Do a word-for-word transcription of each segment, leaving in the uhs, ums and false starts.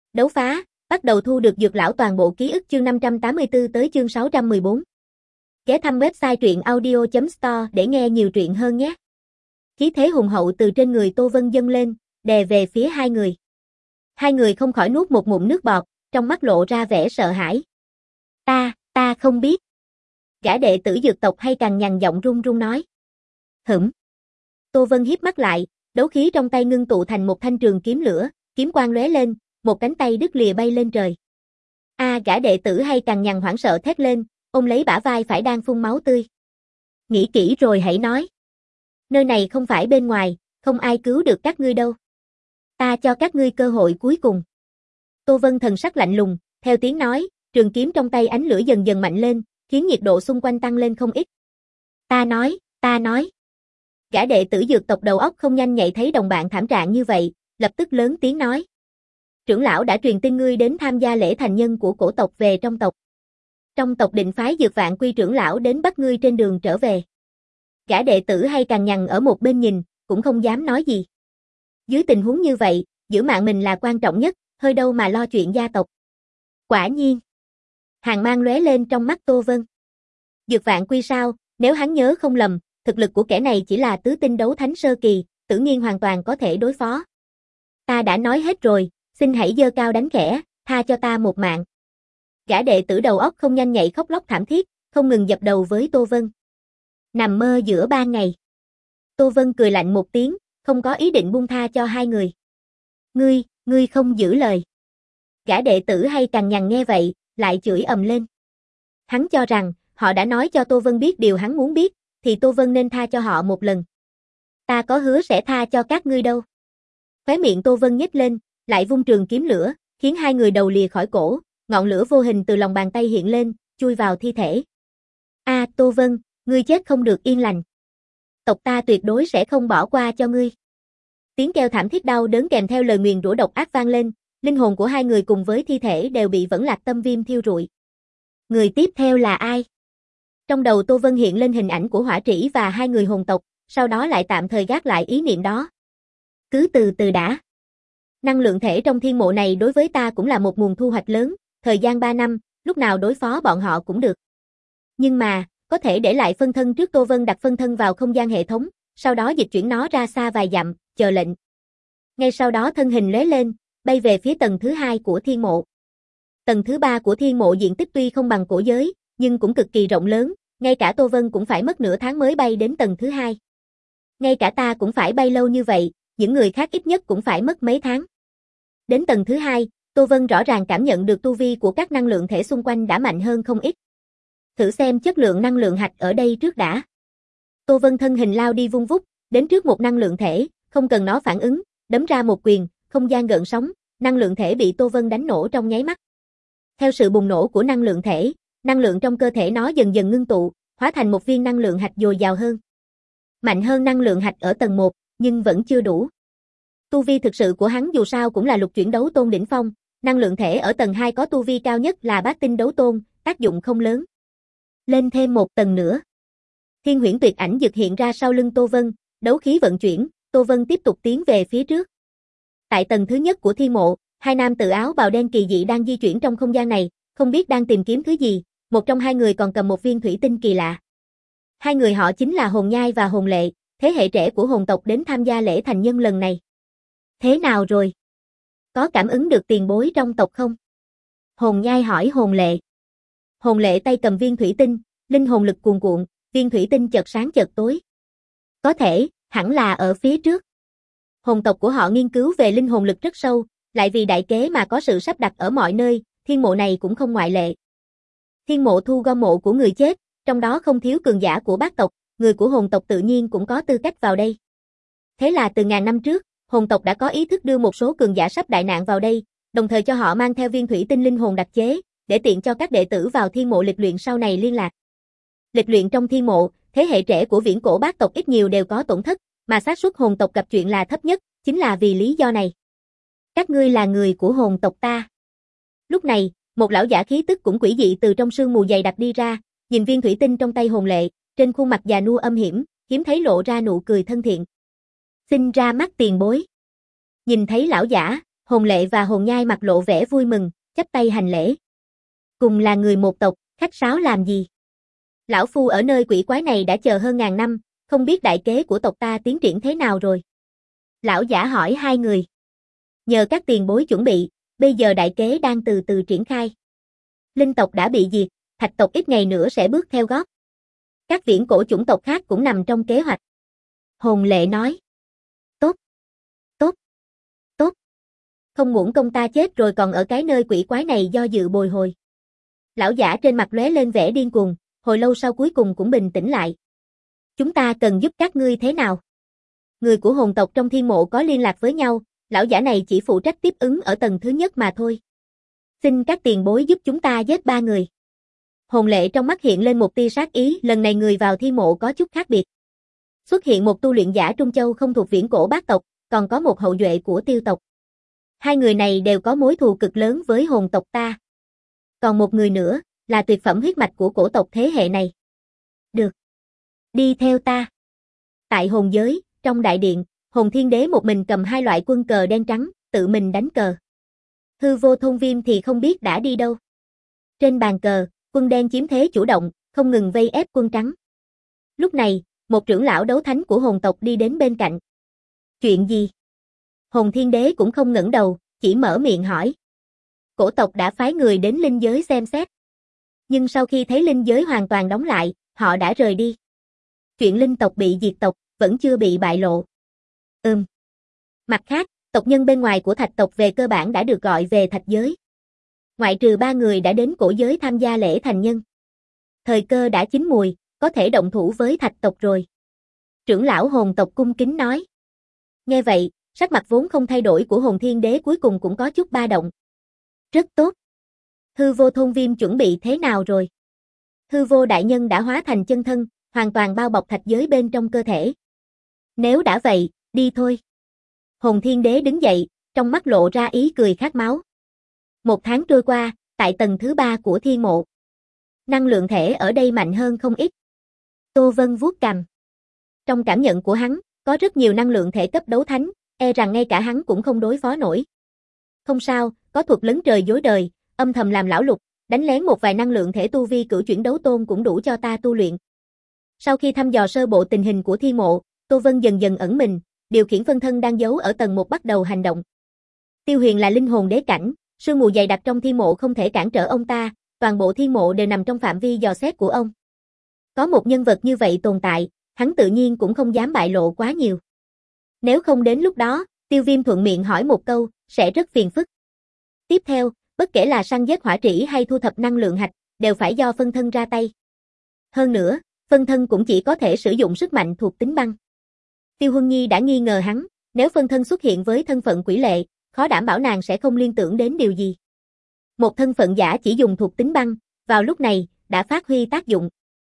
Đấu phá, bắt đầu thu được dược lão toàn bộ ký ức chương năm trăm tám mươi tư tới chương sáu trăm mười bốn. Ghé thăm website truyện audio chấm store để nghe nhiều truyện hơn nhé. Khí thế hùng hậu từ trên người Tô Vân dâng lên, đè về phía hai người. Hai người không khỏi nuốt một ngụm nước bọt, trong mắt lộ ra vẻ sợ hãi. Ta, ta không biết. Gã đệ tử dược tộc hay cằn nhằn giọng run run nói. Hửm. Tô Vân híp mắt lại, đấu khí trong tay ngưng tụ thành một thanh trường kiếm lửa, kiếm quang lóe lên, một cánh tay đứt lìa bay lên trời. A gã đệ tử hay cằn nhằn hoảng sợ thét lên, ôm lấy bả vai phải đang phun máu tươi. Nghĩ kỹ rồi hãy nói. Nơi này không phải bên ngoài, không ai cứu được các ngươi đâu. Ta cho các ngươi cơ hội cuối cùng. Tô Vân thần sắc lạnh lùng, theo tiếng nói, trường kiếm trong tay ánh lửa dần dần mạnh lên, khiến nhiệt độ xung quanh tăng lên không ít. Ta nói, ta nói. Gã đệ tử dược tộc đầu óc không nhanh nhạy thấy đồng bạn thảm trạng như vậy, lập tức lớn tiếng nói. Trưởng lão đã truyền tin ngươi đến tham gia lễ thành nhân của cổ tộc về trong tộc. Trong tộc định phái Dược Vạn Quy trưởng lão đến bắt ngươi trên đường trở về. Gã đệ tử hay cằn nhằn ở một bên nhìn, cũng không dám nói gì. Dưới tình huống như vậy, giữ mạng mình là quan trọng nhất, hơi đâu mà lo chuyện gia tộc. Quả nhiên. Hàn mang lóe lên trong mắt Tô Vân. Dược Vạn Quy sao, nếu hắn nhớ không lầm, thực lực của kẻ này chỉ là tứ tinh đấu thánh sơ kỳ, tự nhiên hoàn toàn có thể đối phó. Ta đã nói hết rồi, xin hãy giơ cao đánh khẽ, tha cho ta một mạng. Gã đệ tử đầu óc không nhanh nhạy khóc lóc thảm thiết, không ngừng dập đầu với Tô Vân. Nằm mơ giữa ban ngày. Tô Vân cười lạnh một tiếng, không có ý định buông tha cho hai người. Ngươi, ngươi không giữ lời. Gã đệ tử hay cằn nhằn nghe vậy, lại chửi ầm lên. Hắn cho rằng, họ đã nói cho Tô Vân biết điều hắn muốn biết, thì Tô Vân nên tha cho họ một lần. Ta có hứa sẽ tha cho các ngươi đâu. Khóe miệng Tô Vân nhếch lên, lại vung trường kiếm lửa, khiến hai người đầu lìa khỏi cổ, ngọn lửa vô hình từ lòng bàn tay hiện lên, chui vào thi thể. A à, Tô Vân, ngươi chết không được yên lành. Tộc ta tuyệt đối sẽ không bỏ qua cho ngươi. Tiếng kêu thảm thiết đau đớn kèm theo lời nguyền rủa độc ác vang lên, linh hồn của hai người cùng với thi thể đều bị Vẫn Lạc Tâm Viêm thiêu rụi. Người tiếp theo là ai? Trong đầu Tô Vân hiện lên hình ảnh của Hỏa Trĩ và hai người hồn tộc, sau đó lại tạm thời gác lại ý niệm đó. Cứ từ từ đã. Năng lượng thể trong thiên mộ này đối với ta cũng là một nguồn thu hoạch lớn, thời gian ba năm, lúc nào đối phó bọn họ cũng được. Nhưng mà, có thể để lại phân thân trước. Tô Vân đặt phân thân vào không gian hệ thống, sau đó dịch chuyển nó ra xa vài dặm, chờ lệnh. Ngay sau đó thân hình lóe lên, bay về phía tầng thứ hai của thiên mộ. Tầng thứ ba của thiên mộ diện tích tuy không bằng cổ giới, nhưng cũng cực kỳ rộng lớn, ngay cả Tô Vân cũng phải mất nửa tháng mới bay đến tầng thứ hai. Ngay cả ta cũng phải bay lâu như vậy, những người khác ít nhất cũng phải mất mấy tháng. Đến tầng thứ hai, Tô Vân rõ ràng cảm nhận được tu vi của các năng lượng thể xung quanh đã mạnh hơn không ít. Thử xem chất lượng năng lượng hạch ở đây trước đã. Tô Vân thân hình lao đi vung vút, đến trước một năng lượng thể, không cần nó phản ứng, đấm ra một quyền, không gian gợn sóng, năng lượng thể bị Tô Vân đánh nổ trong nháy mắt. Theo sự bùng nổ của năng lượng thể, năng lượng trong cơ thể nó dần dần ngưng tụ, hóa thành một viên năng lượng hạch dồi dào hơn. Mạnh hơn năng lượng hạch ở tầng một, nhưng vẫn chưa đủ. Tu vi thực sự của hắn dù sao cũng là lục chuyển đấu tôn đỉnh phong, năng lượng thể ở tầng hai có tu vi cao nhất là bát tinh đấu tôn, tác dụng không lớn. Lên thêm một tầng nữa. Thiên Huyễn Tuyệt Ảnh dược hiện ra sau lưng Tô Vân, đấu khí vận chuyển, Tô Vân tiếp tục tiến về phía trước. Tại tầng thứ nhất của thiên mộ, hai nam tự áo bào đen kỳ dị đang di chuyển trong không gian này, không biết đang tìm kiếm thứ gì, một trong hai người còn cầm một viên thủy tinh kỳ lạ. Hai người họ chính là Hồn Nhai và Hồn Lệ, thế hệ trẻ của hồn tộc đến tham gia lễ thành nhân lần này. Thế nào rồi? Có cảm ứng được tiền bối trong tộc không? Hồn Nhai hỏi Hồn Lệ. Hồn Lệ tay cầm viên thủy tinh, linh hồn lực cuồn cuộn, viên thủy tinh chợt sáng chợt tối. Có thể, hẳn là ở phía trước. Hồn tộc của họ nghiên cứu về linh hồn lực rất sâu, lại vì đại kế mà có sự sắp đặt ở mọi nơi, thiên mộ này cũng không ngoại lệ. Thiên mộ thu gom mộ của người chết, trong đó không thiếu cường giả của bát tộc, người của hồn tộc tự nhiên cũng có tư cách vào đây. Thế là từ ngàn năm trước, hồn tộc đã có ý thức đưa một số cường giả sắp đại nạn vào đây, đồng thời cho họ mang theo viên thủy tinh linh hồn đặc chế, để tiện cho các đệ tử vào thiên mộ lịch luyện sau này liên lạc. Lịch luyện trong thiên mộ, thế hệ trẻ của viễn cổ bát tộc ít nhiều đều có tổn thất, mà xác suất hồn tộc gặp chuyện là thấp nhất, chính là vì lý do này. Các ngươi là người của hồn tộc ta. Lúc này, một lão giả khí tức cũng quỷ dị từ trong sương mù dày đặc đi ra, nhìn viên thủy tinh trong tay Hồn Lệ, trên khuôn mặt già nua âm hiểm, hiếm thấy lộ ra nụ cười thân thiện. Xin ra mắt tiền bối. Nhìn thấy lão giả, Hồn Lệ và Hồn Nhai mặt lộ vẻ vui mừng, chắp tay hành lễ. Cùng là người một tộc, khách sáo làm gì? Lão phu ở nơi quỷ quái này đã chờ hơn ngàn năm, không biết đại kế của tộc ta tiến triển thế nào rồi. Lão giả hỏi hai người. Nhờ các tiền bối chuẩn bị, bây giờ đại kế đang từ từ triển khai. Linh tộc đã bị diệt, Thạch tộc ít ngày nữa sẽ bước theo gót. Các viễn cổ chủng tộc khác cũng nằm trong kế hoạch. Hồn Lệ nói. Tốt, tốt, tốt. Không uổng công ta chết rồi còn ở cái nơi quỷ quái này do dự bồi hồi. Lão giả trên mặt lóe lên vẻ điên cuồng, hồi lâu sau cuối cùng cũng bình tĩnh lại. Chúng ta cần giúp các ngươi thế nào? Người của hồn tộc trong thiên mộ có liên lạc với nhau, lão giả này chỉ phụ trách tiếp ứng ở tầng thứ nhất mà thôi. Xin các tiền bối giúp chúng ta giết ba người. Hồn Lệ trong mắt hiện lên một tia sát ý, lần này người vào thiên mộ có chút khác biệt. Xuất hiện một tu luyện giả Trung Châu không thuộc viễn cổ bát tộc, còn có một hậu duệ của Tiêu tộc. Hai người này đều có mối thù cực lớn với hồn tộc ta. Còn một người nữa, là tuyệt phẩm huyết mạch của cổ tộc thế hệ này. Được. Đi theo ta. Tại hồn giới, trong đại điện, Hồn Thiên Đế một mình cầm hai loại quân cờ đen trắng, tự mình đánh cờ. Hư Vô Thôn Viêm thì không biết đã đi đâu. Trên bàn cờ, quân đen chiếm thế chủ động, không ngừng vây ép quân trắng. Lúc này, một trưởng lão đấu thánh của hồn tộc đi đến bên cạnh. Chuyện gì? Hồn Thiên Đế cũng không ngẩng đầu, chỉ mở miệng hỏi. Cổ tộc đã phái người đến linh giới xem xét. Nhưng sau khi thấy linh giới hoàn toàn đóng lại, họ đã rời đi. Chuyện linh tộc bị diệt tộc, vẫn chưa bị bại lộ. Ừm. Mặt khác, tộc nhân bên ngoài của Thạch tộc về cơ bản đã được gọi về Thạch giới. Ngoại trừ ba người đã đến cổ giới tham gia lễ thành nhân. Thời cơ đã chín mùi, có thể động thủ với Thạch tộc rồi. Trưởng lão hồn tộc cung kính nói. Nghe vậy, sắc mặt vốn không thay đổi của Hồn Thiên Đế cuối cùng cũng có chút ba động. Rất tốt. Hư Vô Thôn Viêm chuẩn bị thế nào rồi? Hư Vô đại nhân đã hóa thành chân thân, hoàn toàn bao bọc Thạch giới bên trong cơ thể. Nếu đã vậy, đi thôi. Hồn Thiên Đế đứng dậy, trong mắt lộ ra ý cười khát máu. Một tháng trôi qua, tại tầng thứ ba của thiên mộ. Năng lượng thể ở đây mạnh hơn không ít. Tô Vân vuốt cằm. Trong cảm nhận của hắn, có rất nhiều năng lượng thể cấp đấu thánh, e rằng ngay cả hắn cũng không đối phó nổi. Không sao, có thuật lấn trời dối đời, âm thầm làm lão lục, đánh lén một vài năng lượng thể tu vi cửu chuyển đấu tôn cũng đủ cho ta tu luyện. Sau khi thăm dò sơ bộ tình hình của thiên mộ, Tô Vân dần dần ẩn mình, điều khiển phân thân đang giấu ở tầng một bắt đầu hành động. Tiêu Huyền là linh hồn đế cảnh, sương mù dày đặc trong thiên mộ không thể cản trở ông ta, toàn bộ thiên mộ đều nằm trong phạm vi dò xét của ông. Có một nhân vật như vậy tồn tại, hắn tự nhiên cũng không dám bại lộ quá nhiều. Nếu không đến lúc đó, Tiêu Viêm thuận miệng hỏi một câu, sẽ rất phiền phức. Tiếp theo, bất kể là săn giết hỏa trĩ hay thu thập năng lượng hạch, đều phải do phân thân ra tay. Hơn nữa, phân thân cũng chỉ có thể sử dụng sức mạnh thuộc tính băng. Tiêu Huân Nhi đã nghi ngờ hắn, nếu phân thân xuất hiện với thân phận quỷ lệ, khó đảm bảo nàng sẽ không liên tưởng đến điều gì. Một thân phận giả chỉ dùng thuộc tính băng, vào lúc này, đã phát huy tác dụng.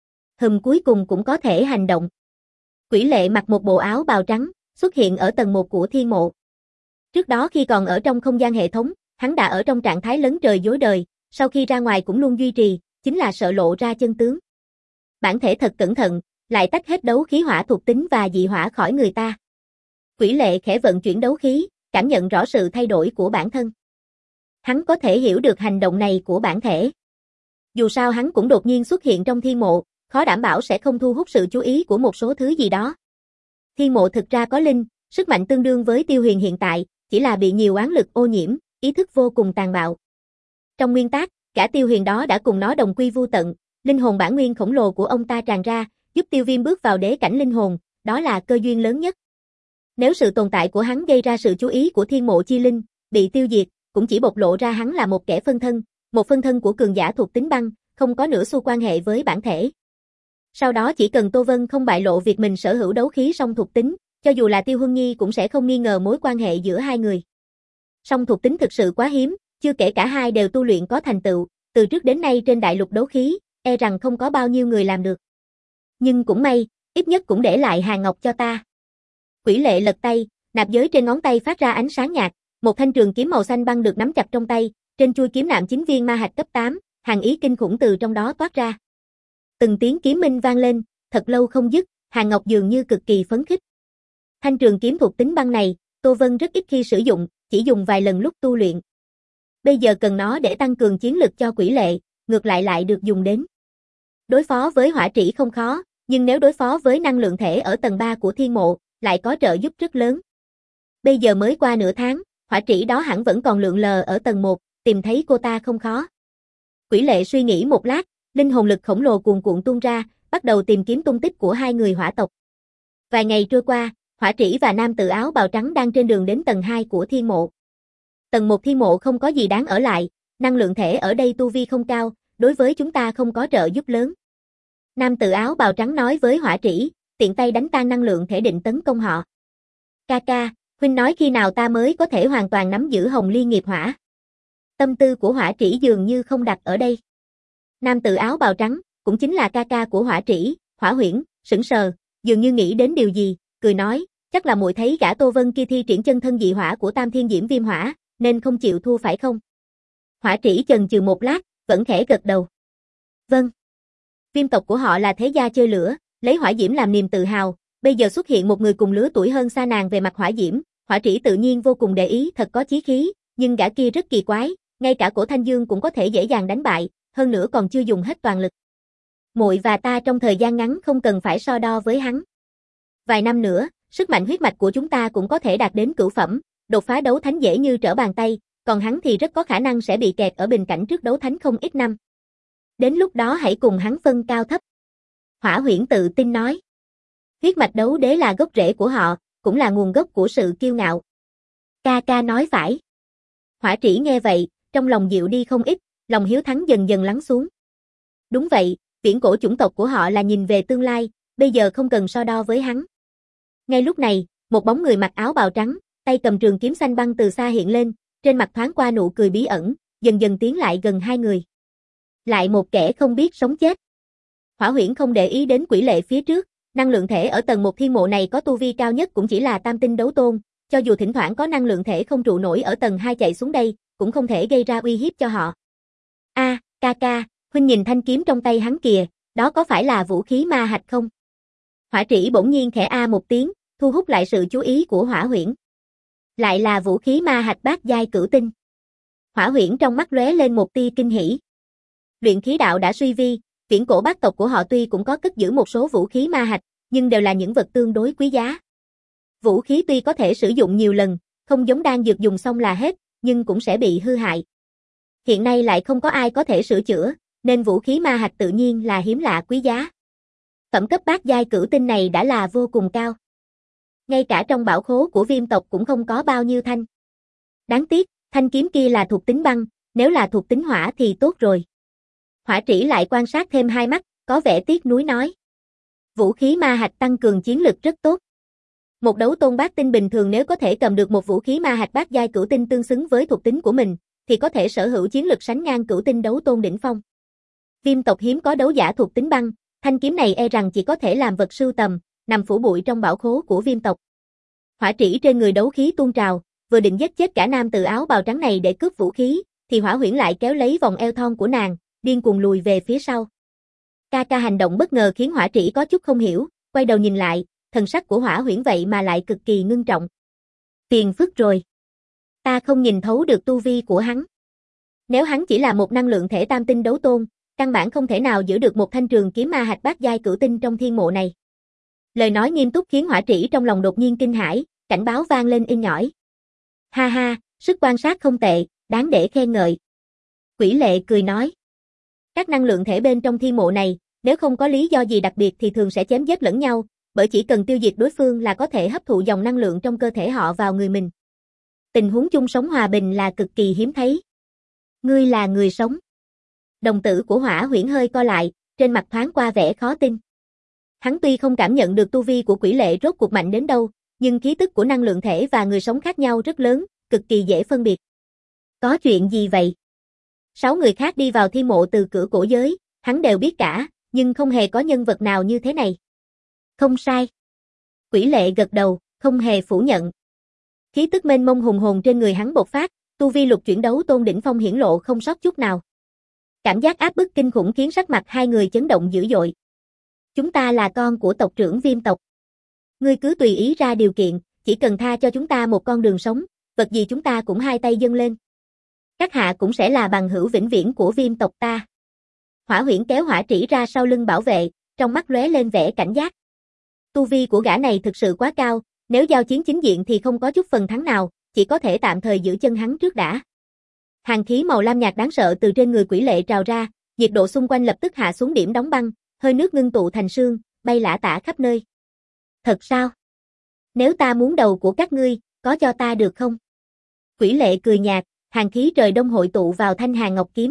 Hừm cuối cùng cũng có thể hành động. Quỷ lệ mặc một bộ áo bào trắng, xuất hiện ở tầng một của thiên mộ. Trước đó khi còn ở trong không gian hệ thống, hắn đã ở trong trạng thái lấn trời dối đời, sau khi ra ngoài cũng luôn duy trì, chính là sợ lộ ra chân tướng. Bản thể thật cẩn thận, lại tách hết đấu khí hỏa thuộc tính và dị hỏa khỏi người ta. Quỷ lệ khẽ vận chuyển đấu khí, cảm nhận rõ sự thay đổi của bản thân. Hắn có thể hiểu được hành động này của bản thể. Dù sao hắn cũng đột nhiên xuất hiện trong thiên mộ, khó đảm bảo sẽ không thu hút sự chú ý của một số thứ gì đó. Thiên mộ thực ra có linh, sức mạnh tương đương với Tiêu Huyền hiện tại, chỉ là bị nhiều oán lực ô nhiễm, ý thức vô cùng tàn bạo. Trong nguyên tắc, cả Tiêu Huyền đó đã cùng nó đồng quy vu tận, linh hồn bản nguyên khổng lồ của ông ta tràn ra, giúp Tiêu Viêm bước vào đế cảnh linh hồn, đó là cơ duyên lớn nhất. Nếu sự tồn tại của hắn gây ra sự chú ý của thiên mộ chi linh, bị tiêu diệt, cũng chỉ bộc lộ ra hắn là một kẻ phân thân, một phân thân của cường giả thuộc tính băng, không có nửa xu quan hệ với bản thể. Sau đó chỉ cần Tô Vân không bại lộ việc mình sở hữu đấu khí song thuộc tính, cho dù là Tiêu Huân Nhi cũng sẽ không nghi ngờ mối quan hệ giữa hai người. Song thuộc tính thực sự quá hiếm, chưa kể cả hai đều tu luyện có thành tựu, từ trước đến nay trên đại lục đấu khí, e rằng không có bao nhiêu người làm được. Nhưng cũng may, ít nhất cũng để lại hàng ngọc cho ta. Quỷ lệ lật tay, nạp giới trên ngón tay phát ra ánh sáng nhạt, một thanh trường kiếm màu xanh băng được nắm chặt trong tay, trên chuôi kiếm nạm chín viên ma hạch cấp tám, hàng ý kinh khủng từ trong đó toát ra. Từng tiếng kiếm minh vang lên, thật lâu không dứt, Hàng Ngọc dường như cực kỳ phấn khích. Thanh trường kiếm thuộc tính băng này, Tô Vân rất ít khi sử dụng, chỉ dùng vài lần lúc tu luyện. Bây giờ cần nó để tăng cường chiến lực cho Quỷ Lệ, ngược lại lại được dùng đến. Đối phó với hỏa trĩ không khó, nhưng nếu đối phó với năng lượng thể ở tầng ba của thiên mộ, lại có trợ giúp rất lớn. Bây giờ mới qua nửa tháng, hỏa trĩ đó hẳn vẫn còn lượn lờ ở tầng một, tìm thấy cô ta không khó. Quỷ Lệ suy nghĩ một lát, linh hồn lực khổng lồ cuồn cuộn tuôn ra, bắt đầu tìm kiếm tung tích của hai người hỏa tộc. Vài ngày trôi qua, hỏa trĩ và nam tử áo bào trắng đang trên đường đến tầng hai của thiên mộ. Tầng một thiên mộ không có gì đáng ở lại, năng lượng thể ở đây tu vi không cao, đối với chúng ta không có trợ giúp lớn. Nam tử áo bào trắng nói với hỏa trĩ, tiện tay đánh tan năng lượng thể định tấn công họ. Ca ca, huynh nói khi nào ta mới có thể hoàn toàn nắm giữ hồng liên nghiệp hỏa? Tâm tư của hỏa trĩ dường như không đặt ở đây. Nam tử áo bào trắng, cũng chính là ca ca của hỏa trĩ, Hỏa Huyễn, sững sờ, dường như nghĩ đến điều gì, cười nói, chắc là muội thấy gã Tô Vân kia thi triển chân thân dị hỏa của Tam Thiên Diễm Viêm Hỏa, nên không chịu thua phải không? Hỏa trĩ chần chừ một lát, vẫn khẽ gật đầu. Vâng. Viêm tộc của họ là thế gia chơi lửa, lấy hỏa diễm làm niềm tự hào, bây giờ xuất hiện một người cùng lứa tuổi hơn xa nàng về mặt hỏa diễm, hỏa trĩ tự nhiên vô cùng để ý, thật có chí khí, nhưng gã kia rất kỳ quái, ngay cả Cổ Thanh Dương cũng có thể dễ dàng đánh bại, hơn nữa còn chưa dùng hết toàn lực. Muội và ta trong thời gian ngắn không cần phải so đo với hắn. Vài năm nữa, sức mạnh huyết mạch của chúng ta cũng có thể đạt đến cửu phẩm, đột phá đấu thánh dễ như trở bàn tay, còn hắn thì rất có khả năng sẽ bị kẹt ở bình cảnh trước đấu thánh không ít năm. Đến lúc đó hãy cùng hắn phân cao thấp. Hỏa Huyễn tự tin nói. Huyết mạch đấu đế là gốc rễ của họ, cũng là nguồn gốc của sự kiêu ngạo. Ca ca nói phải. Hỏa trĩ nghe vậy, trong lòng dịu đi không ít, lòng hiếu thắng dần dần lắng xuống. Đúng vậy, viễn cổ chủng tộc của họ là nhìn về tương lai, bây giờ không cần so đo với hắn. Ngay lúc này, một bóng người mặc áo bào trắng, tay cầm trường kiếm xanh băng từ xa hiện lên, trên mặt thoáng qua nụ cười bí ẩn, dần dần tiến lại gần hai người. Lại một kẻ không biết sống chết. Hỏa Huyễn không để ý đến Quỷ Lệ phía trước, năng lượng thể ở tầng một thiên mộ này có tu vi cao nhất cũng chỉ là tam tinh đấu tôn, cho dù thỉnh thoảng có năng lượng thể không trụ nổi ở tầng hai chạy xuống đây, cũng không thể gây ra uy hiếp cho họ. A, à, ca ca, huynh nhìn thanh kiếm trong tay hắn kìa, đó có phải là vũ khí ma hạch không? Hỏa trĩ bỗng nhiên khẽ a một tiếng, thu hút lại sự chú ý của Hỏa Huyễn. Lại là vũ khí ma hạch bát giai cửu tinh. Hỏa Huyễn trong mắt lóe lên một tia kinh hỉ. Luyện khí đạo đã suy vi, viễn cổ bát tộc của họ tuy cũng có cất giữ một số vũ khí ma hạch, nhưng đều là những vật tương đối quý giá. Vũ khí tuy có thể sử dụng nhiều lần, không giống đan dược dùng xong là hết, nhưng cũng sẽ bị hư hại. Hiện nay lại không có ai có thể sửa chữa, nên vũ khí ma hạch tự nhiên là hiếm lạ quý giá. Phẩm cấp bát giai cửu tinh này đã là vô cùng cao. Ngay cả trong bảo khố của Viêm tộc cũng không có bao nhiêu thanh. Đáng tiếc, thanh kiếm kia là thuộc tính băng, nếu là thuộc tính hỏa thì tốt rồi. Hỏa trĩ lại quan sát thêm hai mắt, có vẻ tiếc nuối nói. Vũ khí ma hạch tăng cường chiến lực rất tốt. Một đấu tôn bát tinh bình thường nếu có thể cầm được một vũ khí ma hạch bát giai cửu tinh tương xứng với thuộc tính của mình, thì có thể sở hữu chiến lực sánh ngang cửu tinh đấu tôn đỉnh phong. Viêm tộc hiếm có đấu giả thuộc tính băng, thanh kiếm này e rằng chỉ có thể làm vật sưu tầm, nằm phủ bụi trong bảo khố của Viêm tộc. Hỏa trĩ trên người đấu khí tuôn trào, vừa định giết chết cả nam tử áo bào trắng này để cướp vũ khí, thì Hỏa Huyễn lại kéo lấy vòng eo thon của nàng, điên cuồng lùi về phía sau. Ca ca hành động bất ngờ khiến Hỏa trĩ có chút không hiểu, quay đầu nhìn lại, thần sắc của Hỏa Huyễn vậy mà lại cực kỳ ngưng trọng. Phiền phức rồi. Ta không nhìn thấu được tu vi của hắn. Nếu hắn chỉ là một năng lượng thể tam tinh đấu tôn, căn bản không thể nào giữ được một thanh trường kiếm ma hạch bát giai cửu tinh trong thiên mộ này. Lời nói nghiêm túc khiến Hỏa trĩ trong lòng đột nhiên kinh hãi, cảnh báo vang lên in nhỏi. Ha ha, sức quan sát không tệ, đáng để khen ngợi. Quỷ Lệ cười nói. Các năng lượng thể bên trong thiên mộ này, nếu không có lý do gì đặc biệt thì thường sẽ chém giết lẫn nhau, bởi chỉ cần tiêu diệt đối phương là có thể hấp thụ dòng năng lượng trong cơ thể họ vào người mình. Tình huống chung sống hòa bình là cực kỳ hiếm thấy. Ngươi là người sống. Đồng tử của Hỏa Huyễn hơi co lại, trên mặt thoáng qua vẻ khó tin. Hắn tuy không cảm nhận được tu vi của Quỷ Lệ rốt cuộc mạnh đến đâu, nhưng khí tức của năng lượng thể và người sống khác nhau rất lớn, cực kỳ dễ phân biệt. Có chuyện gì vậy? Sáu người khác đi vào thiên mộ từ cửa cổ giới, hắn đều biết cả, nhưng không hề có nhân vật nào như thế này. Không sai. Quỷ Lệ gật đầu, không hề phủ nhận. Khí tức mênh mông hùng hồn trên người hắn bộc phát, tu vi lục chuyển đấu tôn đỉnh phong hiển lộ không sót chút nào. Cảm giác áp bức kinh khủng khiến sắc mặt hai người chấn động dữ dội. Chúng ta là con của tộc trưởng Viêm tộc. Ngươi cứ tùy ý ra điều kiện, chỉ cần tha cho chúng ta một con đường sống, vật gì chúng ta cũng hai tay dâng lên. Các hạ cũng sẽ là bằng hữu vĩnh viễn của Viêm tộc ta. Hỏa Huyễn kéo Hỏa Trĩ ra sau lưng bảo vệ, trong mắt lóe lên vẻ cảnh giác. Tu vi của gã này thực sự quá cao, nếu giao chiến chính diện thì không có chút phần thắng nào, chỉ có thể tạm thời giữ chân hắn trước đã. Hàn khí màu lam nhạt đáng sợ từ trên người Quỷ Lệ trào ra, nhiệt độ xung quanh lập tức hạ xuống điểm đóng băng, hơi nước ngưng tụ thành sương, bay lả tả khắp nơi. Thật sao? Nếu ta muốn đầu của các ngươi, có cho ta được không? Quỷ Lệ cười nhạt, hàn khí trời đông hội tụ vào thanh hàn ngọc kiếm.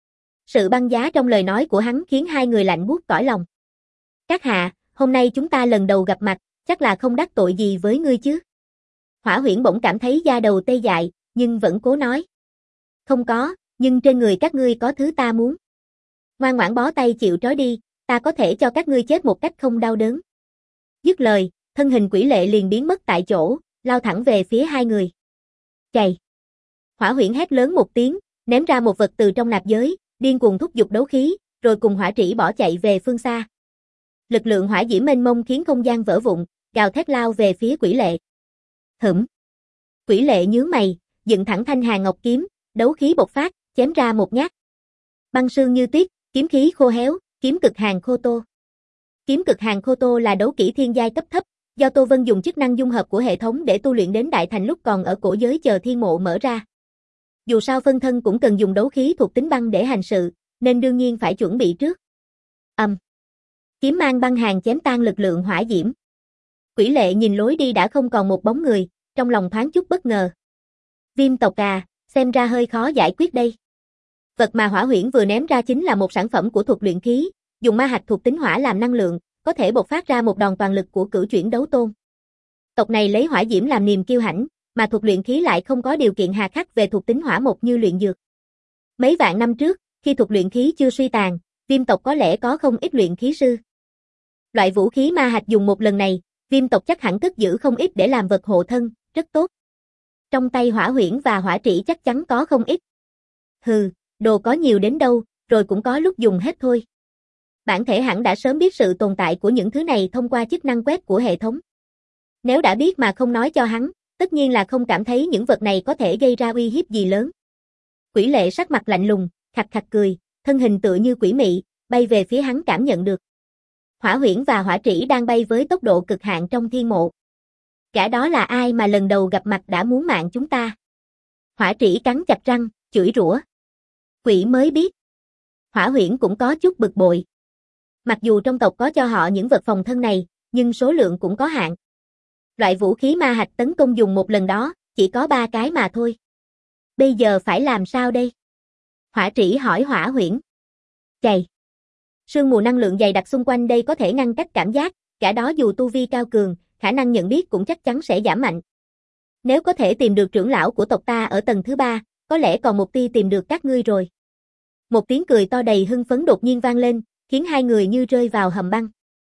Sự băng giá trong lời nói của hắn khiến hai người lạnh buốt cõi lòng. Các hạ, hôm nay chúng ta lần đầu gặp mặt, chắc là không đắc tội gì với ngươi chứ? Hỏa Huyễn bỗng cảm thấy da đầu tê dại, nhưng vẫn cố nói. Không có, nhưng trên người các ngươi có thứ ta muốn. Ngoan ngoãn bó tay chịu trói đi, ta có thể cho các ngươi chết một cách không đau đớn. Dứt lời, thân hình Quỷ Lệ liền biến mất tại chỗ, lao thẳng về phía hai người. Chày! Hỏa Huyễn hét lớn một tiếng, ném ra một vật từ trong nạp giới, điên cuồng thúc giục đấu khí, rồi cùng Hỏa Trĩ bỏ chạy về phương xa. Lực lượng hỏa diễm mênh mông khiến không gian vỡ vụn, gào thét lao về phía Quỷ Lệ. Hửm! Quỷ Lệ nhướng mày, dựng thẳng thanh hàn ngọc kiếm, đấu khí bộc phát, chém ra một nhát. Băng sương như tuyết, kiếm khí khô héo, kiếm cực hàn khô tô. Kiếm cực hàn khô tô là đấu kỹ thiên giai cấp thấp, do Tô Vân dùng chức năng dung hợp của hệ thống để tu luyện đến đại thành lúc còn ở cổ giới chờ thiên mộ mở ra. Dù sao phân thân cũng cần dùng đấu khí thuộc tính băng để hành sự, nên đương nhiên phải chuẩn bị trước. Ầm. Um. Kiếm mang băng hàn chém tan lực lượng hỏa diễm. Quỷ Lệ nhìn lối đi đã không còn một bóng người, trong lòng thoáng chút bất ngờ. Viêm tộc à, xem ra hơi khó giải quyết đây. Vật mà Hỏa Huyễn vừa ném ra chính là một sản phẩm của thuật luyện khí, dùng ma hạch thuộc tính hỏa làm năng lượng, có thể bộc phát ra một đòn toàn lực của cửu chuyển đấu tôn. Tộc này lấy hỏa diễm làm niềm kiêu hãnh, mà thuật luyện khí lại không có điều kiện hà khắc về thuộc tính hỏa một như luyện dược. Mấy vạn năm trước, khi thuật luyện khí chưa suy tàn, Viêm tộc có lẽ có không ít luyện khí sư. Loại vũ khí ma hạch dùng một lần này, Viêm tộc chắc hẳn cất giữ không ít để làm vật hộ thân, rất tốt. Trong tay Hỏa Huyễn và Hỏa Trĩ chắc chắn có không ít. Hừ, đồ có nhiều đến đâu, rồi cũng có lúc dùng hết thôi. Bản thể hẳn đã sớm biết sự tồn tại của những thứ này thông qua chức năng quét của hệ thống. Nếu đã biết mà không nói cho hắn, tất nhiên là không cảm thấy những vật này có thể gây ra uy hiếp gì lớn. Quỷ Lệ sắc mặt lạnh lùng, khặt khặt cười, thân hình tựa như quỷ mị, bay về phía hắn cảm nhận được. Hỏa Huyễn và Hỏa Trĩ đang bay với tốc độ cực hạn trong thiên mộ. Cả đó là ai mà lần đầu gặp mặt đã muốn mạng chúng ta? Hỏa Trĩ cắn chặt răng, chửi rủa. Quỷ mới biết. Hỏa Huyễn cũng có chút bực bội. Mặc dù trong tộc có cho họ những vật phòng thân này, nhưng số lượng cũng có hạn. Loại vũ khí ma hạch tấn công dùng một lần đó, chỉ có ba cái mà thôi. Bây giờ phải làm sao đây? Hỏa Trĩ hỏi Hỏa Huyễn. Chày! Sương mù năng lượng dày đặc xung quanh đây có thể ngăn cách cảm giác, cả đó dù tu vi cao cường, khả năng nhận biết cũng chắc chắn sẽ giảm mạnh. Nếu có thể tìm được trưởng lão của tộc ta ở tầng thứ ba, có lẽ còn một tia tìm được các ngươi rồi. Một tiếng cười to đầy hưng phấn đột nhiên vang lên, khiến hai người như rơi vào hầm băng.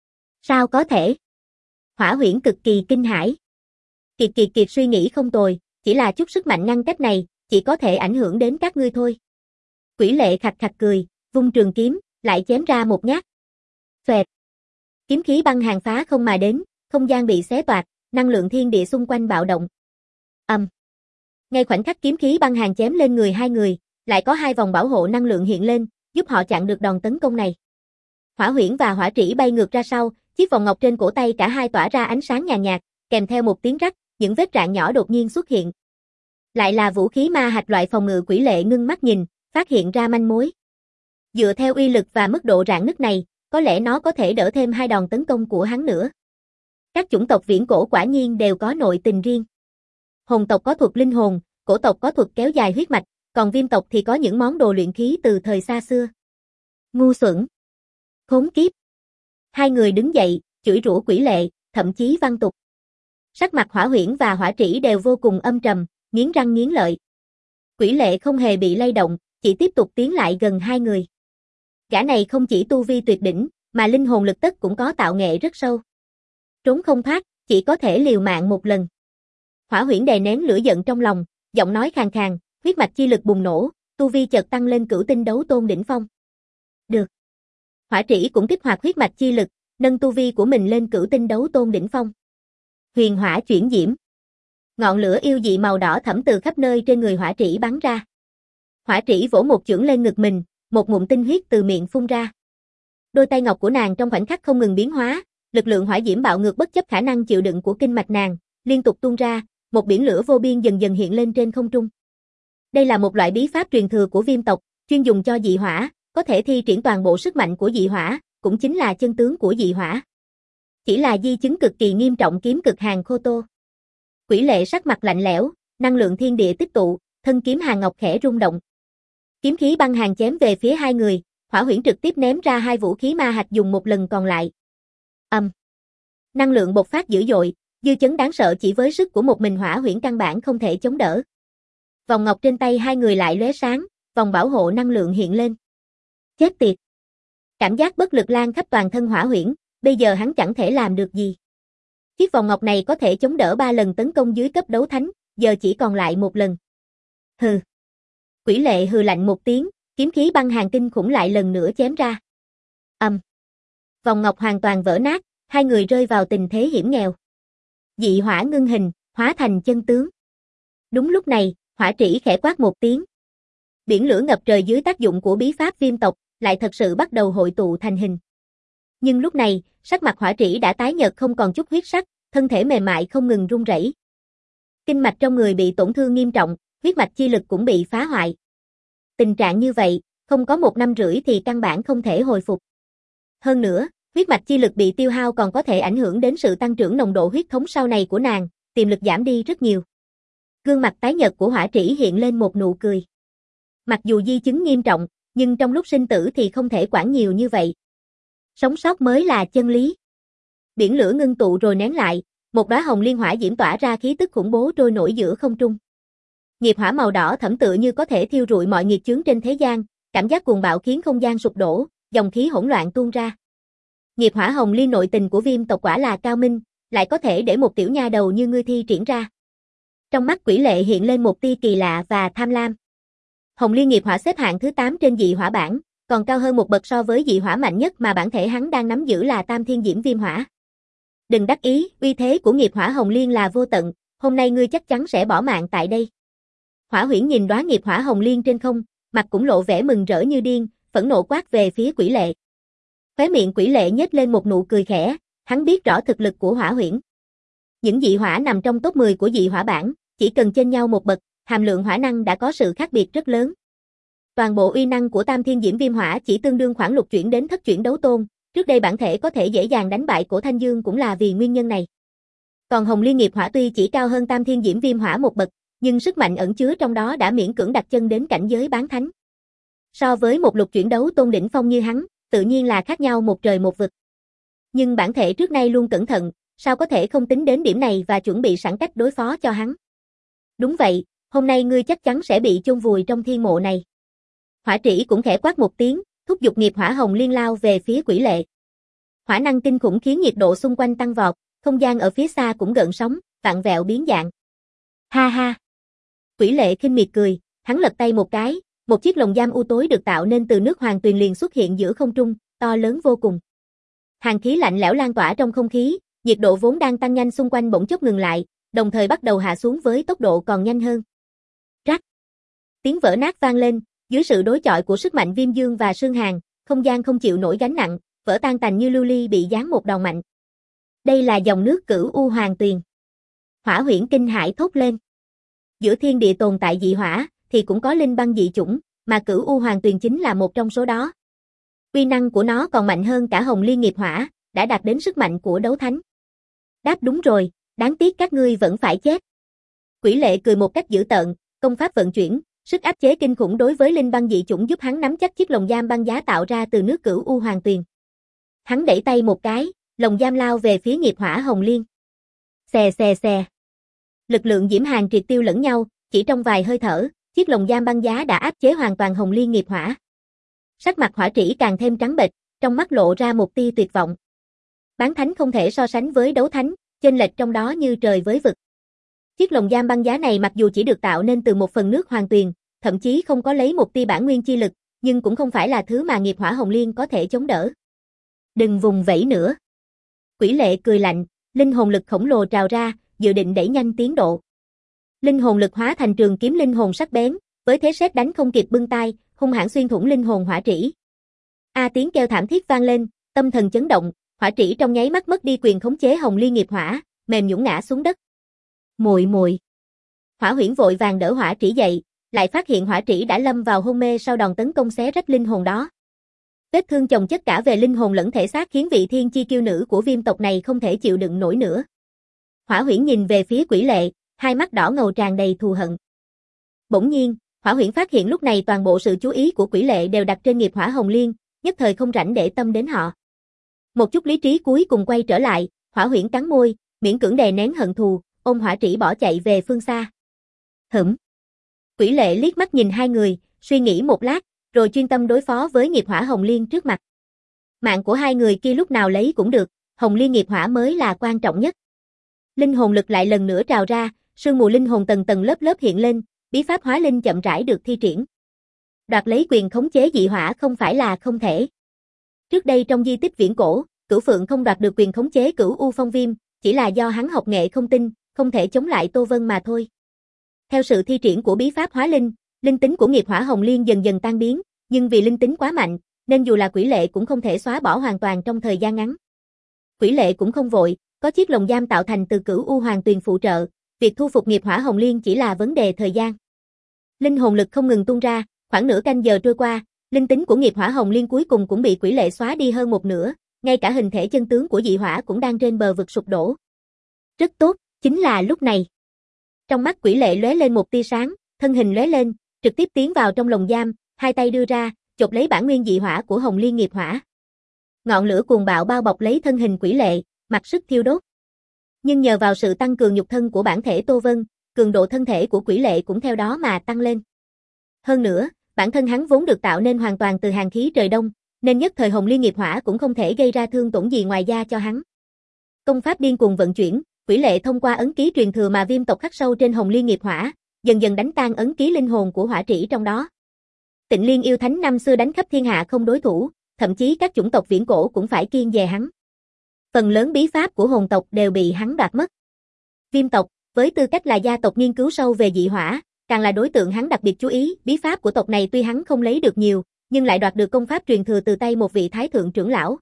Sao có thể? Hỏa Huyễn cực kỳ kinh hãi. Kiệt kiệt kiệt suy nghĩ không tồi, chỉ là chút sức mạnh ngăn cách này, chỉ có thể ảnh hưởng đến các ngươi thôi. Quỷ Lệ khặt khặt cười, vung trường kiếm, lại chém ra một nhát. Xoẹt. Kiếm khí băng hàn phá không mà đến, không gian bị xé toạc, năng lượng thiên địa xung quanh bạo động. Ầm. Um. Ngay khoảnh khắc kiếm khí băng hàn chém lên người hai người, lại có hai vòng bảo hộ năng lượng hiện lên, giúp họ chặn được đòn tấn công này. Hỏa Huyễn và Hỏa Trĩ bay ngược ra sau, chiếc vòng ngọc trên cổ tay cả hai tỏa ra ánh sáng nhàn nhạt, kèm theo một tiếng rắc, những vết rạn nhỏ đột nhiên xuất hiện. Lại là vũ khí ma hạch loại phòng ngự. Quỷ Lệ ngưng mắt nhìn, phát hiện ra manh mối. Dựa theo uy lực và mức độ rạn nứt này, có lẽ nó có thể đỡ thêm hai đòn tấn công của hắn nữa. Các chủng tộc viễn cổ quả nhiên đều có nội tình riêng. Hồn tộc có thuật linh hồn, cổ tộc có thuật kéo dài huyết mạch, còn Viêm tộc thì có những món đồ luyện khí từ thời xa xưa. Ngu xuẩn! Khốn kiếp! Hai người đứng dậy, chửi rủa Quỷ Lệ, thậm chí văng tục. Sắc mặt Hỏa Huyễn và Hỏa Trĩ đều vô cùng âm trầm, nghiến răng nghiến lợi. Quỷ Lệ không hề bị lay động, chỉ tiếp tục tiến lại gần hai người. Gã này không chỉ tu vi tuyệt đỉnh, mà linh hồn lực tất cũng có tạo nghệ rất sâu. Trốn không thoát, chỉ có thể liều mạng một lần. Hỏa Huyễn đè nén lửa giận trong lòng, giọng nói khàn khàn, huyết mạch chi lực bùng nổ, tu vi chợt tăng lên cửu tinh đấu tôn đỉnh phong. Được. Hỏa Trĩ cũng kích hoạt huyết mạch chi lực, nâng tu vi của mình lên cửu tinh đấu tôn đỉnh phong. Huyền hỏa chuyển diễm. Ngọn lửa yêu dị màu đỏ thẫm từ khắp nơi trên người hỏa trĩ bắn ra. Hỏa trĩ vỗ một chưởng lên ngực mình, một ngụm tinh huyết từ miệng phun ra. Đôi tay ngọc của nàng trong khoảnh khắc không ngừng biến hóa, lực lượng hỏa diễm bạo ngược bất chấp khả năng chịu đựng của kinh mạch nàng, liên tục tuôn ra, một biển lửa vô biên dần dần hiện lên trên không trung. Đây là một loại bí pháp truyền thừa của Viêm tộc, chuyên dùng cho dị hỏa, có thể thi triển toàn bộ sức mạnh của dị hỏa, cũng chính là chân tướng của dị hỏa. Chỉ là di chứng cực kỳ nghiêm trọng kiếm cực hàng khô tô. Quỷ Lệ sắc mặt lạnh lẽo, năng lượng thiên địa tích tụ, thân kiếm hàng ngọc khẽ rung động. Kiếm khí băng hàng chém về phía hai người, Hỏa Huyễn trực tiếp ném ra hai vũ khí ma hạch dùng một lần còn lại. Âm. Um. Năng lượng bộc phát dữ dội, dư chấn đáng sợ chỉ với sức của một mình Hỏa Huyễn căn bản không thể chống đỡ. Vòng ngọc trên tay hai người lại lóe sáng, vòng bảo hộ năng lượng hiện lên. Chết tiệt. Cảm giác bất lực lan khắp toàn thân Hỏa Huyễn, bây giờ hắn chẳng thể làm được gì. Chiếc vòng ngọc này có thể chống đỡ ba lần tấn công dưới cấp đấu thánh, giờ chỉ còn lại một lần. Hừ. Quỷ Lệ hừ lạnh một tiếng, kiếm khí băng hàng kinh khủng lại lần nữa chém ra. Âm. Um. Vòng ngọc hoàn toàn vỡ nát, hai người rơi vào tình thế hiểm nghèo. Dị hỏa ngưng hình, hóa thành chân tướng. Đúng lúc này, hỏa trĩ khẽ quát một tiếng. Biển lửa ngập trời dưới tác dụng của bí pháp Viêm tộc, lại thật sự bắt đầu hội tụ thành hình. Nhưng lúc này, sắc mặt hỏa trĩ đã tái nhợt không còn chút huyết sắc, thân thể mềm mại không ngừng run rẩy. Kinh mạch trong người bị tổn thương nghiêm trọng, huyết mạch chi lực cũng bị phá hoại. Tình trạng như vậy, không có một năm rưỡi thì căn bản không thể hồi phục. Hơn nữa, huyết mạch chi lực bị tiêu hao còn có thể ảnh hưởng đến sự tăng trưởng nồng độ huyết thống sau này của nàng, tiềm lực giảm đi rất nhiều. Gương mặt tái nhợt của hỏa trĩ hiện lên một nụ cười. Mặc dù di chứng nghiêm trọng, nhưng trong lúc sinh tử thì không thể quản nhiều như vậy. Sống sót mới là chân lý. Biển lửa ngưng tụ rồi nén lại, một đóa hồng liên hỏa diễm tỏa ra khí tức khủng bố trôi nổi giữa không trung. Nghiệp hỏa màu đỏ thẫm tựa như có thể thiêu rụi mọi nghiệt chướng trên thế gian, cảm giác cuồng bạo khiến không gian sụp đổ, dòng khí hỗn loạn tuôn ra. Nghiệp hỏa hồng liên nội tình của Viêm tộc quả là cao minh, lại có thể để một tiểu nha đầu như ngươi thi triển ra. Trong mắt Quỷ Lệ hiện lên một tia kỳ lạ và tham lam. Hồng liên nghiệp hỏa xếp hạng thứ tám trên dị hỏa bảng, còn cao hơn một bậc so với dị hỏa mạnh nhất mà bản thể hắn đang nắm giữ là Tam Thiên Diễm Viêm Hỏa. Đừng đắc ý, uy thế của nghiệp hỏa hồng liên là vô tận, hôm nay ngươi chắc chắn sẽ bỏ mạng tại đây. Hỏa Huyễn nhìn đóa nghiệp hỏa hồng liên trên không, mặt cũng lộ vẻ mừng rỡ như điên, phẫn nộ quát về phía Quỷ Lệ. Khóe miệng Quỷ Lệ nhếch lên một nụ cười khẽ, hắn biết rõ thực lực của Hỏa Huyễn. Những dị hỏa nằm trong top mười của dị hỏa bảng, chỉ cần chênh nhau một bậc, hàm lượng hỏa năng đã có sự khác biệt rất lớn. Toàn bộ uy năng của Tam Thiên Diễm Viêm Hỏa chỉ tương đương khoảng lục chuyển đến thất chuyển đấu tôn, trước đây bản thể có thể dễ dàng đánh bại Cổ Thanh Dương cũng là vì nguyên nhân này. Còn Hồng Liên nghiệp hỏa tuy chỉ cao hơn Tam Thiên Diễm Viêm Hỏa một bậc, nhưng sức mạnh ẩn chứa trong đó đã miễn cưỡng đặt chân đến cảnh giới bán thánh. So với một lục chuyển đấu tôn đỉnh phong như hắn, tự nhiên là khác nhau một trời một vực. Nhưng bản thể trước nay luôn cẩn thận, sao có thể không tính đến điểm này và chuẩn bị sẵn cách đối phó cho hắn. Đúng vậy, hôm nay ngươi chắc chắn sẽ bị chôn vùi trong thiên mộ này. Hỏa trĩ cũng khẽ quát một tiếng, thúc giục nghiệp hỏa hồng liên lao về phía Quỷ Lệ. Hỏa năng kinh khủng khiến nhiệt độ xung quanh tăng vọt, không gian ở phía xa cũng gợn sóng, vặn vẹo biến dạng. Ha ha. Quỷ Lệ khinh miệt cười, hắn lật tay một cái, một chiếc lồng giam u tối được tạo nên từ nước hoàng tuyền liền xuất hiện giữa không trung, to lớn vô cùng. Hàn khí lạnh lẽo lan tỏa trong không khí, nhiệt độ vốn đang tăng nhanh xung quanh bỗng chốc ngừng lại, đồng thời bắt đầu hạ xuống với tốc độ còn nhanh hơn. Rắc. Tiếng vỡ nát vang lên, dưới sự đối chọi của sức mạnh Viêm Dương và Sương Hàn, không gian không chịu nổi gánh nặng, vỡ tan tành như lưu ly bị giáng một đòn mạnh. Đây là dòng nước Cửu U Hoàng Tuyền. Hỏa Huyễn kinh hãi thốt lên. Giữa thiên địa tồn tại dị hỏa, thì cũng có linh băng dị chủng, mà Cửu U Hoàng Tuyền chính là một trong số đó. Uy năng của nó còn mạnh hơn cả Hồng Liên nghiệp hỏa, đã đạt đến sức mạnh của đấu thánh. Đáp đúng rồi, đáng tiếc các ngươi vẫn phải chết. Quỷ Lệ cười một cách dữ tợn, công pháp vận chuyển, sức áp chế kinh khủng đối với linh băng dị chủng giúp hắn nắm chắc chiếc lồng giam băng giá tạo ra từ nước Cửu U Hoàng Tuyền. Hắn đẩy tay một cái, lồng giam lao về phía nghiệp hỏa Hồng Liên. Xè xè xè. Lực lượng diễm hàn triệt tiêu lẫn nhau, chỉ trong vài hơi thở, chiếc lồng giam băng giá đã áp chế hoàn toàn Hồng Liên nghiệp hỏa. Sắc mặt hỏa trĩ càng thêm trắng bệch, trong mắt lộ ra một tia tuyệt vọng. Bán thánh không thể so sánh với đấu thánh, chênh lệch trong đó như trời với vực. Chiếc lồng giam băng giá này mặc dù chỉ được tạo nên từ một phần nước hoàng tuyền, thậm chí không có lấy một tia bản nguyên chi lực, nhưng cũng không phải là thứ mà nghiệp hỏa Hồng Liên có thể chống đỡ. Đừng vùng vẫy nữa. Quỷ Lệ cười lạnh, linh hồn lực khổng lồ trào ra, dự định đẩy nhanh tiến độ. Linh hồn lực hóa thành trường kiếm linh hồn sắc bén, với thế sét đánh không kịp bưng tay, hung hãn xuyên thủng linh hồn hỏa trĩ. A tiếng kêu thảm thiết vang lên, tâm thần chấn động, hỏa trĩ trong nháy mắt mất đi quyền khống chế Hồng Liên nghiệp hỏa, mềm nhũn ngã xuống đất. Muội muội. Hỏa Huyễn vội vàng đỡ hỏa trĩ dậy, lại phát hiện hỏa trĩ đã lâm vào hôn mê sau đòn tấn công xé rách linh hồn đó. Vết thương chồng chất cả về linh hồn lẫn thể xác khiến vị thiên chi kiêu nữ của viêm tộc này không thể chịu đựng nổi nữa. Hỏa Huyễn nhìn về phía Quỷ Lệ, hai mắt đỏ ngầu tràn đầy thù hận. Bỗng nhiên, Hỏa Huyễn phát hiện lúc này toàn bộ sự chú ý của Quỷ Lệ đều đặt trên nghiệp hỏa Hồng Liên, nhất thời không rảnh để tâm đến họ. Một chút lý trí cuối cùng quay trở lại, Hỏa Huyễn cắn môi, miễn cưỡng đè nén hận thù, ôm hỏa trĩ bỏ chạy về phương xa. Hửm. Quỷ Lệ liếc mắt nhìn hai người, suy nghĩ một lát, rồi chuyên tâm đối phó với nghiệp hỏa Hồng Liên trước mặt. Mạng của hai người kia lúc nào lấy cũng được, Hồng Liên nghiệp hỏa mới là quan trọng nhất. Linh hồn lực lại lần nữa trào ra, sương mù linh hồn tầng tầng lớp lớp hiện lên, bí pháp hóa linh chậm rãi được thi triển. Đoạt lấy quyền khống chế dị hỏa không phải là không thể. Trước đây trong di tích viễn cổ, Cửu Phượng không đoạt được quyền khống chế Cửu U Phong Viêm, chỉ là do hắn học nghệ không tinh, không thể chống lại Tô Vân mà thôi. Theo sự thi triển của bí pháp hóa linh, linh tính của nghiệp hỏa Hồng Liên dần dần tan biến, nhưng vì linh tính quá mạnh, nên dù là Quỷ Lệ cũng không thể xóa bỏ hoàn toàn trong thời gian ngắn. Quỷ Lệ cũng không vội, có chiếc lồng giam tạo thành từ Cửu U Hoàng Tuyền phụ trợ, việc thu phục nghiệp hỏa Hồng Liên chỉ là vấn đề thời gian. Linh hồn lực không ngừng tuôn ra, khoảng nửa canh giờ trôi qua, linh tính của nghiệp hỏa Hồng Liên cuối cùng cũng bị Quỷ Lệ xóa đi hơn một nửa, ngay cả hình thể chân tướng của dị hỏa cũng đang trên bờ vực sụp đổ. Rất tốt, chính là lúc này. Trong mắt Quỷ Lệ lóe lên một tia sáng, thân hình lóe lên, trực tiếp tiến vào trong lồng giam, hai tay đưa ra, chộp lấy bản nguyên dị hỏa của Hồng Liên nghiệp hỏa. Ngọn lửa cuồng bạo bao bọc lấy thân hình Quỷ Lệ, mặc sức thiêu đốt. Nhưng nhờ vào sự tăng cường nhục thân của bản thể Tô Vân, cường độ thân thể của Quỷ Lệ cũng theo đó mà tăng lên. Hơn nữa, bản thân hắn vốn được tạo nên hoàn toàn từ hàn khí trời đông, nên nhất thời Hồng Liên nghiệp hỏa cũng không thể gây ra thương tổn gì ngoài da cho hắn. Công pháp điên cuồng vận chuyển, Quỷ Lệ thông qua ấn ký truyền thừa mà viêm tộc khắc sâu trên Hồng Liên nghiệp hỏa, dần dần đánh tan ấn ký linh hồn của hỏa trĩ trong đó. Tịnh Liên yêu thánh năm xưa đánh khắp thiên hạ không đối thủ, thậm chí các chủng tộc viễn cổ cũng phải kiêng dè hắn. Phần lớn bí pháp của hồn tộc đều bị hắn đoạt mất. Viêm tộc, với tư cách là gia tộc nghiên cứu sâu về dị hỏa, càng là đối tượng hắn đặc biệt chú ý, bí pháp của tộc này tuy hắn không lấy được nhiều, nhưng lại đoạt được công pháp truyền thừa từ tay một vị thái thượng trưởng lão.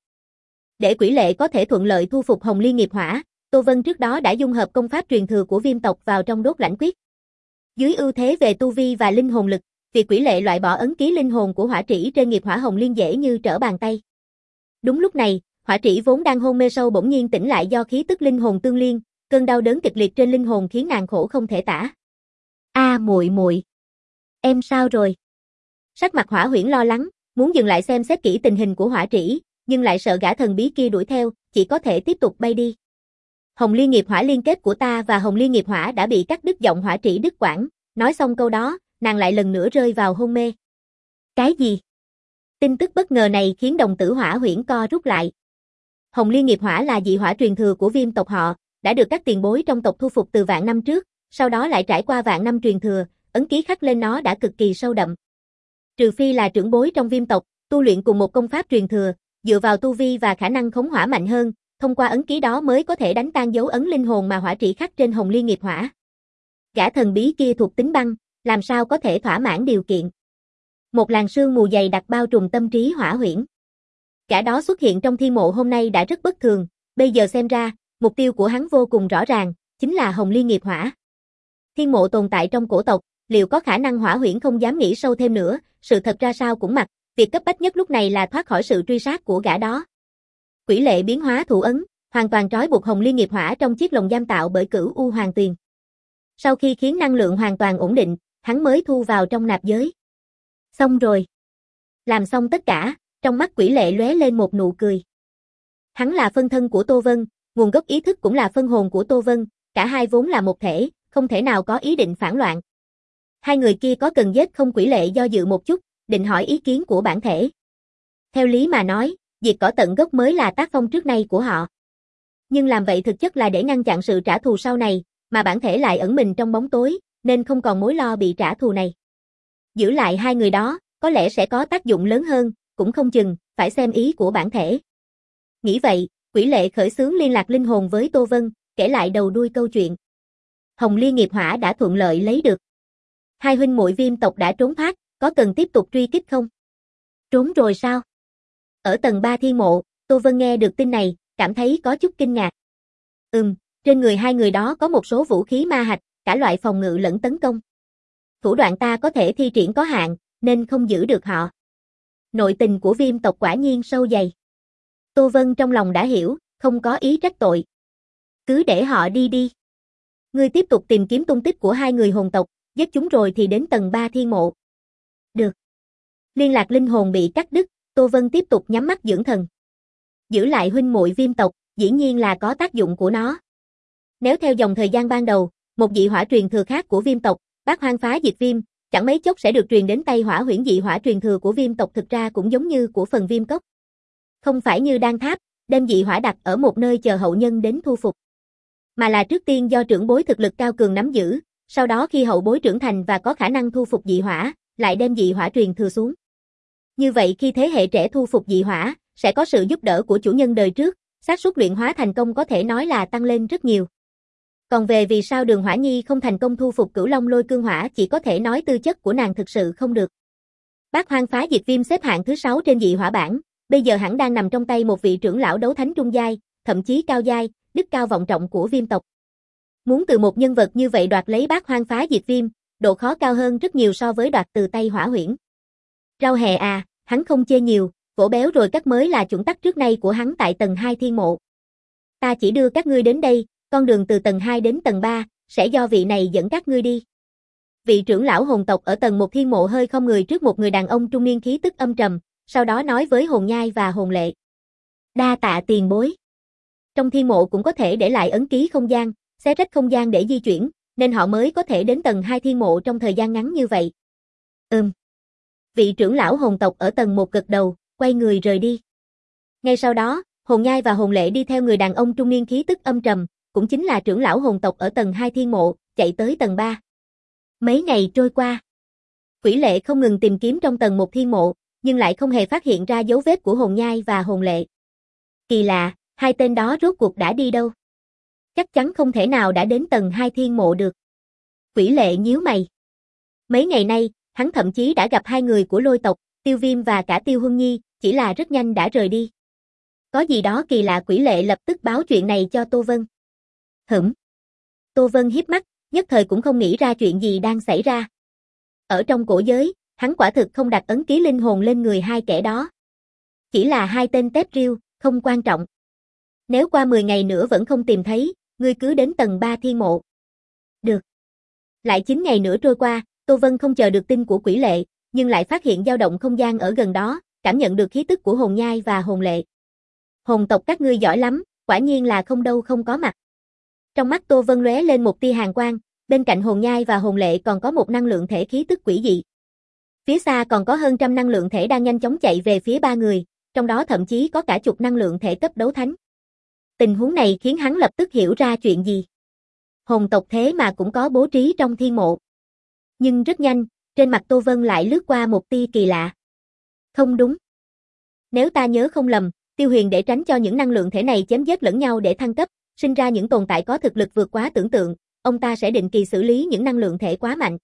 Để Quỷ Lệ có thể thuận lợi thu phục Hồng Liên nghiệp hỏa, Tô Vân trước đó đã dung hợp công pháp truyền thừa của viêm tộc vào trong đốt lãnh quyết. Dưới ưu thế về tu vi và linh hồn lực, việc Quỷ Lệ loại bỏ ấn ký linh hồn của hỏa trĩ trên nghiệp hỏa Hồng Liên dễ như trở bàn tay. Đúng lúc này, hỏa trĩ vốn đang hôn mê sâu bỗng nhiên tỉnh lại do khí tức linh hồn tương liên, cơn đau đớn kịch liệt trên linh hồn khiến nàng khổ không thể tả. A muội muội, em sao rồi? Sắc mặt Hỏa Huyễn lo lắng, muốn dừng lại xem xét kỹ tình hình của hỏa trĩ, nhưng lại sợ gã thần bí kia đuổi theo, chỉ có thể tiếp tục bay đi. Hồng Liên nghiệp hỏa liên kết của ta và Hồng Liên nghiệp hỏa đã bị cắt đứt, giọng hỏa trĩ đứt quãng, nói xong câu đó, nàng lại lần nữa rơi vào hôn mê. Cái gì? Tin tức bất ngờ này khiến đồng tử Hỏa Huyễn co rút lại. Hồng Liên nghiệp hỏa là dị hỏa truyền thừa của viêm tộc họ, đã được các tiền bối trong tộc thu phục từ vạn năm trước, sau đó lại trải qua vạn năm truyền thừa, ấn ký khắc lên nó đã cực kỳ sâu đậm. Trừ phi là trưởng bối trong viêm tộc, tu luyện cùng một công pháp truyền thừa, dựa vào tu vi và khả năng khống hỏa mạnh hơn, thông qua ấn ký đó mới có thể đánh tan dấu ấn linh hồn mà hỏa trĩ khắc trên Hồng Liên nghiệp hỏa. Gã thần bí kia thuộc tính băng, làm sao có thể thỏa mãn điều kiện. Một làn sương mù dày đặc bao trùm tâm trí Hỏa Huyễn. Gã đó xuất hiện trong thiên mộ hôm nay đã rất bất thường, bây giờ xem ra, mục tiêu của hắn vô cùng rõ ràng, chính là Hồng Liên nghiệp hỏa. Thiên mộ tồn tại trong cổ tộc, liệu có khả năng Hỏa Huyễn không dám nghĩ sâu thêm nữa, sự thật ra sao cũng mặc, việc cấp bách nhất lúc này là thoát khỏi sự truy sát của gã đó. Quỷ Lệ biến hóa thủ ấn, hoàn toàn trói buộc Hồng Liên nghiệp hỏa trong chiếc lồng giam tạo bởi Cửu U Hoàng Tuyền. Sau khi khiến năng lượng hoàn toàn ổn định, hắn mới thu vào trong nạp giới. Xong rồi. Làm xong tất cả, trong mắt Quỷ Lệ lóe lên một nụ cười. Hắn là phân thân của Tô Vân, nguồn gốc ý thức cũng là phân hồn của Tô Vân, cả hai vốn là một thể, không thể nào có ý định phản loạn. Hai người kia có cần giết không? Quỷ Lệ do dự một chút, định hỏi ý kiến của bản thể. Theo lý mà nói, diệt cỏ tận gốc mới là tác phong trước nay của họ. Nhưng làm vậy thực chất là để ngăn chặn sự trả thù sau này, mà bản thể lại ẩn mình trong bóng tối, nên không còn mối lo bị trả thù này. Giữ lại hai người đó, có lẽ sẽ có tác dụng lớn hơn, cũng không chừng, phải xem ý của bản thể. Nghĩ vậy, Quỷ Lệ khởi xướng liên lạc linh hồn với Tô Vân, kể lại đầu đuôi câu chuyện. Hồng Liên nghiệp hỏa đã thuận lợi lấy được. Hai huynh muội Viêm tộc đã trốn thoát, có cần tiếp tục truy kích không? Trốn rồi sao? Ở tầng ba thiên mộ, Tô Vân nghe được tin này, cảm thấy có chút kinh ngạc. Ừm, trên người hai người đó có một số vũ khí ma hạch, cả loại phòng ngự lẫn tấn công. Thủ đoạn ta có thể thi triển có hạn, nên không giữ được họ. Nội tình của Viêm tộc quả nhiên sâu dày. Tô Vân trong lòng đã hiểu, không có ý trách tội. Cứ để họ đi đi. Ngươi tiếp tục tìm kiếm tung tích của hai người hồn tộc, giết chúng rồi thì đến tầng ba thiên mộ. Được. Liên lạc linh hồn bị cắt đứt, Tô Vân tiếp tục nhắm mắt dưỡng thần. Giữ lại huynh muội Viêm tộc, dĩ nhiên là có tác dụng của nó. Nếu theo dòng thời gian ban đầu, một dị hỏa truyền thừa khác của Viêm tộc, Bát Hoang Phá Diệt Viêm, chẳng mấy chốc sẽ được truyền đến tay Hỏa Huyễn dị hỏa truyền thừa của Viêm tộc, thực ra cũng giống như của phần Viêm cốc. Không phải như Đan Tháp, đem dị hỏa đặt ở một nơi chờ hậu nhân đến thu phục, mà là trước tiên do trưởng bối thực lực cao cường nắm giữ, sau đó khi hậu bối trưởng thành và có khả năng thu phục dị hỏa, lại đem dị hỏa truyền thừa xuống. Như vậy khi thế hệ trẻ thu phục dị hỏa, sẽ có sự giúp đỡ của chủ nhân đời trước, xác suất luyện hóa thành công có thể nói là tăng lên rất nhiều. Còn về vì sao Đường Hỏa Nhi không thành công thu phục Cửu Long Lôi Cương Hỏa, chỉ có thể nói tư chất của nàng thực sự không được. Bát Hoang Phá Diệt Viêm xếp hạng thứ sáu trên dị hỏa bảng, bây giờ hẳn đang nằm trong tay một vị trưởng lão đấu thánh trung giai, thậm chí cao giai, đức cao vọng trọng của Viêm tộc. Muốn từ một nhân vật như vậy đoạt lấy Bát Hoang Phá Diệt Viêm, độ khó cao hơn rất nhiều so với đoạt từ tay Hỏa Huyễn. Rau hẹ à, hắn không chê nhiều, vỗ béo rồi cắt mới là chuẩn tắc trước nay của hắn tại tầng hai thiên mộ. Ta chỉ đưa các ngươi đến đây, con đường từ tầng hai đến tầng ba, sẽ do vị này dẫn các ngươi đi. Vị trưởng lão hồn tộc ở tầng một thiên mộ hơi không người trước một người đàn ông trung niên khí tức âm trầm, sau đó nói với Hồn Nhai và Hồn Lệ. Đa tạ tiền bối. Trong thiên mộ cũng có thể để lại ấn ký không gian, xé rách không gian để di chuyển, nên họ mới có thể đến tầng hai thiên mộ trong thời gian ngắn như vậy. Ừm. Vị trưởng lão hồn tộc ở tầng một gật đầu, quay người rời đi. Ngay sau đó, Hồn Nhai và Hồn Lệ đi theo người đàn ông trung niên khí tức âm trầm, cũng chính là trưởng lão hồn tộc ở tầng hai thiên mộ, chạy tới tầng ba. Mấy ngày trôi qua, Quỷ Lệ không ngừng tìm kiếm trong tầng một thiên mộ, nhưng lại không hề phát hiện ra dấu vết của Hồn Nhai và Hồn Lệ. Kỳ lạ, hai tên đó rốt cuộc đã đi đâu? Chắc chắn không thể nào đã đến tầng hai thiên mộ được. Quỷ Lệ nhíu mày. Mấy ngày nay, hắn thậm chí đã gặp hai người của Lôi tộc, Tiêu Viêm và cả Tiêu Huân Nhi, chỉ là rất nhanh đã rời đi. Có gì đó kỳ lạ, Quỷ Lệ lập tức báo chuyện này cho Tô Vân. Hửm. Tô Vân híp mắt, nhất thời cũng không nghĩ ra chuyện gì đang xảy ra. Ở trong cổ giới, hắn quả thực không đặt ấn ký linh hồn lên người hai kẻ đó. Chỉ là hai tên tép riêu, không quan trọng. Nếu qua mười ngày nữa vẫn không tìm thấy, ngươi cứ đến tầng ba thiên mộ. Được. Lại chín ngày nữa trôi qua, Tô Vân không chờ được tin của Quỷ Lệ, nhưng lại phát hiện dao động không gian ở gần đó, cảm nhận được khí tức của Hồn Nhai và Hồn Lệ. Hồn tộc các ngươi giỏi lắm, quả nhiên là không đâu không có mặt. Trong mắt Tô Vân lóe lên một tia hàn quang, bên cạnh Hồn Nhai và Hồn Lệ còn có một năng lượng thể khí tức quỷ dị. Phía xa còn có hơn trăm năng lượng thể đang nhanh chóng chạy về phía ba người, trong đó thậm chí có cả chục năng lượng thể cấp đấu thánh. Tình huống này khiến hắn lập tức hiểu ra chuyện gì. Hồn tộc thế mà cũng có bố trí trong thiên mộ. Nhưng rất nhanh, trên mặt Tô Vân lại lướt qua một tia kỳ lạ. Không đúng. Nếu ta nhớ không lầm, Tiêu Huyền để tránh cho những năng lượng thể này chém giết lẫn nhau để thăng cấp, sinh ra những tồn tại có thực lực vượt quá tưởng tượng, ông ta sẽ định kỳ xử lý những năng lượng thể quá mạnh.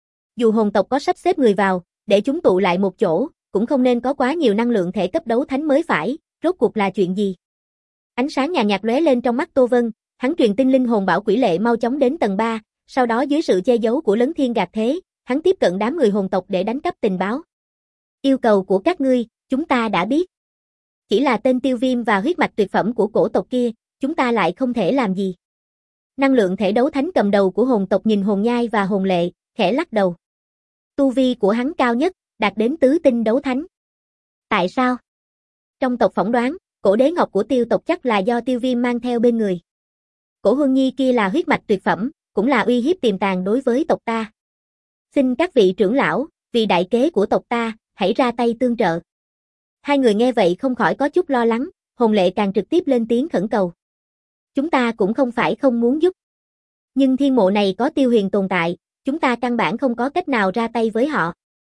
Dù hồn tộc có sắp xếp người vào, để chúng tụ lại một chỗ, cũng không nên có quá nhiều năng lượng thể cấp đấu thánh mới phải, rốt cuộc là chuyện gì? Ánh sáng nhàn nhạt lóe lên trong mắt Tô Vân, hắn truyền tin linh hồn bảo Quỷ Lệ mau chóng đến tầng ba, sau đó dưới sự che giấu của Lấn Thiên Gạt Thế, hắn tiếp cận đám người hồn tộc để đánh cắp tình báo. Yêu cầu của các ngươi, chúng ta đã biết. Chỉ là tên Tiêu Viêm và huyết mạch tuyệt phẩm của cổ tộc kia, chúng ta lại không thể làm gì. Năng lượng thể đấu thánh cầm đầu của hồn tộc nhìn Hồn Nhai và Hồn Lệ, khẽ lắc đầu. Tu vi của hắn cao nhất, đạt đến tứ tinh đấu thánh. Tại sao? Trong tộc phỏng đoán, cổ đế ngọc của Tiêu tộc chắc là do Tiêu Viêm mang theo bên người. Cổ Huân Nhi kia là huyết mạch tuyệt phẩm, cũng là uy hiếp tiềm tàng đối với tộc ta. Xin các vị trưởng lão, vì đại kế của tộc ta, hãy ra tay tương trợ. Hai người nghe vậy không khỏi có chút lo lắng, Hồn Lệ càng trực tiếp lên tiếng khẩn cầu. Chúng ta cũng không phải không muốn giúp. Nhưng thiên mộ này có Tiêu Huyền tồn tại, chúng ta căn bản không có cách nào ra tay với họ.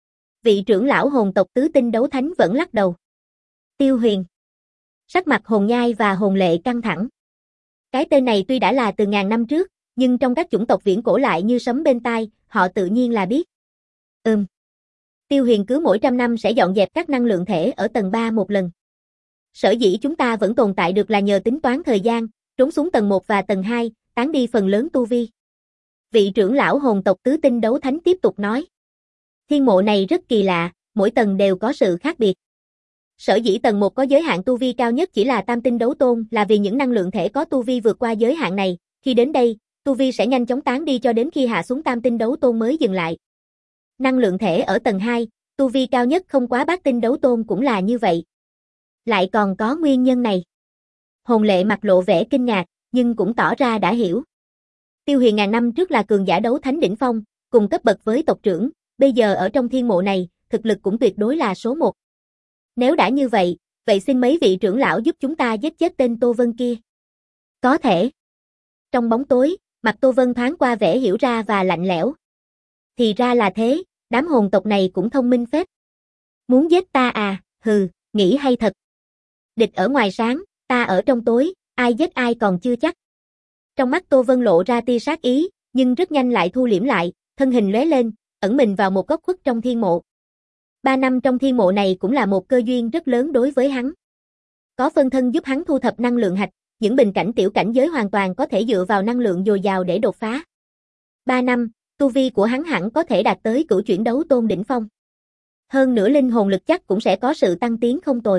Vị trưởng lão hồn tộc tứ tinh đấu thánh vẫn lắc đầu. Tiêu Huyền. Sắc mặt Hồn Nhai và Hồn Lệ căng thẳng. Cái tên này tuy đã là từ ngàn năm trước, nhưng trong các chủng tộc viễn cổ lại như sấm bên tai, họ tự nhiên là biết. Ừm. Tiêu Huyền cứ mỗi trăm năm sẽ dọn dẹp các năng lượng thể ở tầng ba một lần. Sở dĩ chúng ta vẫn tồn tại được là nhờ tính toán thời gian, trốn xuống tầng một và tầng hai, tán đi phần lớn tu vi. Vị trưởng lão hồn tộc tứ tinh đấu thánh tiếp tục nói. Thiên mộ này rất kỳ lạ, mỗi tầng đều có sự khác biệt. Sở dĩ tầng một có giới hạn tu vi cao nhất chỉ là tam tinh đấu tôn là vì những năng lượng thể có tu vi vượt qua giới hạn này, khi đến đây, tu vi sẽ nhanh chóng tán đi cho đến khi hạ xuống tam tinh đấu tôn mới dừng lại. Năng lượng thể ở tầng hai, tu vi cao nhất không quá bát tinh đấu tôn cũng là như vậy. Lại còn có nguyên nhân này. Hồn Lệ mặt lộ vẻ kinh ngạc, nhưng cũng tỏ ra đã hiểu. Tiêu Huyền ngàn năm trước là cường giả đấu thánh đỉnh phong, cùng cấp bậc với tộc trưởng, bây giờ ở trong thiên mộ này, thực lực cũng tuyệt đối là số một. Nếu đã như vậy, vậy xin mấy vị trưởng lão giúp chúng ta giết chết tên Tô Vân kia. Có thể. Trong bóng tối, mặt Tô Vân thoáng qua vẻ hiểu ra và lạnh lẽo. Thì ra là thế, đám hồn tộc này cũng thông minh phết. Muốn giết ta à, hừ, nghĩ hay thật. Địch ở ngoài sáng, ta ở trong tối, ai giết ai còn chưa chắc. Trong mắt Tô Vân lộ ra tia sát ý, nhưng rất nhanh lại thu liễm lại, thân hình lóe lên, ẩn mình vào một góc khuất trong thiên mộ. Ba năm trong thiên mộ này cũng là một cơ duyên rất lớn đối với hắn. Có phân thân giúp hắn thu thập năng lượng hạch, những bình cảnh tiểu cảnh giới hoàn toàn có thể dựa vào năng lượng dồi dào để đột phá. Ba năm, tu vi của hắn hẳn có thể đạt tới cửu chuyển đấu tôn đỉnh phong. Hơn nữa linh hồn lực chắc cũng sẽ có sự tăng tiến không tồi.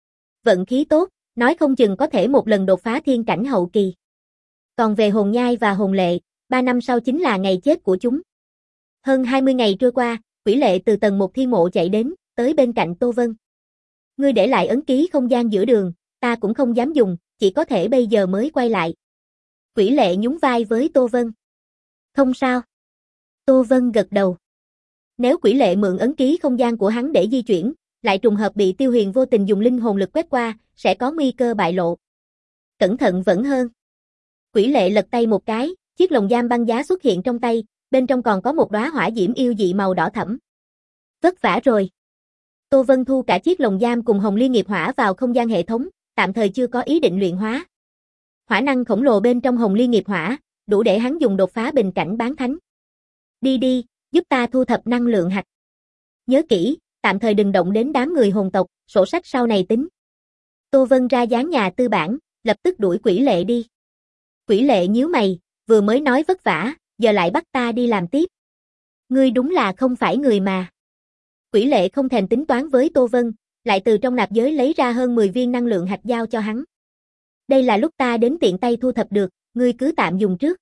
Vận khí tốt, nói không chừng có thể một lần đột phá thiên cảnh hậu kỳ. Còn về Hồn Nhai và Hồn Lệ, ba năm sau chính là ngày chết của chúng. Hơn hai mươi ngày trôi qua, Quỷ Lệ từ tầng một thiên mộ chạy đến, tới bên cạnh Tô Vân. Ngươi để lại ấn ký không gian giữa đường, ta cũng không dám dùng, chỉ có thể bây giờ mới quay lại. Quỷ Lệ nhún vai với Tô Vân. Không sao. Tô Vân gật đầu. Nếu Quỷ Lệ mượn ấn ký không gian của hắn để di chuyển, lại trùng hợp bị Tiêu Huyền vô tình dùng linh hồn lực quét qua, sẽ có nguy cơ bại lộ. Cẩn thận vẫn hơn. Quỷ Lệ lật tay một cái, chiếc lồng giam băng giá xuất hiện trong tay, bên trong còn có một đóa hỏa diễm yêu dị màu đỏ thẫm. Vất vả rồi. Tô Vân thu cả chiếc lồng giam cùng Hồng Liên nghiệp hỏa vào không gian hệ thống, tạm thời chưa có ý định luyện hóa. Hỏa năng khổng lồ bên trong Hồng Liên nghiệp hỏa, đủ để hắn dùng đột phá bình cảnh bán thánh. Đi đi, giúp ta thu thập năng lượng hạch. Nhớ kỹ, tạm thời đừng động đến đám người hồn tộc, sổ sách sau này tính. Tô Vân ra dáng nhà tư bản, lập tức đuổi Quỷ Lệ đi. Quỷ Lệ nhíu mày, vừa mới nói vất vả, giờ lại bắt ta đi làm tiếp. Ngươi đúng là không phải người mà. Quỷ Lệ không thèm tính toán với Tô Vân, lại từ trong nạp giới lấy ra hơn mười viên năng lượng hạch giao cho hắn. Đây là lúc ta đến tiện tay thu thập được, ngươi cứ tạm dùng trước.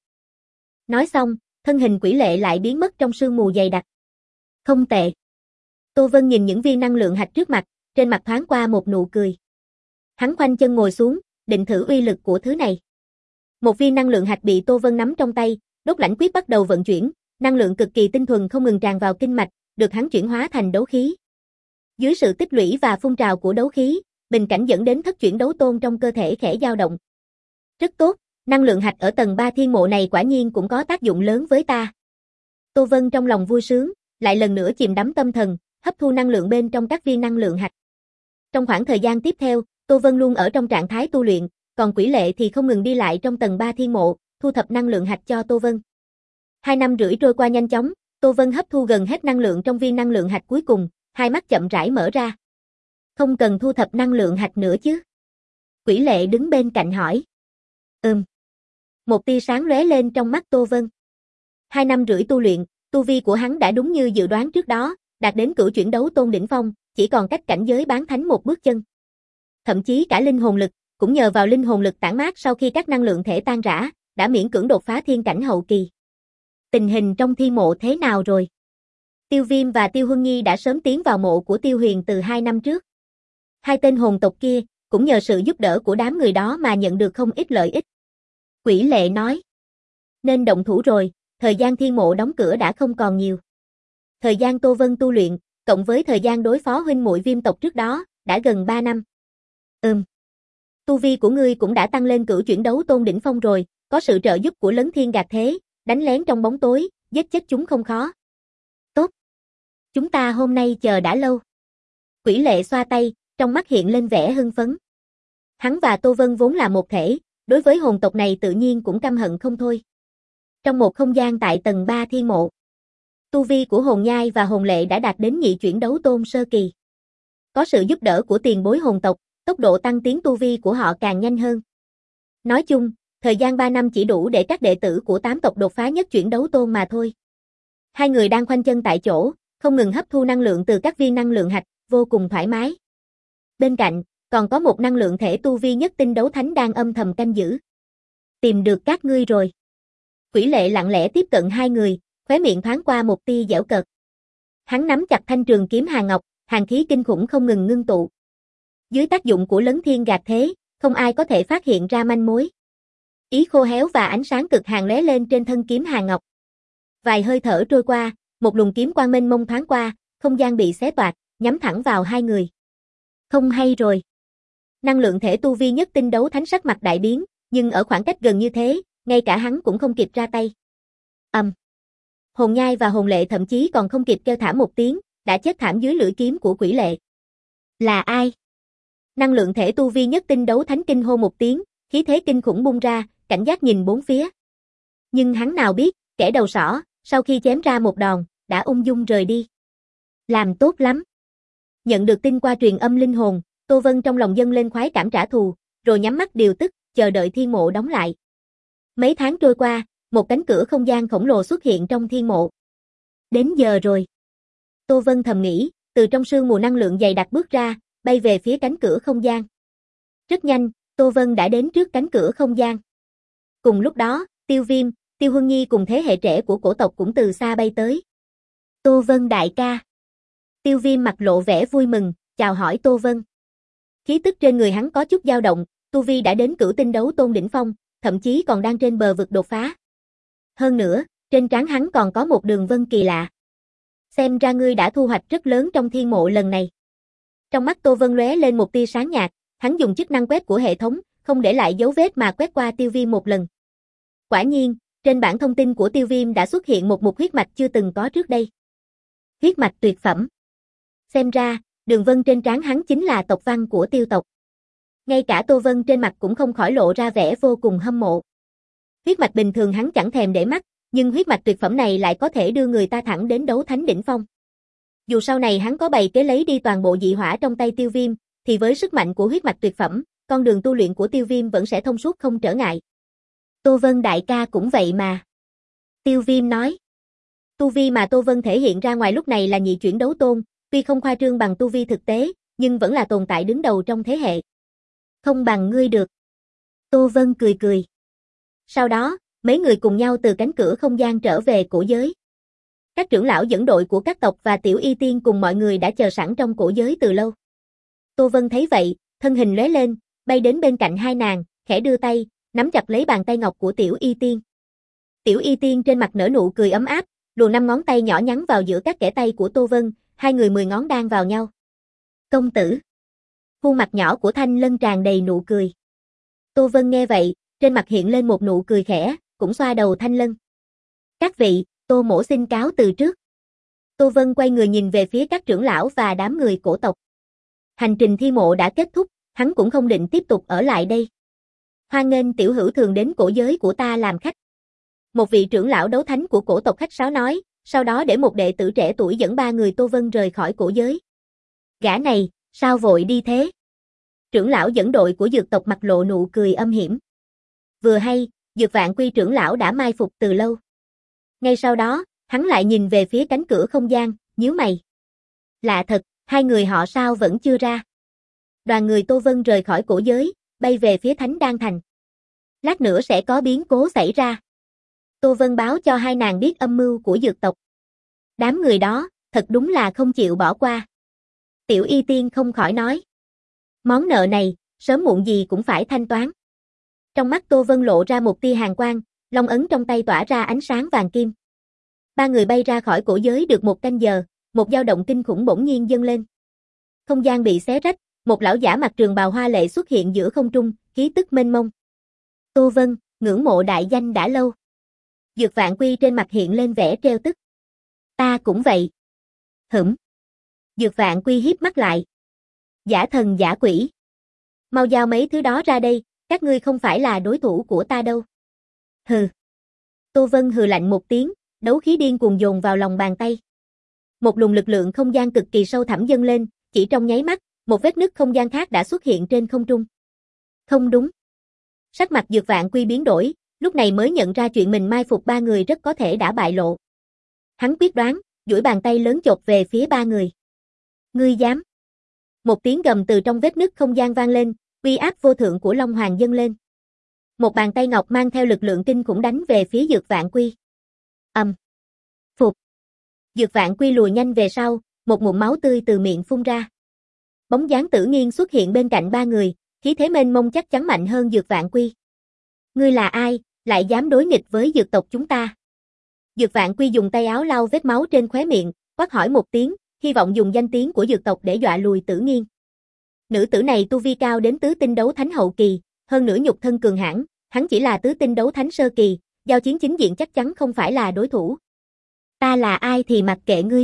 Nói xong, thân hình Quỷ Lệ lại biến mất trong sương mù dày đặc. Không tệ. Tô Vân nhìn những viên năng lượng hạch trước mặt, trên mặt thoáng qua một nụ cười. Hắn khoanh chân ngồi xuống, định thử uy lực của thứ này. Một viên năng lượng hạch bị Tô Vân nắm trong tay, đốt lãnh quyết bắt đầu vận chuyển, năng lượng cực kỳ tinh thuần không ngừng tràn vào kinh mạch, được hắn chuyển hóa thành đấu khí. Dưới sự tích lũy và phun trào của đấu khí, bình cảnh dẫn đến thất chuyển đấu tôn trong cơ thể khẽ dao động. Rất tốt, năng lượng hạch ở tầng ba thiên mộ này quả nhiên cũng có tác dụng lớn với ta. Tô Vân trong lòng vui sướng, lại lần nữa chìm đắm tâm thần, hấp thu năng lượng bên trong các viên năng lượng hạch. Trong khoảng thời gian tiếp theo, Tô Vân luôn ở trong trạng thái tu luyện, còn Quỷ Lệ thì không ngừng đi lại trong tầng ba thiên mộ, thu thập năng lượng hạch cho Tô Vân. Hai năm rưỡi trôi qua nhanh chóng, Tô Vân hấp thu gần hết năng lượng trong viên năng lượng hạch cuối cùng, hai mắt chậm rãi mở ra. Không cần thu thập năng lượng hạch nữa chứ? Quỷ Lệ đứng bên cạnh hỏi. Ừm. Một tia sáng lóe lên trong mắt Tô Vân. Hai năm rưỡi tu luyện, tu vi của hắn đã đúng như dự đoán trước đó, đạt đến cửu chuyển đấu tôn đỉnh phong, chỉ còn cách cảnh giới bán thánh một bước chân. Thậm chí cả linh hồn lực, cũng nhờ vào linh hồn lực tản mát sau khi các năng lượng thể tan rã, đã miễn cưỡng đột phá thiên cảnh hậu kỳ. Tình hình trong thiên mộ thế nào rồi? Tiêu Viêm và Tiêu Huân Nhi đã sớm tiến vào mộ của Tiêu Huyền từ hai năm trước. Hai tên hồn tộc kia, cũng nhờ sự giúp đỡ của đám người đó mà nhận được không ít lợi ích. Quỷ Lệ nói. Nên động thủ rồi, thời gian thiên mộ đóng cửa đã không còn nhiều. Thời gian Tô Vân tu luyện, cộng với thời gian đối phó huynh muội Viêm tộc trước đó, đã gần ba năm. Ừm. Tu vi của ngươi cũng đã tăng lên cửu chuyển đấu tôn đỉnh phong rồi, có sự trợ giúp của Lấn Thiên Gạt Thế, đánh lén trong bóng tối, giết chết chúng không khó. Tốt. Chúng ta hôm nay chờ đã lâu. Quỷ Lệ xoa tay, trong mắt hiện lên vẻ hưng phấn. Hắn và Tô Vân vốn là một thể, đối với hồn tộc này tự nhiên cũng căm hận không thôi. Trong một không gian tại tầng ba thiên mộ, tu vi của hồn nhai và hồn lệ đã đạt đến nhị chuyển đấu tôn sơ kỳ. Có sự giúp đỡ của tiền bối hồn tộc, tốc độ tăng tiến tu vi của họ càng nhanh hơn. Nói chung, thời gian ba năm chỉ đủ để các đệ tử của tám tộc đột phá nhất chuyển đấu tôn mà thôi. Hai người đang khoanh chân tại chỗ, không ngừng hấp thu năng lượng từ các viên năng lượng hạch, vô cùng thoải mái. Bên cạnh, còn có một năng lượng thể tu vi nhất tinh đấu thánh đang âm thầm canh giữ. Tìm được các ngươi rồi. Quỷ lệ lặng lẽ tiếp cận hai người, khóe miệng thoáng qua một tia giễu cợt. Hắn nắm chặt thanh trường kiếm hàn ngọc, hàn khí kinh khủng không ngừng ngưng tụ. Dưới tác dụng của lấn thiên gạt thế, không ai có thể phát hiện ra manh mối. Ý khô héo và ánh sáng cực hàn lóe lên trên thân kiếm hàn ngọc. Vài hơi thở trôi qua, một luồng kiếm quang mênh mông thoáng qua, không gian bị xé toạc, nhắm thẳng vào hai người. Không hay rồi. Năng lượng thể tu vi nhất tinh đấu thánh sắc mặt đại biến, nhưng ở khoảng cách gần như thế, ngay cả hắn cũng không kịp ra tay. Ầm. Um. Hồn nhai và hồn lệ thậm chí còn không kịp kêu thảm một tiếng, đã chết thảm dưới lưỡi kiếm của quỷ lệ. Là ai? Năng lượng thể tu vi nhất tinh đấu thánh kinh hô một tiếng, khí thế kinh khủng bung ra, cảnh giác nhìn bốn phía. Nhưng hắn nào biết, kẻ đầu sỏ, sau khi chém ra một đòn, đã ung dung rời đi. Làm tốt lắm. Nhận được tin qua truyền âm linh hồn, Tô Vân trong lòng dâng lên khoái cảm trả thù, rồi nhắm mắt điều tức, chờ đợi thiên mộ đóng lại. Mấy tháng trôi qua, một cánh cửa không gian khổng lồ xuất hiện trong thiên mộ. Đến giờ rồi. Tô Vân thầm nghĩ, từ trong sương mù năng lượng dày đặc bước ra, bay về phía cánh cửa không gian. Rất nhanh, Tô Vân đã đến trước cánh cửa không gian. Cùng lúc đó, Tiêu Viêm, Tiêu Huân Nhi cùng thế hệ trẻ của cổ tộc cũng từ xa bay tới. Tô Vân đại ca. Tiêu Viêm mặt lộ vẻ vui mừng, chào hỏi Tô Vân. Khí tức trên người hắn có chút dao động, tu vi đã đến cửu tinh đấu tôn đỉnh phong, thậm chí còn đang trên bờ vực đột phá. Hơn nữa, trên trán hắn còn có một đường vân kỳ lạ. Xem ra ngươi đã thu hoạch rất lớn trong thiên mộ lần này. Trong mắt Tô Vân lóe lên một tia sáng nhạt, hắn dùng chức năng quét của hệ thống, không để lại dấu vết mà quét qua Tiêu Viêm một lần. Quả nhiên, trên bảng thông tin của Tiêu Viêm đã xuất hiện một mục huyết mạch chưa từng có trước đây. Huyết mạch tuyệt phẩm. Xem ra, đường vân trên trán hắn chính là tộc văn của Tiêu tộc. Ngay cả Tô Vân trên mặt cũng không khỏi lộ ra vẻ vô cùng hâm mộ. Huyết mạch bình thường hắn chẳng thèm để mắt, nhưng huyết mạch tuyệt phẩm này lại có thể đưa người ta thẳng đến đấu thánh đỉnh phong. Dù sau này hắn có bày kế lấy đi toàn bộ dị hỏa trong tay Tiêu Viêm, thì với sức mạnh của huyết mạch tuyệt phẩm, con đường tu luyện của Tiêu Viêm vẫn sẽ thông suốt không trở ngại. Tô Vân đại ca cũng vậy mà. Tiêu Viêm nói. Tu vi mà Tô Vân thể hiện ra ngoài lúc này là nhị chuyển đấu tôn, tuy không khoa trương bằng tu vi thực tế, nhưng vẫn là tồn tại đứng đầu trong thế hệ. Không bằng ngươi được. Tô Vân cười cười. Sau đó, mấy người cùng nhau từ cánh cửa không gian trở về cổ giới. Các trưởng lão dẫn đội của các tộc và Tiểu Y Tiên cùng mọi người đã chờ sẵn trong cổ giới từ lâu. Tô Vân thấy vậy, thân hình lóe lên, bay đến bên cạnh hai nàng, khẽ đưa tay, nắm chặt lấy bàn tay ngọc của Tiểu Y Tiên. Tiểu Y Tiên trên mặt nở nụ cười ấm áp, luồn năm ngón tay nhỏ nhắn vào giữa các kẽ tay của Tô Vân, hai người mười ngón đan vào nhau. Công tử. Khuôn mặt nhỏ của Thanh Lân tràn đầy nụ cười. Tô Vân nghe vậy, trên mặt hiện lên một nụ cười khẽ, cũng xoa đầu Thanh Lân. Các vị, Tô mỗ xin cáo từ trước. Tô Vân quay người nhìn về phía các trưởng lão và đám người cổ tộc. Hành trình thi mộ đã kết thúc, hắn cũng không định tiếp tục ở lại đây. Hoan nghênh tiểu hữu thường đến cổ giới của ta làm khách. Một vị trưởng lão đấu thánh của cổ tộc khách sáo nói, sau đó để một đệ tử trẻ tuổi dẫn ba người Tô Vân rời khỏi cổ giới. Gã này, sao vội đi thế? Trưởng lão dẫn đội của dược tộc mặt lộ nụ cười âm hiểm. Vừa hay, Dược Vạn Quy trưởng lão đã mai phục từ lâu. Ngay sau đó, hắn lại nhìn về phía cánh cửa không gian, nhíu mày. Lạ thật, hai người họ sao vẫn chưa ra? Đoàn người Tô Vân rời khỏi cổ giới, bay về phía Thánh Đan Thành. Lát nữa sẽ có biến cố xảy ra. Tô Vân báo cho hai nàng biết âm mưu của dược tộc. Đám người đó, thật đúng là không chịu bỏ qua. Tiểu Y Tiên không khỏi nói. Món nợ này, sớm muộn gì cũng phải thanh toán. Trong mắt Tô Vân lộ ra một tia hàn quang, long ấn trong tay tỏa ra ánh sáng vàng kim. Ba người bay ra khỏi cổ giới được một canh giờ, một dao động kinh khủng bỗng nhiên dâng lên. Không gian bị xé rách, một lão giả mặc trường bào hoa lệ xuất hiện giữa không trung, khí tức mênh mông. Tô Vân, ngưỡng mộ đại danh đã lâu. Dược Vạn Quy trên mặt hiện lên vẻ trêu tức. Ta cũng vậy. Hửm. Dược Vạn Quy híp mắt lại. Giả thần giả quỷ. Mau giao mấy thứ đó ra đây, các ngươi không phải là đối thủ của ta đâu. Hừ. Tô Vân hừ lạnh một tiếng, đấu khí điên cuồng dồn vào lòng bàn tay. Một luồng lực lượng không gian cực kỳ sâu thẳm dâng lên, chỉ trong nháy mắt, một vết nứt không gian khác đã xuất hiện trên không trung. Không đúng. Sắc mặt Dược Vạn Quy biến đổi, lúc này mới nhận ra chuyện mình mai phục ba người rất có thể đã bại lộ. Hắn quyết đoán, duỗi bàn tay lớn chộp về phía ba người. Ngươi dám? Một tiếng gầm từ trong vết nứt không gian vang lên, uy áp vô thượng của Long Hoàng dâng lên. Một bàn tay ngọc mang theo lực lượng kinh khủng đánh về phía Dược Vạn Quy. Ầm. Um. Phục. Dược Vạn Quy lùi nhanh về sau, một ngụm máu tươi từ miệng phun ra. Bóng dáng Tử Nghiên xuất hiện bên cạnh ba người, khí thế mênh mông chắc chắn mạnh hơn Dược Vạn Quy. Ngươi là ai, lại dám đối nghịch với dược tộc chúng ta? Dược Vạn Quy dùng tay áo lau vết máu trên khóe miệng, quát hỏi một tiếng, hy vọng dùng danh tiếng của dược tộc để dọa lùi Tử Nghiên. Nữ tử này tu vi cao đến tứ tinh đấu thánh hậu kỳ, hơn nữa nhục thân cường hãn, hắn chỉ là tứ tinh đấu thánh sơ kỳ, giao chiến chính diện chắc chắn không phải là đối thủ. Ta là ai thì mặc kệ ngươi.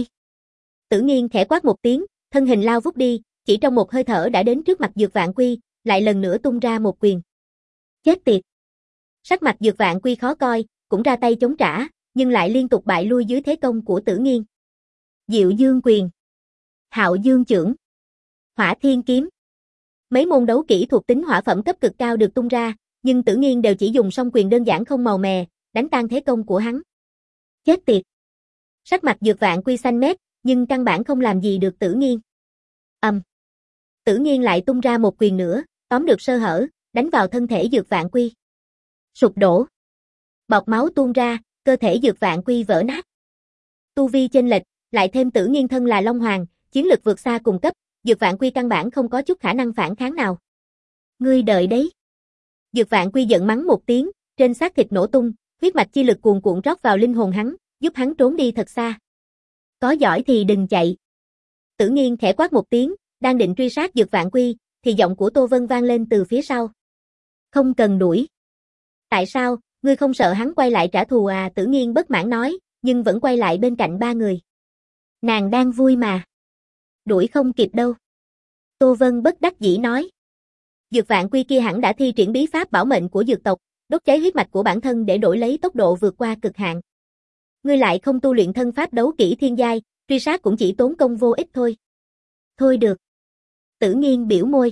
Tử Nghiên khẽ quát một tiếng, thân hình lao vút đi, chỉ trong một hơi thở đã đến trước mặt Dược Vạn Quy, lại lần nữa tung ra một quyền. Chết tiệt. Sắc mặt Dược Vạn Quy khó coi, cũng ra tay chống trả, nhưng lại liên tục bại lui dưới thế công của Tử Nghiên. Diệu Dương quyền, Hạo Dương chưởng, Hỏa Thiên kiếm. Mấy môn đấu kỹ thuộc tính hỏa phẩm cấp cực cao được tung ra, nhưng Tử Nghiên đều chỉ dùng song quyền đơn giản không màu mè, đánh tan thế công của hắn. Chết tiệt. Sắc mặt Dược Vạn Quy xanh mét, nhưng căn bản không làm gì được Tử Nghiên. Ầm. Um. Tử Nghiên lại tung ra một quyền nữa, tóm được sơ hở, đánh vào thân thể Dược Vạn Quy. Sụp đổ. Bọt máu tuôn ra, cơ thể Dược Vạn Quy vỡ nát. Tu vi chênh lệch, lại thêm Tử Nghiên thân là Long Hoàng, chiến lực vượt xa cùng cấp, Dược Vạn Quy căn bản không có chút khả năng phản kháng nào. Ngươi đợi đấy. Dược Vạn Quy giận mắng một tiếng, trên xác thịt nổ tung, huyết mạch chi lực cuồn cuộn rót vào linh hồn hắn, giúp hắn trốn đi thật xa. Có giỏi thì đừng chạy. Tử Nghiên khẽ quát một tiếng, đang định truy sát Dược Vạn Quy, thì giọng của Tô Vân vang lên từ phía sau. Không cần đuổi. Tại sao, ngươi không sợ hắn quay lại trả thù à? Tử Nghiên bất mãn nói, nhưng vẫn quay lại bên cạnh ba người. Nàng đang vui mà. Đuổi không kịp đâu. Tô Vân bất đắc dĩ nói. Dược Vạn Quy kia hẳn đã thi triển bí pháp bảo mệnh của dược tộc, đốt cháy huyết mạch của bản thân để đổi lấy tốc độ vượt qua cực hạn. Ngươi lại không tu luyện thân pháp đấu kỹ thiên giai, truy sát cũng chỉ tốn công vô ích thôi. Thôi được. Tử Nghiên biểu môi.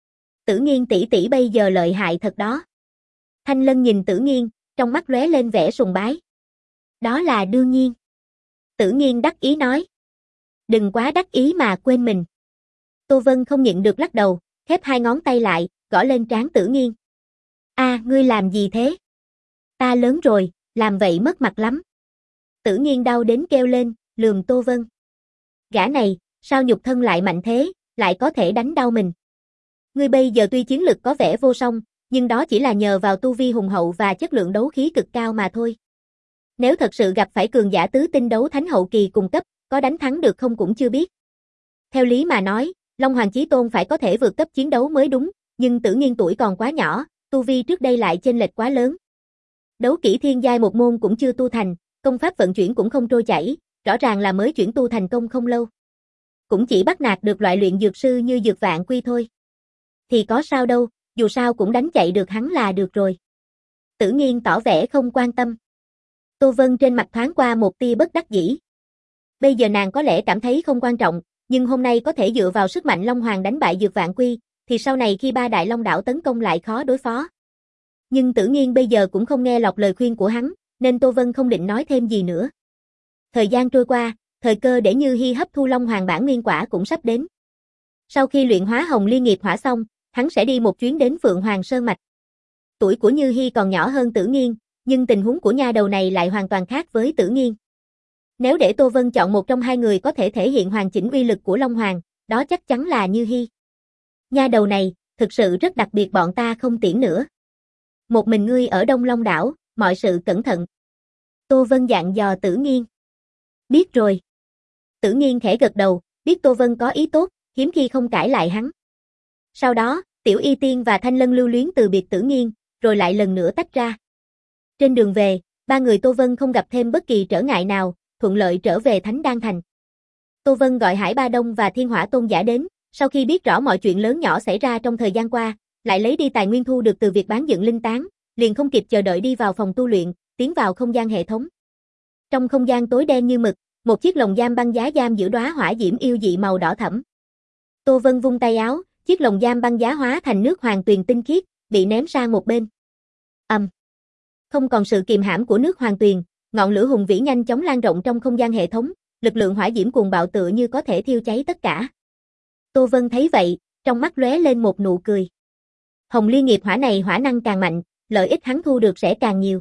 Tử Nghiên tỷ tỷ bây giờ lợi hại thật đó. Thanh Lân nhìn Tử Nghiên, trong mắt lóe lên vẻ sùng bái. Đó là đương nhiên. Tử Nghiên đắc ý nói. Đừng quá đắc ý mà quên mình. Tô Vân không nhịn được lắc đầu, khép hai ngón tay lại, gõ lên trán Tử Nghiên. A, à, ngươi làm gì thế? Ta lớn rồi, làm vậy mất mặt lắm. Tử Nghiên đau đến kêu lên, lườm Tô Vân. Gã này, sao nhục thân lại mạnh thế, lại có thể đánh đau mình. Ngươi bây giờ tuy chiến lực có vẻ vô song, nhưng đó chỉ là nhờ vào tu vi hùng hậu và chất lượng đấu khí cực cao mà thôi. Nếu thật sự gặp phải cường giả tứ tinh đấu thánh hậu kỳ cùng cấp, có đánh thắng được không cũng chưa biết. Theo lý mà nói, Long Hoàng Chí Tôn phải có thể vượt cấp chiến đấu mới đúng, nhưng Tử Nghiên tuổi còn quá nhỏ, tu vi trước đây lại chênh lệch quá lớn. Đấu kỹ thiên giai một môn cũng chưa tu thành, công pháp vận chuyển cũng không trôi chảy, rõ ràng là mới chuyển tu thành công không lâu. Cũng chỉ bắt nạt được loại luyện dược sư như Dược Vạn Quy thôi. Thì có sao đâu, dù sao cũng đánh chạy được hắn là được rồi. Tử Nghiên tỏ vẻ không quan tâm. Tô Vân trên mặt thoáng qua một tia bất đắc dĩ. Bây giờ nàng có lẽ cảm thấy không quan trọng, nhưng hôm nay có thể dựa vào sức mạnh Long Hoàng đánh bại Dược Vạn Quy, thì sau này khi ba đại Long đảo tấn công lại khó đối phó. Nhưng Tử Nghiên bây giờ cũng không nghe lọt lời khuyên của hắn, nên Tô Vân không định nói thêm gì nữa. Thời gian trôi qua, thời cơ để Như Hi hấp thu Long Hoàng bản nguyên quả cũng sắp đến. Sau khi luyện hóa Hồng Liên nghiệp hỏa xong, hắn sẽ đi một chuyến đến Phượng Hoàng Sơn Mạch. Tuổi của Như Hi còn nhỏ hơn Tử Nghiên, nhưng tình huống của nha đầu này lại hoàn toàn khác với Tử Nghiên. Nếu để Tô Vân chọn một trong hai người có thể thể hiện hoàn chỉnh uy lực của Long Hoàng, đó chắc chắn là Như Hi. Nha đầu này, thực sự rất đặc biệt, bọn ta không tiễn nữa. Một mình ngươi ở Đông Long đảo, mọi sự cẩn thận. Tô Vân dặn dò Tử Nghiên. Biết rồi. Tử Nghiên khẽ gật đầu, biết Tô Vân có ý tốt, hiếm khi không cãi lại hắn. Sau đó, Tiểu Y Tiên và Thanh Lân lưu luyến từ biệt Tử Nghiên, rồi lại lần nữa tách ra. Trên đường về, ba người Tô Vân không gặp thêm bất kỳ trở ngại nào, thuận lợi trở về Thánh Đan Thành. Tô Vân gọi Hải Ba Đông và Thiên Hỏa Tôn giả đến, sau khi biết rõ mọi chuyện lớn nhỏ xảy ra trong thời gian qua, lại lấy đi tài nguyên thu được từ việc bán dựng linh tán, liền không kịp chờ đợi đi vào phòng tu luyện, tiến vào không gian hệ thống. Trong không gian tối đen như mực, một chiếc lồng giam băng giá giam giữ đóa hỏa diễm yêu dị màu đỏ thẫm. Tô Vân vung tay áo, chiếc lồng giam băng giá hóa thành nước hoàng tuyền tinh khiết, bị ném sang một bên. Ầm. Um. Không còn sự kìm hãm của nước hoàng tuyền, ngọn lửa hùng vĩ nhanh chóng lan rộng trong không gian hệ thống, lực lượng hỏa diễm cuồng bạo tựa như có thể thiêu cháy tất cả. Tô Vân thấy vậy, trong mắt lóe lên một nụ cười. Hồng liên nghiệp hỏa này hỏa năng càng mạnh, lợi ích hắn thu được sẽ càng nhiều.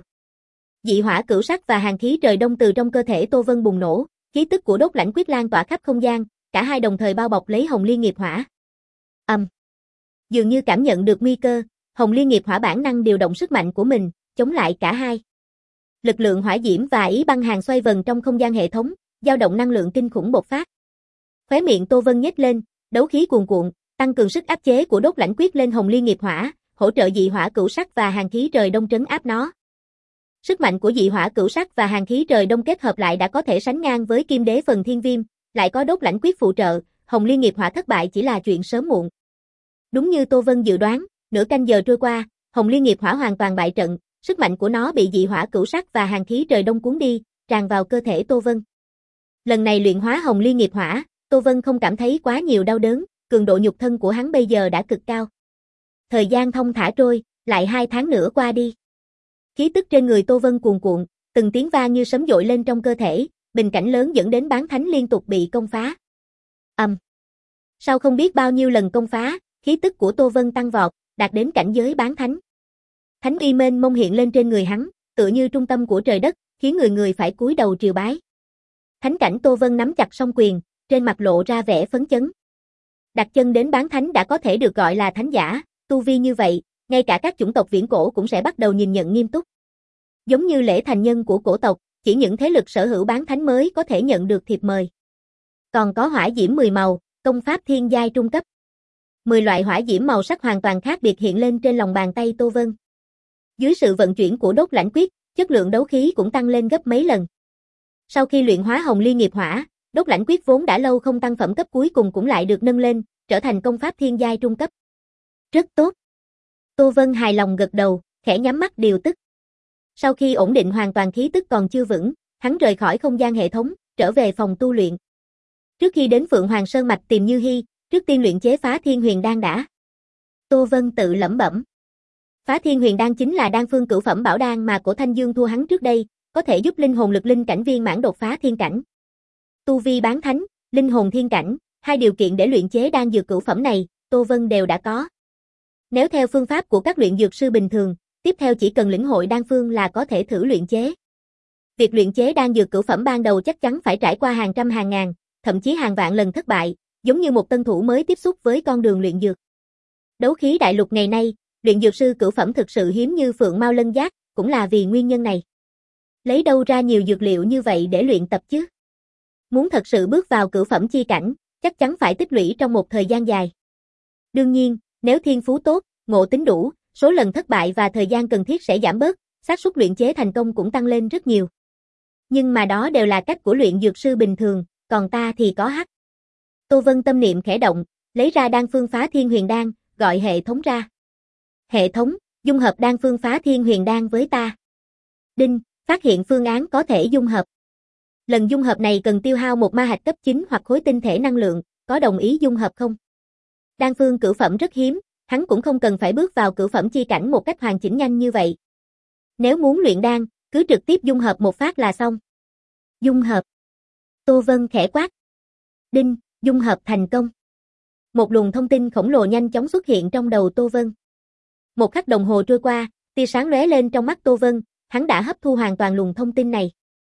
Dị hỏa cửu sắc và hàn khí trời đông từ trong cơ thể Tô Vân bùng nổ, khí tức của đốt lãnh quyết lan tỏa khắp không gian, cả hai đồng thời bao bọc lấy hồng liên nghiệp hỏa. Ầm. Um. Dường như cảm nhận được nguy cơ, hồng liên nghiệp hỏa bản năng điều động sức mạnh của mình, chống lại cả hai. Lực lượng hỏa diễm và ý băng hàn xoay vần trong không gian hệ thống, dao động năng lượng kinh khủng bộc phát. Khóe miệng Tô Vân nhếch lên, đấu khí cuồn cuộn, tăng cường sức áp chế của đốt lãnh quyết lên hồng liên nghiệp hỏa, hỗ trợ dị hỏa cửu sắc và hàn khí trời đông trấn áp nó. Sức mạnh của dị hỏa cửu sắc và hàn khí trời đông kết hợp lại đã có thể sánh ngang với kim đế phần thiên viêm, lại có đốt lãnh quyết phụ trợ, hồng liên nghiệp hỏa thất bại chỉ là chuyện sớm muộn. Đúng như Tô Vân dự đoán, nửa canh giờ trôi qua, hồng liên nghiệp hỏa hoàn toàn bại trận, sức mạnh của nó bị dị hỏa cửu sắc và hàn khí trời đông cuốn đi, tràn vào cơ thể Tô Vân. Lần này luyện hóa hồng liên nghiệp hỏa, Tô Vân không cảm thấy quá nhiều đau đớn, cường độ nhục thân của hắn bây giờ đã cực cao. Thời gian thong thả trôi, lại hai tháng nữa qua đi. Khí tức trên người Tô Vân cuồn cuộn, từng tiếng vang như sấm dội lên trong cơ thể, bình cảnh lớn dẫn đến bán thánh liên tục bị công phá. Ầm. Um. Sau không biết bao nhiêu lần công phá, khí tức của Tô Vân tăng vọt, đạt đến cảnh giới bán thánh. Thánh uy mênh mông hiện lên trên người hắn, tựa như trung tâm của trời đất, khiến người người phải cúi đầu triều bái. Thánh cảnh Tô Vân nắm chặt song quyền, trên mặt lộ ra vẻ phấn chấn. Đặt chân đến bán thánh đã có thể được gọi là thánh giả, tu vi như vậy, ngay cả các chủng tộc viễn cổ cũng sẽ bắt đầu nhìn nhận nghiêm túc. Giống như lễ thành nhân của cổ tộc, chỉ những thế lực sở hữu bán thánh mới có thể nhận được thiệp mời. Còn có hỏa diễm mười màu, công pháp thiên giai trung cấp. mười loại hỏa diễm màu sắc hoàn toàn khác biệt hiện lên trên lòng bàn tay Tô Vân. Dưới sự vận chuyển của đốt lãnh quyết, chất lượng đấu khí cũng tăng lên gấp mấy lần. Sau khi luyện hóa hồng liên nghiệp hỏa, đốt lãnh quyết vốn đã lâu không tăng phẩm cấp cuối cùng cũng lại được nâng lên, trở thành công pháp thiên giai trung cấp. Rất tốt. Tô Vân hài lòng gật đầu, khẽ nhắm mắt điều tức. Sau khi ổn định hoàn toàn khí tức còn chưa vững, hắn rời khỏi không gian hệ thống, trở về phòng tu luyện. Trước khi đến Phượng Hoàng Sơn Mạch tìm Như Hi, trước tiên luyện chế Phá Thiên Huyền Đan đã. Tô Vân tự lẩm bẩm. Phá Thiên Huyền Đan chính là đan phương cửu phẩm bảo đan mà Cổ Thanh Dương thua hắn trước đây, có thể giúp linh hồn lực linh cảnh viên mãn đột phá thiên cảnh. Tu vi bán thánh, linh hồn thiên cảnh, hai điều kiện để luyện chế đan dược cửu phẩm này, Tô Vân đều đã có. Nếu theo phương pháp của các luyện dược sư bình thường, tiếp theo chỉ cần lĩnh hội đan phương là có thể thử luyện chế. Việc luyện chế đan dược cửu phẩm ban đầu chắc chắn phải trải qua hàng trăm hàng ngàn, thậm chí hàng vạn lần thất bại, giống như một tân thủ mới tiếp xúc với con đường luyện dược. Đấu khí đại lục ngày nay, luyện dược sư cửu phẩm thực sự hiếm như phượng mao lân giác, cũng là vì nguyên nhân này. Lấy đâu ra nhiều dược liệu như vậy để luyện tập chứ? Muốn thật sự bước vào cửu phẩm chi cảnh, chắc chắn phải tích lũy trong một thời gian dài. Đương nhiên, nếu thiên phú tốt, ngộ tính đủ, số lần thất bại và thời gian cần thiết sẽ giảm bớt, xác suất luyện chế thành công cũng tăng lên rất nhiều. Nhưng mà đó đều là cách của luyện dược sư bình thường, còn ta thì có hắc. Tô Vân tâm niệm khẽ động, lấy ra đan phương Phá Thiên Huyền Đan, gọi hệ thống ra. Hệ thống, dung hợp đan phương Phá Thiên Huyền Đan với ta. Đinh, phát hiện phương án có thể dung hợp. Lần dung hợp này cần tiêu hao một ma hạch cấp chín hoặc khối tinh thể năng lượng, có đồng ý dung hợp không? Đan phương cửu phẩm rất hiếm, hắn cũng không cần phải bước vào cửu phẩm chi cảnh một cách hoàn chỉnh nhanh như vậy. Nếu muốn luyện đan, cứ trực tiếp dung hợp một phát là xong. Dung hợp. Tô Vân khẽ quát. Đinh, dung hợp thành công. Một luồng thông tin khổng lồ nhanh chóng xuất hiện trong đầu Tô Vân. Một khắc đồng hồ trôi qua, tia sáng lóe lên trong mắt Tô Vân, hắn đã hấp thu hoàn toàn luồng thông tin này.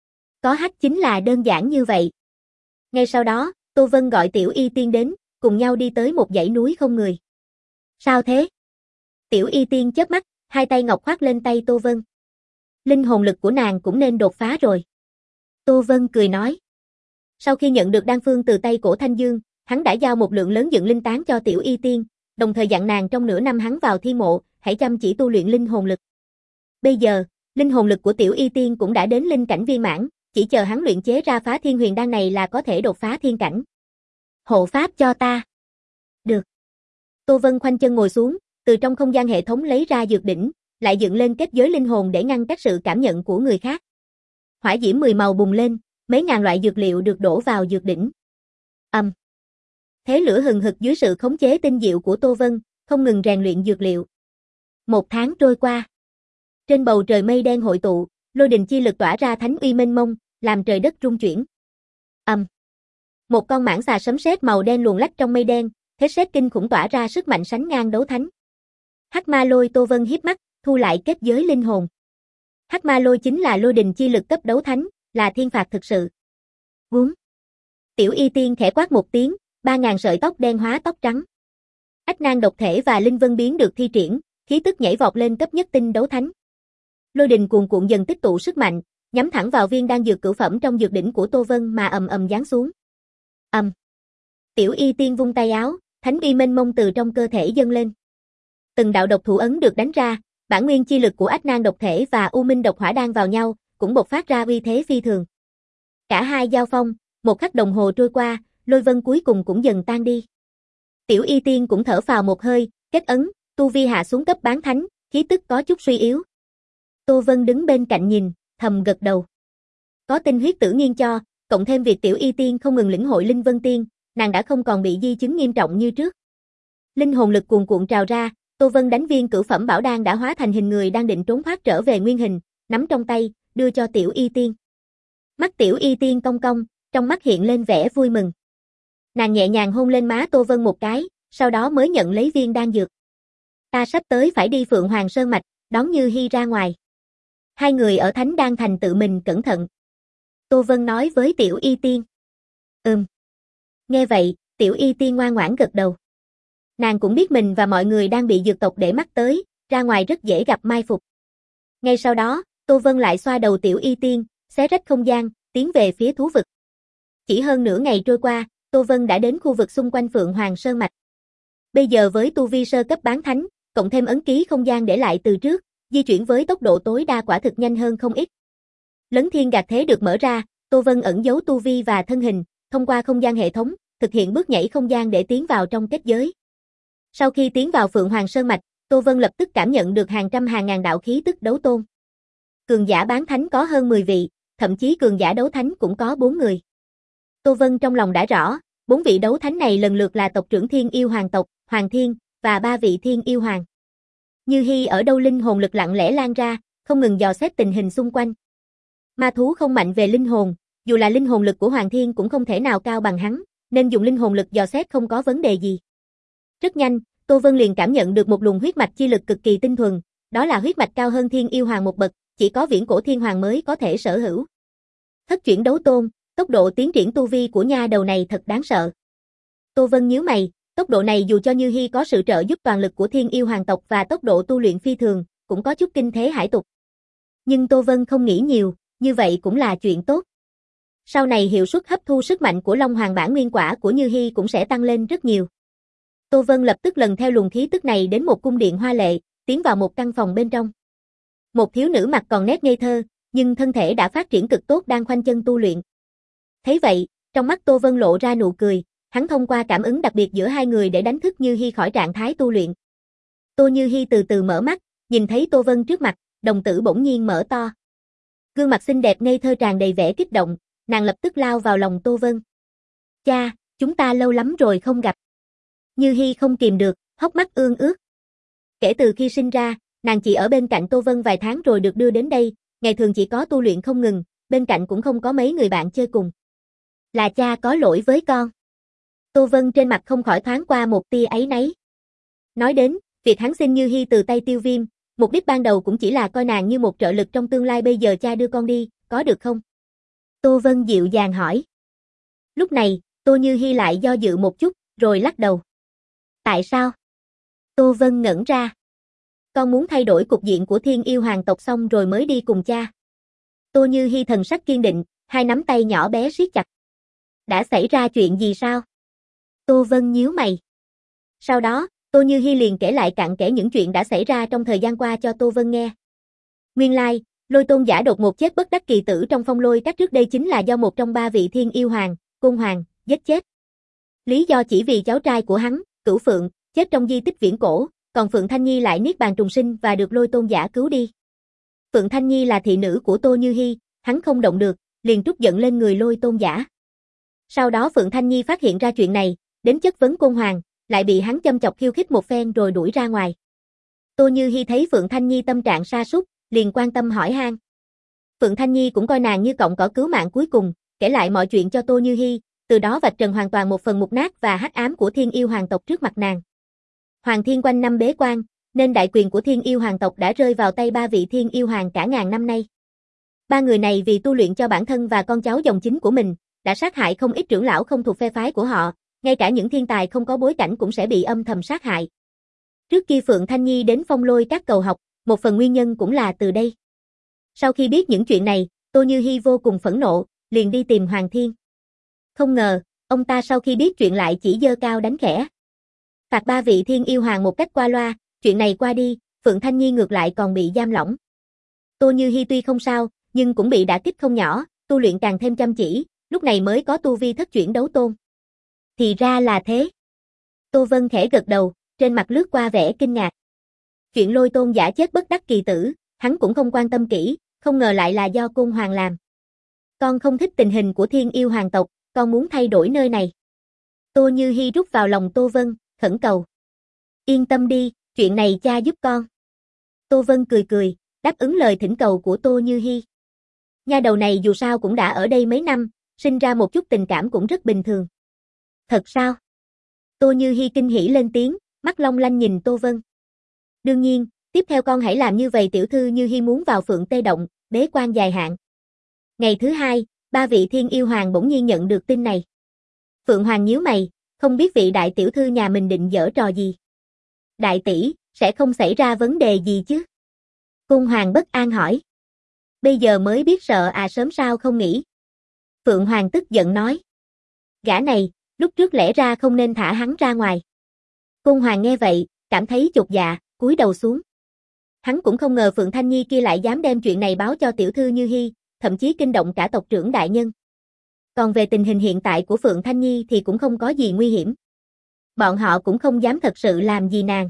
Có hack chính là đơn giản như vậy. Ngay sau đó, Tô Vân gọi Tiểu Y Tiên đến, cùng nhau đi tới một dãy núi không người. Sao thế? Tiểu Y Tiên chớp mắt, hai tay ngọc khoác lên tay Tô Vân. Linh hồn lực của nàng cũng nên đột phá rồi. Tô Vân cười nói. Sau khi nhận được đan phương từ tay Cổ Thanh Dương, hắn đã giao một lượng lớn dựng linh tán cho Tiểu Y Tiên, đồng thời dặn nàng trong nửa năm hắn vào thi mộ, hãy chăm chỉ tu luyện linh hồn lực. Bây giờ, linh hồn lực của Tiểu Y Tiên cũng đã đến linh cảnh viên mãn, chỉ chờ hắn luyện chế ra Phá Thiên Huyền Đan này là có thể đột phá thiên cảnh. Hộ pháp cho ta. Được. Tô Vân khoanh chân ngồi xuống, từ trong không gian hệ thống lấy ra dược đỉnh, lại dựng lên kết giới linh hồn để ngăn cách sự cảm nhận của người khác. Hỏa diễm mười màu bùng lên, mấy ngàn loại dược liệu được đổ vào dược đỉnh. Ầm. Um. Thế lửa hừng hực dưới sự khống chế tinh diệu của Tô Vân, không ngừng rèn luyện dược liệu. Một tháng trôi qua. Trên bầu trời mây đen hội tụ, lôi đình chi lực tỏa ra thánh uy mênh mông, làm trời đất rung chuyển. Ầm. Um. Một con mãng xà sấm sét màu đen luồn lách trong mây đen, thế sét kinh khủng tỏa ra sức mạnh sánh ngang đấu thánh. Hắc ma lôi. Tô Vân híp mắt, thu lại kết giới linh hồn. Hắc ma lôi chính là lôi đình chi lực cấp đấu thánh, là thiên phạt thực sự. Vúng. Tiểu Y Tiên khẽ quát một tiếng, ba ngàn sợi tóc đen hóa tóc trắng. Ách nan độc thể và linh vân biến được thi triển, khí tức nhảy vọt lên cấp nhất tinh đấu thánh. Lôi đình cuồn cuộn dần tích tụ sức mạnh, nhắm thẳng vào viên đan dược cửu phẩm trong dược đỉnh của Tô Vân mà ầm ầm giáng xuống. Ầm. Tiểu Y Tiên vung tay áo, thánh uy mênh mông từ trong cơ thể dâng lên. Từng đạo độc thủ ấn được đánh ra, bản nguyên chi lực của Ách nan độc thể và U Minh độc hỏa đan vào nhau, cũng bộc phát ra uy thế phi thường. Cả hai giao phong, một khắc đồng hồ trôi qua, lôi vân cuối cùng cũng dần tan đi. Tiểu Y Tiên cũng thở phào một hơi, kết ấn, tu vi hạ xuống cấp bán thánh, khí tức có chút suy yếu. Tô Vân đứng bên cạnh nhìn, thầm gật đầu. Có tinh huyết tử nghiên cho, cộng thêm việc Tiểu Y Tiên không ngừng lĩnh hội linh vân tiên, nàng đã không còn bị di chứng nghiêm trọng như trước. Linh hồn lực cuồn cuộn trào ra, Tô Vân đánh viên cửu phẩm bảo đan đã hóa thành hình người đang định trốn thoát trở về nguyên hình, nắm trong tay, đưa cho Tiểu Y Tiên. Mắt Tiểu Y Tiên cong cong, trong mắt hiện lên vẻ vui mừng. Nàng nhẹ nhàng hôn lên má Tô Vân một cái, sau đó mới nhận lấy viên đan dược. Ta sắp tới phải đi Phượng Hoàng Sơn Mạch, đón Như Hi ra ngoài. Hai người ở Thánh Đan Thành tự mình cẩn thận. Tô Vân nói với Tiểu Y Tiên. Ừm. Nghe vậy, Tiểu Y Tiên ngoan ngoãn gật đầu. Nàng cũng biết mình và mọi người đang bị dược tộc để mắt tới, ra ngoài rất dễ gặp mai phục. Ngay sau đó, Tô Vân lại xoa đầu Tiểu Y Tiên, xé rách không gian, tiến về phía thú vực. Chỉ hơn nửa ngày trôi qua, Tô Vân đã đến khu vực xung quanh Phượng Hoàng Sơn Mạch. Bây giờ với tu vi sơ cấp bán thánh, cộng thêm ấn ký không gian để lại từ trước, di chuyển với tốc độ tối đa quả thực nhanh hơn không ít. Lấn thiên gạt thế được mở ra, Tô Vân ẩn giấu tu vi và thân hình, thông qua không gian hệ thống, thực hiện bước nhảy không gian để tiến vào trong kết giới. Sau khi tiến vào Phượng Hoàng Sơn Mạch, Tô Vân lập tức cảm nhận được hàng trăm hàng ngàn đạo khí tức đấu tôn. Cường giả bán thánh có hơn mười vị, thậm chí cường giả đấu thánh cũng có bốn người. Tô Vân trong lòng đã rõ, bốn vị đấu thánh này lần lượt là tộc trưởng Thiên Yêu Hoàng tộc, Hoàng Thiên, và ba vị Thiên Yêu Hoàng. Như Hi ở đâu linh hồn lực lặng lẽ lan ra, không ngừng dò xét tình hình xung quanh. Ma thú không mạnh về linh hồn, dù là linh hồn lực của Hoàng Thiên cũng không thể nào cao bằng hắn, nên dùng linh hồn lực dò xét không có vấn đề gì. Rất nhanh, Tô Vân liền cảm nhận được một luồng huyết mạch chi lực cực kỳ tinh thuần, đó là huyết mạch cao hơn Thiên Yêu Hoàng một bậc, chỉ có viễn cổ Thiên Hoàng mới có thể sở hữu. Thất chuyển đấu tôn, tốc độ tiến triển tu vi của nha đầu này thật đáng sợ. Tô Vân nhíu mày, tốc độ này dù cho Như Hi có sự trợ giúp toàn lực của Thiên Yêu Hoàng tộc và tốc độ tu luyện phi thường, cũng có chút kinh thế hải tục. Nhưng Tô Vân không nghĩ nhiều, như vậy cũng là chuyện tốt. Sau này hiệu suất hấp thu sức mạnh của Long Hoàng bản nguyên quả của Như Hi cũng sẽ tăng lên rất nhiều. Tô Vân lập tức lần theo luồng khí tức này đến một cung điện hoa lệ, tiến vào một căn phòng bên trong. Một thiếu nữ mặt còn nét ngây thơ, nhưng thân thể đã phát triển cực tốt đang khoanh chân tu luyện. Thấy vậy, trong mắt Tô Vân lộ ra nụ cười, hắn thông qua cảm ứng đặc biệt giữa hai người để đánh thức Như Hi khỏi trạng thái tu luyện. Tô Như Hi từ từ mở mắt, nhìn thấy Tô Vân trước mặt, đồng tử bỗng nhiên mở to. Gương mặt xinh đẹp ngây thơ tràn đầy vẻ kích động, nàng lập tức lao vào lòng Tô Vân. Cha, chúng ta lâu lắm rồi không gặp. Như Hi không kìm được, hốc mắt ương ướt. Kể từ khi sinh ra, nàng chỉ ở bên cạnh Tô Vân vài tháng rồi được đưa đến đây, ngày thường chỉ có tu luyện không ngừng, bên cạnh cũng không có mấy người bạn chơi cùng. Là cha có lỗi với con. Tô Vân trên mặt không khỏi thoáng qua một tia áy náy. Nói đến, việc hắn xin Như Hi từ tay Tiêu Viêm, mục đích ban đầu cũng chỉ là coi nàng như một trợ lực trong tương lai, bây giờ cha đưa con đi, có được không? Tô Vân dịu dàng hỏi. Lúc này, Tô Như Hi lại do dự một chút, rồi lắc đầu. Tại sao? Tô Vân ngẩn ra. Con muốn thay đổi cục diện của Thiên Yêu Hoàng tộc xong rồi mới đi cùng cha. Tô Như Hi thần sắc kiên định, hai nắm tay nhỏ bé siết chặt. Đã xảy ra chuyện gì sao? Tô Vân nhíu mày. Sau đó, Tô Như Hi liền kể lại cặn kẽ những chuyện đã xảy ra trong thời gian qua cho Tô Vân nghe. Nguyên lai, Lôi Tôn giả đột ngột chết bất đắc kỳ tử trong phong lôi các trước đây chính là do một trong ba vị Thiên Yêu Hoàng, Côn Hoàng, giết chết. Lý do chỉ vì cháu trai của hắn, Cửu Phượng, chết trong di tích viễn cổ, còn Phượng Thanh Nhi lại niết bàn trùng sinh và được Lôi Tôn giả cứu đi. Phượng Thanh Nhi là thị nữ của Tô Như Hi, hắn không động được, liền trút giận lên người Lôi Tôn giả. Sau đó Phượng Thanh Nhi phát hiện ra chuyện này, đến chất vấn Côn Hoàng, lại bị hắn châm chọc khiêu khích một phen rồi đuổi ra ngoài. Tô Như Hi thấy Phượng Thanh Nhi tâm trạng sa sút, liền quan tâm hỏi han. Phượng Thanh Nhi cũng coi nàng như cọng cỏ cứu mạng cuối cùng, kể lại mọi chuyện cho Tô Như Hi, từ đó vạch trần hoàn toàn một phần mục nát và hắc ám của Thiên Yêu Hoàng tộc trước mặt nàng. Hoàng Thiên quanh năm bế quan, nên đại quyền của Thiên Yêu Hoàng tộc đã rơi vào tay ba vị Thiên Yêu Hoàng cả ngàn năm nay. Ba người này vì tu luyện cho bản thân và con cháu dòng chính của mình, đã sát hại không ít trưởng lão không thuộc phe phái của họ, ngay cả những thiên tài không có bối cảnh cũng sẽ bị âm thầm sát hại. Trước khi Phượng Thanh Nhi đến Phong Lôi các cầu học, một phần nguyên nhân cũng là từ đây. Sau khi biết những chuyện này, Tô Như Hi vô cùng phẫn nộ, liền đi tìm Hoàng Thiên. Không ngờ, ông ta sau khi biết chuyện lại chỉ giơ cao đánh khẽ. Phạt ba vị Thiên Yêu Hoàng một cách qua loa, chuyện này qua đi, Phượng Thanh Nhi ngược lại còn bị giam lỏng. Tô Như Hi tuy không sao, nhưng cũng bị đả kích không nhỏ, tu luyện càng thêm chăm chỉ, lúc này mới có tu vi thất chuyển đấu tôn. Thì ra là thế. Tô Vân khẽ gật đầu, trên mặt lướt qua vẻ kinh ngạc. Chuyện Lôi Tôn giả chết bất đắc kỳ tử, hắn cũng không quan tâm kỹ, không ngờ lại là do Côn Hoàng làm. Con không thích tình hình của Thiên Yêu Hoàng tộc, con muốn thay đổi nơi này. Tô Như Hi rút vào lòng Tô Vân, khẩn cầu. Yên tâm đi, chuyện này cha giúp con. Tô Vân cười cười, đáp ứng lời thỉnh cầu của Tô Như Hi. Nha đầu này dù sao cũng đã ở đây mấy năm, sinh ra một chút tình cảm cũng rất bình thường. Thật sao? Tô Như Hi kinh hỉ lên tiếng, mắt long lanh nhìn Tô Vân. Đương nhiên, tiếp theo con hãy làm như vậy, tiểu thư Như Hi muốn vào Phượng Tê Động, bế quan dài hạn. Ngày thứ hai, ba vị Thiên Yêu Hoàng bỗng nhiên nhận được tin này. Phượng Hoàng nhíu mày, không biết vị đại tiểu thư nhà mình định giở trò gì. Đại tỷ, sẽ không xảy ra vấn đề gì chứ? Côn Hoàng bất an hỏi. Bây giờ mới biết sợ à, sớm sao không nghĩ. Phượng Hoàng tức giận nói. Gã này, lúc trước lẽ ra không nên thả hắn ra ngoài. Côn Hoàng nghe vậy, cảm thấy chột dạ, cúi đầu xuống. Hắn cũng không ngờ Phượng Thanh Nhi kia lại dám đem chuyện này báo cho tiểu thư Như Hi, thậm chí kinh động cả tộc trưởng đại nhân. Còn về tình hình hiện tại của Phượng Thanh Nhi thì cũng không có gì nguy hiểm. Bọn họ cũng không dám thật sự làm gì nàng.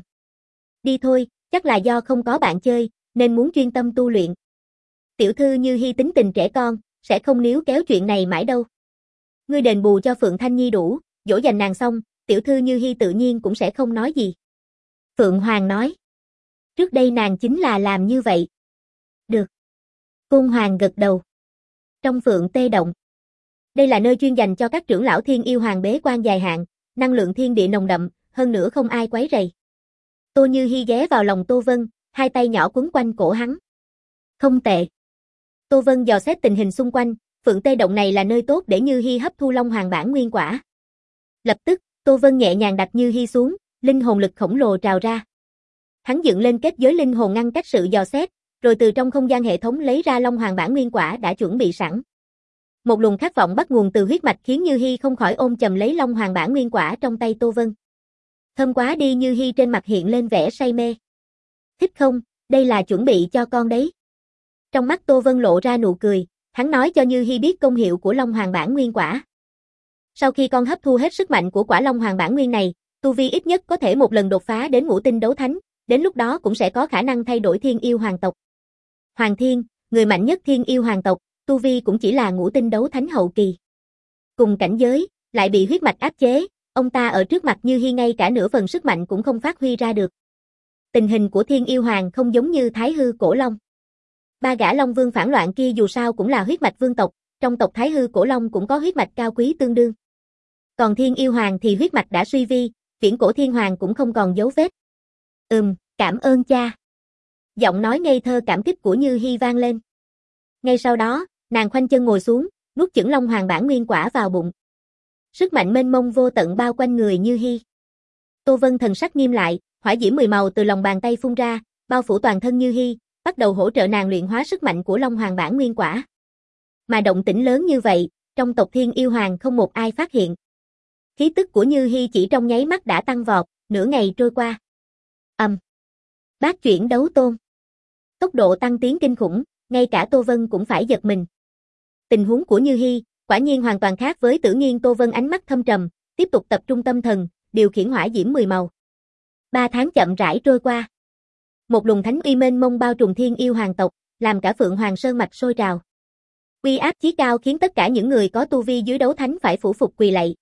Đi thôi, chắc là do không có bạn chơi, nên muốn chuyên tâm tu luyện. Tiểu thư Như Hi tính tình trẻ con, sẽ không níu kéo chuyện này mãi đâu. Ngươi đền bù cho Phượng Thanh Nhi đủ, dỗ dành nàng xong, tiểu thư Như Hi tự nhiên cũng sẽ không nói gì. Phượng Hoàng nói. Trước đây nàng chính là làm như vậy. Được. Côn Hoàng gật đầu. Trong Phượng Tê Động. Đây là nơi chuyên dành cho các trưởng lão Thiên Yêu Hoàng bế quan dài hạn, năng lượng thiên địa nồng đậm, hơn nữa không ai quấy rầy. Tô Như Hi ghé vào lòng Tô Vân, hai tay nhỏ quấn quanh cổ hắn. Không tệ. Tô Vân dò xét tình hình xung quanh, Phượng Tê Động này là nơi tốt để Như Hi hấp thu Long Hoàng bản nguyên quả. Lập tức, Tô Vân nhẹ nhàng đặt Như Hi xuống, linh hồn lực khổng lồ trào ra. Hắn dựng lên kết giới linh hồn ngăn cách sự dò xét, rồi từ trong không gian hệ thống lấy ra Long Hoàng bản nguyên quả đã chuẩn bị sẵn. Một luồng khát vọng bắt nguồn từ huyết mạch khiến Như Hi không khỏi ôm chầm lấy Long Hoàng bản nguyên quả trong tay Tô Vân. Thơm quá đi, Như Hi trên mặt hiện lên vẻ say mê. Thích không, đây là chuẩn bị cho con đấy. Trong mắt Tô Vân lộ ra nụ cười, hắn nói cho Như Hi biết công hiệu của Long Hoàng bản nguyên quả. Sau khi con hấp thu hết sức mạnh của quả Long Hoàng bản nguyên này, tu vi ít nhất có thể một lần đột phá đến ngũ tinh đấu thánh, đến lúc đó cũng sẽ có khả năng thay đổi Thiên Yêu Hoàng tộc. Hoàng Thiên, người mạnh nhất Thiên Yêu Hoàng tộc, tu vi cũng chỉ là ngũ tinh đấu thánh hậu kỳ. Cùng cảnh giới, lại bị huyết mạch áp chế, ông ta ở trước mặt Như Hi ngay cả nửa phần sức mạnh cũng không phát huy ra được. Tình hình của Thiên Yêu Hoàng không giống như Thái Hư Cổ Long. Ba gã Long Vương phản loạn kia dù sao cũng là huyết mạch vương tộc, trong tộc Thái Hư Cổ Long cũng có huyết mạch cao quý tương đương. Còn Thiên Yêu Hoàng thì huyết mạch đã suy vi, Viễn Cổ Thiên Hoàng cũng không còn dấu vết. Ừm, cảm ơn cha. Giọng nói ngây thơ cảm kích của Như Hi vang lên. Ngay sau đó, nàng khoanh chân ngồi xuống, nuốt chửng Long Hoàng bản nguyên quả vào bụng. Sức mạnh mênh mông vô tận bao quanh người Như Hi. Tô Vân thần sắc nghiêm lại, hỏa diễm mười màu từ lòng bàn tay phun ra, bao phủ toàn thân Như Hi, bắt đầu hỗ trợ nàng luyện hóa sức mạnh của Long Hoàng bản nguyên quả. Mà động tĩnh lớn như vậy, trong tộc Thiên Yêu Hoàng không một ai phát hiện. Khí tức của Như Hi chỉ trong nháy mắt đã tăng vọt, nửa ngày trôi qua. Ầm. Um. Bát chuyển đấu tôn. Tốc độ tăng tiến kinh khủng, ngay cả Tô Vân cũng phải giật mình. Tình huống của Như Hi, quả nhiên hoàn toàn khác với Tử Nghiên. Tô Vân ánh mắt thâm trầm, tiếp tục tập trung tâm thần, điều khiển hỏa diễm mười màu. Ba tháng chậm rãi trôi qua. Một luồng thánh uy mênh mông bao trùm Thiên Yêu Hoàng tộc, làm cả Phượng Hoàng Sơn mạch sôi trào. Uy áp chí cao khiến tất cả những người có tu vi dưới đấu thánh phải phủ phục quỳ lạy.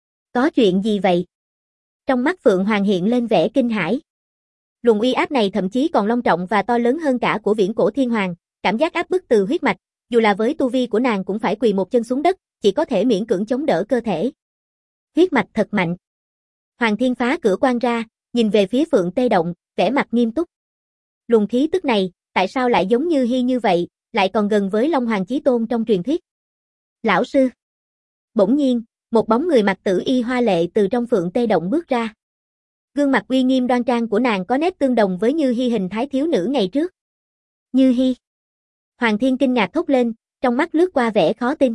Có chuyện gì vậy? Trong mắt Phượng Hoàng hiện lên vẻ kinh hãi. Luồng uy áp này thậm chí còn long trọng và to lớn hơn cả của Viễn Cổ Thiên Hoàng, cảm giác áp bức từ huyết mạch, dù là với tu vi của nàng cũng phải quỳ một chân xuống đất, chỉ có thể miễn cưỡng chống đỡ cơ thể. Huyết mạch thật mạnh. Hoàng Thiên phá cửa quan ra, nhìn về phía Phượng Tê Động, vẻ mặt nghiêm túc. Luồng khí tức này, tại sao lại giống như Hy như vậy, lại còn gần với Long Hoàng Chí Tôn trong truyền thuyết? Lão sư. Bỗng nhiên, một bóng người mặc tử y hoa lệ từ trong Phượng Tê Động bước ra. Gương mặt uy nghiêm đoan trang của nàng có nét tương đồng với Như Hy hình thái thiếu nữ ngày trước. Như Hy. Hoàng Thiên kinh ngạc thốt lên, trong mắt lướt qua vẻ khó tin.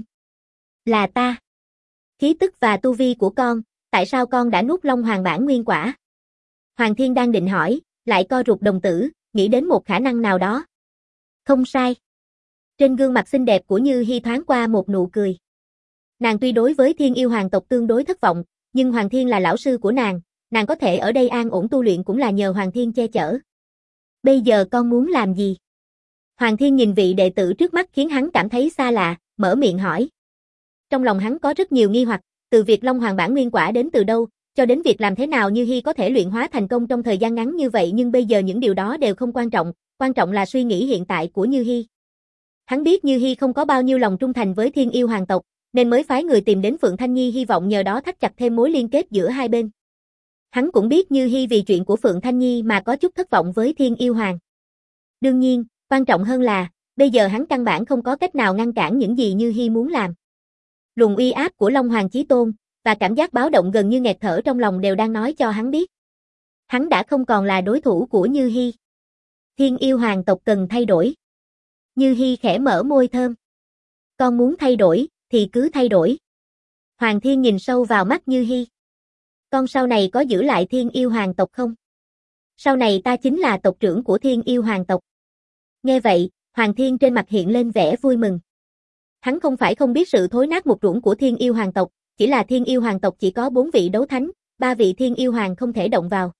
Là ta. Khí tức và tu vi của con, tại sao con đã nuốt Long Hoàng bản nguyên quả? Hoàng Thiên đang định hỏi, lại co rụt đồng tử, nghĩ đến một khả năng nào đó. Không sai. Trên gương mặt xinh đẹp của Như Hy thoáng qua một nụ cười. Nàng tuy đối với Thiên Yêu Hoàng tộc tương đối thất vọng, nhưng Hoàng Thiên là lão sư của nàng, nàng có thể ở đây an ổn tu luyện cũng là nhờ Hoàng Thiên che chở. Bây giờ con muốn làm gì? Hoàng Thiên nhìn vị đệ tử trước mắt khiến hắn cảm thấy xa lạ, mở miệng hỏi. Trong lòng hắn có rất nhiều nghi hoặc, từ việc Long Hoàng bản nguyên quả đến từ đâu, cho đến việc làm thế nào Như Hy có thể luyện hóa thành công trong thời gian ngắn như vậy, nhưng bây giờ những điều đó đều không quan trọng, quan trọng là suy nghĩ hiện tại của Như Hy. Hắn biết Như Hy không có bao nhiêu lòng trung thành với Thiên Yêu Hoàng tộc, nên mới phái người tìm đến Phượng Thanh Nhi hy vọng nhờ đó thắt chặt thêm mối liên kết giữa hai bên. Hắn cũng biết Như Hy vì chuyện của Phượng Thanh Nhi mà có chút thất vọng với Thiên Yêu Hoàng. Đương nhiên, quan trọng hơn là, bây giờ hắn căn bản không có cách nào ngăn cản những gì Như Hy muốn làm. Luồng uy áp của Long Hoàng Chí Tôn, và cảm giác báo động gần như nghẹt thở trong lòng đều đang nói cho hắn biết. Hắn đã không còn là đối thủ của Như Hy. Thiên Yêu Hoàng tộc cần thay đổi. Như Hy khẽ mở môi thơm. Con muốn thay đổi, thì cứ thay đổi. Hoàng Thiên nhìn sâu vào mắt Như Hy. Con sau này có giữ lại Thiên Yêu Hoàng tộc không? Sau này ta chính là tộc trưởng của Thiên Yêu Hoàng tộc. Nghe vậy, Hoàng Thiên trên mặt hiện lên vẻ vui mừng. Hắn không phải không biết sự thối nát mục ruỗng của Thiên Yêu Hoàng tộc, chỉ là Thiên Yêu Hoàng tộc chỉ có bốn vị đấu thánh, ba vị Thiên Yêu Hoàng không thể động vào.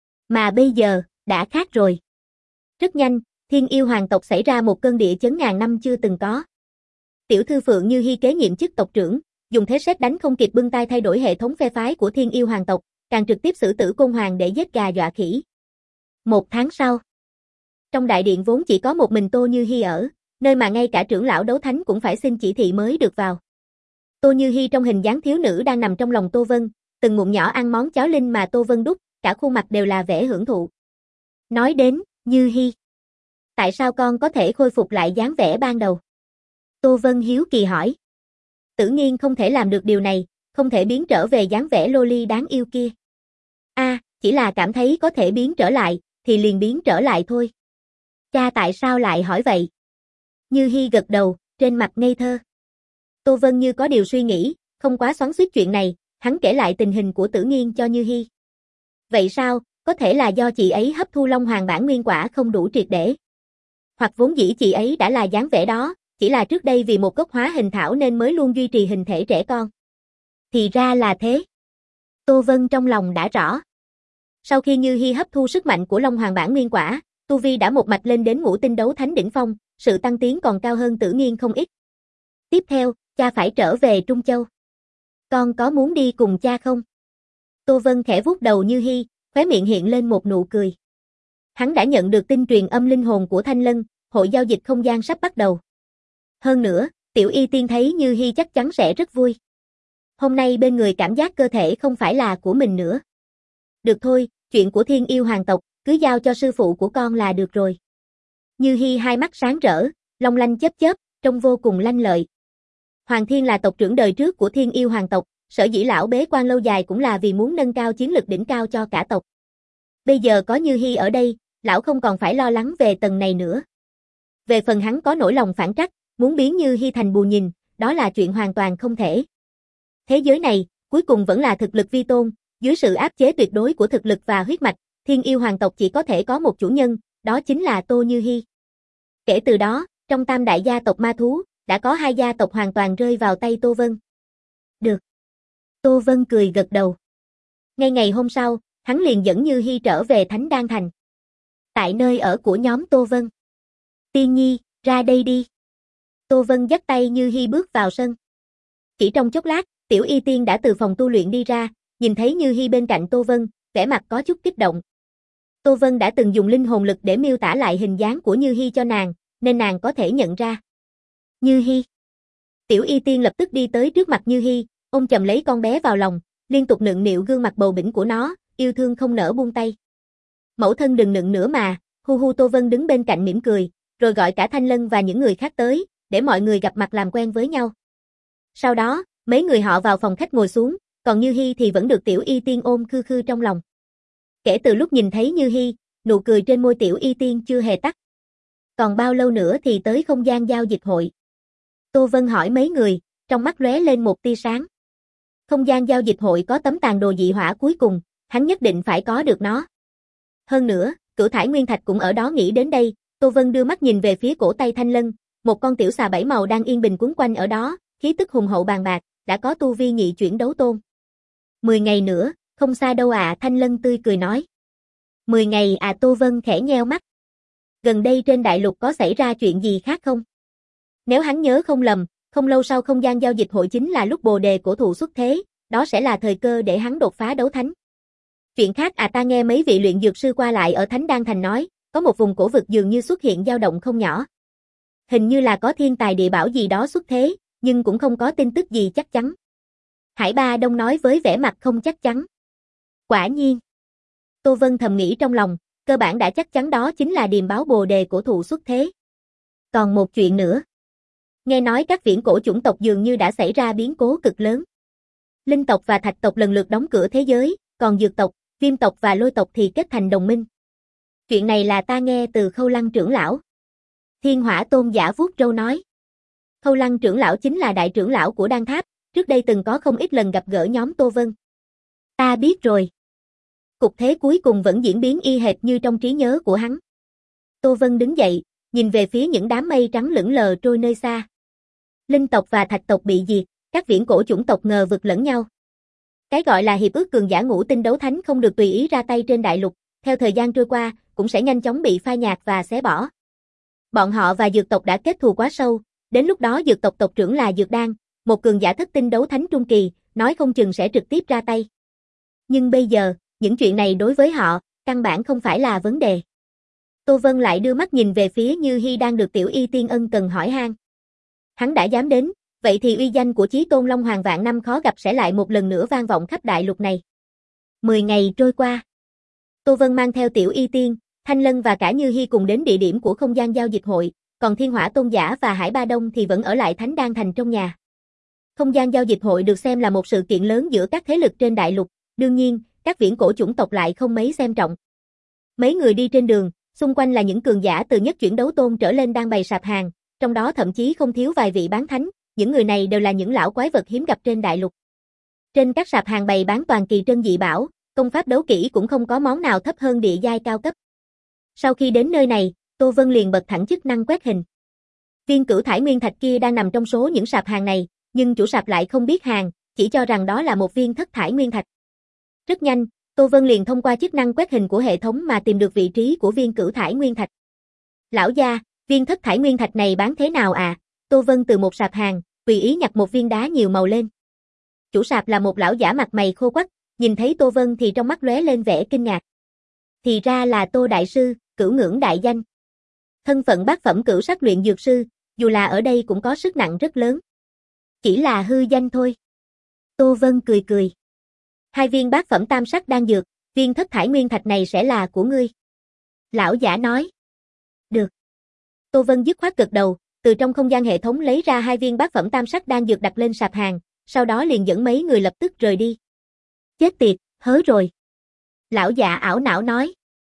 Mà bây giờ, đã khác rồi. Rất nhanh, Thiên Yêu Hoàng tộc xảy ra một cơn địa chấn ngàn năm chưa từng có. Tiểu thư Phượng Như Hy kế nhiệm chức tộc trưởng, dùng thế sét đánh không kịp bưng tay thay đổi hệ thống phe phái của Thiên Yêu Hoàng tộc, càng trực tiếp xử tử Côn Hoàng để giết gà dọa khỉ. Một tháng sau, trong đại điện vốn chỉ có một mình Tô Như Hy ở, nơi mà ngay cả trưởng lão đấu thánh cũng phải xin chỉ thị mới được vào. Tô Như Hy trong hình dáng thiếu nữ đang nằm trong lòng Tô Vân, từng ngụm nhỏ ăn món cháo linh mà Tô Vân đút, cả khuôn mặt đều là vẻ hưởng thụ. Nói đến, Như Hy, tại sao con có thể khôi phục lại dáng vẻ ban đầu? Tô Vân hiếu kỳ hỏi. Tự nhiên không thể làm được điều này, không thể biến trở về dáng vẻ loli đáng yêu kia. A, à, chỉ là cảm thấy có thể biến trở lại, thì liền biến trở lại thôi. Cha tại sao lại hỏi vậy? Như Hy gật đầu, trên mặt ngây thơ. Tô Vân như có điều suy nghĩ, không quá xoắn xuýt chuyện này, hắn kể lại tình hình của Tử Nghiên cho Như Hy. Vậy sao, có thể là do chị ấy hấp thu Long Hoàng bản nguyên quả không đủ triệt để. Hoặc vốn dĩ chị ấy đã là dáng vẻ đó, chỉ là trước đây vì một gốc hóa hình thảo nên mới luôn duy trì hình thể trẻ con. Thì ra là thế. Tô Vân trong lòng đã rõ. Sau khi Như Hy hấp thu sức mạnh của Long Hoàng bản nguyên quả, tu vi đã một mạch lên đến ngũ tinh đấu thánh đỉnh phong, sự tăng tiến còn cao hơn Tử Nghiên không ít. Tiếp theo, cha phải trở về Trung Châu. Con có muốn đi cùng cha không? Tô Vân khẽ vuốt đầu Như Hy, khóe miệng hiện lên một nụ cười. Hắn đã nhận được tin truyền âm linh hồn của Thanh Lân, hội giao dịch không gian sắp bắt đầu. Hơn nữa, Tiểu Y Tiên thấy Như Hy chắc chắn sẽ rất vui. Hôm nay bên người cảm giác cơ thể không phải là của mình nữa. Được thôi, chuyện của Thiên Yêu Hoàng tộc, cứ giao cho sư phụ của con là được rồi. Như Hy hai mắt sáng rỡ, long lanh chớp chớp, trông vô cùng lanh lợi. Hoàng Thiên là tộc trưởng đời trước của Thiên Yêu Hoàng tộc, sở dĩ lão bế quan lâu dài cũng là vì muốn nâng cao chiến lực đỉnh cao cho cả tộc. Bây giờ có Như Hy ở đây, lão không còn phải lo lắng về tầng này nữa. Về phần hắn có nỗi lòng phản trắc, muốn biến Như Hy thành bù nhìn, đó là chuyện hoàn toàn không thể. Thế giới này, cuối cùng vẫn là thực lực vi tôn, dưới sự áp chế tuyệt đối của thực lực và huyết mạch, Thiên Yêu Hoàng tộc chỉ có thể có một chủ nhân, đó chính là Tô Như Hy. Kể từ đó, trong tam đại gia tộc ma thú, đã có hai gia tộc hoàn toàn rơi vào tay Tô Vân. Được. Tô Vân cười gật đầu. Ngay ngày hôm sau, hắn liền dẫn Như Hi trở về Thánh Đan Thành. Tại nơi ở của nhóm Tô Vân. Tiên Nhi, ra đây đi. Tô Vân dắt tay Như Hi bước vào sân. Chỉ trong chốc lát, Tiểu Y Tiên đã từ phòng tu luyện đi ra, nhìn thấy Như Hi bên cạnh Tô Vân, vẻ mặt có chút kích động. Tô Vân đã từng dùng linh hồn lực để miêu tả lại hình dáng của Như Hi cho nàng, nên nàng có thể nhận ra. Như Hi. Tiểu Y Tiên lập tức đi tới trước mặt Như Hi, ôm chầm lấy con bé vào lòng, liên tục nựng nịu gương mặt bầu bĩnh của nó, yêu thương không nỡ buông tay. Mẫu thân đừng nựng nữa mà, hu hu. Tô Vân đứng bên cạnh mỉm cười, rồi gọi cả Thanh Lân và những người khác tới, để mọi người gặp mặt làm quen với nhau. Sau đó, mấy người họ vào phòng khách ngồi xuống, còn Như Hi thì vẫn được Tiểu Y Tiên ôm khư khư trong lòng. Kể từ lúc nhìn thấy Như Hi, nụ cười trên môi Tiểu Y Tiên chưa hề tắt. Còn bao lâu nữa thì tới không gian giao dịch hội? Tô Vân hỏi mấy người, trong mắt lóe lên một tia sáng. Không gian giao dịch hội có tấm tàn đồ dị hỏa cuối cùng, hắn nhất định phải có được nó. Hơn nữa, Cửu Thải Nguyên Thạch cũng ở đó nghĩ đến đây. Tô Vân đưa mắt nhìn về phía cổ tay Thanh Lân, một con tiểu xà bảy màu đang yên bình quấn quanh ở đó, khí tức hùng hậu bàn bạc, đã có tu vi nhị chuyển đấu tôn. Mười ngày nữa, không xa đâu ạ, à, Thanh Lân tươi cười nói. Mười ngày à? Tô Vân khẽ nheo mắt. Gần đây trên đại lục có xảy ra chuyện gì khác không? Nếu hắn nhớ không lầm, không lâu sau không gian giao dịch hội chính là lúc bồ đề cổ thụ xuất thế, đó sẽ là thời cơ để hắn đột phá đấu thánh. Chuyện khác à? Ta nghe mấy vị luyện dược sư qua lại ở Thánh Đan Thành nói, có một vùng cổ vực dường như xuất hiện dao động không nhỏ. Hình như là có thiên tài địa bảo gì đó xuất thế, nhưng cũng không có tin tức gì chắc chắn. Hải Ba Đông nói với vẻ mặt không chắc chắn. Quả nhiên. Tô Vân thầm nghĩ trong lòng, cơ bản đã chắc chắn đó chính là điềm báo bồ đề cổ thụ xuất thế. Còn một chuyện nữa. Nghe nói các viễn cổ chủng tộc dường như đã xảy ra biến cố cực lớn. Linh tộc và thạch tộc lần lượt đóng cửa thế giới, còn dược tộc, viêm tộc và lôi tộc thì kết thành đồng minh. Chuyện này là ta nghe từ Khâu Lăng trưởng lão. Thiên Hỏa Tôn giả vuốt râu nói. Khâu Lăng trưởng lão chính là đại trưởng lão của Đan Tháp, trước đây từng có không ít lần gặp gỡ nhóm Tô Vân. Ta biết rồi. Cục thế cuối cùng vẫn diễn biến y hệt như trong trí nhớ của hắn. Tô Vân đứng dậy, nhìn về phía những đám mây trắng lững lờ trôi nơi xa. Linh tộc và thạch tộc bị diệt, các viễn cổ chủng tộc ngờ vực lẫn nhau. Cái gọi là hiệp ước cường giả ngũ tinh đấu thánh không được tùy ý ra tay trên đại lục, theo thời gian trôi qua, cũng sẽ nhanh chóng bị phai nhạt và xé bỏ. Bọn họ và dược tộc đã kết thù quá sâu, đến lúc đó dược tộc tộc trưởng là Dược Đan, một cường giả thất tinh đấu thánh trung kỳ, nói không chừng sẽ trực tiếp ra tay. Nhưng bây giờ, những chuyện này đối với họ, căn bản không phải là vấn đề. Tô Vân lại đưa mắt nhìn về phía Như Hi đang được Tiểu Y Tiên ân cần hỏi han. Hắn đã dám đến, vậy thì uy danh của Chí Tôn Long Hoàng vạn năm khó gặp sẽ lại một lần nữa vang vọng khắp đại lục này. Mười ngày trôi qua. Tô Vân mang theo Tiểu Y Tiên, Thanh Lân và cả Như Hi cùng đến địa điểm của không gian giao dịch hội, còn Thiên Hỏa Tôn giả và Hải Ba Đông thì vẫn ở lại Thánh Đan Thành trong nhà. Không gian giao dịch hội được xem là một sự kiện lớn giữa các thế lực trên đại lục, đương nhiên, các viễn cổ chủng tộc lại không mấy xem trọng. Mấy người đi trên đường, xung quanh là những cường giả từ nhất chuyển đấu tôn trở lên đang bày sạp hàng, trong đó thậm chí không thiếu vài vị bán thánh, những người này đều là những lão quái vật hiếm gặp trên đại lục. Trên các sạp hàng bày bán toàn kỳ trân dị bảo, công pháp đấu kỹ cũng không có món nào thấp hơn địa giai cao cấp. Sau khi đến nơi này, Tô Vân liền bật thẳng chức năng quét hình. Viên Cửu Thải Nguyên Thạch kia đang nằm trong số những sạp hàng này, nhưng chủ sạp lại không biết hàng, chỉ cho rằng đó là một viên Thất Thải Nguyên Thạch. Rất nhanh, Tô Vân liền thông qua chức năng quét hình của hệ thống mà tìm được vị trí của viên Cửu Thải Nguyên Thạch. Lão gia, viên Thất Thải Nguyên Thạch này bán thế nào à? Tô Vân từ một sạp hàng, tùy ý nhặt một viên đá nhiều màu lên. Chủ sạp là một lão giả mặt mày khô quắt, nhìn thấy Tô Vân thì trong mắt lóe lên vẻ kinh ngạc. Thì ra là Tô đại sư, Cửu Ngưỡng đại danh. Thân phận bát phẩm cửu sắc luyện dược sư, dù là ở đây cũng có sức nặng rất lớn. Chỉ là hư danh thôi. Tô Vân cười cười. Hai viên bát phẩm tam sắc đan dược, viên Thất Thải Nguyên Thạch này sẽ là của ngươi. Lão giả nói. Được. Tô Vân dứt khoát gật đầu, từ trong không gian hệ thống lấy ra hai viên bát phẩm tam sắc đan dược đặt lên sạp hàng, sau đó liền dẫn mấy người lập tức rời đi. Chết tiệt, hớ rồi. Lão già ảo não nói.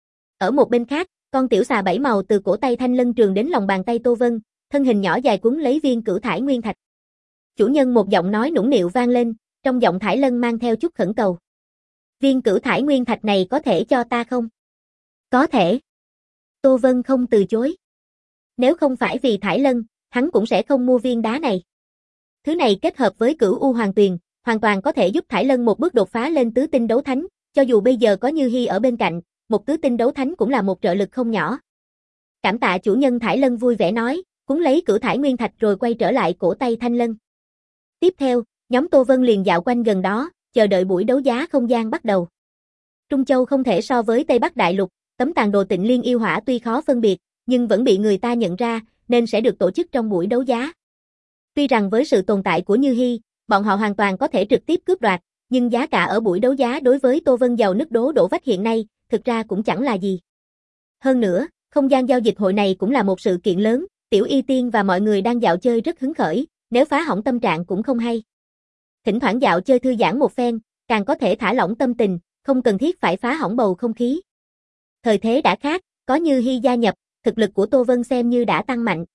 Ở một bên khác, con tiểu xà bảy màu từ cổ tay Thanh Lân trường đến lòng bàn tay Tô Vân, thân hình nhỏ dài cuốn lấy viên Cửu Thải Nguyên Thạch. Chủ nhân, một giọng nói nũng nịu vang lên, trong giọng Thải Lân mang theo chút khẩn cầu. Viên Cửu Thải Nguyên Thạch này có thể cho ta không? Có thể. Tô Vân không từ chối. Nếu không phải vì Thải Lân, hắn cũng sẽ không mua viên đá này. Thứ này kết hợp với Cửu U Hoàng Tuyền, hoàn toàn có thể giúp Thải Lân một bước đột phá lên tứ tinh đấu thánh, cho dù bây giờ có Như Hi ở bên cạnh, một tứ tinh đấu thánh cũng là một trợ lực không nhỏ. Cảm tạ chủ nhân Thải Lân vui vẻ nói, cuốn lấy cửu thải nguyên thạch rồi quay trở lại cổ tay Thanh Lân. Tiếp theo, nhóm Tô Vân liền dạo quanh gần đó, chờ đợi buổi đấu giá không gian bắt đầu. Trung Châu không thể so với Tây Bắc Đại Lục, tấm tàn đồ Tịnh Liên yêu hỏa tuy khó phân biệt, nhưng vẫn bị người ta nhận ra, nên sẽ được tổ chức trong buổi đấu giá. Tuy rằng với sự tồn tại của Như Hi, bọn họ hoàn toàn có thể trực tiếp cướp đoạt, nhưng giá cả ở buổi đấu giá đối với Tô Vân giàu nứt đố đổ vách hiện nay, thực ra cũng chẳng là gì. Hơn nữa, không gian giao dịch hội này cũng là một sự kiện lớn, Tiểu Y Tiên và mọi người đang dạo chơi rất hứng khởi, nếu phá hỏng tâm trạng cũng không hay. Thỉnh thoảng dạo chơi thư giãn một phen, càng có thể thả lỏng tâm tình, không cần thiết phải phá hỏng bầu không khí. Thời thế đã khác, có Như Hi gia nhập, thực lực của Tô Vân xem như đã tăng mạnh.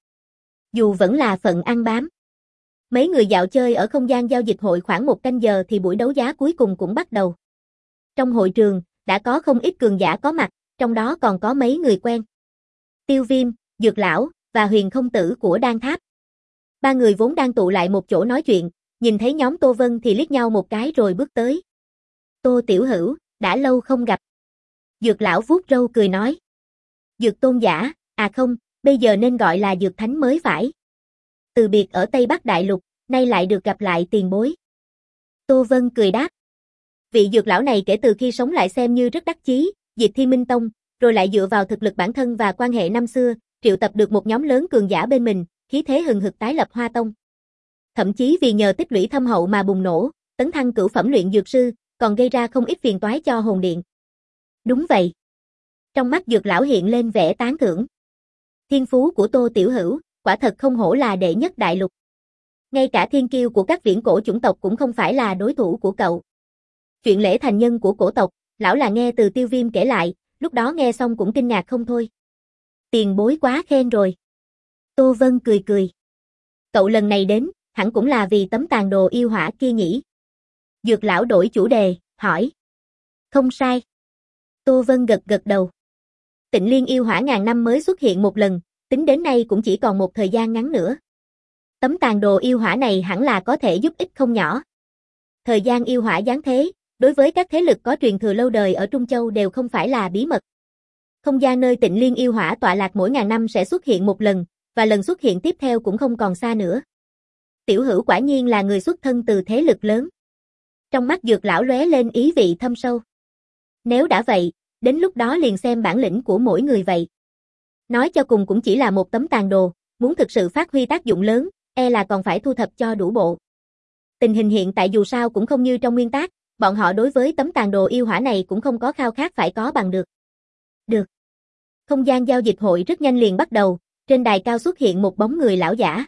Dù vẫn là phận ăn bám. Mấy người dạo chơi ở không gian giao dịch hội khoảng một canh giờ thì buổi đấu giá cuối cùng cũng bắt đầu. Trong hội trường, đã có không ít cường giả có mặt, trong đó còn có mấy người quen. Tiêu Viêm, Dược Lão, và Huyền Không Tử của Đan Tháp. Ba người vốn đang tụ lại một chỗ nói chuyện, nhìn thấy nhóm Tô Vân thì liếc nhau một cái rồi bước tới. Tô Tiểu Hữu, đã lâu không gặp. Dược Lão vuốt râu cười nói. Dược Tôn giả, à không, bây giờ nên gọi là Dược Thánh mới phải. Từ biệt ở Tây Bắc Đại Lục, nay lại được gặp lại tiền bối. Tô Vân cười đáp. Vị Dược Lão này kể từ khi sống lại xem như rất đắc chí, diệt Thiên Minh Tông, rồi lại dựa vào thực lực bản thân và quan hệ năm xưa, triệu tập được một nhóm lớn cường giả bên mình, khí thế hừng hực tái lập Hoa Tông. Thậm chí vì nhờ tích lũy thâm hậu mà bùng nổ, tấn thăng cửu phẩm luyện dược sư, còn gây ra không ít phiền toái cho hồn điện. Đúng vậy. Trong mắt Dược Lão hiện lên vẻ tán thưởng. Thiên phú của Tô Tiểu Hữu, quả thật không hổ là đệ nhất đại lục. Ngay cả thiên kiêu của các viễn cổ chủng tộc cũng không phải là đối thủ của cậu. Chuyện lễ thành nhân của cổ tộc, lão là nghe từ Tiêu Viêm kể lại, lúc đó nghe xong cũng kinh ngạc không thôi. Tiền bối quá khen rồi. Tô Vân cười cười. Cậu lần này đến, hẳn cũng là vì tấm tàn đồ yêu hỏa kia nhỉ? Dược Lão đổi chủ đề, hỏi. Không sai. Tô Vân gật gật đầu. Tịnh Liên yêu hỏa ngàn năm mới xuất hiện một lần, tính đến nay cũng chỉ còn một thời gian ngắn nữa. Tấm tàn đồ yêu hỏa này hẳn là có thể giúp ích không nhỏ. Thời gian yêu hỏa giáng thế, đối với các thế lực có truyền thừa lâu đời ở Trung Châu đều không phải là bí mật. Không gian nơi Tịnh Liên yêu hỏa tọa lạc mỗi ngàn năm sẽ xuất hiện một lần, và lần xuất hiện tiếp theo cũng không còn xa nữa. Tiểu Hữu quả nhiên là người xuất thân từ thế lực lớn. Trong mắt Dược Lão lóe lên ý vị thâm sâu. Nếu đã vậy, đến lúc đó liền xem bản lĩnh của mỗi người vậy. Nói cho cùng cũng chỉ là một tấm tàn đồ, muốn thực sự phát huy tác dụng lớn, e là còn phải thu thập cho đủ bộ. Tình hình hiện tại dù sao cũng không như trong nguyên tác, bọn họ đối với tấm tàn đồ yêu hỏa này cũng không có khao khát phải có bằng được. Được. Không gian giao dịch hội rất nhanh liền bắt đầu, trên đài cao xuất hiện một bóng người lão giả.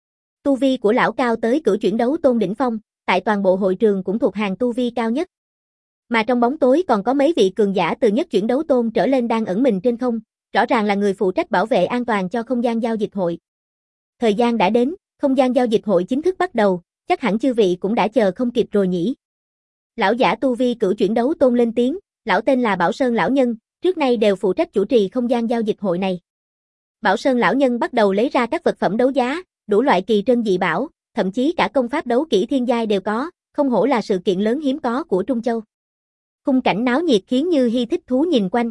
Tu vi của lão cao tới cửu chuyển đấu tôn đỉnh phong, tại toàn bộ hội trường cũng thuộc hàng tu vi cao nhất. Mà trong bóng tối còn có mấy vị cường giả từ nhất chuyển đấu tôn trở lên đang ẩn mình trên không, rõ ràng là người phụ trách bảo vệ an toàn cho không gian giao dịch hội. Thời gian đã đến, không gian giao dịch hội chính thức bắt đầu, chắc hẳn chư vị cũng đã chờ không kịp rồi nhỉ. Lão giả tu vi cửu chuyển đấu tôn lên tiếng, lão tên là Bảo Sơn lão nhân, trước nay đều phụ trách chủ trì không gian giao dịch hội này. Bảo Sơn lão nhân bắt đầu lấy ra các vật phẩm đấu giá, đủ loại kỳ trân dị bảo, thậm chí cả công pháp đấu kỹ thiên giai đều có, không hổ là sự kiện lớn hiếm có của Trung Châu. Khung cảnh náo nhiệt khiến Như Hi thích thú nhìn quanh.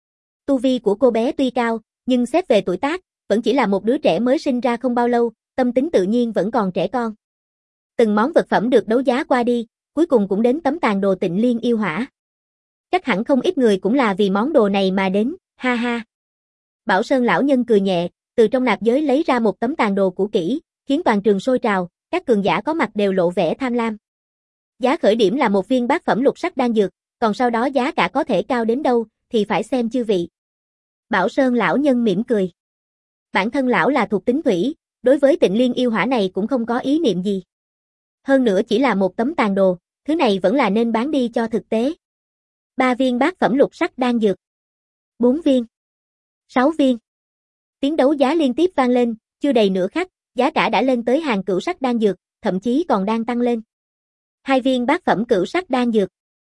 Tu vi của cô bé tuy cao, nhưng xét về tuổi tác, vẫn chỉ là một đứa trẻ mới sinh ra không bao lâu, tâm tính tự nhiên vẫn còn trẻ con. Từng món vật phẩm được đấu giá qua đi, cuối cùng cũng đến tấm tàn đồ Tịnh Liên yêu hỏa. Chắc hẳn không ít người cũng là vì món đồ này mà đến, ha ha. Bảo Sơn lão nhân cười nhẹ, từ trong nạp giới lấy ra một tấm tàn đồ cũ kỹ, khiến toàn trường sôi trào, các cường giả có mặt đều lộ vẻ tham lam. Giá khởi điểm là một viên bát phẩm lục sắc đan dược, còn sau đó giá cả có thể cao đến đâu, thì phải xem chư vị. Bảo Sơn lão nhân mỉm cười. Bản thân lão là thuộc tính thủy, đối với Tịnh Liên yêu hỏa này cũng không có ý niệm gì. Hơn nữa chỉ là một tấm tàn đồ, thứ này vẫn là nên bán đi cho thực tế. Ba viên bát phẩm lục sắc đan dược. Bốn viên. Sáu viên. Tiếng đấu giá liên tiếp vang lên, chưa đầy nửa khắc, giá cả đã lên tới hàng cửu sắc đan dược, thậm chí còn đang tăng lên. Hai viên bát phẩm cửu sắc đan dược.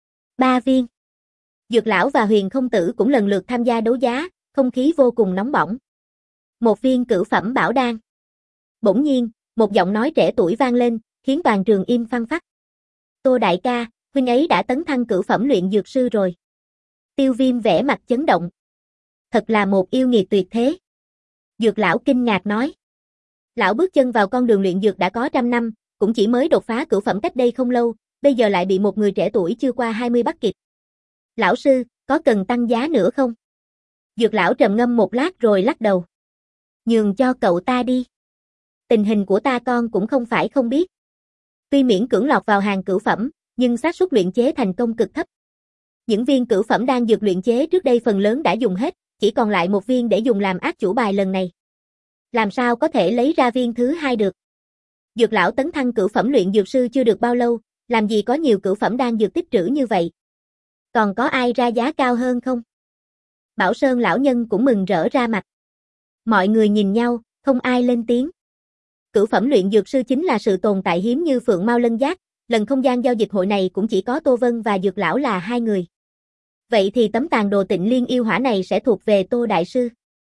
Ba viên. Dược Lão và Huyền Không Tử cũng lần lượt tham gia đấu giá, không khí vô cùng nóng bỏng. Một viên cửu phẩm bảo đan. Bỗng nhiên, một giọng nói trẻ tuổi vang lên, khiến toàn trường im phăng phắc. Tô đại ca, Huynh ấy đã tấn thăng cửu phẩm luyện dược sư rồi. Tiêu Viêm vẻ mặt chấn động. Thật là một yêu nghiệt tuyệt thế. Dược lão kinh ngạc nói. Lão bước chân vào con đường luyện dược đã có trăm năm, cũng chỉ mới đột phá cửu phẩm cách đây không lâu, bây giờ lại bị một người trẻ tuổi chưa qua hai mươi bắt kịp. Lão sư, có cần tăng giá nữa không? Dược lão trầm ngâm một lát rồi lắc đầu. Nhường cho cậu ta đi. Tình hình của ta con cũng không phải không biết. Tuy miễn cưỡng lọt vào hàng cửu phẩm, nhưng xác suất luyện chế thành công cực thấp. Những viên cửu phẩm đan dược luyện chế trước đây phần lớn đã dùng hết, chỉ còn lại một viên để dùng làm át chủ bài lần này. Làm sao có thể lấy ra viên thứ hai được? Dược lão tấn thăng cửu phẩm luyện dược sư chưa được bao lâu, làm gì có nhiều cửu phẩm đan dược tích trữ như vậy? Còn có ai ra giá cao hơn không? Bảo Sơn lão nhân cũng mừng rỡ ra mặt. Mọi người nhìn nhau, không ai lên tiếng. Cửu phẩm luyện dược sư chính là sự tồn tại hiếm như phượng mao lân giác, lần không gian giao dịch hội này cũng chỉ có Tô Vân và Dược lão là hai người. Vậy thì tấm tàn đồ Tịnh Liên yêu hỏa này sẽ thuộc về Tô đại sư.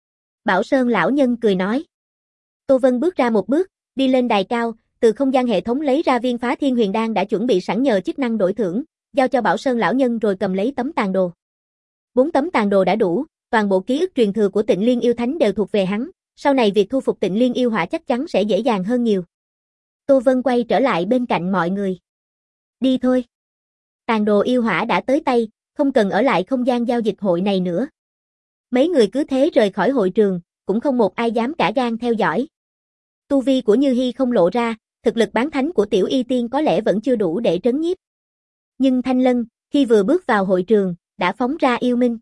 Bảo Sơn lão nhân cười nói. Tô Vân bước ra một bước, đi lên đài cao, từ không gian hệ thống lấy ra viên Phá Thiên Huyền đan đã chuẩn bị sẵn nhờ chức năng đổi thưởng, giao cho Bảo Sơn lão nhân rồi cầm lấy tấm tàn đồ. Bốn tấm tàn đồ đã đủ, toàn bộ ký ức truyền thừa của Tịnh Liên yêu thánh đều thuộc về hắn, sau này việc thu phục Tịnh Liên yêu hỏa chắc chắn sẽ dễ dàng hơn nhiều. Tô Vân quay trở lại bên cạnh mọi người. Đi thôi. Tàn đồ yêu hỏa đã tới tay, không cần ở lại không gian giao dịch hội này nữa. Mấy người cứ thế rời khỏi hội trường, cũng không một ai dám cả gan theo dõi. Tu vi của Như Hi không lộ ra, thực lực bán thánh của Tiểu Y Tiên có lẽ vẫn chưa đủ để trấn nhiếp. Nhưng Thanh Lân, khi vừa bước vào hội trường, đã phóng ra yêu minh.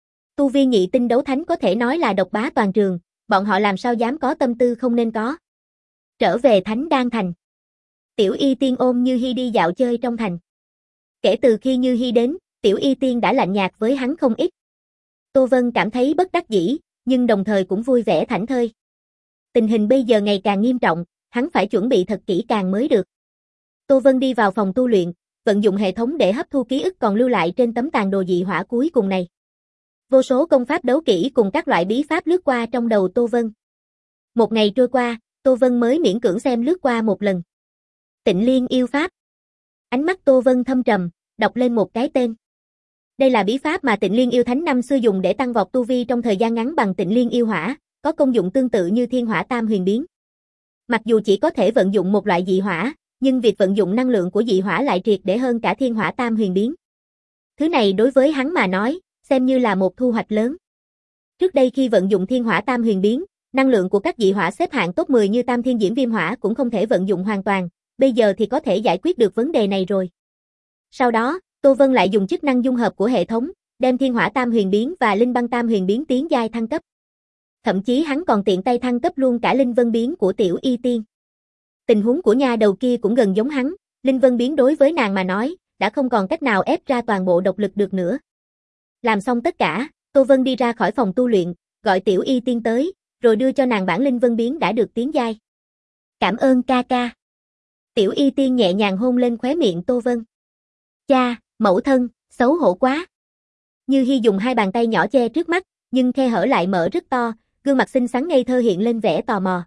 Tu vi nhị tinh đấu thánh có thể nói là độc bá toàn trường, bọn họ làm sao dám có tâm tư không nên có. Trở về Thánh Đan Thành. Tiểu Y Tiên ôm Như Hi đi dạo chơi trong thành. Kể từ khi Như Hi đến, Tiểu Y Tiên đã lạnh nhạt với hắn không ít. Tô Vân cảm thấy bất đắc dĩ, nhưng đồng thời cũng vui vẻ thảnh thơi. Tình hình bây giờ ngày càng nghiêm trọng, hắn phải chuẩn bị thật kỹ càng mới được. Tô Vân đi vào phòng tu luyện, vận dụng hệ thống để hấp thu ký ức còn lưu lại trên tấm tàn đồ dị hỏa cuối cùng này. Vô số công pháp đấu kỹ cùng các loại bí pháp lướt qua trong đầu Tô Vân. Một ngày trôi qua, Tô Vân mới miễn cưỡng xem lướt qua một lần. Tịnh Liên yêu pháp. Ánh mắt Tô Vân thâm trầm, đọc lên một cái tên. Đây là bí pháp mà Tịnh Liên yêu thánh năm xưa dùng để tăng vọt tu vi trong thời gian ngắn bằng Tịnh Liên yêu hỏa, có công dụng tương tự như Thiên Hỏa Tam Huyền biến. Mặc dù chỉ có thể vận dụng một loại dị hỏa, nhưng việc vận dụng năng lượng của dị hỏa lại triệt để hơn cả Thiên Hỏa Tam Huyền biến. Thứ này đối với hắn mà nói, xem như là một thu hoạch lớn. Trước đây khi vận dụng Thiên Hỏa Tam Huyền biến, năng lượng của các dị hỏa xếp hạng top mười như Tam Thiên Diễm Viêm Hỏa cũng không thể vận dụng hoàn toàn, bây giờ thì có thể giải quyết được vấn đề này rồi. Sau đó, Tô Vân lại dùng chức năng dung hợp của hệ thống, đem Thiên Hỏa Tam Huyền biến và Linh Băng Tam Huyền biến tiến giai thăng cấp. Thậm chí hắn còn tiện tay thăng cấp luôn cả Linh Vân biến của Tiểu Y Tiên. Tình huống của nha đầu kia cũng gần giống hắn, Linh Vân biến đối với nàng mà nói, đã không còn cách nào ép ra toàn bộ độc lực được nữa. Làm xong tất cả, Tô Vân đi ra khỏi phòng tu luyện, gọi Tiểu Y Tiên tới, rồi đưa cho nàng bản Linh Vân biến đã được tiến giai. Cảm ơn ca ca. Tiểu Y Tiên nhẹ nhàng hôn lên khóe miệng Tô Vân. Cha, mẫu thân, xấu hổ quá. Như Hi dùng hai bàn tay nhỏ che trước mắt, nhưng khe hở lại mở rất to, gương mặt xinh xắn ngây thơ hiện lên vẻ tò mò.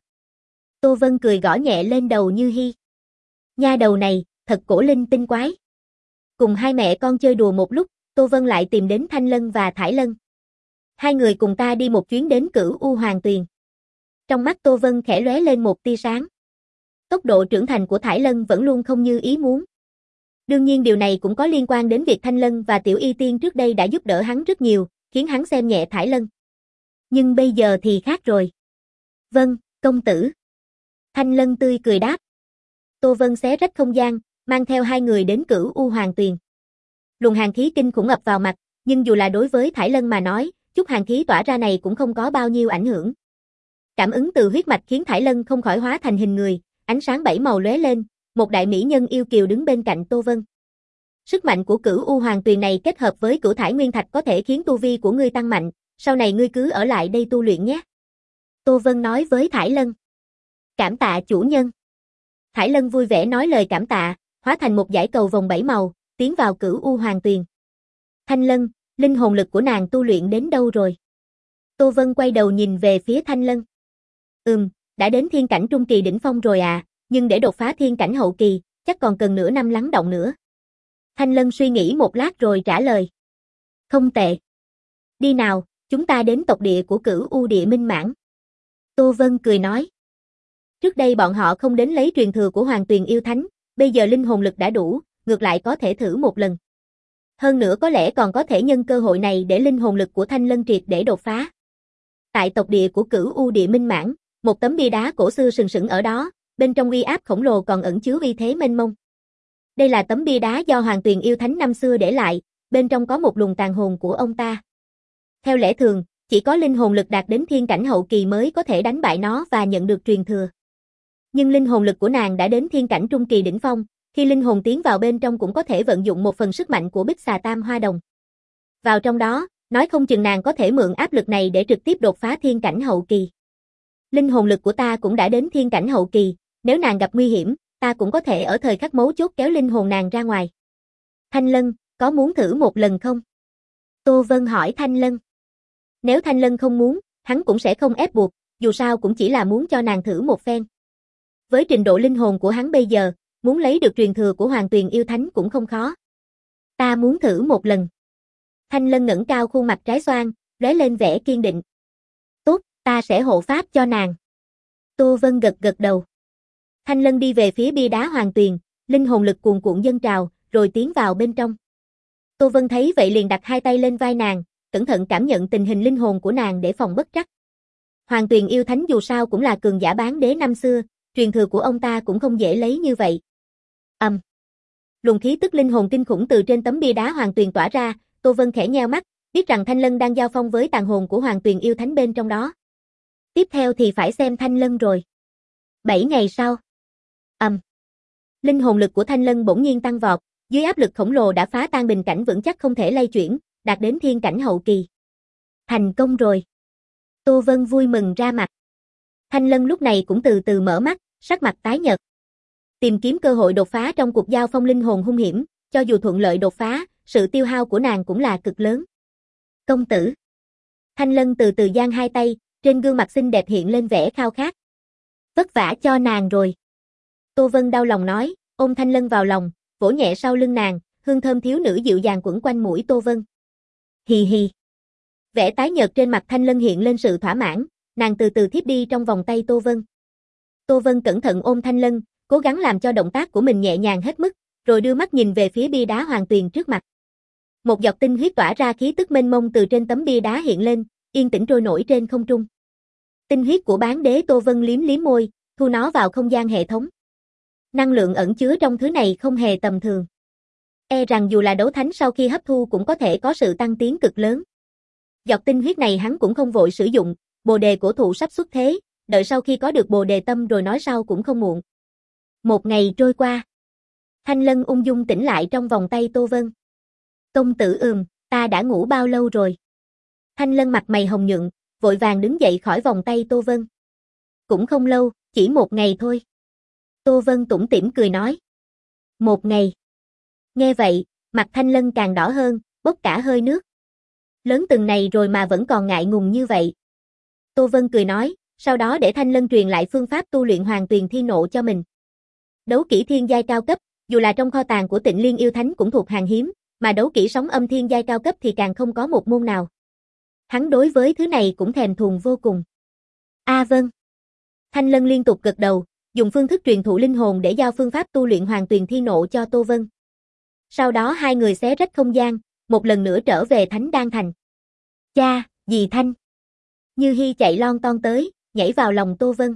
Tô Vân cười gõ nhẹ lên đầu Như Hi. Nha đầu này, thật cổ linh tinh quái. Cùng hai mẹ con chơi đùa một lúc, Tô Vân lại tìm đến Thanh Lân và Thải Lân. Hai người cùng ta đi một chuyến đến Cửu U Hoàng Tuyền. Trong mắt Tô Vân khẽ lóe lên một tia sáng. Tốc độ trưởng thành của Thải Lân vẫn luôn không như ý muốn. Đương nhiên điều này cũng có liên quan đến việc Thanh Lân và Tiểu Y Tiên trước đây đã giúp đỡ hắn rất nhiều, khiến hắn xem nhẹ Thải Lân. Nhưng bây giờ thì khác rồi. Vâng, công tử. Thanh Lân tươi cười đáp. Tô Vân xé rách không gian, mang theo hai người đến Cửu U Hoàng Tuyền. Luồng hàn khí kinh khủng ập vào mặt, nhưng dù là đối với Thải Lân mà nói, chút hàn khí tỏa ra này cũng không có bao nhiêu ảnh hưởng. Cảm ứng từ huyết mạch khiến Thải Lân không khỏi hóa thành hình người, ánh sáng bảy màu lóe lên, một đại mỹ nhân yêu kiều đứng bên cạnh Tô Vân. Sức mạnh của Cửu U Hoàng Tuyền này kết hợp với Cửu Thải Nguyên Thạch có thể khiến tu vi của ngươi tăng mạnh, sau này ngươi cứ ở lại đây tu luyện nhé. Tô Vân nói với Thải Lân. Cảm tạ chủ nhân. Thải Lân vui vẻ nói lời cảm tạ, hóa thành một dải cầu vòng bảy màu, tiến vào Cửu U Hoàng Tuyền. Thanh Lân, linh hồn lực của nàng tu luyện đến đâu rồi? Tô Vân quay đầu nhìn về phía Thanh Lân. Ừm, đã đến thiên cảnh trung kỳ đỉnh phong rồi à, nhưng để đột phá thiên cảnh hậu kỳ, chắc còn cần nửa năm lắng động nữa. Thanh Lân suy nghĩ một lát rồi trả lời. Không tệ. Đi nào, chúng ta đến tộc địa của Cửu U Địa Minh Mãn. Tô Vân cười nói. Trước đây bọn họ không đến lấy truyền thừa của Hoàng Tuyền Yêu Thánh, bây giờ linh hồn lực đã đủ, ngược lại có thể thử một lần. Hơn nữa có lẽ còn có thể nhân cơ hội này để linh hồn lực của Thanh Lân triệt để đột phá. Tại tộc địa của Cửu U Địa Minh Mãn, một tấm bia đá cổ xưa sừng sững ở đó, bên trong uy áp khổng lồ còn ẩn chứa uy thế mênh mông. Đây là tấm bia đá do Hoàng Tuyền Yêu Thánh năm xưa để lại, bên trong có một luồng tàn hồn của ông ta. Theo lẽ thường, chỉ có linh hồn lực đạt đến thiên cảnh hậu kỳ mới có thể đánh bại nó và nhận được truyền thừa. Nhưng linh hồn lực của nàng đã đến thiên cảnh trung kỳ đỉnh phong, khi linh hồn tiến vào bên trong cũng có thể vận dụng một phần sức mạnh của Bích Xà Tam Hoa Đồng. Vào trong đó, nói không chừng nàng có thể mượn áp lực này để trực tiếp đột phá thiên cảnh hậu kỳ. Linh hồn lực của ta cũng đã đến thiên cảnh hậu kỳ, nếu nàng gặp nguy hiểm, ta cũng có thể ở thời khắc mấu chốt kéo linh hồn nàng ra ngoài. Thanh Lân, có muốn thử một lần không? Tô Vân hỏi Thanh Lân. Nếu Thanh Lân không muốn, hắn cũng sẽ không ép buộc, dù sao cũng chỉ là muốn cho nàng thử một phen. Với trình độ linh hồn của hắn bây giờ, muốn lấy được truyền thừa của Hoàng Tuyền Yêu Thánh cũng không khó. Ta muốn thử một lần. Thanh Lân ngẩng cao khuôn mặt trái xoan, lóe lên vẻ kiên định. Tốt, ta sẽ hộ pháp cho nàng. Tô Vân gật gật đầu. Thanh Lân đi về phía bia đá Hoàng Tuyền, linh hồn lực cuồn cuộn dâng trào, rồi tiến vào bên trong. Tô Vân thấy vậy liền đặt hai tay lên vai nàng, cẩn thận cảm nhận tình hình linh hồn của nàng để phòng bất trắc. Hoàng Tuyền Yêu Thánh dù sao cũng là cường giả bán đế năm xưa, truyền thừa của ông ta cũng không dễ lấy như vậy. Ầm. Um. Luồng khí tức linh hồn kinh khủng từ trên tấm bia đá Hoàng Tuyền tỏa ra, Tô Vân khẽ nheo mắt, biết rằng Thanh Lân đang giao phong với tàn hồn của Hoàng Tuyền Yêu Thánh bên trong đó. Tiếp theo thì phải xem Thanh Lân rồi. Bảy ngày sau. Ầm. Um. Linh hồn lực của Thanh Lân bỗng nhiên tăng vọt, dưới áp lực khổng lồ đã phá tan bình cảnh vững chắc không thể lay chuyển, đạt đến thiên cảnh hậu kỳ. Thành công rồi. Tô Vân vui mừng ra mặt. Thanh Lân lúc này cũng từ từ mở mắt, sắc mặt tái nhợt. Tìm kiếm cơ hội đột phá trong cuộc giao phong linh hồn hung hiểm, cho dù thuận lợi đột phá, sự tiêu hao của nàng cũng là cực lớn. Công tử. Thanh Lân từ từ giang hai tay, trên gương mặt xinh đẹp hiện lên vẻ khao khát. Vất vả cho nàng rồi. Tô Vân đau lòng nói, ôm Thanh Lân vào lòng, vỗ nhẹ sau lưng nàng, hương thơm thiếu nữ dịu dàng quẩn quanh mũi Tô Vân. Hì hì. Vẻ tái nhợt trên mặt Thanh Lân hiện lên sự thỏa mãn, nàng từ từ thiếp đi trong vòng tay Tô Vân. Tô Vân cẩn thận ôm Thanh Lân, cố gắng làm cho động tác của mình nhẹ nhàng hết mức, rồi đưa mắt nhìn về phía bia đá Hoàng Tuyền trước mặt. Một giọt tinh huyết tỏa ra khí tức mênh mông từ trên tấm bia đá hiện lên, yên tĩnh trôi nổi trên không trung. Tinh huyết của bán đế Tô Vân liếm liếm môi, thu nó vào không gian hệ thống. Năng lượng ẩn chứa trong thứ này không hề tầm thường. E rằng dù là đấu thánh sau khi hấp thu cũng có thể có sự tăng tiến cực lớn. Giọt tinh huyết này hắn cũng không vội sử dụng, bồ đề cổ thụ sắp xuất thế, đợi sau khi có được bồ đề tâm rồi nói sau cũng không muộn. Một ngày trôi qua. Thanh Lân ung dung tỉnh lại trong vòng tay Tô Vân. Công tử ừm, ta đã ngủ bao lâu rồi? Thanh Lân mặt mày hồng nhuận, vội vàng đứng dậy khỏi vòng tay Tô Vân. Cũng không lâu, chỉ một ngày thôi. Tô Vân tủm tỉm cười nói. Một ngày. Nghe vậy, mặt Thanh Lân càng đỏ hơn, bốc cả hơi nước. Lớn từng này rồi mà vẫn còn ngại ngùng như vậy. Tô Vân cười nói, sau đó để Thanh Lân truyền lại phương pháp tu luyện Hoàng Tuyền Thiên Nộ cho mình. Đấu kỹ thiên giai cao cấp, dù là trong kho tàng của Tịnh Liên Yêu Thánh cũng thuộc hàng hiếm, mà đấu kỹ sóng âm thiên giai cao cấp thì càng không có một môn nào. Hắn đối với thứ này cũng thèm thuồng vô cùng. A à, vâng. Thanh Lân liên tục gật đầu, dùng phương thức truyền thụ linh hồn để giao phương pháp tu luyện Hoàng Tuyền Thiên Nộ cho Tô Vân. Sau đó hai người xé rách không gian, một lần nữa trở về Thánh Đan Thành. Cha, dì Thanh. Như Hi chạy lon ton tới, nhảy vào lòng Tô Vân.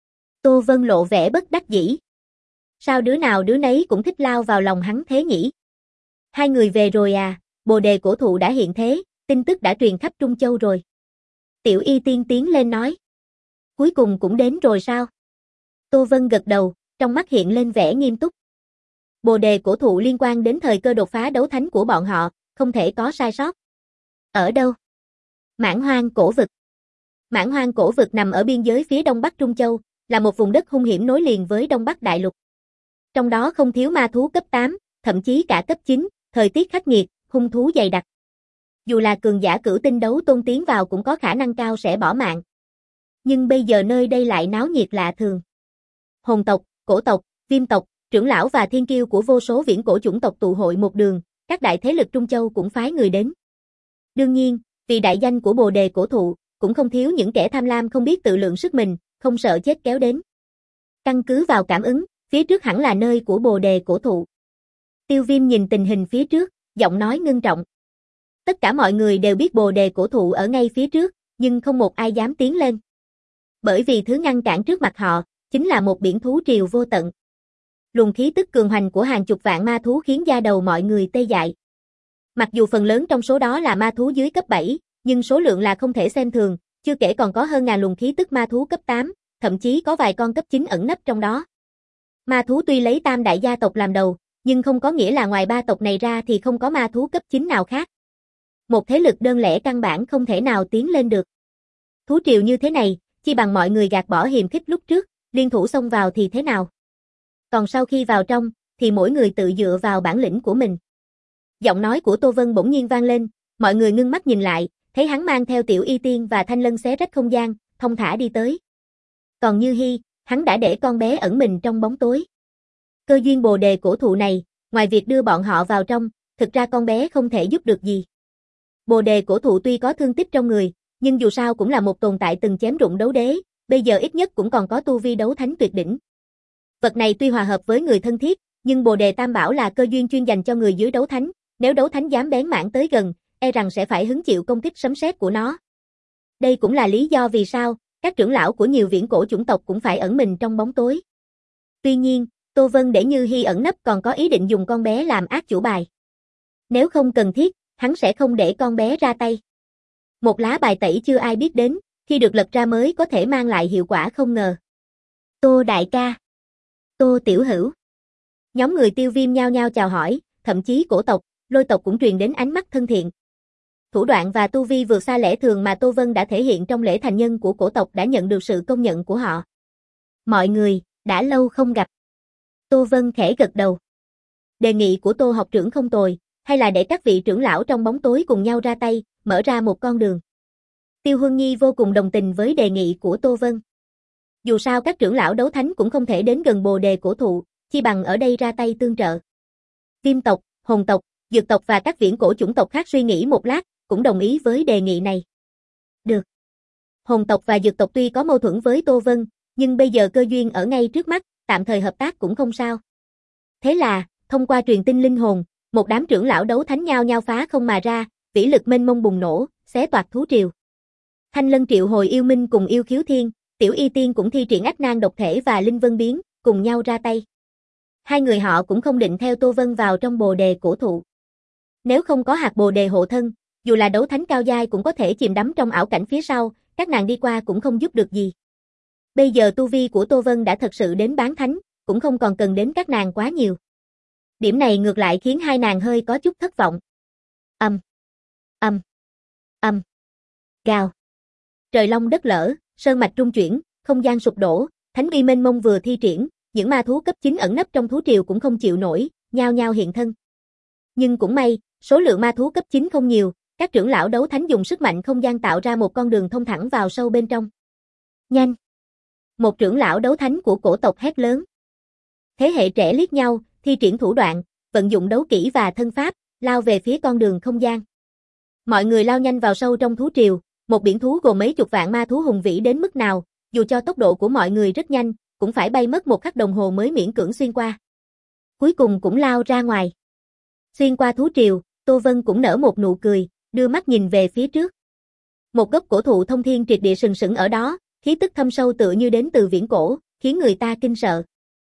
Tô Vân lộ vẻ bất đắc dĩ. Sao đứa nào đứa nấy cũng thích lao vào lòng hắn thế nhỉ? Hai người về rồi à, bồ đề cổ thụ đã hiện thế, tin tức đã truyền khắp Trung Châu rồi. Tiểu Y Tiên tiến lên nói. Cuối cùng cũng đến rồi sao? Tô Vân gật đầu, trong mắt hiện lên vẻ nghiêm túc. Bồ đề cổ thụ liên quan đến thời cơ đột phá đấu thánh của bọn họ, không thể có sai sót. Ở đâu? Mãn Hoang cổ vực. Mãn Hoang cổ vực nằm ở biên giới phía đông bắc Trung Châu, là một vùng đất hung hiểm nối liền với Đông Bắc Đại Lục. Trong đó không thiếu ma thú cấp tám, thậm chí cả cấp chín, thời tiết khắc nghiệt, hung thú dày đặc. Dù là cường giả cửu tinh đấu tôn tiến vào cũng có khả năng cao sẽ bỏ mạng. Nhưng bây giờ nơi đây lại náo nhiệt lạ thường. Hồn tộc, cổ tộc, viêm tộc, trưởng lão và thiên kiêu của vô số viễn cổ chủng tộc tụ hội một đường, các đại thế lực Trung Châu cũng phái người đến. Đương nhiên, vì đại danh của Bồ Đề cổ thụ, cũng không thiếu những kẻ tham lam không biết tự lượng sức mình, không sợ chết kéo đến. Căn cứ vào cảm ứng, phía trước hẳn là nơi của Bồ Đề cổ thụ. Tiêu Viêm nhìn tình hình phía trước, giọng nói ngưng trọng. Tất cả mọi người đều biết Bồ Đề cổ thụ ở ngay phía trước, nhưng không một ai dám tiến lên. Bởi vì thứ ngăn cản trước mặt họ, chính là một biển thú triều vô tận. Luồng khí tức cường hoành của hàng chục vạn ma thú khiến da đầu mọi người tê dại. Mặc dù phần lớn trong số đó là ma thú dưới cấp bảy, nhưng số lượng là không thể xem thường, chưa kể còn có hơn ngàn luồng khí tức ma thú cấp tám, thậm chí có vài con cấp chín ẩn nấp trong đó. Ma thú tuy lấy tam đại gia tộc làm đầu, nhưng không có nghĩa là ngoài ba tộc này ra thì không có ma thú cấp chín nào khác. Một thế lực đơn lẻ căn bản không thể nào tiến lên được. Thú triều như thế này, chi bằng mọi người gạt bỏ hiềm khích lúc trước, liên thủ xông vào thì thế nào? Còn sau khi vào trong, thì mỗi người tự dựa vào bản lĩnh của mình. Giọng nói của Tô Vân bỗng nhiên vang lên, mọi người ngưng mắt nhìn lại, thấy hắn mang theo Tiểu Y Tiên và Thanh Lân xé rách không gian, thông thả đi tới. Còn Như Hi, hắn đã để con bé ẩn mình trong bóng tối. Cơ duyên Bồ Đề cổ thụ này, ngoài việc đưa bọn họ vào trong, thực ra con bé không thể giúp được gì. Bồ Đề cổ thụ tuy có thương tích trong người, nhưng dù sao cũng là một tồn tại từng chém rụng đấu đế, bây giờ ít nhất cũng còn có tu vi đấu thánh tuyệt đỉnh. Vật này tuy hòa hợp với người thân thiết, nhưng Bồ Đề Tam Bảo là cơ duyên chuyên dành cho người dưới đấu thánh, nếu đấu thánh dám bén mảng tới gần, e rằng sẽ phải hứng chịu công kích sấm sét của nó. Đây cũng là lý do vì sao, các trưởng lão của nhiều viễn cổ chủng tộc cũng phải ẩn mình trong bóng tối. Tuy nhiên, Tô Vân để Như Hi ẩn nấp còn có ý định dùng con bé làm ác chủ bài. Nếu không cần thiết, hắn sẽ không để con bé ra tay. Một lá bài tẩy chưa ai biết đến, khi được lật ra mới có thể mang lại hiệu quả không ngờ. Tô đại ca. Tô tiểu hữu. Nhóm người Tiêu Viêm nhao nhao chào hỏi, thậm chí cổ tộc, Lôi tộc cũng truyền đến ánh mắt thân thiện. Thủ đoạn và tu vi vượt xa lẽ thường mà Tô Vân đã thể hiện trong lễ thành nhân của cổ tộc đã nhận được sự công nhận của họ. Mọi người, đã lâu không gặp. Tô Vân khẽ gật đầu. Đề nghị của Tô học trưởng không tồi, hay là để các vị trưởng lão trong bóng tối cùng nhau ra tay, mở ra một con đường. Tiêu Huân Nhi vô cùng đồng tình với đề nghị của Tô Vân. Dù sao các trưởng lão đấu thánh cũng không thể đến gần Bồ Đề cổ thụ, chi bằng ở đây ra tay tương trợ. Viêm tộc, hồn tộc, dược tộc và các viễn cổ chủng tộc khác suy nghĩ một lát, cũng đồng ý với đề nghị này. Được. Hồn tộc và dược tộc tuy có mâu thuẫn với Tô Vân, nhưng bây giờ cơ duyên ở ngay trước mắt, tạm thời hợp tác cũng không sao. Thế là, thông qua truyền tin linh hồn, một đám trưởng lão đấu thánh nhao nhao phá không mà ra, vĩ lực mênh mông bùng nổ, xé toạc thú triều. Thanh Lân triệu hồi yêu minh cùng yêu khiếu thiên, Tiểu Y Tiên cũng thi triển ách nan độc thể và linh vân biến, cùng nhau ra tay. Hai người họ cũng không định theo Tô Vân vào trong Bồ Đề cổ thụ. Nếu không có hạt Bồ Đề hộ thân, dù là đấu thánh cao giai cũng có thể chìm đắm trong ảo cảnh phía sau, các nàng đi qua cũng không giúp được gì. Bây giờ tu vi của Tô Vân đã thật sự đến bán thánh, cũng không còn cần đến các nàng quá nhiều. Điểm này ngược lại khiến hai nàng hơi có chút thất vọng. Âm, âm, âm, gào. Trời long đất lở, sơn mạch trung chuyển, không gian sụp đổ, thánh uy mênh mông vừa thi triển, những ma thú cấp chín ẩn nấp trong thú triều cũng không chịu nổi, nhao nhao hiện thân. Nhưng cũng may, số lượng ma thú cấp chín không nhiều, các trưởng lão đấu thánh dùng sức mạnh không gian tạo ra một con đường thông thẳng vào sâu bên trong. Nhanh! Một trưởng lão đấu thánh của cổ tộc hét lớn. Thế hệ trẻ liếc nhau, thi triển thủ đoạn, vận dụng đấu kỹ và thân pháp, lao về phía con đường không gian. Mọi người lao nhanh vào sâu trong thú triều, một biển thú gồm mấy chục vạn ma thú hùng vĩ đến mức nào, dù cho tốc độ của mọi người rất nhanh, cũng phải bay mất một khắc đồng hồ mới miễn cưỡng xuyên qua. Cuối cùng cũng lao ra ngoài. Xuyên qua thú triều, Tô Vân cũng nở một nụ cười, đưa mắt nhìn về phía trước. Một gốc cổ thụ thông thiên triệt địa sừng sững ở đó, khí tức thâm sâu tựa như đến từ viễn cổ, khiến người ta kinh sợ.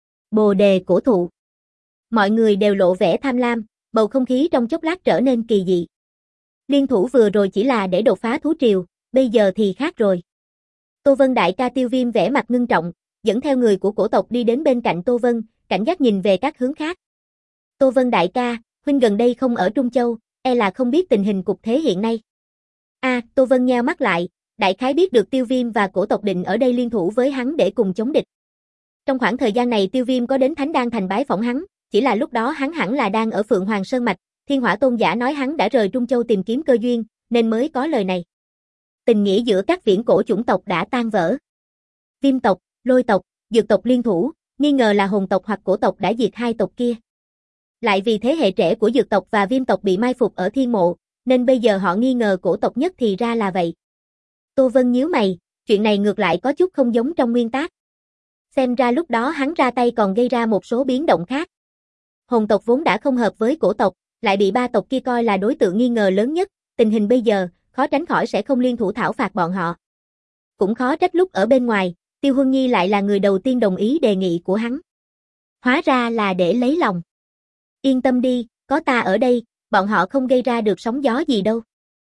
Bồ Đề cổ thụ. Mọi người đều lộ vẻ tham lam, bầu không khí trong chốc lát trở nên kỳ dị. Liên thủ vừa rồi chỉ là để đột phá thú triều, bây giờ thì khác rồi. Tô Vân đại ca Tiêu Viêm vẻ mặt ngưng trọng, dẫn theo người của cổ tộc đi đến bên cạnh Tô Vân, cảnh giác nhìn về các hướng khác. Tô Vân đại ca, huynh gần đây không ở Trung Châu, e là không biết tình hình cục thế hiện nay. A, à, Tô Vân nheo mắt lại, đại khái biết được Tiêu Viêm và cổ tộc định ở đây liên thủ với hắn để cùng chống địch. Trong khoảng thời gian này Tiêu Viêm có đến Thánh Đan Thành bái phỏng hắn, chỉ là lúc đó hắn hẳn là đang ở Phượng Hoàng Sơn Mạch, Thiên Hỏa Tôn giả nói hắn đã rời Trung Châu tìm kiếm cơ duyên, nên mới có lời này. Tình nghĩa giữa các viễn cổ chủng tộc đã tan vỡ. Viêm tộc, Lôi tộc, Dược tộc liên thủ, nghi ngờ là hồn tộc hoặc cổ tộc đã diệt hai tộc kia. Lại vì thế hệ trẻ của dược tộc và viêm tộc bị mai phục ở thiên mộ, nên bây giờ họ nghi ngờ cổ tộc nhất thì ra là vậy. Tô Vân nhíu mày, chuyện này ngược lại có chút không giống trong nguyên tác. Xem ra lúc đó hắn ra tay còn gây ra một số biến động khác. Hồn tộc vốn đã không hợp với cổ tộc, lại bị ba tộc kia coi là đối tượng nghi ngờ lớn nhất, tình hình bây giờ, khó tránh khỏi sẽ không liên thủ thảo phạt bọn họ. Cũng khó trách lúc ở bên ngoài, Tiêu Huân Nhi lại là người đầu tiên đồng ý đề nghị của hắn. Hóa ra là để lấy lòng. Yên tâm đi, có ta ở đây, bọn họ không gây ra được sóng gió gì đâu.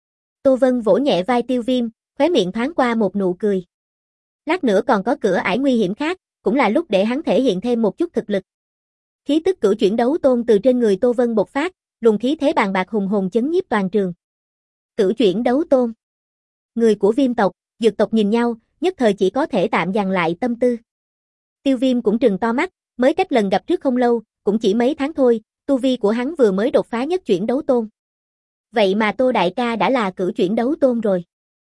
Tô Vân vỗ nhẹ vai Tiêu Viêm, khóe miệng thoáng qua một nụ cười. Lát nữa còn có cửa ải nguy hiểm khác, cũng là lúc để hắn thể hiện thêm một chút thực lực. Khí tức cửu chuyển đấu tôn từ trên người Tô Vân bộc phát, luồng khí thế bàn bạc hùng hồn chấn nhiếp toàn trường. Cửu chuyển đấu tôn. Người của viêm tộc, dược tộc nhìn nhau, nhất thời chỉ có thể tạm dằn lại tâm tư. Tiêu Viêm cũng trừng to mắt, mới cách lần gặp trước không lâu, cũng chỉ mấy tháng thôi, tu vi của hắn vừa mới đột phá nhất chuyển đấu tôn. Vậy mà Tô Đại ca đã là cửu chuyển đấu tôn rồi.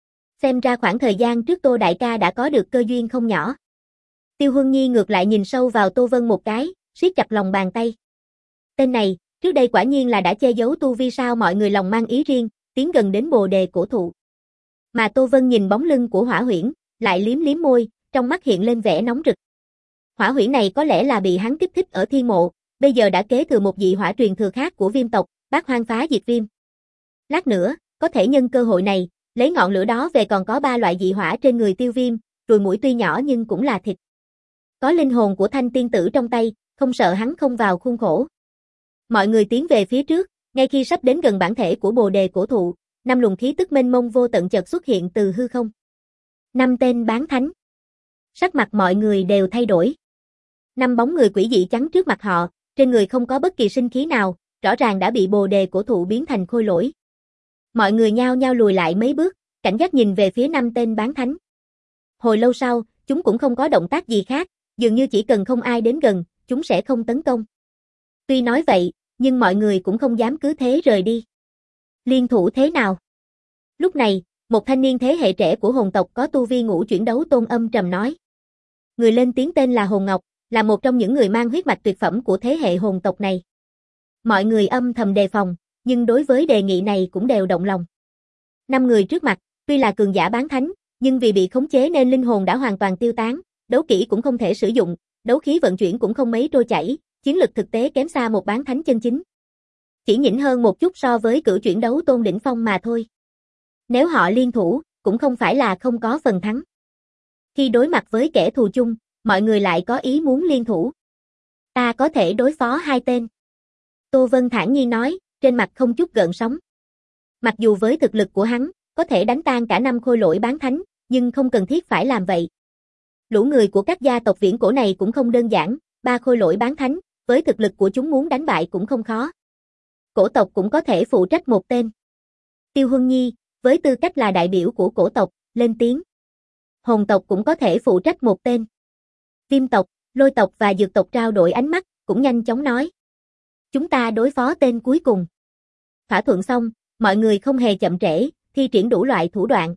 Xem ra khoảng thời gian trước Tô Đại ca đã có được cơ duyên không nhỏ. Tiêu Huân Nhi ngược lại nhìn sâu vào Tô Vân một cái, siết chặt lòng bàn tay. Tên này, trước đây quả nhiên là đã che giấu tu vi sao, mọi người lòng mang ý riêng, tiến gần đến bồ đề cổ thụ. Mà Tô Vân nhìn bóng lưng của Hỏa Huyễn, lại liếm liếm môi, trong mắt hiện lên vẻ nóng rực. Hỏa Huyễn này có lẽ là bị hắn kích thích ở thiên mộ, bây giờ đã kế thừa một dị hỏa truyền thừa khác của viêm tộc, Bát Hoang Phá Diệt Viêm. Lát nữa, có thể nhân cơ hội này, lấy ngọn lửa đó về. Còn có ba loại dị hỏa trên người Tiêu Viêm, ruồi mũi tuy nhỏ nhưng cũng là thịt. Có linh hồn của Thanh tiên tử trong tay, không sợ hắn không vào khuôn khổ. Mọi người tiến về phía trước, ngay khi sắp đến gần bản thể của bồ đề cổ thụ, năm luồng khí tức mênh mông vô tận chợt xuất hiện từ hư không. Năm tên bán thánh. Sắc mặt mọi người đều thay đổi. Năm bóng người quỷ dị chắn trước mặt họ, trên người không có bất kỳ sinh khí nào, rõ ràng đã bị bồ đề cổ thụ biến thành khôi lỗi. Mọi người nhao nhao lùi lại mấy bước, cảnh giác nhìn về phía năm tên bán thánh. Hồi lâu sau, chúng cũng không có động tác gì khác, dường như chỉ cần không ai đến gần, chúng sẽ không tấn công. Tuy nói vậy, nhưng mọi người cũng không dám cứ thế rời đi. Liên thủ thế nào? Lúc này, một thanh niên thế hệ trẻ của hồn tộc có tu vi ngũ chuyển đấu tôn âm trầm nói. Người lên tiếng tên là Hồn Ngọc, là một trong những người mang huyết mạch tuyệt phẩm của thế hệ hồn tộc này. Mọi người âm thầm đề phòng, nhưng đối với đề nghị này cũng đều động lòng. Năm người trước mặt, tuy là cường giả bán thánh, nhưng vì bị khống chế nên linh hồn đã hoàn toàn tiêu tán, đấu kỹ cũng không thể sử dụng, đấu khí vận chuyển cũng không mấy trôi chảy, chiến lực thực tế kém xa một bán thánh chân chính. Chỉ nhỉnh hơn một chút so với cửu chuyển đấu tôn đỉnh phong mà thôi. Nếu họ liên thủ, cũng không phải là không có phần thắng. Khi đối mặt với kẻ thù chung, mọi người lại có ý muốn liên thủ. Ta có thể đối phó hai tên. Tô Vân thản nhiên nói, trên mặt không chút gợn sóng. Mặc dù với thực lực của hắn, có thể đánh tan cả năm khôi lỗi bán thánh, nhưng không cần thiết phải làm vậy. Lũ người của các gia tộc viễn cổ này cũng không đơn giản, ba khôi lỗi bán thánh, với thực lực của chúng muốn đánh bại cũng không khó. Cổ tộc cũng có thể phụ trách một tên. Tiêu Huân Nhi, với tư cách là đại biểu của cổ tộc, lên tiếng. Hồn tộc cũng có thể phụ trách một tên. Viêm tộc, Lôi tộc và Dược tộc trao đổi ánh mắt, cũng nhanh chóng nói. Chúng ta đối phó tên cuối cùng. Thỏa thuận xong, mọi người không hề chậm trễ, thi triển đủ loại thủ đoạn.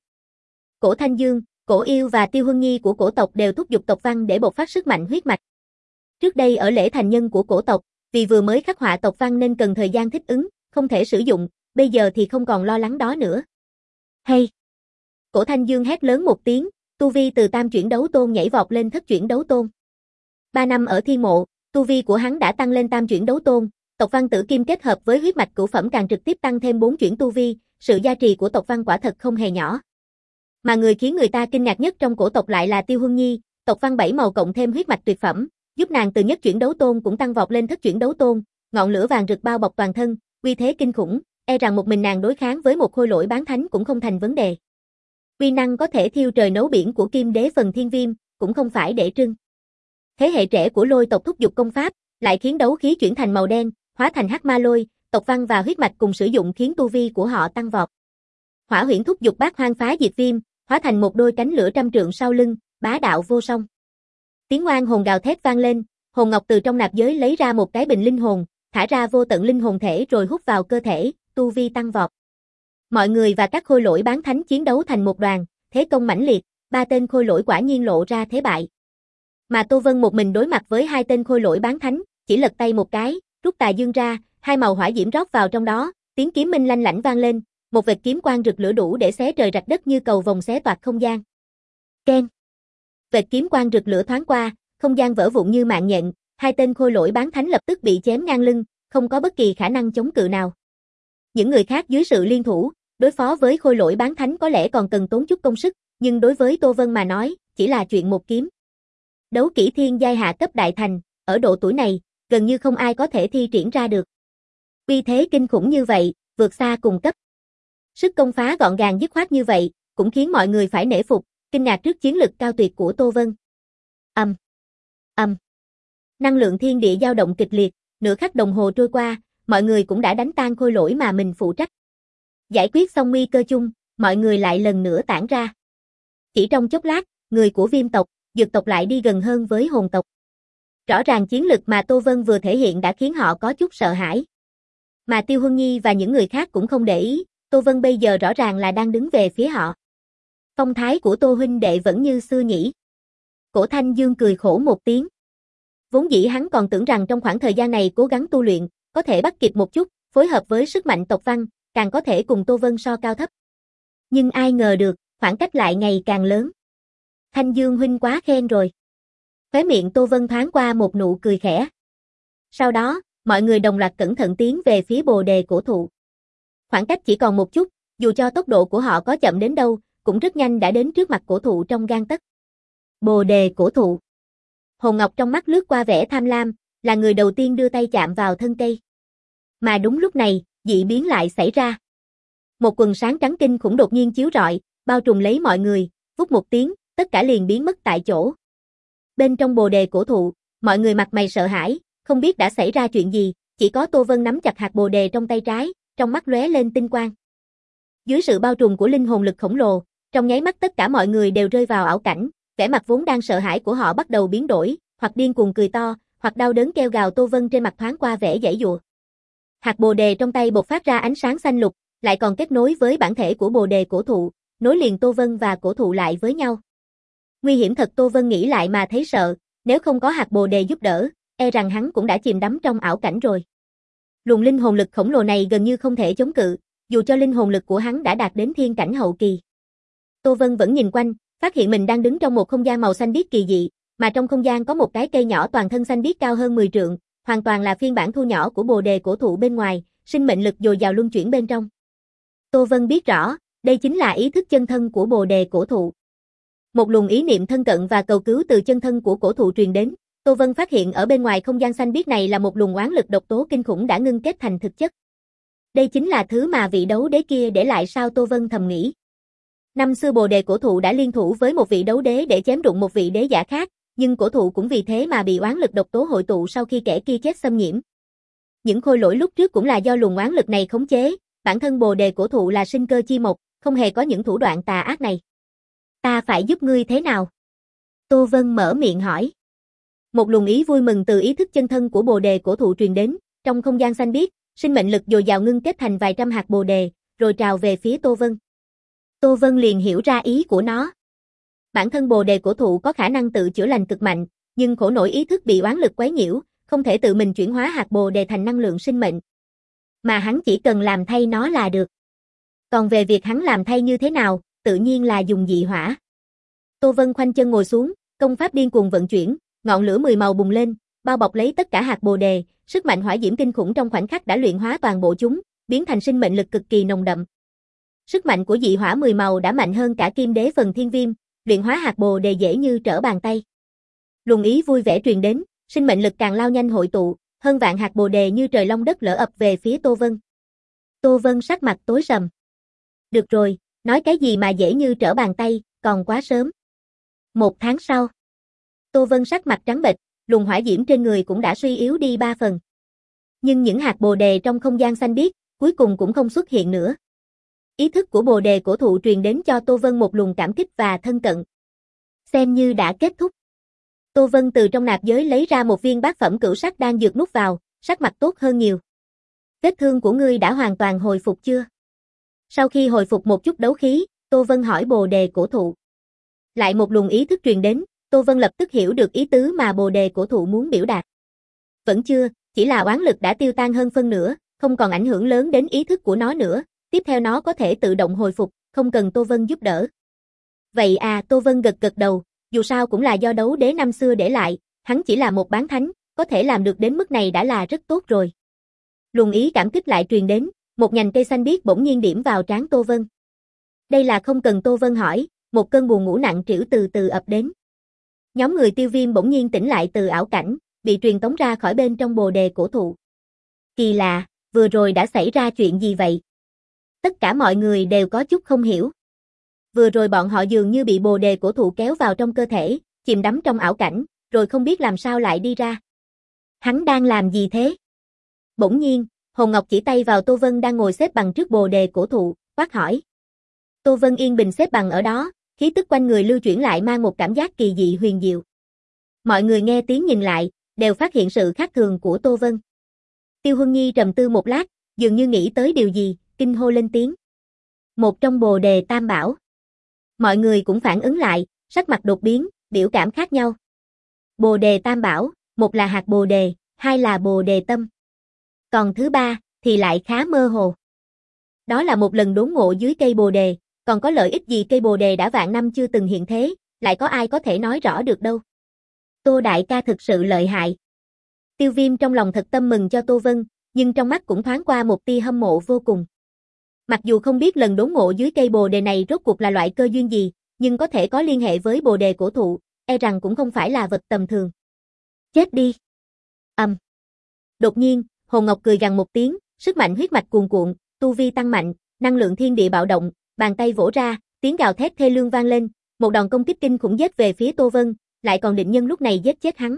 Cổ Thanh Dương, Cổ Yêu và Tiêu Huân Nhi của cổ tộc đều thúc giục tộc văn để bộc phát sức mạnh huyết mạch. Trước đây ở lễ thành nhân của cổ tộc, vì vừa mới khắc họa tộc văn nên cần thời gian thích ứng, không thể sử dụng, bây giờ thì không còn lo lắng đó nữa. Hay! Cổ Thanh Dương hét lớn một tiếng, tu vi từ tam chuyển đấu tôn nhảy vọt lên thất chuyển đấu tôn. Ba năm ở thiên mộ, tu vi của hắn đã tăng lên tam chuyển đấu tôn, tộc văn tử kim kết hợp với huyết mạch cửu phẩm càng trực tiếp tăng thêm bốn chuyển tu vi, sự gia trì của tộc văn quả thật không hề nhỏ. Mà người khiến người ta kinh ngạc nhất trong cổ tộc lại là Tiêu Huân Nhi, tộc văn bảy màu cộng thêm huyết mạch tuyệt phẩm, giúp nàng từ nhất chuyển đấu tôn cũng tăng vọt lên thất chuyển đấu tôn, ngọn lửa vàng rực bao bọc toàn thân, uy thế kinh khủng, e rằng một mình nàng đối kháng với một khôi lỗi bán thánh cũng không thành vấn đề. Uy năng có thể thiêu trời nấu biển của Kim Đế Phần Thiên Viêm, cũng không phải để trưng. Thế hệ trẻ của Lôi tộc thúc giục công pháp, lại khiến đấu khí chuyển thành màu đen, hóa thành hắc ma lôi, tộc văn và huyết mạch cùng sử dụng khiến tu vi của họ tăng vọt. Hỏa Huyễn thúc giục Bát Hoang Phá Diệt Viêm, hóa thành một đôi cánh lửa trăm trượng sau lưng, bá đạo vô song. Tiếng oan hồn gào thét vang lên, Hồn Ngọc từ trong nạp giới lấy ra một cái bình linh hồn, thả ra vô tận linh hồn thể rồi hút vào cơ thể, tu vi tăng vọt. Mọi người và các khôi lỗi bán thánh chiến đấu thành một đoàn, thế công mãnh liệt, ba tên khôi lỗi quả nhiên lộ ra thế bại. Mà Tô Vân một mình đối mặt với hai tên khôi lỗi bán thánh, chỉ lật tay một cái, rút tà dương ra, hai màu hỏa diễm rót vào trong đó, tiếng kiếm minh lanh lảnh vang lên, một vệt kiếm quang rực lửa đủ để xé trời rạch đất như cầu vồng xé toạc không gian. Keng. Vệt kiếm quang rực lửa thoáng qua, không gian vỡ vụn như mạng nhện, hai tên khôi lỗi bán thánh lập tức bị chém ngang lưng, không có bất kỳ khả năng chống cự nào. Những người khác dưới sự liên thủ, đối phó với khôi lỗi bán thánh có lẽ còn cần tốn chút công sức, nhưng đối với Tô Vân mà nói, chỉ là chuyện một kiếm. Đấu kỹ thiên giai hạ cấp đại thành, ở độ tuổi này, gần như không ai có thể thi triển ra được. Uy thế kinh khủng như vậy, vượt xa cùng cấp. Sức công phá gọn gàng dứt khoát như vậy, cũng khiến mọi người phải nể phục, kinh ngạc trước chiến lực cao tuyệt của Tô Vân. Ầm, um, ầm. Um. Năng lượng thiên địa dao động kịch liệt, nửa khắc đồng hồ trôi qua, mọi người cũng đã đánh tan khôi lỗi mà mình phụ trách. Giải quyết xong nguy cơ chung, mọi người lại lần nữa tản ra. Chỉ trong chốc lát, người của Viêm tộc, Dược tộc lại đi gần hơn với Hồn tộc. Rõ ràng chiến lực mà Tô Vân vừa thể hiện đã khiến họ có chút sợ hãi. Mà Tiêu Huân Nhi và những người khác cũng không để ý, Tô Vân bây giờ rõ ràng là đang đứng về phía họ. Phong thái của Tô huynh đệ vẫn như xưa nhỉ. Cổ Thanh Dương cười khổ một tiếng. Vốn dĩ hắn còn tưởng rằng trong khoảng thời gian này cố gắng tu luyện, có thể bắt kịp một chút, phối hợp với sức mạnh tộc văn, càng có thể cùng Tô Vân so cao thấp. Nhưng ai ngờ được, khoảng cách lại ngày càng lớn. Thanh Dương huynh quá khen rồi. Khóe miệng Tô Vân thoáng qua một nụ cười khẽ. Sau đó, mọi người đồng loạt cẩn thận tiến về phía bồ đề cổ thụ. Khoảng cách chỉ còn một chút, dù cho tốc độ của họ có chậm đến đâu, cũng rất nhanh đã đến trước mặt cổ thụ trong gang tấc. Bồ đề cổ thụ. Hồn Ngọc trong mắt lướt qua vẻ tham lam, là người đầu tiên đưa tay chạm vào thân cây. Mà đúng lúc này, dị biến lại xảy ra. Một quần sáng trắng kinh khủng đột nhiên chiếu rọi, bao trùm lấy mọi người, vút một tiếng, tất cả liền biến mất tại chỗ. Bên trong bồ đề cổ thụ, mọi người mặt mày sợ hãi, không biết đã xảy ra chuyện gì, chỉ có Tô Vân nắm chặt hạt bồ đề trong tay trái, trong mắt lóe lên tinh quang. Dưới sự bao trùm của linh hồn lực khổng lồ, trong nháy mắt tất cả mọi người đều rơi vào ảo cảnh, vẻ mặt vốn đang sợ hãi của họ bắt đầu biến đổi, hoặc điên cuồng cười to, hoặc đau đớn kêu gào. Tô Vân trên mặt thoáng qua vẻ giãy giụa. Hạt bồ đề trong tay bộc phát ra ánh sáng xanh lục, lại còn kết nối với bản thể của bồ đề cổ thụ, nối liền Tô Vân và cổ thụ lại với nhau. Nguy hiểm thật, Tô Vân nghĩ lại mà thấy sợ, nếu không có hạt bồ đề giúp đỡ, e rằng hắn cũng đã chìm đắm trong ảo cảnh rồi. Luồng linh hồn lực khổng lồ này gần như không thể chống cự, dù cho linh hồn lực của hắn đã đạt đến thiên cảnh hậu kỳ. Tô Vân vẫn nhìn quanh, phát hiện mình đang đứng trong một không gian màu xanh biếc kỳ dị, mà trong không gian có một cái cây nhỏ toàn thân xanh biếc cao hơn mười trượng, hoàn toàn là phiên bản thu nhỏ của bồ đề cổ thụ bên ngoài, sinh mệnh lực dồi dào luân chuyển bên trong. Tô Vân biết rõ, đây chính là ý thức chân thân của bồ đề cổ thụ. Một luồng ý niệm thân cận và cầu cứu từ chân thân của cổ thụ truyền đến, Tô Vân phát hiện ở bên ngoài không gian xanh biếc này là một luồng oán lực độc tố kinh khủng đã ngưng kết thành thực chất. Đây chính là thứ mà vị đấu đế kia để lại sao, Tô Vân thầm nghĩ. Năm xưa bồ đề cổ thụ đã liên thủ với một vị đấu đế để chém đụng một vị đế giả khác, nhưng cổ thụ cũng vì thế mà bị oán lực độc tố hội tụ sau khi kẻ kia chết xâm nhiễm. Những khôi lỗi lúc trước cũng là do luồng oán lực này khống chế, bản thân bồ đề cổ thụ là sinh cơ chi mộc, không hề có những thủ đoạn tà ác này. Ta phải giúp ngươi thế nào? Tô Vân mở miệng hỏi. Một luồng ý vui mừng từ ý thức chân thân của bồ đề cổ thụ truyền đến, trong không gian xanh biếc, sinh mệnh lực dồi dào ngưng kết thành vài trăm hạt bồ đề, rồi trào về phía Tô Vân. Tô Vân liền hiểu ra ý của nó. Bản thân bồ đề cổ thụ có khả năng tự chữa lành cực mạnh, nhưng khổ nổi ý thức bị oán lực quấy nhiễu, không thể tự mình chuyển hóa hạt bồ đề thành năng lượng sinh mệnh. Mà hắn chỉ cần làm thay nó là được. Còn về việc hắn làm thay như thế nào, tự nhiên là dùng dị hỏa. Tô Vân khoanh chân ngồi xuống, công pháp điên cuồng vận chuyển, ngọn lửa mười màu bùng lên, bao bọc lấy tất cả hạt bồ đề, sức mạnh hỏa diễm kinh khủng trong khoảnh khắc đã luyện hóa toàn bộ chúng, biến thành sinh mệnh lực cực kỳ nồng đậm. Sức mạnh của dị hỏa mười màu đã mạnh hơn cả kim đế phần thiên viêm, luyện hóa hạt bồ đề dễ như trở bàn tay. Luồng ý vui vẻ truyền đến, sinh mệnh lực càng lao nhanh hội tụ, hơn vạn hạt bồ đề như trời long đất lở ập về phía Tô Vân. Tô Vân sắc mặt tối sầm. Được rồi, nói cái gì mà dễ như trở bàn tay, còn quá sớm. Một tháng sau, Tô Vân sắc mặt trắng bệch, luồng hỏa diễm trên người cũng đã suy yếu đi ba phần. Nhưng những hạt bồ đề trong không gian xanh biếc, cuối cùng cũng không xuất hiện nữa. Ý thức của bồ đề cổ thụ truyền đến cho Tô Vân một luồng cảm kích và thân cận. Xem như đã kết thúc. Tô Vân từ trong nạp giới lấy ra một viên bát phẩm cửu sắc đan dược nuốt vào, sắc mặt tốt hơn nhiều. Vết thương của ngươi đã hoàn toàn hồi phục chưa? Sau khi hồi phục một chút đấu khí, Tô Vân hỏi bồ đề cổ thụ. Lại một luồng ý thức truyền đến, Tô Vân lập tức hiểu được ý tứ mà bồ đề cổ thụ muốn biểu đạt. Vẫn chưa, chỉ là oán lực đã tiêu tan hơn phân nửa, không còn ảnh hưởng lớn đến ý thức của nó nữa, tiếp theo nó có thể tự động hồi phục, không cần Tô Vân giúp đỡ. Vậy à, Tô Vân gật gật đầu, dù sao cũng là do đấu đế năm xưa để lại, hắn chỉ là một bán thánh, có thể làm được đến mức này đã là rất tốt rồi. Luồng ý cảm kích lại truyền đến, một nhành cây xanh biếc bỗng nhiên điểm vào trán Tô Vân. Đây là không cần Tô Vân hỏi, một cơn buồn ngủ nặng trĩu từ từ ập đến. Nhóm người Tiêu Viêm bỗng nhiên tỉnh lại từ ảo cảnh, bị truyền tống ra khỏi bên trong bồ đề cổ thụ. Kỳ lạ, vừa rồi đã xảy ra chuyện gì vậy? Tất cả mọi người đều có chút không hiểu. Vừa rồi bọn họ dường như bị bồ đề cổ thụ kéo vào trong cơ thể, chìm đắm trong ảo cảnh, rồi không biết làm sao lại đi ra. Hắn đang làm gì thế? Bỗng nhiên, Hồn Ngọc chỉ tay vào Tô Vân đang ngồi xếp bằng trước bồ đề cổ thụ, quát hỏi. Tô Vân yên bình xếp bằng ở đó, khí tức quanh người lưu chuyển lại mang một cảm giác kỳ dị huyền diệu. Mọi người nghe tiếng nhìn lại, đều phát hiện sự khác thường của Tô Vân. Tiêu Huân Nhi trầm tư một lát, dường như nghĩ tới điều gì, kinh hô lên tiếng. Một trong bồ đề tam bảo. Mọi người cũng phản ứng lại, sắc mặt đột biến, biểu cảm khác nhau. Bồ đề tam bảo, một là hạt bồ đề, hai là bồ đề tâm. Còn thứ ba, thì lại khá mơ hồ. Đó là một lần đốn ngộ dưới cây bồ đề, còn có lợi ích gì cây bồ đề đã vạn năm chưa từng hiện thế, lại có ai có thể nói rõ được đâu. Tô đại ca thực sự lợi hại. Tiêu Viêm trong lòng thật tâm mừng cho Tô Vân, nhưng trong mắt cũng thoáng qua một tia hâm mộ vô cùng. Mặc dù không biết lần đốn ngộ dưới cây bồ đề này rốt cuộc là loại cơ duyên gì, nhưng có thể có liên hệ với bồ đề cổ thụ, e rằng cũng không phải là vật tầm thường. Chết đi. Ầm. Um. Đột nhiên, Hồn Ngọc cười gằn một tiếng, sức mạnh huyết mạch cuồn cuộn, tu vi tăng mạnh, năng lượng thiên địa bạo động, bàn tay vỗ ra, tiếng gào thét thê lương vang lên, một đòn công kích kinh khủng giết về phía Tô Vân, lại còn định nhân lúc này giết chết hắn.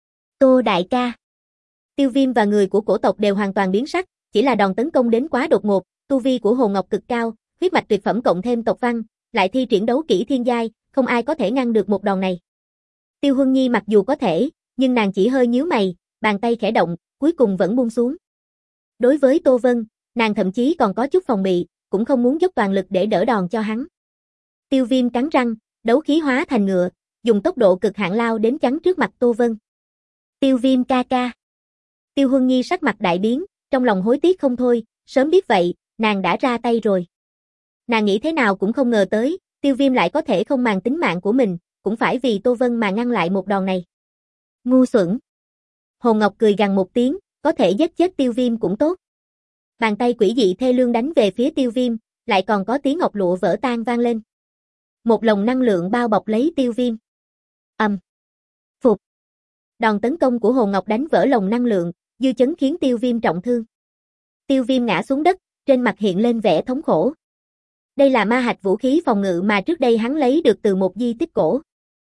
Tô đại ca. Tiêu Viêm và người của cổ tộc đều hoàn toàn biến sắc, chỉ là đòn tấn công đến quá đột ngột, tu vi của Hồn Ngọc cực cao, huyết mạch tuyệt phẩm cộng thêm tộc văn, lại thi triển đấu kỹ thiên giai, không ai có thể ngăn được một đòn này. Tiêu Huân Nhi mặc dù có thể, nhưng nàng chỉ hơi nhíu mày, bàn tay khẽ động, cuối cùng vẫn buông xuống. Đối với Tô Vân, nàng thậm chí còn có chút phòng bị, cũng không muốn dốc toàn lực để đỡ đòn cho hắn. Tiêu Viêm cắn răng, đấu khí hóa thành ngựa, dùng tốc độ cực hạn lao đến chắn trước mặt Tô Vân. Tiêu Viêm ca ca. Tiêu Huân Nhi sắc mặt đại biến, trong lòng hối tiếc không thôi, sớm biết vậy, nàng đã ra tay rồi. Nàng nghĩ thế nào cũng không ngờ tới, Tiêu Viêm lại có thể không màng tính mạng của mình, cũng phải vì Tô Vân mà ngăn lại một đòn này. Ngu xuẩn. Hồn Ngọc cười gằn một tiếng, có thể giết chết Tiêu Viêm cũng tốt. Bàn tay quỷ dị thê lương đánh về phía Tiêu Viêm, lại còn có tiếng ngọc lụa vỡ tan vang lên. Một lồng năng lượng bao bọc lấy Tiêu Viêm. Ầm. Um. Phục. Đòn tấn công của Hồn Ngọc đánh vỡ lồng năng lượng, dư chấn khiến Tiêu Viêm trọng thương. Tiêu Viêm ngã xuống đất, trên mặt hiện lên vẻ thống khổ. Đây là ma hạch vũ khí phòng ngự mà trước đây hắn lấy được từ một di tích cổ.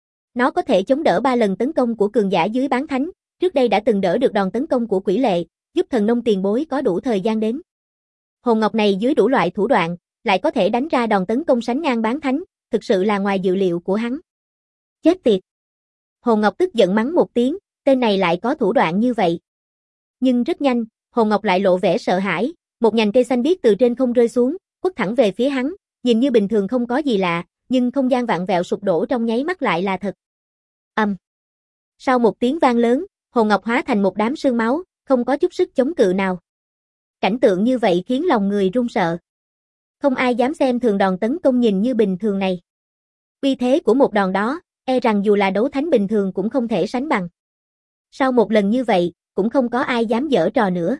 Nó có thể chống đỡ ba lần tấn công của cường giả dưới bán thánh, trước đây đã từng đỡ được đòn tấn công của quỷ lệ, giúp thần nông tiền bối có đủ thời gian đến. Hồn Ngọc này dưới đủ loại thủ đoạn, lại có thể đánh ra đòn tấn công sánh ngang bán thánh, thực sự là ngoài dự liệu của hắn. Chết tiệt. Hồn Ngọc tức giận mắng một tiếng, tên này lại có thủ đoạn như vậy. Nhưng rất nhanh, Hồn Ngọc lại lộ vẻ sợ hãi, một nhành cây xanh biếc từ trên không rơi xuống, quất thẳng về phía hắn, nhìn như bình thường không có gì lạ, nhưng không gian vạn vẹo sụp đổ trong nháy mắt lại là thật. Ầm. Um. Sau một tiếng vang lớn, Hồn Ngọc hóa thành một đám sương máu, không có chút sức chống cự nào. Cảnh tượng như vậy khiến lòng người run sợ. Không ai dám xem thường đòn tấn công nhìn như bình thường này. Uy thế của một đòn đó, e rằng dù là đấu thánh bình thường cũng không thể sánh bằng. Sau một lần như vậy, cũng không có ai dám giở trò nữa.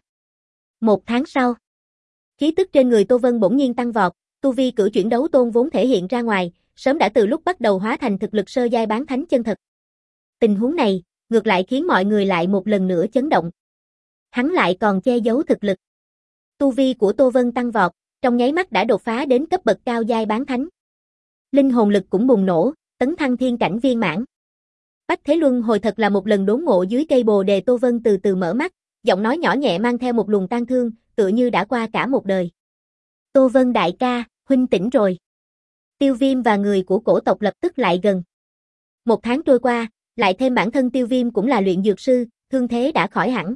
Một tháng sau, khí tức trên người Tô Vân bỗng nhiên tăng vọt, tu vi cửu chuyển đấu tôn vốn thể hiện ra ngoài, sớm đã từ lúc bắt đầu hóa thành thực lực sơ giai bán thánh chân thật. Tình huống này, ngược lại khiến mọi người lại một lần nữa chấn động. Hắn lại còn che giấu thực lực. Tu vi của Tô Vân tăng vọt, trong nháy mắt đã đột phá đến cấp bậc cao giai bán thánh. Linh hồn lực cũng bùng nổ, tấn thăng thiên cảnh viên mãn. Bách Thế Luân hồi thật là một lần đốn ngộ dưới cây bồ đề. Tô Vân từ từ mở mắt, giọng nói nhỏ nhẹ mang theo một luồng tang thương, tựa như đã qua cả một đời. Tô Vân đại ca, huynh tỉnh rồi. Tiêu Viêm và người của cổ tộc lập tức lại gần. Một tháng trôi qua, lại thêm bản thân Tiêu Viêm cũng là luyện dược sư, thương thế đã khỏi hẳn.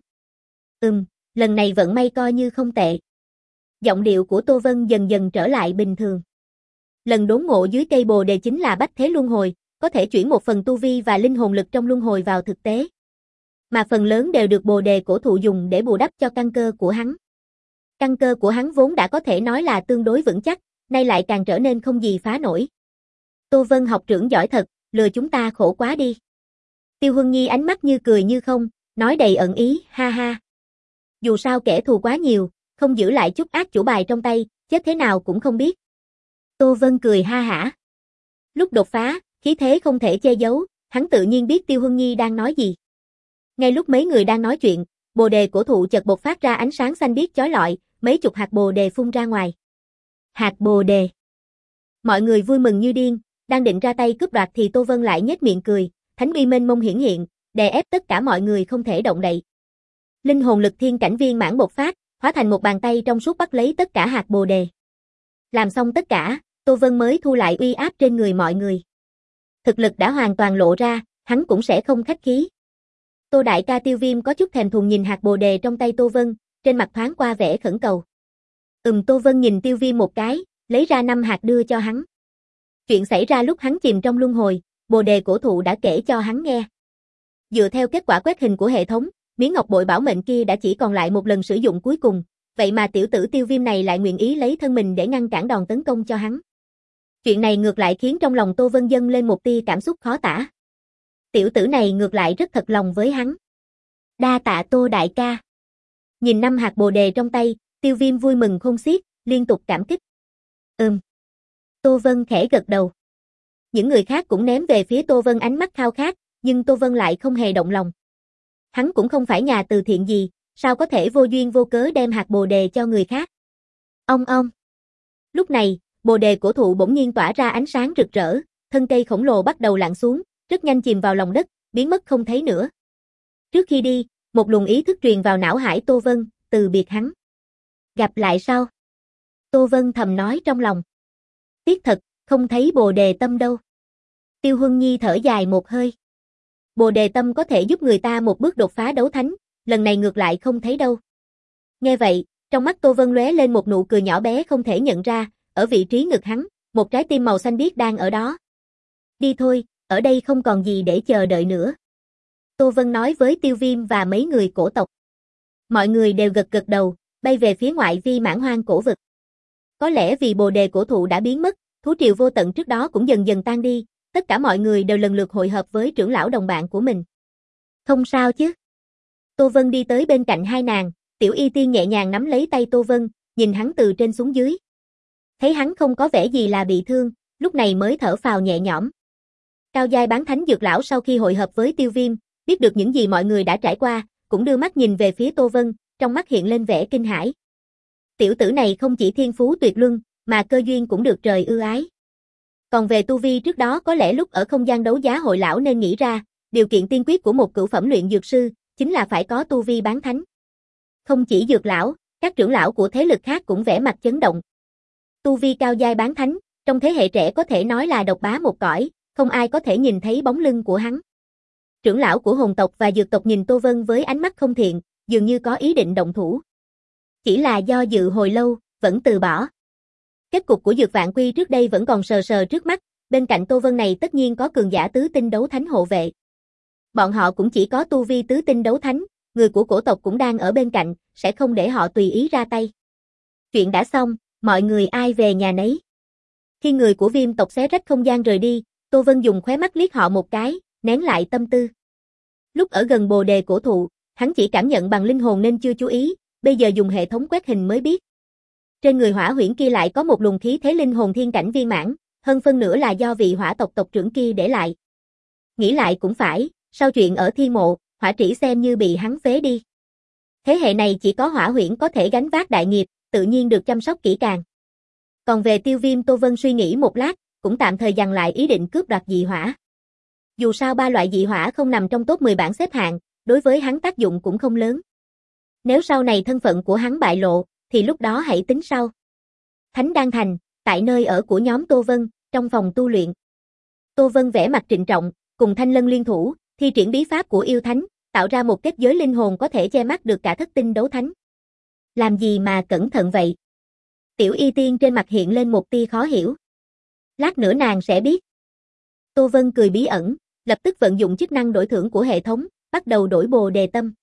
Ừm, lần này vận may coi như không tệ. Giọng điệu của Tô Vân dần dần trở lại bình thường. Lần đốn ngộ dưới cây bồ đề chính là Bách Thế Luân hồi, có thể chuyển một phần tu vi và linh hồn lực trong luân hồi vào thực tế. Mà phần lớn đều được bồ đề cổ thụ dùng để bù đắp cho căn cơ của hắn. Căn cơ của hắn vốn đã có thể nói là tương đối vững chắc, nay lại càng trở nên không gì phá nổi. Tô Vân học trưởng giỏi thật, lừa chúng ta khổ quá đi. Tiêu Huân Nhi ánh mắt như cười như không, nói đầy ẩn ý, ha ha. Dù sao kẻ thù quá nhiều, không giữ lại chút ác chủ bài trong tay, chết thế nào cũng không biết. Tô Vân cười ha hả. Lúc đột phá, khí thế không thể che giấu, hắn tự nhiên biết Tiêu Huân Nhi đang nói gì. Ngay lúc mấy người đang nói chuyện, bồ đề cổ thụ chợt bộc phát ra ánh sáng xanh biếc chói lọi, mấy chục hạt bồ đề phun ra ngoài. Hạt bồ đề. Mọi người vui mừng như điên, đang định ra tay cướp đoạt thì Tô Vân lại nhếch miệng cười, thánh uy mênh mông hiển hiện, đè ép tất cả mọi người không thể động đậy. Linh hồn lực thiên cảnh viên mãn bộc phát, hóa thành một bàn tay trong suốt bắt lấy tất cả hạt bồ đề. Làm xong tất cả, Tô Vân mới thu lại uy áp trên người mọi người. Thực lực đã hoàn toàn lộ ra, hắn cũng sẽ không khách khí. Tô đại ca Tiêu Viêm có chút thèm thuồng nhìn hạt bồ đề trong tay Tô Vân, trên mặt thoáng qua vẻ khẩn cầu. Ừm Tô Vân nhìn Tiêu Viêm một cái, lấy ra năm hạt đưa cho hắn. Chuyện xảy ra lúc hắn chìm trong luân hồi, bồ đề cổ thụ đã kể cho hắn nghe. Dựa theo kết quả quét hình của hệ thống, miếng ngọc bội bảo mệnh kia đã chỉ còn lại một lần sử dụng cuối cùng, vậy mà tiểu tử Tiêu Viêm này lại nguyện ý lấy thân mình để ngăn cản đòn tấn công cho hắn. Chuyện này ngược lại khiến trong lòng Tô Vân dâng lên một tia cảm xúc khó tả. Tiểu tử này ngược lại rất thật lòng với hắn. Đa tạ Tô đại ca. Nhìn năm hạt bồ đề trong tay, Tiêu Viêm vui mừng khôn xiết, liên tục cảm kích. Ừm. Tô Vân khẽ gật đầu. Những người khác cũng ném về phía Tô Vân ánh mắt khao khát, nhưng Tô Vân lại không hề động lòng. Hắn cũng không phải nhà từ thiện gì, sao có thể vô duyên vô cớ đem hạt bồ đề cho người khác. Ong ong. Lúc này, bồ đề cổ thụ bỗng nhiên tỏa ra ánh sáng rực rỡ, thân cây khổng lồ bắt đầu lặn xuống, rất nhanh chìm vào lòng đất, biến mất không thấy nữa. Trước khi đi, một luồng ý thức truyền vào não hải Tô Vân, từ biệt hắn. Gặp lại sau. Tô Vân thầm nói trong lòng. Tiếc thật, không thấy bồ đề tâm đâu. Tiêu Huân Nhi thở dài một hơi. Bồ đề tâm có thể giúp người ta một bước đột phá đấu thánh, lần này ngược lại không thấy đâu. Nghe vậy, trong mắt Tô Vân lóe lên một nụ cười nhỏ bé không thể nhận ra, ở vị trí ngực hắn, một trái tim màu xanh biếc đang ở đó. Đi thôi, ở đây không còn gì để chờ đợi nữa. Tô Vân nói với Tiêu Viêm và mấy người cổ tộc. Mọi người đều gật gật đầu, bay về phía ngoại vi mãn hoang cổ vực. Có lẽ vì bồ đề cổ thụ đã biến mất, thú triều vô tận trước đó cũng dần dần tan đi, tất cả mọi người đều lần lượt hội hợp với trưởng lão đồng bạn của mình. Không sao chứ? Tô Vân đi tới bên cạnh hai nàng, Tiểu Y Tiên nhẹ nhàng nắm lấy tay Tô Vân, nhìn hắn từ trên xuống dưới. Thấy hắn không có vẻ gì là bị thương, lúc này mới thở phào nhẹ nhõm. Cao giai bán thánh dược lão sau khi hội hợp với Tiêu Viêm, biết được những gì mọi người đã trải qua, cũng đưa mắt nhìn về phía Tô Vân, trong mắt hiện lên vẻ kinh hãi. Tiểu tử này không chỉ thiên phú tuyệt luân, mà cơ duyên cũng được trời ưu ái. Còn về tu vi trước đó có lẽ lúc ở không gian đấu giá hội lão nên nghĩ ra, điều kiện tiên quyết của một cửu phẩm luyện dược sư, chính là phải có tu vi bán thánh. Không chỉ dược lão, các trưởng lão của thế lực khác cũng vẻ mặt chấn động. Tu vi cao giai bán thánh, trong thế hệ trẻ có thể nói là độc bá một cõi, không ai có thể nhìn thấy bóng lưng của hắn. Trưởng lão của hồn tộc và dược tộc nhìn Tô Vân với ánh mắt không thiện, dường như có ý định động thủ. Chỉ là do dự hồi lâu, vẫn từ bỏ. Kết cục của Dược Vạn Quy trước đây vẫn còn sờ sờ trước mắt, bên cạnh Tô Vân này tất nhiên có cường giả tứ tinh đấu thánh hộ vệ. Bọn họ cũng chỉ có tu vi tứ tinh đấu thánh, người của cổ tộc cũng đang ở bên cạnh, sẽ không để họ tùy ý ra tay. Chuyện đã xong, mọi người ai về nhà nấy. Khi người của Viêm tộc xé rách không gian rời đi, Tô Vân dùng khóe mắt liếc họ một cái, nén lại tâm tư. Lúc ở gần bồ đề cổ thụ, hắn chỉ cảm nhận bằng linh hồn nên chưa chú ý, bây giờ dùng hệ thống quét hình mới biết. Trên người hỏa huyễn kia lại có một luồng khí thế linh hồn thiên cảnh viên mãn, hơn phân nửa là do vị hỏa tộc tộc trưởng kia để lại. Nghĩ lại cũng phải, sau chuyện ở thi mộ, hỏa trĩ xem như bị hắn phế đi. Thế hệ này chỉ có hỏa huyễn có thể gánh vác đại nghiệp, tự nhiên được chăm sóc kỹ càng. Còn về Tiêu Viêm, Tô Vân suy nghĩ một lát, cũng tạm thời dằn lại ý định cướp đoạt dị hỏa. Dù sao ba loại dị hỏa không nằm trong top mười bảng xếp hạng, đối với hắn tác dụng cũng không lớn. Nếu sau này thân phận của hắn bại lộ, thì lúc đó hãy tính sau. Thánh Đan Thành, tại nơi ở của nhóm Tô Vân, trong phòng tu luyện. Tô Vân vẽ mặt trịnh trọng, cùng Thanh Lân liên thủ, thi triển bí pháp của yêu thánh, tạo ra một kết giới linh hồn có thể che mắt được cả thất tinh đấu thánh. Làm gì mà cẩn thận vậy? Tiểu Y Tiên trên mặt hiện lên một tia khó hiểu. Lát nữa nàng sẽ biết. Tô Vân cười bí ẩn, lập tức vận dụng chức năng đổi thưởng của hệ thống, bắt đầu đổi bồ đề tâm.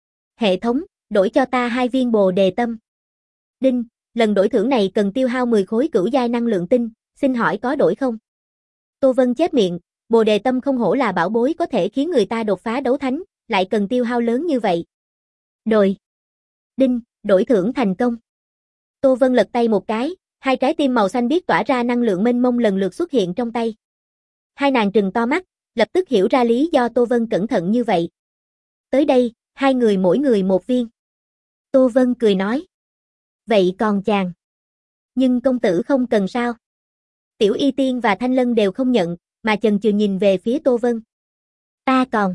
Hệ thống, đổi cho ta hai viên bồ đề tâm. Đinh, lần đổi thưởng này cần tiêu hao mười khối cửu giai năng lượng tinh, xin hỏi có đổi không? Tô Vân chép miệng, bồ đề tâm không hổ là bảo bối có thể khiến người ta đột phá đấu thánh, lại cần tiêu hao lớn như vậy. Đổi. Đinh, đổi thưởng thành công. Tô Vân lật tay một cái, hai trái tim màu xanh biếc tỏa ra năng lượng mênh mông lần lượt xuất hiện trong tay. Hai nàng trừng to mắt, lập tức hiểu ra lý do Tô Vân cẩn thận như vậy. Tới đây, hai người mỗi người một viên. Tô Vân cười nói. Vậy còn chàng? Nhưng công tử không cần sao? Tiểu Y Tiên và Thanh Lân đều không nhận, mà chần chừ nhìn về phía Tô Vân. Ta còn.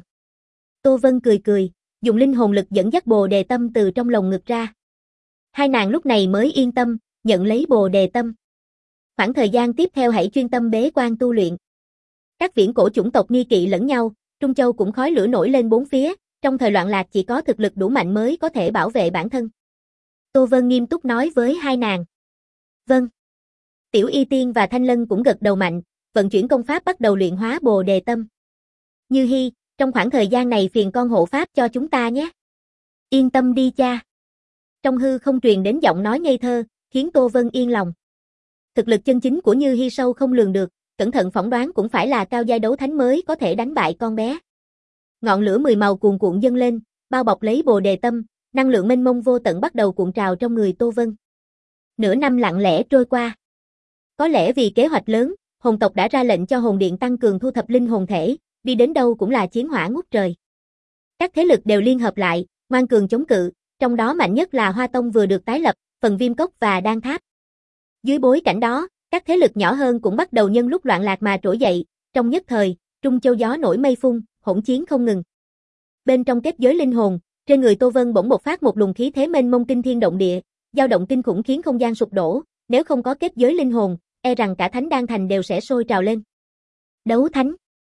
Tô Vân cười cười, dùng linh hồn lực dẫn dắt bồ đề tâm từ trong lồng ngực ra. Hai nàng lúc này mới yên tâm, nhận lấy bồ đề tâm. Khoảng thời gian tiếp theo hãy chuyên tâm bế quan tu luyện. Các viễn cổ chủng tộc nghi kỵ lẫn nhau, Trung Châu cũng khói lửa nổi lên bốn phía, trong thời loạn lạc chỉ có thực lực đủ mạnh mới có thể bảo vệ bản thân. Tô Vân nghiêm túc nói với hai nàng. Vâng. Tiểu Y Tiên và Thanh Lân cũng gật đầu mạnh, vận chuyển công pháp bắt đầu luyện hóa bồ đề tâm. Như Hi, trong khoảng thời gian này phiền con hộ pháp cho chúng ta nhé. Yên tâm đi cha. Trong hư không truyền đến giọng nói ngây thơ, khiến Tô Vân yên lòng. Thực lực chân chính của Như Hi sâu không lường được, cẩn thận phỏng đoán cũng phải là cao giai đấu thánh mới có thể đánh bại con bé. Ngọn lửa mười màu cuồn cuộn dâng lên, bao bọc lấy bồ đề tâm, năng lượng mênh mông vô tận bắt đầu cuộn trào trong người Tô Vân. Nửa năm lặng lẽ trôi qua. Có lẽ vì kế hoạch lớn, hồn tộc đã ra lệnh cho hồn điện tăng cường thu thập linh hồn thể, đi đến đâu cũng là chiến hỏa ngút trời. Các thế lực đều liên hợp lại, ngoan cường chống cự, trong đó mạnh nhất là Hoa Tông vừa được tái lập, phần Viêm Cốc và Đan Tháp. Dưới bối cảnh đó, các thế lực nhỏ hơn cũng bắt đầu nhân lúc loạn lạc mà trỗi dậy, trong nhất thời, Trung Châu gió nổi mây phun, hỗn chiến không ngừng. Bên trong kết giới linh hồn, trên người Tô Vân bỗng bộc phát một luồng khí thế mênh mông kinh thiên động địa, dao động kinh khủng khiến không gian sụp đổ, nếu không có kết giới linh hồn, e rằng cả Thánh Đan Thành đều sẽ sôi trào lên. Đấu thánh.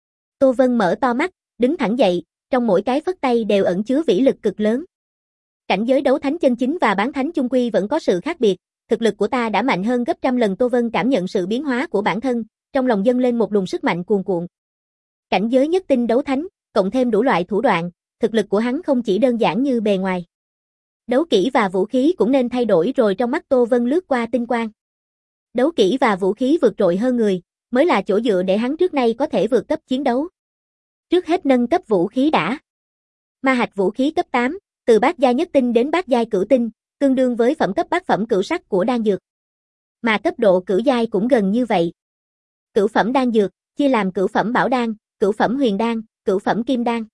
Tô Vân mở to mắt, đứng thẳng dậy, trong mỗi cái phất tay đều ẩn chứa vĩ lực cực lớn. Cảnh giới đấu thánh chân chính và bán thánh chung quy vẫn có sự khác biệt, thực lực của ta đã mạnh hơn gấp trăm lần. Tô Vân cảm nhận sự biến hóa của bản thân, trong lòng dâng lên một luồng sức mạnh cuồn cuộn. Cảnh giới nhất tinh đấu thánh, cộng thêm đủ loại thủ đoạn, thực lực của hắn không chỉ đơn giản như bề ngoài. Đấu kỹ và vũ khí cũng nên thay đổi rồi. Trong mắt Tô Vân lướt qua tinh quang. Đấu kỹ và vũ khí vượt trội hơn người, mới là chỗ dựa để hắn trước nay có thể vượt cấp chiến đấu. Trước hết nâng cấp vũ khí đã. Ma hạch vũ khí cấp tám, từ bát giai nhất tinh đến bát giai cửu tinh, tương đương với phẩm cấp bát phẩm cửu sắc của đan dược. Mà cấp độ cửu giai cũng gần như vậy. Cửu phẩm đan dược, chia làm cửu phẩm bảo đan, cửu phẩm huyền đan, cửu phẩm kim đan.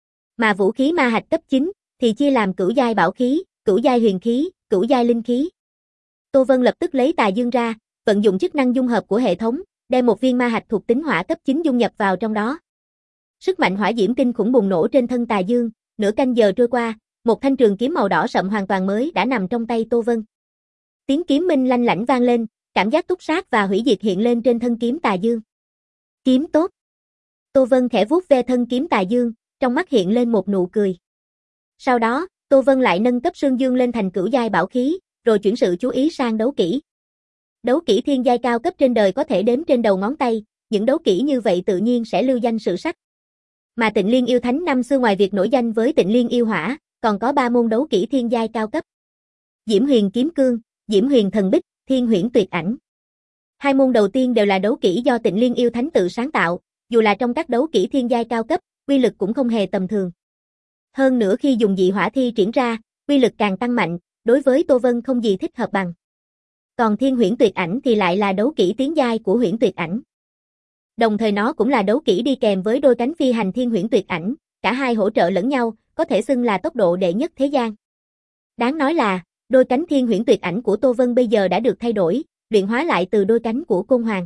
Mà vũ khí ma hạch cấp chín, thì chia làm cửu giai bảo khí, cửu giai huyền khí, cửu giai linh khí. Tô Vân lập tức lấy tà dương ra, vận dụng chức năng dung hợp của hệ thống, đem một viên ma hạch thuộc tính hỏa cấp chín dung nhập vào trong đó. Sức mạnh hỏa diễm kinh khủng bùng nổ trên thân tà dương, nửa canh giờ trôi qua, một thanh trường kiếm màu đỏ sậm hoàn toàn mới đã nằm trong tay Tô Vân. Tiếng kiếm minh lanh lảnh vang lên, cảm giác túc sát và hủy diệt hiện lên trên thân kiếm tà dương. Kiếm tốt. Tô Vân khẽ vuốt ve thân kiếm tà dương, trong mắt hiện lên một nụ cười. Sau đó, Tô Vân lại nâng cấp xương dương lên thành cửu giai bảo khí, rồi chuyển sự chú ý sang đấu kỹ. Đấu kỹ thiên giai cao cấp trên đời có thể đếm trên đầu ngón tay, những đấu kỹ như vậy tự nhiên sẽ lưu danh sử sách. Mà Tịnh Liên Yêu Thánh năm xưa ngoài việc nổi danh với Tịnh Liên Yêu Hỏa, còn có ba môn đấu kỹ thiên giai cao cấp. Diễm Huyền Kiếm Cương, Diễm Huyền Thần Bích, Thiên Huyễn Tuyệt Ảnh. Hai môn đầu tiên đều là đấu kỹ do Tịnh Liên Yêu Thánh tự sáng tạo, dù là trong các đấu kỹ thiên giai cao cấp, uy lực cũng không hề tầm thường. Hơn nữa khi dùng dị hỏa thi triển ra, uy lực càng tăng mạnh, đối với Tô Vân không gì thích hợp bằng. Còn Thiên Huyễn Tuyệt Ảnh thì lại là đấu kỹ tiến giai của Huyễn Tuyệt Ảnh. Đồng thời nó cũng là đấu kỹ đi kèm với đôi cánh phi hành Thiên Huyễn Tuyệt Ảnh, cả hai hỗ trợ lẫn nhau, có thể xưng là tốc độ đệ nhất thế gian. Đáng nói là, đôi cánh Thiên Huyễn Tuyệt Ảnh của Tô Vân bây giờ đã được thay đổi, luyện hóa lại từ đôi cánh của Côn Hoàng.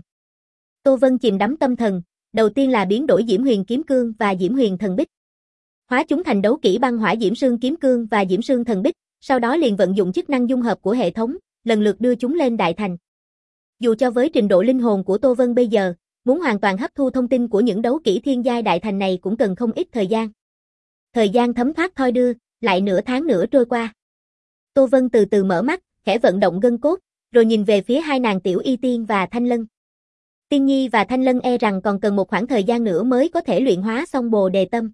Tô Vân chìm đắm tâm thần, đầu tiên là biến đổi Diễm Huyền Kiếm Cương và Diễm Huyền Thần Bích. Hóa chúng thành đấu kỹ băng hỏa Diễm Sương Kiếm Cương và Diễm Sương Thần Bích, sau đó liền vận dụng chức năng dung hợp của hệ thống, lần lượt đưa chúng lên đại thành. Dù cho với trình độ linh hồn của Tô Vân bây giờ, muốn hoàn toàn hấp thu thông tin của những đấu kỹ thiên giai đại thành này cũng cần không ít thời gian. Thời gian thấm thoát thoi đưa, lại nửa tháng nữa trôi qua. Tô Vân từ từ mở mắt, khẽ vận động gân cốt, rồi nhìn về phía hai nàng Tiểu Y Tiên và Thanh Lân. Tiên Nhi và Thanh Lân e rằng còn cần một khoảng thời gian nữa mới có thể luyện hóa xong Bồ Đề Tâm.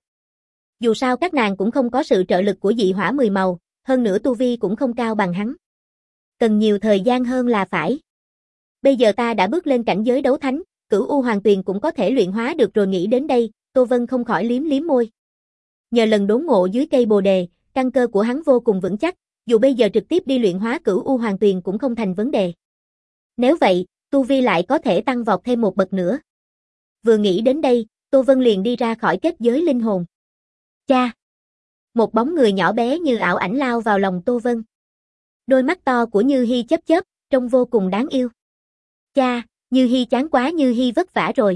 Dù sao các nàng cũng không có sự trợ lực của dị hỏa mười màu, hơn nữa tu vi cũng không cao bằng hắn. Cần nhiều thời gian hơn là phải. Bây giờ ta đã bước lên cảnh giới đấu thánh, Cửu U Hoàng Tuyền cũng có thể luyện hóa được rồi. Nghĩ đến đây, Tô Vân không khỏi liếm liếm môi. Nhờ lần đốn ngộ dưới cây Bồ Đề, căn cơ của hắn vô cùng vững chắc, dù bây giờ trực tiếp đi luyện hóa Cửu U Hoàng Tuyền cũng không thành vấn đề. Nếu vậy, tu vi lại có thể tăng vọt thêm một bậc nữa. Vừa nghĩ đến đây, Tô Vân liền đi ra khỏi kết giới linh hồn. Cha! Một bóng người nhỏ bé như ảo ảnh lao vào lòng Tô Vân. Đôi mắt to của Như Hi chớp chớp, trông vô cùng đáng yêu. Cha, Như Hi chán quá, Như Hi vất vả rồi.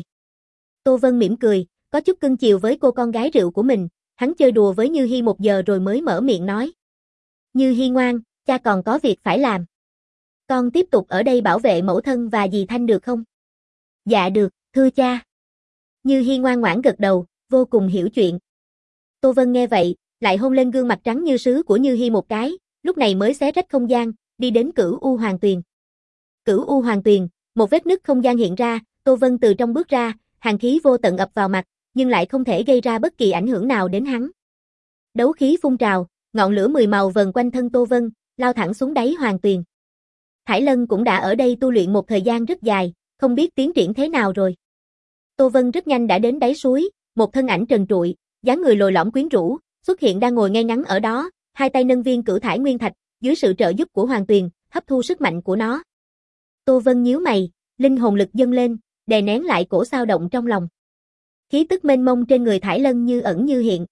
Tô Vân mỉm cười, có chút cưng chiều với cô con gái rượu của mình, hắn chơi đùa với Như Hi một giờ rồi mới mở miệng nói. Như Hi ngoan, cha còn có việc phải làm. Con tiếp tục ở đây bảo vệ mẫu thân và dì Thanh được không? Dạ được, thưa cha. Như Hi ngoan ngoãn gật đầu, vô cùng hiểu chuyện. Tô Vân nghe vậy, lại hôn lên gương mặt trắng như sứ của Như Hi một cái, lúc này mới xé rách không gian, đi đến Cửu U Hoàng Tuyền. Cửu U Hoàng Tuyền, một vết nứt không gian hiện ra, Tô Vân từ trong bước ra, hàn khí vô tận ập vào mặt, nhưng lại không thể gây ra bất kỳ ảnh hưởng nào đến hắn. Đấu khí phun trào, ngọn lửa mười màu vần quanh thân Tô Vân, lao thẳng xuống đáy Hoàng Tuyền. Thải Lân cũng đã ở đây tu luyện một thời gian rất dài, không biết tiến triển thế nào rồi. Tô Vân rất nhanh đã đến đáy suối, một thân ảnh trần trụi, dáng người lồi lõm quyến rũ, xuất hiện đang ngồi ngay ngắn ở đó, hai tay nâng viên Cửu Thải Nguyên Thạch, dưới sự trợ giúp của Hoàng Tuyền, hấp thu sức mạnh của nó. Tô Vân nhíu mày, linh hồn lực dâng lên, đè nén lại cổ xao động trong lòng. Khí tức mênh mông trên người Thải Lân như ẩn như hiện.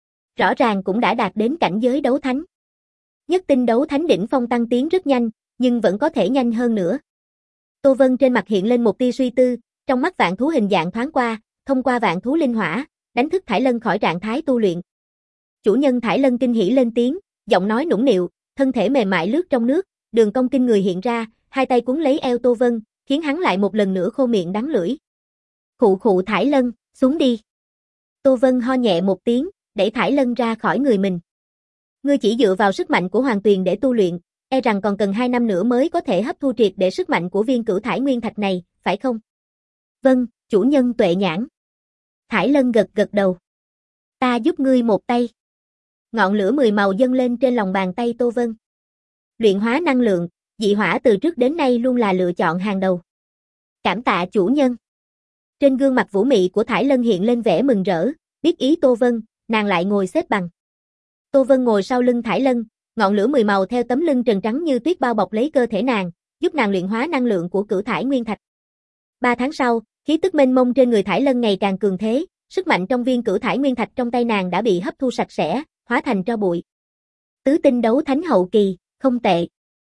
Rõ ràng cũng đã đạt đến cảnh giới đấu thánh. Nhất tinh đấu thánh đỉnh phong tăng tiến rất nhanh, nhưng vẫn có thể nhanh hơn nữa. Tô Vân trên mặt hiện lên một tia suy tư, trong mắt vạn thú hình dạng thoáng qua, thông qua vạn thú linh hỏa, đánh thức Thải Lân khỏi trạng thái tu luyện. Chủ nhân Thải Lân kinh hỉ lên tiếng, giọng nói nũng nịu, thân thể mềm mại lướt trong nước, đường cong kinh người hiện ra, hai tay cuốn lấy eo Tô Vân, khiến hắn lại một lần nữa khô miệng đắng lưỡi. Khụ khụ Thải Lân, xuống đi. Tô Vân ho nhẹ một tiếng, đẩy Thải Lân ra khỏi người mình. Ngươi chỉ dựa vào sức mạnh của Hoàng Tuyền để tu luyện, e rằng còn cần hai năm nữa mới có thể hấp thu triệt để sức mạnh của viên Cửu Thải Nguyên Thạch này, phải không? Vâng, chủ nhân tuệ nhãn. Thải Lân gật gật đầu. Ta giúp ngươi một tay. Ngọn lửa mười màu dâng lên trên lòng bàn tay Tô Vân. Luyện hóa năng lượng, dị hỏa từ trước đến nay luôn là lựa chọn hàng đầu. Cảm tạ chủ nhân. Trên gương mặt vũ mị của Thải Lân hiện lên vẻ mừng rỡ, biết ý Tô Vân, nàng lại ngồi xếp bằng. Tô Vân ngồi sau lưng Thải Lân, ngọn lửa mười màu theo tấm lưng trần trắng như tuyết bao bọc lấy cơ thể nàng, giúp nàng luyện hóa năng lượng của Cửu Thải Nguyên Thạch. Ba tháng sau, khí tức mênh mông trên người Thải Lân ngày càng cường thế, sức mạnh trong viên Cửu Thải Nguyên Thạch trong tay nàng đã bị hấp thu sạch sẽ, hóa thành tro bụi. Tứ tinh đấu thánh hậu kỳ, không tệ.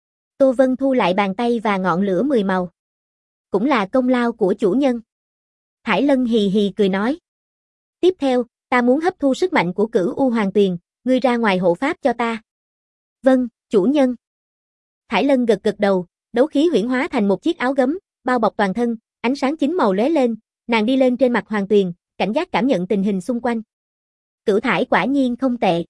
Tô Vân thu lại bàn tay và ngọn lửa mười màu. Cũng là công lao của chủ nhân. Thải Lân hì hì cười nói. Tiếp theo, ta muốn hấp thu sức mạnh của Cửu U Hoàng Tuyền, ngươi ra ngoài hộ pháp cho ta. Vâng, chủ nhân. Thải Lân gật gật đầu, đấu khí huyễn hóa thành một chiếc áo gấm, bao bọc toàn thân, ánh sáng chín màu lóe lên, nàng đi lên trên mặt Hoàng Tuyền, cảnh giác cảm nhận tình hình xung quanh. Cửu thải quả nhiên không tệ.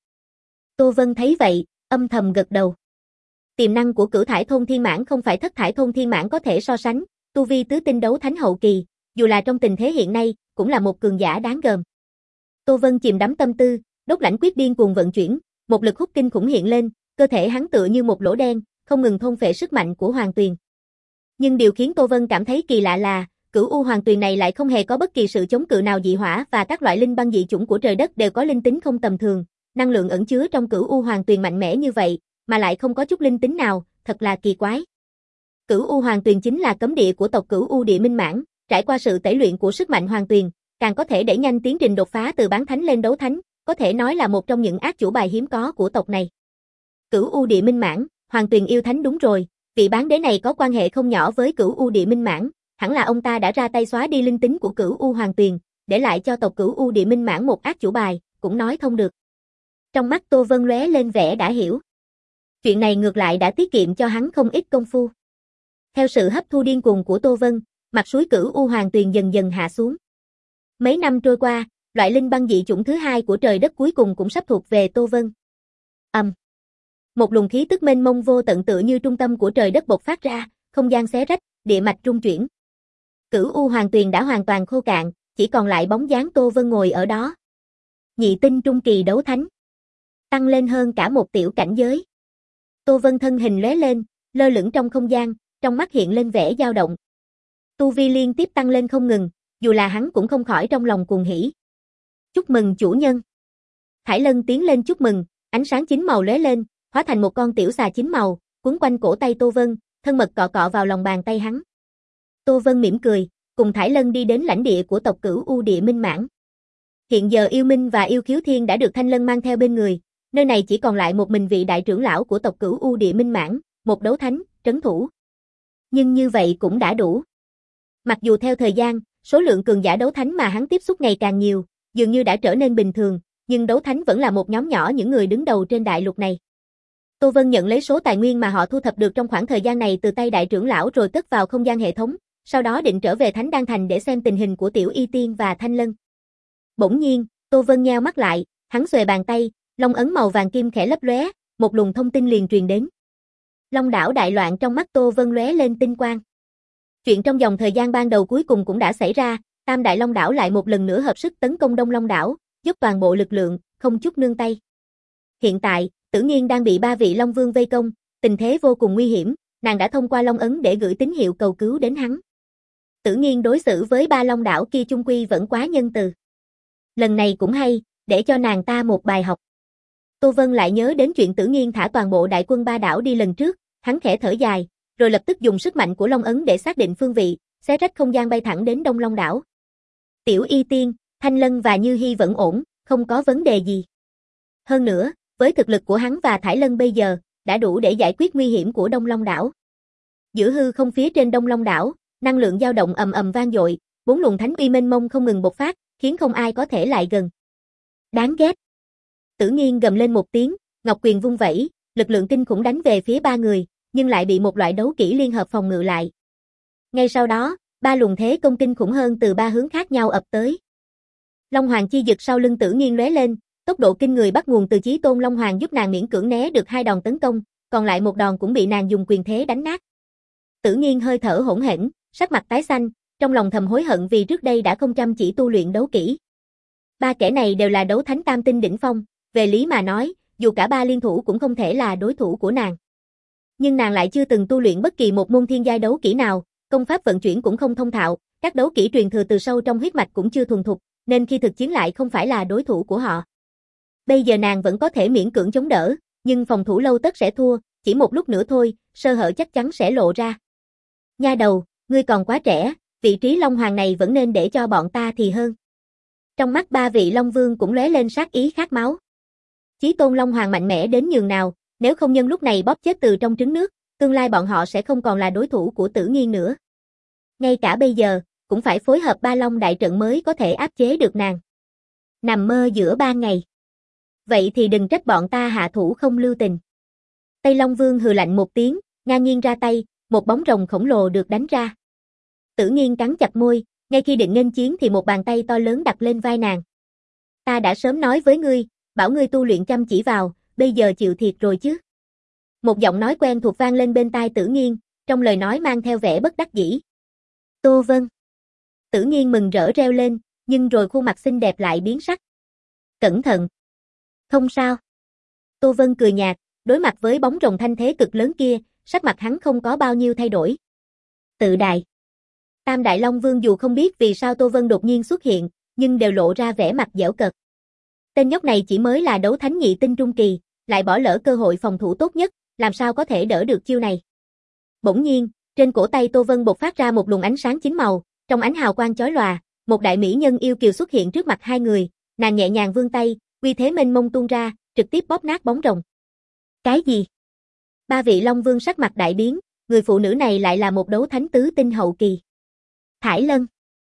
Tô Vân thấy vậy, âm thầm gật đầu. Tiềm năng của Cửu Thải Thôn Thiên Mãn không phải Thất Thải Thôn Thiên Mãn có thể so sánh, tu vi tứ tinh đấu thánh hậu kỳ, dù là trong tình thế hiện nay, cũng là một cường giả đáng gờm. Tô Vân chìm đắm tâm tư, đốt lãnh quyết điên cuồng vận chuyển, một lực hút kinh khủng hiện lên, cơ thể hắn tựa như một lỗ đen, không ngừng thôn phệ sức mạnh của Hoàng Tuyền. Nhưng điều khiến Tô Vân cảm thấy kỳ lạ là, Cửu U Hoàng Tuyền này lại không hề có bất kỳ sự chống cự nào. Dị hỏa và các loại linh băng dị chủng của trời đất đều có linh tính không tầm thường, năng lượng ẩn chứa trong Cửu U Hoàng Tuyền mạnh mẽ như vậy, mà lại không có chút linh tính nào, thật là kỳ quái. Cửu U Hoàng Tuyền chính là cấm địa của tộc Cửu U Địa Minh Mãn, trải qua sự tẩy luyện của sức mạnh Hoàng Tuyền, càng có thể đẩy nhanh tiến trình đột phá từ bán thánh lên đấu thánh, có thể nói là một trong những át chủ bài hiếm có của tộc này. Cửu U Địa Minh Mãn, Hoàng Tuyền yêu thánh đúng rồi, vị bán đế này có quan hệ không nhỏ với Cửu U Địa Minh Mãn, hẳn là ông ta đã ra tay xóa đi linh tính của Cửu U Hoàng Tuyền, để lại cho tộc Cửu U Địa Minh Mãn một át chủ bài, cũng nói thông được. Trong mắt Tô Vân lóe lên vẻ đã hiểu. Chuyện này ngược lại đã tiết kiệm cho hắn không ít công phu. Theo sự hấp thu điên cuồng của Tô Vân, mặt suối Cửu U Hoàng Tuyền dần dần hạ xuống. Mấy năm trôi qua, loại linh băng dị chủng thứ hai của trời đất cuối cùng cũng sắp thuộc về Tô Vân. Ầm. Um. Một luồng khí tức mênh mông vô tận tựa như trung tâm của trời đất bộc phát ra, không gian xé rách, địa mạch rung chuyển. Cửu U Hoàng Tuyền đã hoàn toàn khô cạn, chỉ còn lại bóng dáng Tô Vân ngồi ở đó. Nhị tinh trung kỳ đấu thánh. Tăng lên hơn cả một tiểu cảnh giới. Tô Vân thân hình lóe lên, lơ lửng trong không gian, trong mắt hiện lên vẻ dao động. Tu vi liên tiếp tăng lên không ngừng, dù là hắn cũng không khỏi trong lòng cuồng hỉ. Chúc mừng chủ nhân. Thải Lân tiến lên chúc mừng, ánh sáng chín màu lóe lên, hóa thành một con tiểu xà chín màu, quấn quanh cổ tay Tô Vân, thân mật cọ cọ vào lòng bàn tay hắn. Tô Vân mỉm cười, cùng Thải Lân đi đến lãnh địa của tộc Cửu U Địa Minh Mãn. Hiện giờ Yêu Minh và Yêu Khiếu Thiên đã được Thanh Lân mang theo bên người, nơi này chỉ còn lại một mình vị đại trưởng lão của tộc Cửu U Địa Minh Mãn, một đấu thánh, trấn thủ. Nhưng như vậy cũng đã đủ. Mặc dù theo thời gian, số lượng cường giả đấu thánh mà hắn tiếp xúc ngày càng nhiều, dường như đã trở nên bình thường, nhưng đấu thánh vẫn là một nhóm nhỏ những người đứng đầu trên đại lục này. Tô Vân nhận lấy số tài nguyên mà họ thu thập được trong khoảng thời gian này từ tay đại trưởng lão rồi cất vào không gian hệ thống, sau đó định trở về Thánh Đan Thành để xem tình hình của Tiểu Y Tiên và Thanh Lân. Bỗng nhiên, Tô Vân nheo mắt lại, hắn xuề bàn tay, long ấn màu vàng kim khẽ lấp lóe, một luồng thông tin liền truyền đến. Long đảo đại loạn trong mắt Tô Vân lóe lên tinh quang. Chuyện trong dòng thời gian ban đầu cuối cùng cũng đã xảy ra, Tam Đại Long đảo lại một lần nữa hợp sức tấn công Đông Long đảo, dốc toàn bộ lực lượng, không chút nương tay. Hiện tại, Tử Nghiên đang bị ba vị Long Vương vây công, tình thế vô cùng nguy hiểm, nàng đã thông qua Long ấn để gửi tín hiệu cầu cứu đến hắn. Tử Nghiên đối xử với ba Long đảo kia chung quy vẫn quá nhân từ. Lần này cũng hay, để cho nàng ta một bài học. Tô Vân lại nhớ đến chuyện Tử Nghiên thả toàn bộ đại quân ba đảo đi lần trước, hắn khẽ thở dài, rồi lập tức dùng sức mạnh của Long ấn để xác định phương vị, xé rách không gian bay thẳng đến Đông Long đảo. Tiểu Y Tiên, Thanh Lân và Như Hi vẫn ổn, không có vấn đề gì. Hơn nữa, với thực lực của hắn và Thải Lân bây giờ, đã đủ để giải quyết nguy hiểm của Đông Long đảo. Giữa hư không phía trên Đông Long đảo, năng lượng dao động ầm ầm vang dội, bốn luồng thánh uy mênh mông không ngừng bộc phát, khiến không ai có thể lại gần. Đáng ghét. Tử Nghiên gầm lên một tiếng, ngọc quyền vung vẩy, lực lượng kinh khủng đánh về phía ba người, nhưng lại bị một loại đấu kỹ liên hợp phòng ngự lại. Ngay sau đó, ba luồng thế công kinh khủng hơn từ ba hướng khác nhau ập tới. Long Hoàng chi dực sau lưng Tử Nghiên lóe lên, tốc độ kinh người bắt nguồn từ Chí Tôn Long Hoàng giúp nàng miễn cưỡng né được hai đòn tấn công, còn lại một đòn cũng bị nàng dùng quyền thế đánh nát. Tử Nghiên hơi thở hỗn hển, sắc mặt tái xanh, trong lòng thầm hối hận vì trước đây đã không chăm chỉ tu luyện đấu kỹ. Ba kẻ này đều là đấu thánh tam tinh đỉnh phong, về lý mà nói, dù cả ba liên thủ cũng không thể là đối thủ của nàng. Nhưng nàng lại chưa từng tu luyện bất kỳ một môn thiên giai đấu kỹ nào, công pháp vận chuyển cũng không thông thạo, các đấu kỹ truyền thừa từ sâu trong huyết mạch cũng chưa thuần thục, nên khi thực chiến lại không phải là đối thủ của họ. Bây giờ nàng vẫn có thể miễn cưỡng chống đỡ, nhưng phòng thủ lâu tất sẽ thua, chỉ một lúc nữa thôi, sơ hở chắc chắn sẽ lộ ra. Nha đầu, ngươi còn quá trẻ, vị trí Long Hoàng này vẫn nên để cho bọn ta thì hơn. Trong mắt ba vị Long Vương cũng lóe lên sát ý khát máu. Chí Tôn Long Hoàng mạnh mẽ đến nhường nào, nếu không nhân lúc này bóp chết từ trong trứng nước, tương lai bọn họ sẽ không còn là đối thủ của Tử Nghiên nữa. Ngay cả bây giờ, cũng phải phối hợp ba Long đại trận mới có thể áp chế được nàng. Nằm mơ giữa ban ngày. Vậy thì đừng trách bọn ta hạ thủ không lưu tình. Tây Long Vương hừ lạnh một tiếng, ngang nhiên ra tay, một bóng rồng khổng lồ được đánh ra. Tử Nghiên cắn chặt môi, ngay khi định nghênh chiến thì một bàn tay to lớn đặt lên vai nàng. Ta đã sớm nói với ngươi, bảo ngươi tu luyện chăm chỉ vào, bây giờ chịu thiệt rồi chứ. Một giọng nói quen thuộc vang lên bên tai Tử Nghiên, trong lời nói mang theo vẻ bất đắc dĩ. Tô Vân. Tử Nghiên mừng rỡ reo lên, nhưng rồi khuôn mặt xinh đẹp lại biến sắc. Cẩn thận. Không sao. Tô Vân cười nhạt, đối mặt với bóng rồng thanh thế cực lớn kia, sắc mặt hắn không có bao nhiêu thay đổi. Tự đại. Tam Đại Long Vương dù không biết vì sao Tô Vân đột nhiên xuất hiện, nhưng đều lộ ra vẻ mặt giễu cợt. Tên nhóc này chỉ mới là đấu thánh nhị tinh trung kỳ, lại bỏ lỡ cơ hội phòng thủ tốt nhất, làm sao có thể đỡ được chiêu này. Bỗng nhiên, trên cổ tay Tô Vân bộc phát ra một luồng ánh sáng chín màu, trong ánh hào quang chói lòa, một đại mỹ nhân yêu kiều xuất hiện trước mặt hai người, nàng nhẹ nhàng vươn tay, uy thế mênh mông tuôn ra, trực tiếp bóp nát bóng rồng. Cái gì? Ba vị Long Vương sắc mặt đại biến, người phụ nữ này lại là một đấu thánh tứ tinh hậu kỳ. Thải Lân.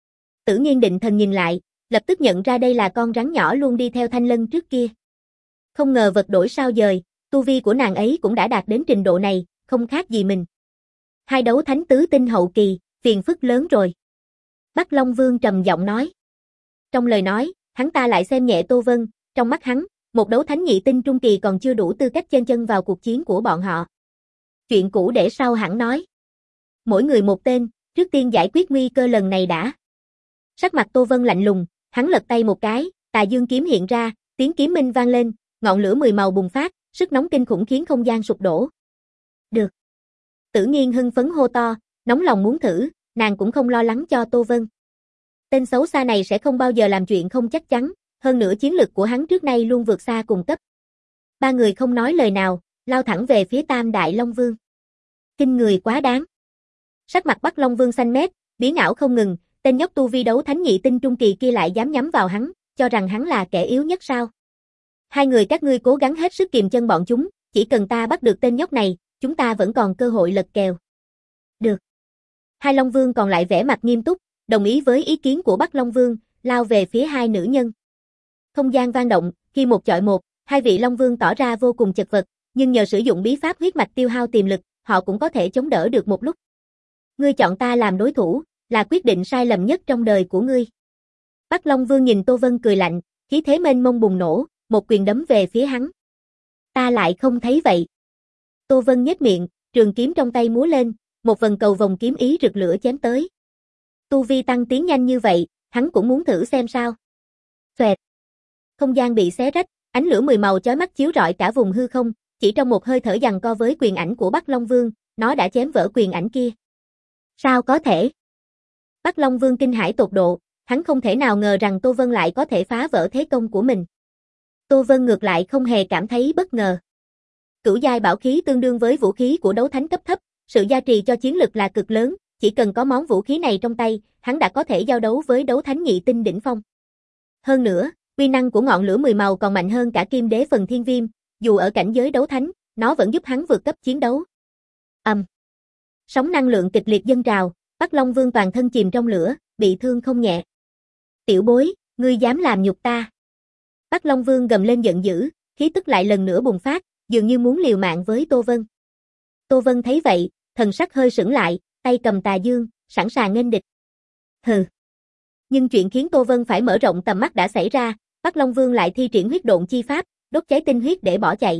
Tử Nghiên định thần nhìn lại, lập tức nhận ra đây là con rắn nhỏ luôn đi theo Thanh Lân trước kia. Không ngờ vật đổi sao dời, tu vi của nàng ấy cũng đã đạt đến trình độ này, không khác gì mình. Hai đấu thánh tứ tinh hậu kỳ, phiền phức lớn rồi. Bắc Long Vương trầm giọng nói. Trong lời nói, hắn ta lại xem nhẹ Tô Vân, trong mắt hắn, một đấu thánh nhị tinh trung kỳ còn chưa đủ tư cách chen chân vào cuộc chiến của bọn họ. Chuyện cũ để sau hẳn nói. Mỗi người một tên, Trước tiên giải quyết nguy cơ lần này đã. Sắc mặt Tô Vân lạnh lùng, hắn lật tay một cái, Tà Dương kiếm hiện ra, tiếng kiếm minh vang lên, ngọn lửa mười màu bùng phát, sức nóng kinh khủng khiến không gian sụp đổ. Được. Tử Nghiên hưng phấn hô to, nóng lòng muốn thử, nàng cũng không lo lắng cho Tô Vân. Tên xấu xa này sẽ không bao giờ làm chuyện không chắc chắn, hơn nữa chiến lực của hắn trước nay luôn vượt xa cùng cấp. Ba người không nói lời nào, lao thẳng về phía Tam Đại Long Vương. Kinh người quá đáng. Sắc mặt Bắc Long Vương xanh mét, biến ảo không ngừng, tên nhóc tu vi đấu thánh nhị tinh trung kỳ kia lại dám nhắm vào hắn, cho rằng hắn là kẻ yếu nhất sao? Hai người các ngươi cố gắng hết sức kiềm chân bọn chúng, chỉ cần ta bắt được tên nhóc này, chúng ta vẫn còn cơ hội lật kèo. Được. Hai Long Vương còn lại vẻ mặt nghiêm túc, đồng ý với ý kiến của Bắc Long Vương, lao về phía hai nữ nhân. Không gian vang động, khi một chọi một, hai vị Long Vương tỏ ra vô cùng chật vật, nhưng nhờ sử dụng bí pháp huyết mạch tiêu hao tiềm lực, họ cũng có thể chống đỡ được một lúc. Ngươi chọn ta làm đối thủ, là quyết định sai lầm nhất trong đời của ngươi. Bắc Long Vương nhìn Tô Vân cười lạnh, khí thế mênh mông bùng nổ, một quyền đấm về phía hắn. Ta lại không thấy vậy. Tô Vân nhếch miệng, trường kiếm trong tay múa lên, một vần cầu vòng kiếm ý rực lửa chém tới. Tu vi tăng tiến nhanh như vậy, hắn cũng muốn thử xem sao. Xoẹt. Không gian bị xé rách, ánh lửa mười màu chói mắt chiếu rọi cả vùng hư không, chỉ trong một hơi thở giằng co với quyền ảnh của Bắc Long Vương, nó đã chém vỡ quyền ảnh kia. Sao có thể? Bắc Long Vương kinh hãi tột độ, hắn không thể nào ngờ rằng Tô Vân lại có thể phá vỡ thế công của mình. Tô Vân ngược lại không hề cảm thấy bất ngờ. Cửu giai bảo khí tương đương với vũ khí của đấu thánh cấp thấp, sự gia trì cho chiến lực là cực lớn, chỉ cần có món vũ khí này trong tay, hắn đã có thể giao đấu với đấu thánh nhị tinh đỉnh phong. Hơn nữa, uy năng của ngọn lửa mười màu còn mạnh hơn cả Kim Đế phần Thiên Viêm, dù ở cảnh giới đấu thánh, nó vẫn giúp hắn vượt cấp chiến đấu. Ầm. Um. Sóng năng lượng kịch liệt dâng trào, Bắc Long Vương toàn thân chìm trong lửa, bị thương không nhẹ. Tiểu bối, ngươi dám làm nhục ta. Bắc Long Vương gầm lên giận dữ, khí tức lại lần nữa bùng phát, dường như muốn liều mạng với Tô Vân. Tô Vân thấy vậy, thần sắc hơi sững lại, tay cầm Tà Dương, sẵn sàng nghênh địch. Hừ. Nhưng chuyện khiến Tô Vân phải mở rộng tầm mắt đã xảy ra, Bắc Long Vương lại thi triển huyết độn chi pháp, đốt cháy tinh huyết để bỏ chạy.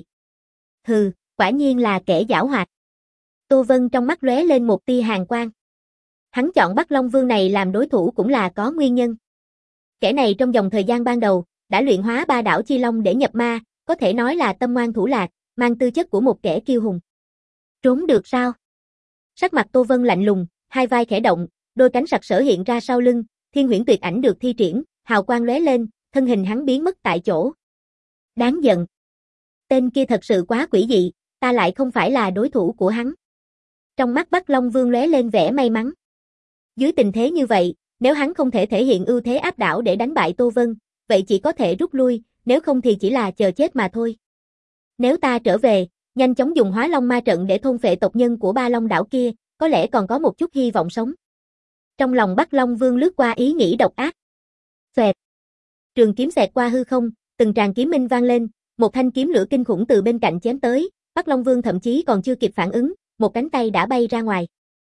Hừ, quả nhiên là kẻ giảo hoạt. Tô Vân trong mắt lóe lên một tia hàn quang. Hắn chọn Bắc Long Vương này làm đối thủ cũng là có nguyên nhân. Kẻ này trong dòng thời gian ban đầu, đã luyện hóa ba đảo chi long để nhập ma, có thể nói là tâm ngoan thủ lạc, mang tư chất của một kẻ kiêu hùng. Trốn được sao? Sắc mặt Tô Vân lạnh lùng, hai vai khẽ động, đôi cánh sặc sỡ hiện ra sau lưng, Thiên Huyễn Tuyệt Ảnh được thi triển, hào quang lóe lên, thân hình hắn biến mất tại chỗ. Đáng giận. Tên kia thật sự quá quỷ dị, ta lại không phải là đối thủ của hắn. Trong mắt Bắc Long Vương lóe lên vẻ may mắn. Dưới tình thế như vậy, nếu hắn không thể thể hiện ưu thế áp đảo để đánh bại Tô Vân, vậy chỉ có thể rút lui, nếu không thì chỉ là chờ chết mà thôi. Nếu ta trở về, nhanh chóng dùng Hóa Long Ma trận để thôn phệ tộc nhân của Ba Long đảo kia, có lẽ còn có một chút hy vọng sống. Trong lòng Bắc Long Vương lướt qua ý nghĩ độc ác. Xoẹt. Trường kiếm xẹt qua hư không, từng tràng kiếm minh vang lên, một thanh kiếm lửa kinh khủng từ bên cạnh chém tới, Bắc Long Vương thậm chí còn chưa kịp phản ứng, một cánh tay đã bay ra ngoài.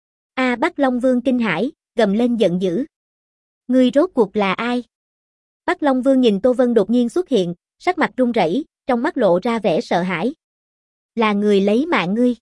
A à, Bắc Long Vương kinh hãi, gầm lên giận dữ. Ngươi rốt cuộc là ai? Bắc Long Vương nhìn Tô Vân đột nhiên xuất hiện, sắc mặt run rẩy, trong mắt lộ ra vẻ sợ hãi. Là người lấy mạng ngươi.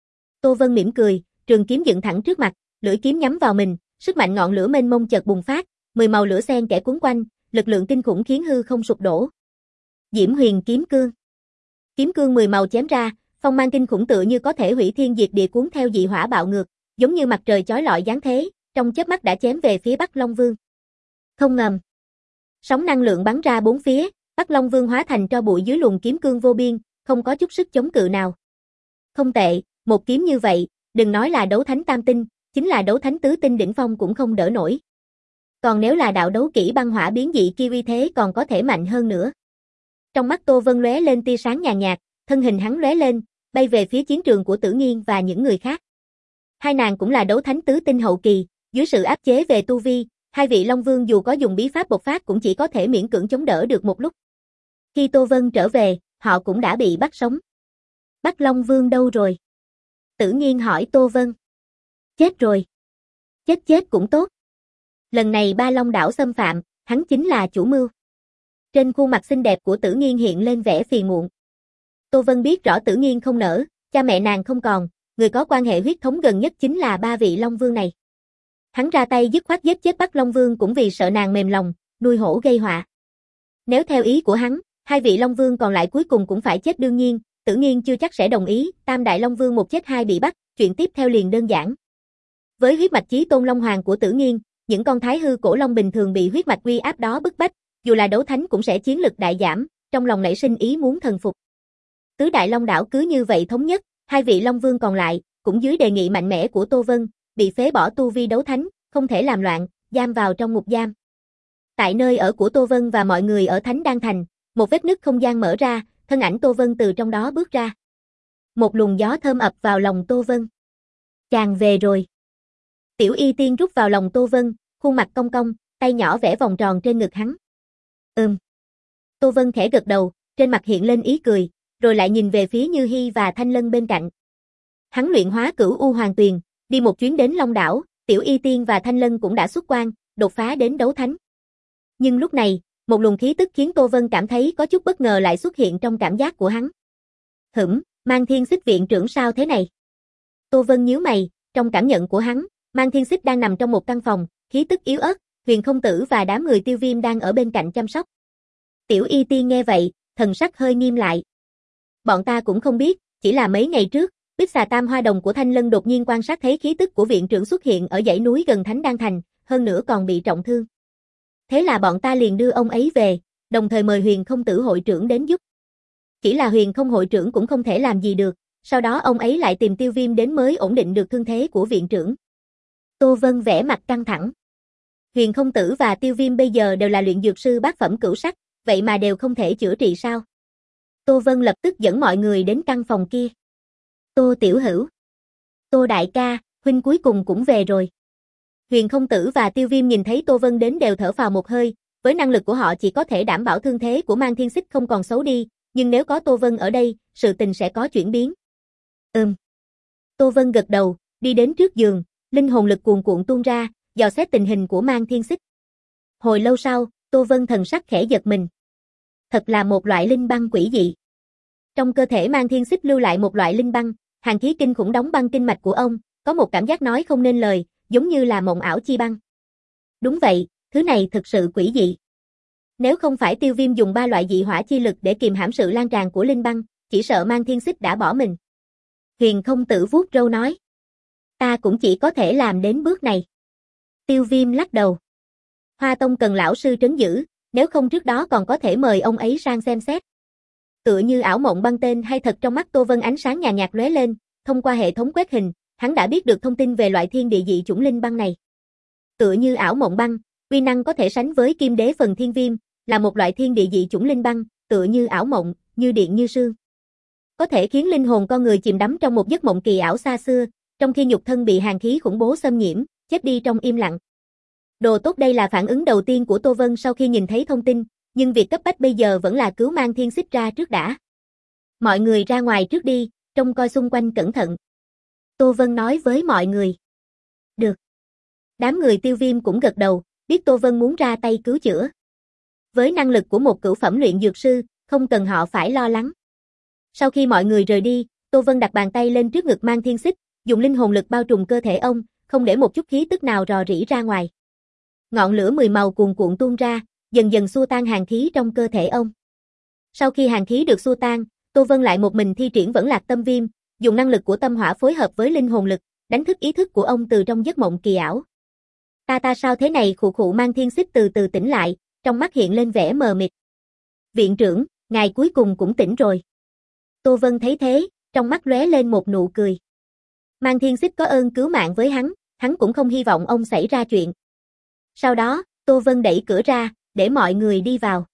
Tô Vân mỉm cười, trường kiếm dựng thẳng trước mặt, lưỡi kiếm nhắm vào mình, sức mạnh ngọn lửa mênh mông chợt bùng phát, mười màu lửa xen kẽ cuốn quanh, lực lượng kinh khủng khiến hư không sụp đổ. Diễm Huyền kiếm cương. Kiếm cương mười màu chém ra, phong mang kinh khủng tựa như có thể hủy thiên diệt địa cuốn theo dị hỏa bạo ngược, giống như mặt trời chói lọi giáng thế, trong chớp mắt đã chém về phía Bắc Long Vương. Không ngầm. Sóng năng lượng bắn ra bốn phía, Bắc Long Vương hóa thành tro bụi dưới luồng kiếm cương vô biên, không có chút sức chống cự nào. Không tệ, một kiếm như vậy, đừng nói là đấu thánh tam tinh, chính là đấu thánh tứ tinh đỉnh phong cũng không đỡ nổi. Còn nếu là đạo đấu kỹ băng hỏa biến dị kia uy thế còn có thể mạnh hơn nữa. Trong mắt Tô Vân lóe lên tia sáng nhàn nhạt, thân hình hắn lóe lên, bay về phía chiến trường của Tử Nghiên và những người khác. Hai nàng cũng là đấu thánh tứ tinh hậu kỳ, dưới sự áp chế về tu vi, hai vị Long Vương dù có dùng bí pháp bộc phát cũng chỉ có thể miễn cưỡng chống đỡ được một lúc. Khi Tô Vân trở về, họ cũng đã bị bắt sống. Bắc Long Vương đâu rồi? Tử Nghiên hỏi Tô Vân. Chết rồi. Chết chết cũng tốt. Lần này Ba Long đảo xâm phạm, hắn chính là chủ mưu. Trên khuôn mặt xinh đẹp của Tử Nghiên hiện lên vẻ phiền muộn. Tô Vân biết rõ Tử Nghiên không nỡ, cha mẹ nàng không còn, người có quan hệ huyết thống gần nhất chính là ba vị Long Vương này. Hắn ra tay dứt khoát giết chết Bắc Long Vương cũng vì sợ nàng mềm lòng, nuôi hổ gây họa. Nếu theo ý của hắn, hai vị Long Vương còn lại cuối cùng cũng phải chết đương nhiên, Tử Nghiên chưa chắc sẽ đồng ý, Tam Đại Long Vương một chết hai bị bắt, chuyện tiếp theo liền đơn giản. Với huyết mạch chí tôn Long Hoàng của Tử Nghiên, những con thái hư cổ long bình thường bị huyết mạch uy áp đó bức bách, dù là đấu thánh cũng sẽ chiến lực đại giảm, trong lòng nảy sinh ý muốn thần phục. Tứ Đại Long đảo cứ như vậy thống nhất, hai vị Long Vương còn lại, cũng dưới đề nghị mạnh mẽ của Tô Vân, bị phế bỏ tu vi đấu thánh, không thể làm loạn, giam vào trong ngục giam. Tại nơi ở của Tô Vân và mọi người ở Thánh Đan Thành, một vết nứt không gian mở ra, thân ảnh Tô Vân từ trong đó bước ra. Một luồng gió thơm ập vào lòng Tô Vân. Chàng về rồi. Tiểu Y Tiên rút vào lòng Tô Vân, khuôn mặt cong cong, tay nhỏ vẽ vòng tròn trên ngực hắn. Ừm. Tô Vân khẽ gật đầu, trên mặt hiện lên ý cười, rồi lại nhìn về phía Như Hi và Thanh Lân bên cạnh. Hắn luyện hóa Cửu U Hoàng Tuyền, đi một chuyến đến Long đảo, Tiểu Y Tiên và Thanh Lân cũng đã xuất quan, đột phá đến đấu thánh. Nhưng lúc này, một luồng khí tức khiến Tô Vân cảm thấy có chút bất ngờ lại xuất hiện trong cảm giác của hắn. Hửm, Mang Thiên Xích viện trưởng sao thế này? Tô Vân nhíu mày, trong cảm nhận của hắn, Mang Thiên Xích đang nằm trong một căn phòng, khí tức yếu ớt, Huyền Không Tử và đám người Tiêu Viêm đang ở bên cạnh chăm sóc. Tiểu Y Tiên nghe vậy, thần sắc hơi nghiêm lại. Bọn ta cũng không biết, chỉ là mấy ngày trước, Bích Xà Tam Hoa Đồng của Thanh Lân đột nhiên quan sát thấy khí tức của viện trưởng xuất hiện ở dãy núi gần Thánh Đan Thành, hơn nữa còn bị trọng thương. Thế là bọn ta liền đưa ông ấy về, đồng thời mời Huyền Không Tử hội trưởng đến giúp. Chỉ là Huyền Không hội trưởng cũng không thể làm gì được, sau đó ông ấy lại tìm Tiêu Viêm đến mới ổn định được thương thế của viện trưởng. Tô Vân vẻ mặt căng thẳng. Huyền Không Tử và Tiêu Viêm bây giờ đều là luyện dược sư bát phẩm cửu sắc, vậy mà đều không thể chữa trị sao? Tô Vân lập tức dẫn mọi người đến căn phòng kia. Tô Tiểu Hữu. Tô Đại ca, huynh cuối cùng cũng về rồi. Huyền Không Tử và Tiêu Viêm nhìn thấy Tô Vân đến đều thở phào một hơi, với năng lực của họ chỉ có thể đảm bảo thương thế của Mang Thiên Xích không còn xấu đi, nhưng nếu có Tô Vân ở đây, sự tình sẽ có chuyển biến. Ừm. Tô Vân gật đầu, đi đến trước giường, linh hồn lực cuồn cuộn tuôn ra, dò xét tình hình của Mang Thiên Xích. Hồi lâu sau, Tô Vân thần sắc khẽ giật mình. Thật là một loại linh băng quỷ dị. Trong cơ thể Mang Thiên Xích lưu lại một loại linh băng, hàn khí kinh khủng đóng băng kinh mạch của ông, có một cảm giác nói không nên lời, giống như là mộng ảo chi băng. Đúng vậy, thứ này thực sự quỷ dị. Nếu không phải Tiêu Viêm dùng ba loại dị hỏa chi lực để kiềm hãm sự lan tràn của linh băng, chỉ sợ Mang Thiên Xích đã bỏ mình. Huyền Không Tử vuốt râu nói. Ta cũng chỉ có thể làm đến bước này. Tiêu Viêm lắc đầu. Hoa Tông cần lão sư trấn giữ, nếu không trước đó còn có thể mời ông ấy sang xem xét. Tựa như ảo mộng băng tên hay thật trong mắt Tô Vân ánh sáng nhàn nhạt lóe lên, thông qua hệ thống quét hình, hắn đã biết được thông tin về loại thiên địa dị chủng linh băng này. Tựa như ảo mộng băng, uy năng có thể sánh với Kim Đế phần Thiên Viêm, là một loại thiên địa dị chủng linh băng, tựa như ảo mộng, như điện như sương. Có thể khiến linh hồn con người chìm đắm trong một giấc mộng kỳ ảo xa xưa, trong khi nhục thân bị hàn khí khủng bố xâm nhiễm, chết đi trong im lặng. Đồ tốt, đây là phản ứng đầu tiên của Tô Vân sau khi nhìn thấy thông tin, nhưng việc cấp bách bây giờ vẫn là cứu Mang Thiên Xích ra trước đã. Mọi người ra ngoài trước đi, trông coi xung quanh cẩn thận. Tô Vân nói với mọi người. Được. Đám người Tiêu Viêm cũng gật đầu, biết Tô Vân muốn ra tay cứu chữa. Với năng lực của một cửu phẩm luyện dược sư, không cần họ phải lo lắng. Sau khi mọi người rời đi, Tô Vân đặt bàn tay lên trước ngực Mang Thiên Xích, dùng linh hồn lực bao trùm cơ thể ông, không để một chút khí tức nào rò rỉ ra ngoài. Ngọn lửa mười màu cuồn cuộn tuôn ra, dần dần xua tan hàn khí trong cơ thể ông. Sau khi hàn khí được xua tan, Tô Vân lại một mình thi triển Vẫn Lạc Tâm Viêm, dùng năng lực của tâm hỏa phối hợp với linh hồn lực, đánh thức ý thức của ông từ trong giấc mộng kỳ ảo. Ta ta sao thế này, khụ khụ. Mang Thiên Xích từ từ tỉnh lại, trong mắt hiện lên vẻ mờ mịt. Viện trưởng, ngài cuối cùng cũng tỉnh rồi. Tô Vân thấy thế, trong mắt lóe lên một nụ cười. Mang Thiên Xích có ơn cứu mạng với hắn, hắn cũng không hy vọng ông xảy ra chuyện. Sau đó, Tô Vân đẩy cửa ra, để mọi người đi vào.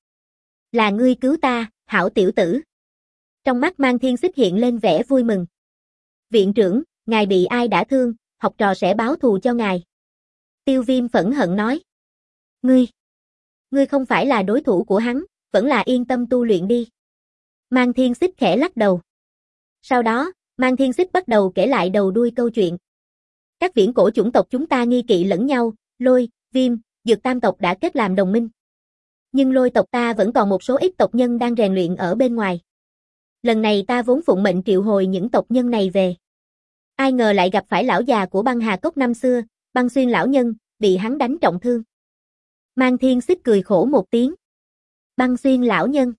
Là ngươi cứu ta, hảo tiểu tử. Trong mắt Mang Thiên Xích hiện lên vẻ vui mừng. Viện trưởng, ngài bị ai đã thương, học trò sẽ báo thù cho ngài. Tiêu Viêm phẫn hận nói. Ngươi, ngươi không phải là đối thủ của hắn, vẫn là yên tâm tu luyện đi. Mang Thiên Xích khẽ lắc đầu. Sau đó, Mang Thiên Xích bắt đầu kể lại đầu đuôi câu chuyện. Các viễn cổ chủng tộc chúng ta nghi kỵ lẫn nhau, Lôi, Viêm, Dược tam tộc đã kết làm đồng minh. Nhưng Lôi tộc ta vẫn còn một số ít tộc nhân đang rèn luyện ở bên ngoài. Lần này ta vốn phụng mệnh triệu hồi những tộc nhân này về. Ai ngờ lại gặp phải lão già của Băng Hà Cốc năm xưa, Băng Xuyên lão nhân, bị hắn đánh trọng thương. Mang Thiên Xích cười khổ một tiếng. Băng Xuyên lão nhân.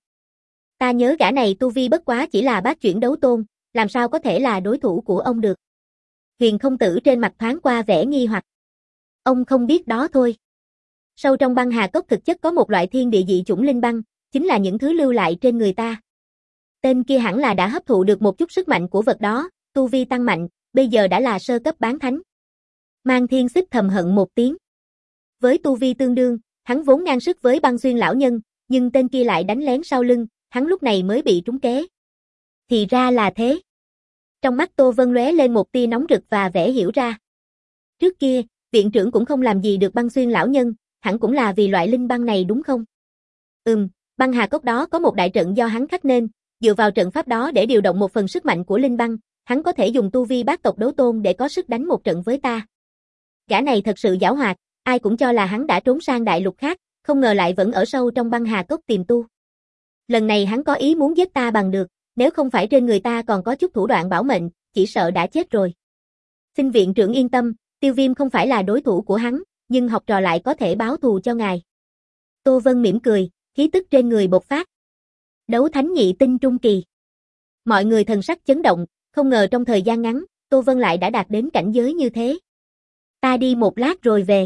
Ta nhớ gã này tu vi bất quá chỉ là bát chuyển đấu tôn, làm sao có thể là đối thủ của ông được. Huyền Không Tử trên mặt thoáng qua vẻ nghi hoặc. Ông không biết đó thôi. Sâu trong băng hà cốc thực chất có một loại thiên địa dị chủng linh băng, chính là những thứ lưu lại trên người ta. Tên kia hẳn là đã hấp thụ được một chút sức mạnh của vật đó, tu vi tăng mạnh, bây giờ đã là sơ cấp bán thánh. Mang Thiên Xích thầm hận một tiếng. Với tu vi tương đương, hắn vốn ngang sức với Băng Xuyên lão nhân, nhưng tên kia lại đánh lén sau lưng, hắn lúc này mới bị trúng kế. Thì ra là thế. Trong mắt Tô Vân lóe lên một tia nóng rực và vẻ hiểu ra. Trước kia, viện trưởng cũng không làm gì được Băng Xuyên lão nhân, hẳn cũng là vì loại linh băng này đúng không? Ừm, băng hà cốc đó có một đại trận do hắn khắc nên, dựa vào trận pháp đó để điều động một phần sức mạnh của linh băng, hắn có thể dùng tu vi bát tộc đấu tôn để có sức đánh một trận với ta. Gã này thật sự giảo hoạt, ai cũng cho là hắn đã trốn sang đại lục khác, không ngờ lại vẫn ở sâu trong băng hà cốc tìm tu. Lần này hắn có ý muốn giết ta bằng được, nếu không phải trên người ta còn có chút thủ đoạn bảo mệnh, chỉ sợ đã chết rồi. Xin viện trưởng yên tâm, Tiêu Viêm không phải là đối thủ của hắn, nhưng học trò lại có thể báo thù cho ngài. Tô Vân mỉm cười, khí tức trên người bộc phát. Đấu thánh nhị tinh trung kỳ. Mọi người thần sắc chấn động, không ngờ trong thời gian ngắn, Tô Vân lại đã đạt đến cảnh giới như thế. Ta đi một lát rồi về.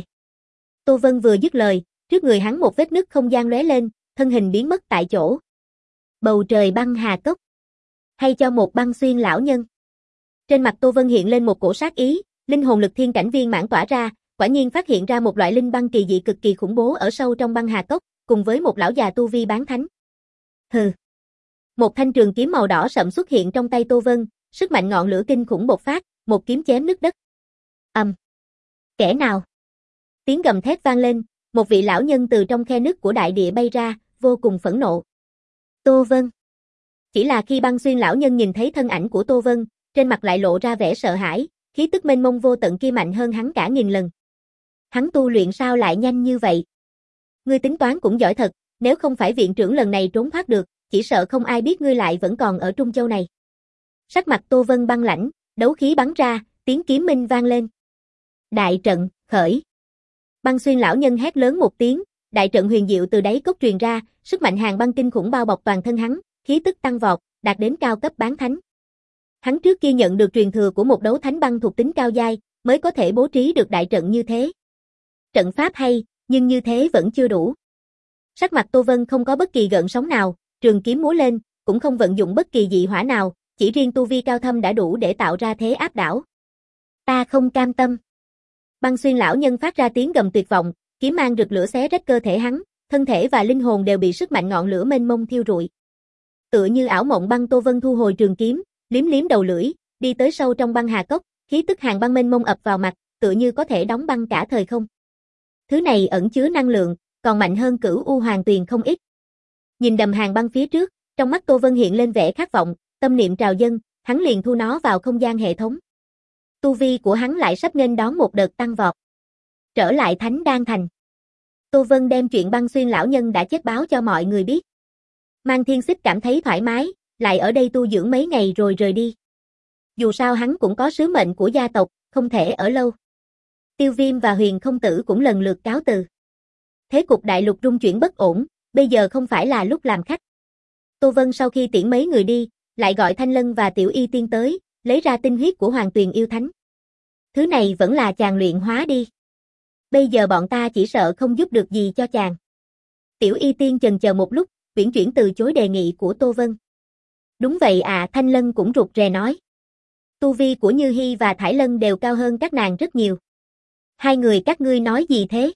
Tô Vân vừa dứt lời, trước người hắn một vết nứt không gian lóe lên, thân hình biến mất tại chỗ. Bầu trời băng hà cốc. Hay cho một Băng Xuyên lão nhân. Trên mặt Tô Vân hiện lên một cổ sát ý, linh hồn lực thiên cảnh viên mãn tỏa ra, quả nhiên phát hiện ra một loại linh băng kỳ dị cực kỳ khủng bố ở sâu trong băng hà cốc, cùng với một lão già tu vi bán thánh. Hừ. Một thanh trường kiếm màu đỏ sậm xuất hiện trong tay Tô Vân, sức mạnh ngọn lửa kinh khủng bộc phát, một kiếm chém nứt đất. Ầm. Um. Kẻ nào? Tiếng gầm thét vang lên, một vị lão nhân từ trong khe nứt của đại địa bay ra, vô cùng phẫn nộ. Tô Vân. Chỉ là khi Băng Xuyên lão nhân nhìn thấy thân ảnh của Tô Vân, trên mặt lại lộ ra vẻ sợ hãi, khí tức mênh mông vô tận kia mạnh hơn hắn cả nghìn lần. Hắn tu luyện sao lại nhanh như vậy? Ngươi tính toán cũng giỏi thật, nếu không phải viện trưởng lần này trốn thoát được, chỉ sợ không ai biết ngươi lại vẫn còn ở Trung Châu này. Sắc mặt Tô Vân băng lãnh, đấu khí bắn ra, tiếng kiếm minh vang lên. Đại trận, khởi. Băng Xuyên lão nhân hét lớn một tiếng, đại trận huyền diệu từ đáy cốc truyền ra, sức mạnh hàng băng kinh khủng bao bọc toàn thân hắn, khí tức tăng vọt, đạt đến cao cấp bán thánh. Hắn trước kia nhận được truyền thừa của một đấu thánh băng thuộc tính cao giai, mới có thể bố trí được đại trận như thế. Trận pháp hay, nhưng như thế vẫn chưa đủ. Sắc mặt Tô Vân không có bất kỳ gợn sóng nào, trường kiếm múa lên, cũng không vận dụng bất kỳ dị hỏa nào, chỉ riêng tu vi cao thâm đã đủ để tạo ra thế áp đảo. Ta không cam tâm. Băng Xuyên lão nhân phát ra tiếng gầm tuyệt vọng, kiếm mang rực lửa xé rách cơ thể hắn, thân thể và linh hồn đều bị sức mạnh ngọn lửa mênh mông thiêu rụi. Tựa như ảo mộng băng, Tô Vân thu hồi trường kiếm, liếm liếm đầu lưỡi, đi tới sâu trong băng hà cốc, khí tức hàng băng mênh mông ập vào mặt, tựa như có thể đóng băng cả thời không. Thứ này ẩn chứa năng lượng, còn mạnh hơn Cửu U Hoàng Tuyền không ít. Nhìn đầm hàng băng phía trước, trong mắt Tô Vân hiện lên vẻ khát vọng, tâm niệm trào dâng, hắn liền thu nó vào không gian hệ thống. Tu vi của hắn lại sắp nghênh đón một đợt tăng vọt. Trở lại Thánh Đan Thành. Tô Vân đem chuyện Băng Xuyên lão nhân đã chết báo cho mọi người biết. Mang Thiên Xích cảm thấy thoải mái, lại ở đây tu dưỡng mấy ngày rồi rời đi. Dù sao hắn cũng có sứ mệnh của gia tộc, không thể ở lâu. Tiêu Viêm và Huyền Không Tử cũng lần lượt cáo từ. Thế cục đại lục rung chuyển bất ổn, bây giờ không phải là lúc làm khách. Tô Vân sau khi tiễn mấy người đi, lại gọi Thanh Lân và Tiểu Y Tiên tới, lấy ra tinh huyết của Hoàng Tuyền yêu thánh. Thứ này vẫn là chàng luyện hóa đi. Bây giờ bọn ta chỉ sợ không giúp được gì cho chàng. Tiểu Y Tiên chần chờ một lúc, uyển chuyển từ chối đề nghị của Tô Vân. Đúng vậy à, Thanh Lân cũng rụt rè nói. Tu vi của Như Hi và Thải Lân đều cao hơn các nàng rất nhiều. Hai người các ngươi nói gì thế?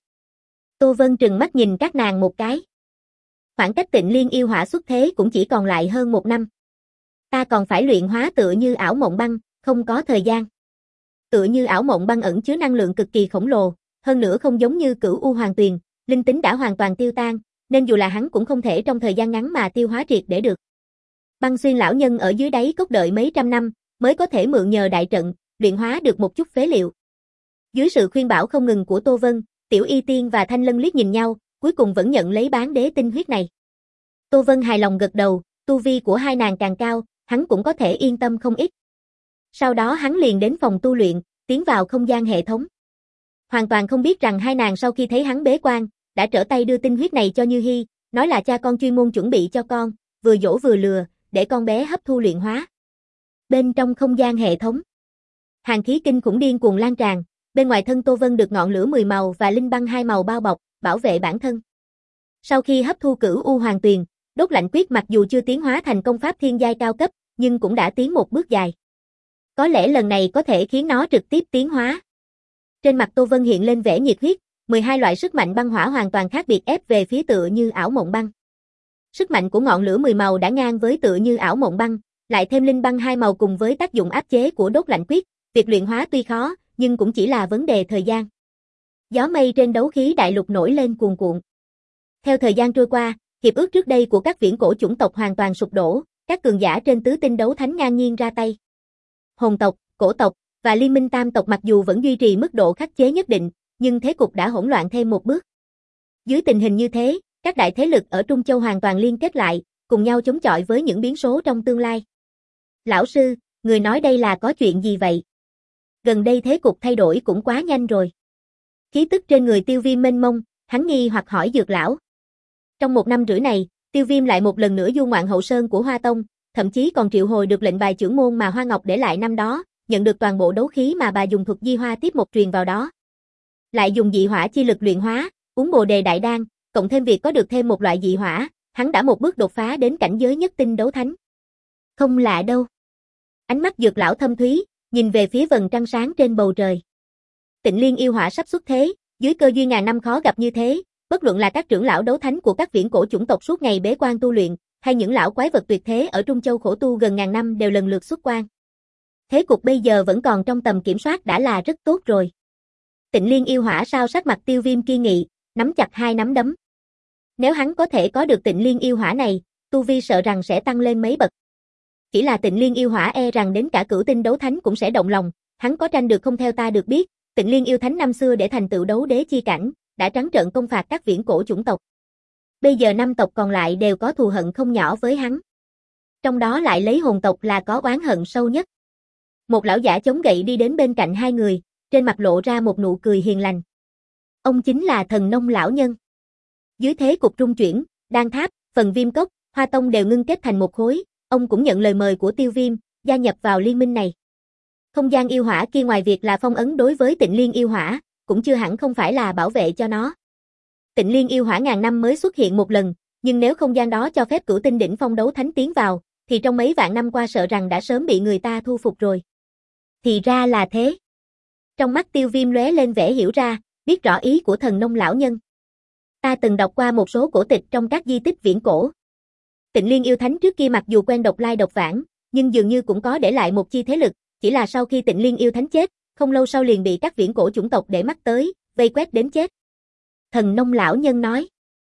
Tô Vân trừng mắt nhìn các nàng một cái. Khoảng cách Tịnh Liên yêu hỏa xuất thế cũng chỉ còn lại hơn một năm. Ta còn phải luyện hóa tựa như ảo mộng băng, không có thời gian. Tựa như ảo mộng băng ẩn chứa năng lượng cực kỳ khổng lồ, hơn nữa không giống như Cửu U Hoàng Tuyền, linh tính đã hoàn toàn tiêu tan, nên dù là hắn cũng không thể trong thời gian ngắn mà tiêu hóa triệt để được. Băng Xuyên lão nhân ở dưới đáy cốc đợi mấy trăm năm, mới có thể mượn nhờ đại trận, luyện hóa được một chút phế liệu. Dưới sự khuyên bảo không ngừng của Tô Vân, Tiểu Y Tiên và Thanh Lân liếc nhìn nhau, cuối cùng vẫn nhận lấy bán đế tinh huyết này. Tô Vân hài lòng gật đầu, tu vi của hai nàng càng cao, hắn cũng có thể yên tâm không ít. Sau đó hắn liền đến phòng tu luyện, tiến vào không gian hệ thống. Hoàn toàn không biết rằng hai nàng sau khi thấy hắn bế quan, đã trở tay đưa tinh huyết này cho Như Hi, nói là cha con chuyên môn chuẩn bị cho con, vừa dỗ vừa lừa, để con bé hấp thu luyện hóa. Bên trong không gian hệ thống, hàn khí kinh khủng điên cuồng lan tràn, bên ngoài thân Tô Vân được ngọn lửa mười màu và linh băng hai màu bao bọc, bảo vệ bản thân. Sau khi hấp thu Cửu U Hoàng Tuyền, Đốt Lạnh Quyết mặc dù chưa tiến hóa thành công pháp thiên giai cao cấp, nhưng cũng đã tiến một bước dài. Có lẽ lần này có thể khiến nó trực tiếp tiến hóa. Trên mặt Tô Vân hiện lên vẻ nhiệt huyết, mười hai loại sức mạnh băng hỏa hoàn toàn khác biệt ép về phía Tựa Như Ảo Mộng Băng. Sức mạnh của ngọn lửa mười màu đã ngang với Tựa Như Ảo Mộng Băng, lại thêm linh băng hai màu cùng với tác dụng áp chế của Đốt Lạnh Quyết, việc luyện hóa tuy khó, nhưng cũng chỉ là vấn đề thời gian. Gió mây trên đấu khí đại lục nổi lên cuồn cuộn. Theo thời gian trôi qua, hiệp ước trước đây của các viễn cổ chủng tộc hoàn toàn sụp đổ, các cường giả trên tứ tinh đấu thánh ngang nhiên ra tay. Hồn tộc, cổ tộc và liên minh tam tộc mặc dù vẫn duy trì mức độ khắc chế nhất định, nhưng thế cục đã hỗn loạn thêm một bước. Dưới tình hình như thế, các đại thế lực ở Trung Châu hoàn toàn liên kết lại, cùng nhau chống chọi với những biến số trong tương lai. Lão sư, người nói đây là có chuyện gì vậy? Gần đây thế cục thay đổi cũng quá nhanh rồi. Khí tức trên người Tiêu Viêm mênh mông, hắn nghi hoặc hỏi Dược lão. Trong một năm rưỡi này, Tiêu Viêm lại một lần nữa du ngoạn hậu sơn của Hoa Tông, thậm chí còn triệu hồi được lệnh bài trưởng môn mà Hoa Ngọc để lại năm đó, nhận được toàn bộ đấu khí mà bà dùng thuật di hoa tiếp một truyền vào đó. Lại dùng dị hỏa chi lực luyện hóa, uống Bồ Đề Đại Đan, cộng thêm việc có được thêm một loại dị hỏa, hắn đã một bước đột phá đến cảnh giới nhất tinh đấu thánh. Không lạ đâu. Ánh mắt Dược lão thâm thúy, nhìn về phía vầng trăng sáng trên bầu trời. Tịnh Liên yêu hỏa sắp xuất thế, dưới cơ duyên ngàn năm khó gặp như thế, bất luận là các trưởng lão đấu thánh của các viễn cổ chủng tộc suốt ngày bế quan tu luyện, hay những lão quái vật tuyệt thế ở Trung Châu khổ tu gần ngàn năm đều lần lượt xuất quan. Thế cục bây giờ vẫn còn trong tầm kiểm soát đã là rất tốt rồi. Tịnh Liên yêu hỏa sao sắc mặt Tiêu Viêm kiên nghị, nắm chặt hai nắm đấm. Nếu hắn có thể có được Tịnh Liên yêu hỏa này, tu vi sợ rằng sẽ tăng lên mấy bậc. Chỉ là Tịnh Liên yêu hỏa e rằng đến cả cửu tinh đấu thánh cũng sẽ động lòng, hắn có tranh được không theo ta được biết, Tịnh Liên yêu thánh năm xưa để thành tựu đấu đế chi cảnh, đã trắng trợn công phạt các viễn cổ chủng tộc. Bây giờ năm tộc còn lại đều có thù hận không nhỏ với hắn. Trong đó lại lấy hồn tộc là có oán hận sâu nhất. Một lão giả chống gậy đi đến bên cạnh hai người, trên mặt lộ ra một nụ cười hiền lành. Ông chính là Thần Nông lão nhân. Dưới thế cục trung chuyển, Đan Tháp, Phần Viêm Cốc, Hoa Tông đều ngưng kết thành một khối, ông cũng nhận lời mời của Tiêu Viêm, gia nhập vào liên minh này. Không gian yêu hỏa kia ngoài việc là phong ấn đối với Tịnh Liên yêu hỏa, cũng chưa hẳn không phải là bảo vệ cho nó. Tịnh Liên yêu hỏa ngàn năm mới xuất hiện một lần, nhưng nếu không gian đó cho phép cửu tinh đỉnh phong đấu thánh tiến vào, thì trong mấy vạn năm qua sợ rằng đã sớm bị người ta thu phục rồi. Thì ra là thế. Trong mắt Tiêu Viêm lóe lên vẻ hiểu ra, biết rõ ý của Thần Nông lão nhân. Ta từng đọc qua một số cổ tịch trong các di tích viễn cổ. Tịnh Liên yêu thánh trước kia mặc dù quen độc lai độc vãng, nhưng dường như cũng có để lại một chi thế lực, chỉ là sau khi Tịnh Liên yêu thánh chết, không lâu sau liền bị các viễn cổ chủng tộc để mắt tới, vây quét đến chết. Thần Nông lão nhân nói.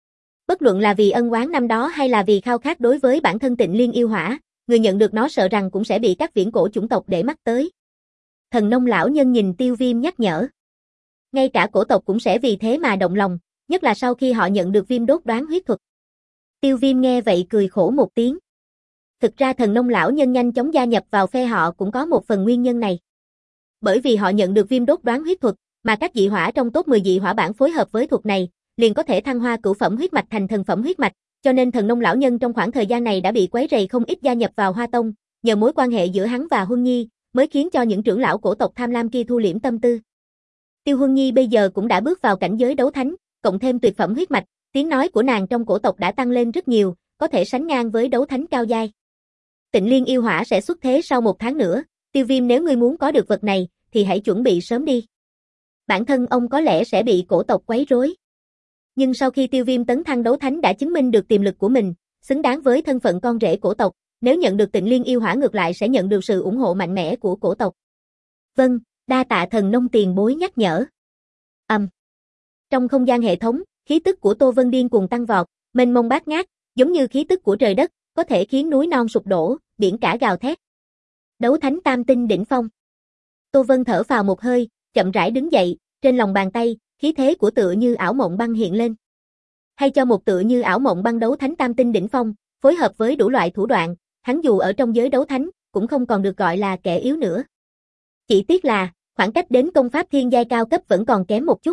Bất luận là vì ân oán năm đó hay là vì khao khát đối với bản thân Tịnh Liên yêu hỏa, người nhận được nó sợ rằng cũng sẽ bị các viễn cổ chủng tộc để mắt tới. Thần Nông lão nhân nhìn Tiêu Viêm nhắc nhở. Ngay cả cổ tộc cũng sẽ vì thế mà động lòng, nhất là sau khi họ nhận được Viêm Đốt đoán huyết thuật. Tiêu Viêm nghe vậy cười khổ một tiếng. Thực ra Thần Nông lão nhân nhanh chóng gia nhập vào phe họ cũng có một phần nguyên nhân này. Bởi vì họ nhận được Viêm Đốt đoán huyết thuật, mà các dị hỏa trong top mười dị hỏa bản phối hợp với thuật này, liền có thể thăng hoa cửu phẩm huyết mạch thành thần phẩm huyết mạch, cho nên Thần Nông lão nhân trong khoảng thời gian này đã bị quấy rầy không ít gia nhập vào Hoa Tông, nhờ mối quan hệ giữa hắn và Huân Nhi, mới khiến cho những trưởng lão cổ tộc tham lam kia thu liễm tâm tư. Tiêu Huân Nhi bây giờ cũng đã bước vào cảnh giới đấu thánh, cộng thêm tuyệt phẩm huyết mạch, tiếng nói của nàng trong cổ tộc đã tăng lên rất nhiều, có thể sánh ngang với đấu thánh cao giai. Tịnh Liên yêu hỏa sẽ xuất thế sau một tháng nữa, Tiêu Viêm nếu ngươi muốn có được vật này, thì hãy chuẩn bị sớm đi. Bản thân ông có lẽ sẽ bị cổ tộc quấy rối. Nhưng sau khi Tiêu Viêm tấn thăng đấu thánh đã chứng minh được tiềm lực của mình, xứng đáng với thân phận con rể cổ tộc, nếu nhận được Tịnh Liên yêu hỏa ngược lại sẽ nhận được sự ủng hộ mạnh mẽ của cổ tộc. Vâng, đa tạ Thần Nông tiền bối nhắc nhở. Ầm. Um. Trong không gian hệ thống, khí tức của Tô Vân điên cuồng tăng vọt, mênh mông bát ngát, giống như khí tức của trời đất, có thể khiến núi non sụp đổ, biển cả gào thét. Đấu thánh tam tinh đỉnh phong. Tô Vân thở phào một hơi, chậm rãi đứng dậy, trên lòng bàn tay, khí thế của Tựa Như Ảo Mộng Băng hiện lên. Hay cho một Tựa Như Ảo Mộng Băng đấu thánh tam tinh đỉnh phong, phối hợp với đủ loại thủ đoạn, hắn dù ở trong giới đấu thánh, cũng không còn được gọi là kẻ yếu nữa. Chỉ tiếc là, khoảng cách đến công pháp thiên giai cao cấp vẫn còn kém một chút.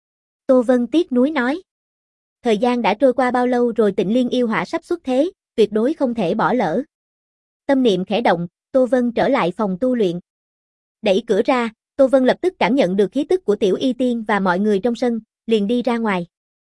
Tô Vân tiếc nuối nói. Thời gian đã trôi qua bao lâu rồi, Tịnh Liên yêu hỏa sắp xuất thế, tuyệt đối không thể bỏ lỡ. Tâm niệm khẽ động, Tô Vân trở lại phòng tu luyện. Đẩy cửa ra, Tô Vân lập tức cảm nhận được khí tức của Tiểu Y Tiên và mọi người trong sân, liền đi ra ngoài.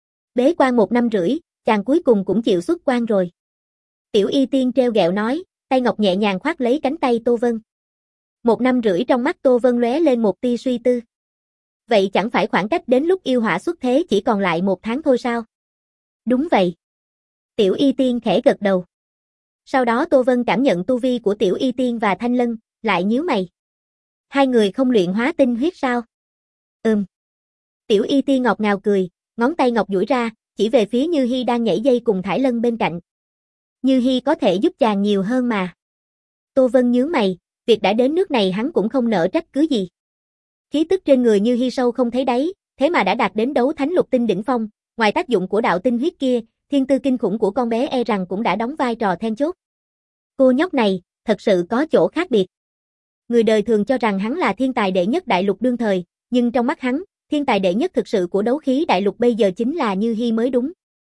Bế quan một năm rưỡi, chàng cuối cùng cũng chịu xuất quan rồi. Tiểu Y Tiên treo ghẹo nói, tay ngọc nhẹ nhàng khoác lấy cánh tay Tô Vân. Một năm rưỡi trong mắt Tô Vân lóe lên một tia suy tư. Vậy chẳng phải khoảng cách đến lúc yêu hỏa xuất thế chỉ còn lại một tháng thôi sao? Đúng vậy. Tiểu Y Tiên khẽ gật đầu. Sau đó Tô Vân cảm nhận tu vi của Tiểu Y Tiên và Thanh Lân, lại nhíu mày. Hai người không luyện hóa tinh huyết sao? Ừm. Tiểu Y Tiên ngọt ngào cười, ngón tay ngọc duỗi ra, chỉ về phía Như Hi đang nhảy dây cùng Thải Lân bên cạnh. Như Hi có thể giúp chàng nhiều hơn mà. Tô Vân nhướng mày, việc đã đến nước này hắn cũng không nỡ trách cứ gì. Khí tức trên người Như Hi sâu không thấy đáy, thế mà đã đạt đến đấu thánh lục tinh đỉnh phong, ngoài tác dụng của đạo tinh huyết kia, thiên tư kinh khủng của con bé e rằng cũng đã đóng vai trò then chốt. Cô nhóc này, thật sự có chỗ khác biệt. Người đời thường cho rằng hắn là thiên tài đệ nhất đại lục đương thời, nhưng trong mắt hắn, thiên tài đệ nhất thực sự của đấu khí đại lục bây giờ chính là Như Hi mới đúng.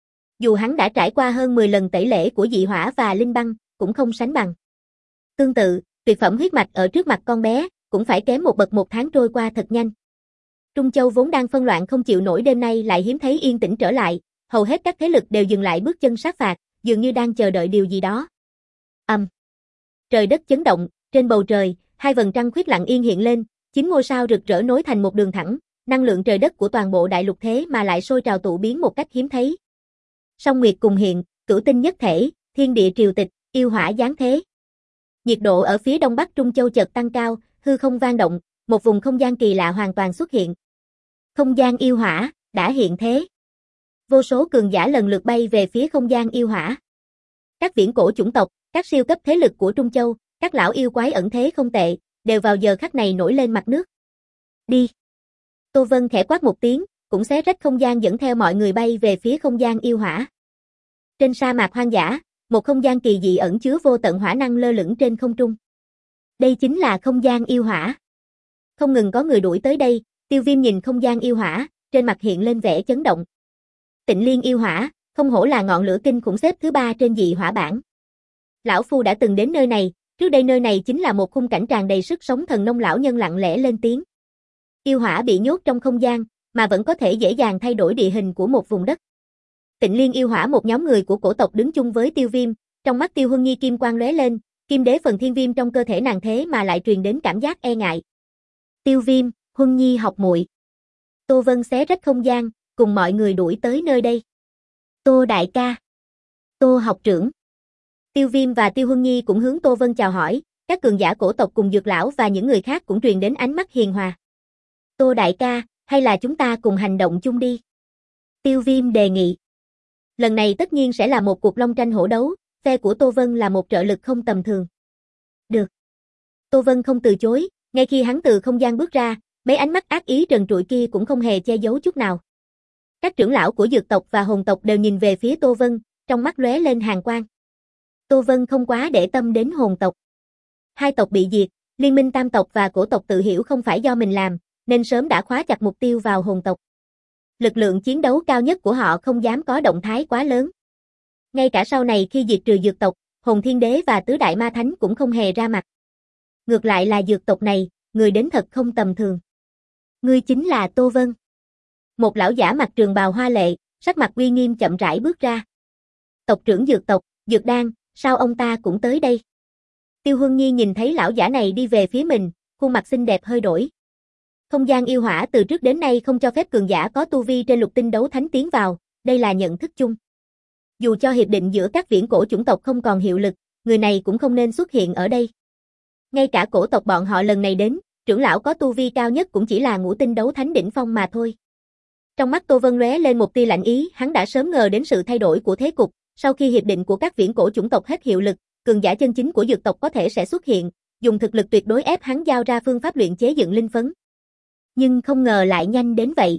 Dù hắn đã trải qua hơn mười lần tẩy lễ của dị hỏa và linh băng, cũng không sánh bằng. Tương tự, tuyệt phẩm huyết mạch ở trước mặt con bé, cũng phải kém một bậc. Một tháng trôi qua thật nhanh. Trung Châu vốn đang phân loạn không chịu nổi, đêm nay lại hiếm thấy yên tĩnh trở lại, hầu hết các thế lực đều dừng lại bước chân sát phạt, dường như đang chờ đợi điều gì đó. Ầm. Um. Trời đất chấn động, trên bầu trời, hai vầng trăng khuyết lặng yên hiện lên, chín ngôi sao rực rỡ nối thành một đường thẳng, năng lượng trời đất của toàn bộ đại lục thế mà lại sôi trào tụ biến một cách hiếm thấy. Song nguyệt cùng hiện, cửu tinh nhất thể, thiên địa triều tịch, yêu hỏa giáng thế. Nhiệt độ ở phía đông bắc Trung Châu chợt tăng cao, hư không vang động, một vùng không gian kỳ lạ hoàn toàn xuất hiện. Không gian yêu hỏa đã hiện thế. Vô số cường giả lần lượt bay về phía không gian yêu hỏa. Các viễn cổ chủng tộc, các siêu cấp thế lực của Trung Châu, các lão yêu quái ẩn thế không tệ, đều vào giờ khắc này nổi lên mặt nước. Đi. Tô Vân khẽ quát một tiếng, cũng xé rách không gian dẫn theo mọi người bay về phía không gian yêu hỏa. Trên sa mạc hoang dã, một không gian kỳ dị ẩn chứa vô tận hỏa năng lơ lửng trên không trung. Đây chính là không gian yêu hỏa. Không ngừng có người đuổi tới đây, Tiêu Viêm nhìn không gian yêu hỏa, trên mặt hiện lên vẻ chấn động. Tịnh Liên yêu hỏa, không hổ là ngọn lửa kinh khủng xếp thứ ba trên dị hỏa bảng. Lão phu đã từng đến nơi này, trước đây nơi này chính là một khung cảnh tràn đầy sức sống. Thần nông lão nhân lặng lẽ lên tiếng. Yêu hỏa bị nhốt trong không gian, mà vẫn có thể dễ dàng thay đổi địa hình của một vùng đất. Tịnh Liên yêu hỏa, một nhóm người của cổ tộc đứng chung với Tiêu Viêm, trong mắt Tiêu Huân Nhi kim quang lóe lên, kim đế phần thiên viêm trong cơ thể nàng thế mà lại truyền đến cảm giác e ngại. Tiêu Viêm, Huân Nhi học muội. Tô Vân xé rách không gian, cùng mọi người đuổi tới nơi đây. Tô đại ca. Tô học trưởng. Tiêu Viêm và Tiêu Huân Nhi cũng hướng Tô Vân chào hỏi, các cường giả cổ tộc cùng Dược lão và những người khác cũng truyền đến ánh mắt hiền hòa. Tô đại ca, hay là chúng ta cùng hành động chung đi? Tiêu Viêm đề nghị. Lần này tất nhiên sẽ là một cuộc long tranh hổ đấu, phe của Tô Vân là một trợ lực không tầm thường. Được. Tô Vân không từ chối, ngay khi hắn từ không gian bước ra, mấy ánh mắt ác ý trần trụi kia cũng không hề che giấu chút nào. Các trưởng lão của dược tộc và hồn tộc đều nhìn về phía Tô Vân, trong mắt lóe lên hàn quang. Tô Vân không quá để tâm đến hồn tộc. Hai tộc bị diệt, liên minh tam tộc và cổ tộc tự hiểu không phải do mình làm, nên sớm đã khóa chặt mục tiêu vào hồn tộc. Lực lượng chiến đấu cao nhất của họ không dám có động thái quá lớn. Ngay cả sau này khi diệt trừ dược tộc, Hồn Thiên Đế và Tứ Đại Ma Thánh cũng không hề ra mặt. Ngược lại là dược tộc này, người đến thật không tầm thường. Ngươi chính là Tô Vân. Một lão giả mặc trường bào hoa lệ, sắc mặt uy nghiêm chậm rãi bước ra. Tộc trưởng dược tộc, Dược Đan, sao ông ta cũng tới đây? Tiêu Huân Nhi nhìn thấy lão giả này đi về phía mình, khuôn mặt xinh đẹp hơi đổi. Không gian yêu hỏa từ trước đến nay không cho phép cường giả có tu vi trên lục tinh đấu thánh tiến vào, đây là nhận thức chung. Dù cho hiệp định giữa các viễn cổ chủng tộc không còn hiệu lực, người này cũng không nên xuất hiện ở đây. Ngay cả cổ tộc bọn họ lần này đến, trưởng lão có tu vi cao nhất cũng chỉ là ngũ tinh đấu thánh đỉnh phong mà thôi. Trong mắt Tô Vân lóe lên một tia lạnh ý, hắn đã sớm ngờ đến sự thay đổi của thế cục, sau khi hiệp định của các viễn cổ chủng tộc hết hiệu lực, cường giả chân chính của dược tộc có thể sẽ xuất hiện, dùng thực lực tuyệt đối ép hắn giao ra phương pháp luyện chế dựng linh phấn. Nhưng không ngờ lại nhanh đến vậy.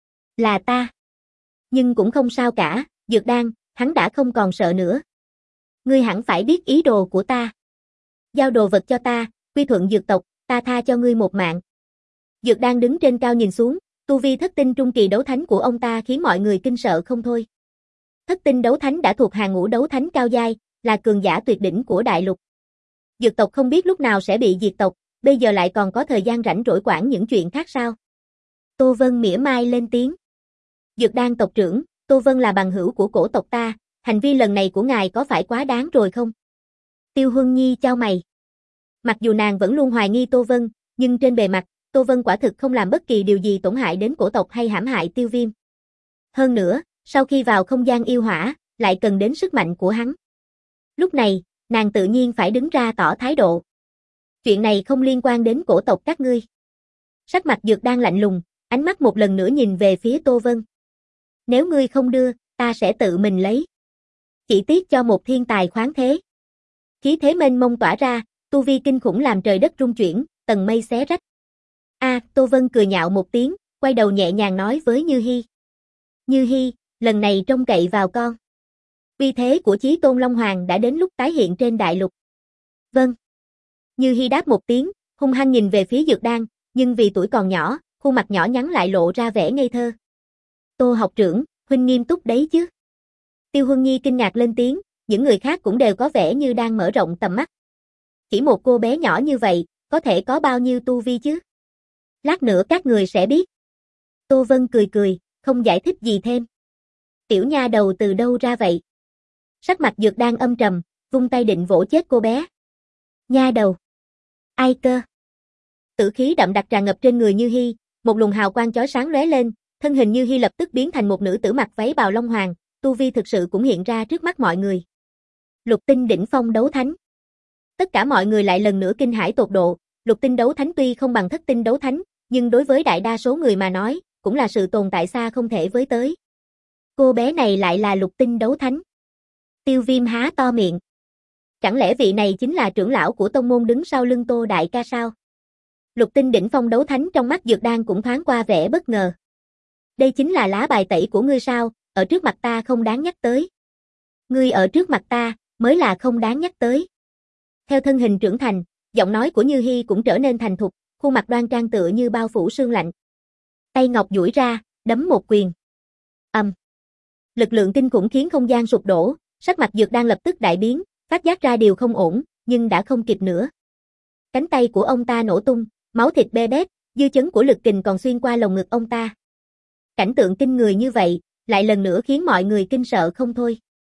Là ta. Nhưng cũng không sao cả, Dược Đan, hắn đã không còn sợ nữa. Ngươi hẳn phải biết ý đồ của ta. Giao đồ vật cho ta, quy thuận dược tộc, ta tha cho ngươi một mạng. Dược đang đứng trên cao nhìn xuống, tu vi thất tinh trung kỳ đấu thánh của ông ta khiến mọi người kinh sợ không thôi. Thất tinh đấu thánh đã thuộc hàng ngũ đấu thánh cao giai, là cường giả tuyệt đỉnh của đại lục. Dược tộc không biết lúc nào sẽ bị diệt tộc, bây giờ lại còn có thời gian rảnh rỗi quản những chuyện khác sao? Tô Vân mỉa mai lên tiếng. Dược Đan tộc trưởng, Tô Vân là bằng hữu của cổ tộc ta, hành vi lần này của ngài có phải quá đáng rồi không? Tiêu Huân Nhi chau mày. Mặc dù nàng vẫn luôn hoài nghi Tô Vân, nhưng trên bề mặt, Tô Vân quả thực không làm bất kỳ điều gì tổn hại đến cổ tộc hay hãm hại Tiêu Viêm. Hơn nữa, sau khi vào không gian yêu hỏa, lại cần đến sức mạnh của hắn. Lúc này, nàng tự nhiên phải đứng ra tỏ thái độ. Chuyện này không liên quan đến cổ tộc các ngươi. Sắc mặt Dược Đan lạnh lùng, ánh mắt một lần nữa nhìn về phía Tô Vân. Nếu ngươi không đưa, ta sẽ tự mình lấy. Chỉ tiếc cho một thiên tài khoáng thế. Khí thế mênh mông tỏa ra, tu vi kinh khủng làm trời đất rung chuyển, tầng mây xé rách. A, à, Tô Vân cười nhạo một tiếng, quay đầu nhẹ nhàng nói với Như Hi. Như Hi, lần này trông cậy vào con. Uy thế của Chí Tôn Long Hoàng đã đến lúc tái hiện trên đại lục. Vâng. Như Hi đáp một tiếng, hung hăng nhìn về phía Dược Đan, nhưng vì tuổi còn nhỏ, khuôn mặt nhỏ nhắn lại lộ ra vẻ ngây thơ. Tô học trưởng, huynh nghiêm túc đấy chứ? Tiêu Huân Nhi kinh ngạc lên tiếng, những người khác cũng đều có vẻ như đang mở rộng tầm mắt. Chỉ một cô bé nhỏ như vậy, có thể có bao nhiêu tu vi chứ? Lát nữa các người sẽ biết. Tô Vân cười cười, không giải thích gì thêm. Tiểu nha đầu từ đâu ra vậy? Sắc mặt Dược Đan âm trầm, vung tay định vỗ chết cô bé. Nha đầu. Ai cơ? Tử khí đậm đặc tràn ngập trên người Như Hi, một luồng hào quang chói sáng lóe lên, thân hình Như Hi lập tức biến thành một nữ tử mặc váy bào long hoàng, tu vi thực sự cũng hiện ra trước mắt mọi người. Lục tinh đỉnh phong đấu thánh. Tất cả mọi người lại lần nữa kinh hãi tột độ, lục tinh đấu thánh tuy không bằng thất tinh đấu thánh, nhưng đối với đại đa số người mà nói, cũng là sự tồn tại xa không thể với tới. Cô bé này lại là lục tinh đấu thánh. Tiêu Viêm há to miệng. Chẳng lẽ vị này chính là trưởng lão của tông môn đứng sau lưng Tô đại ca sao? Lục tinh đỉnh phong đấu thánh trong mắt Dược Đan cũng thoáng qua vẻ bất ngờ. Đây chính là lá bài tẩy của ngươi sao, ở trước mặt ta không đáng nhắc tới. Ngươi ở trước mặt ta, mới là không đáng nhắc tới. Theo thân hình trưởng thành, giọng nói của Như Hi cũng trở nên thành thục, khuôn mặt đoan trang tựa như bao phủ sương lạnh. Tay ngọc duỗi ra, đấm một quyền. Ầm. Um. Lực lượng kinh khủng khiến không gian sụp đổ, sắc mặt Dược Đan lập tức đại biến, phát giác ra điều không ổn, nhưng đã không kịp nữa. Cánh tay của ông ta nổ tung, máu thịt be bét, dư chấn của lực kình còn xuyên qua lồng ngực ông ta. Cảnh tượng kinh người như vậy, lại lần nữa khiến mọi người kinh sợ không thôi.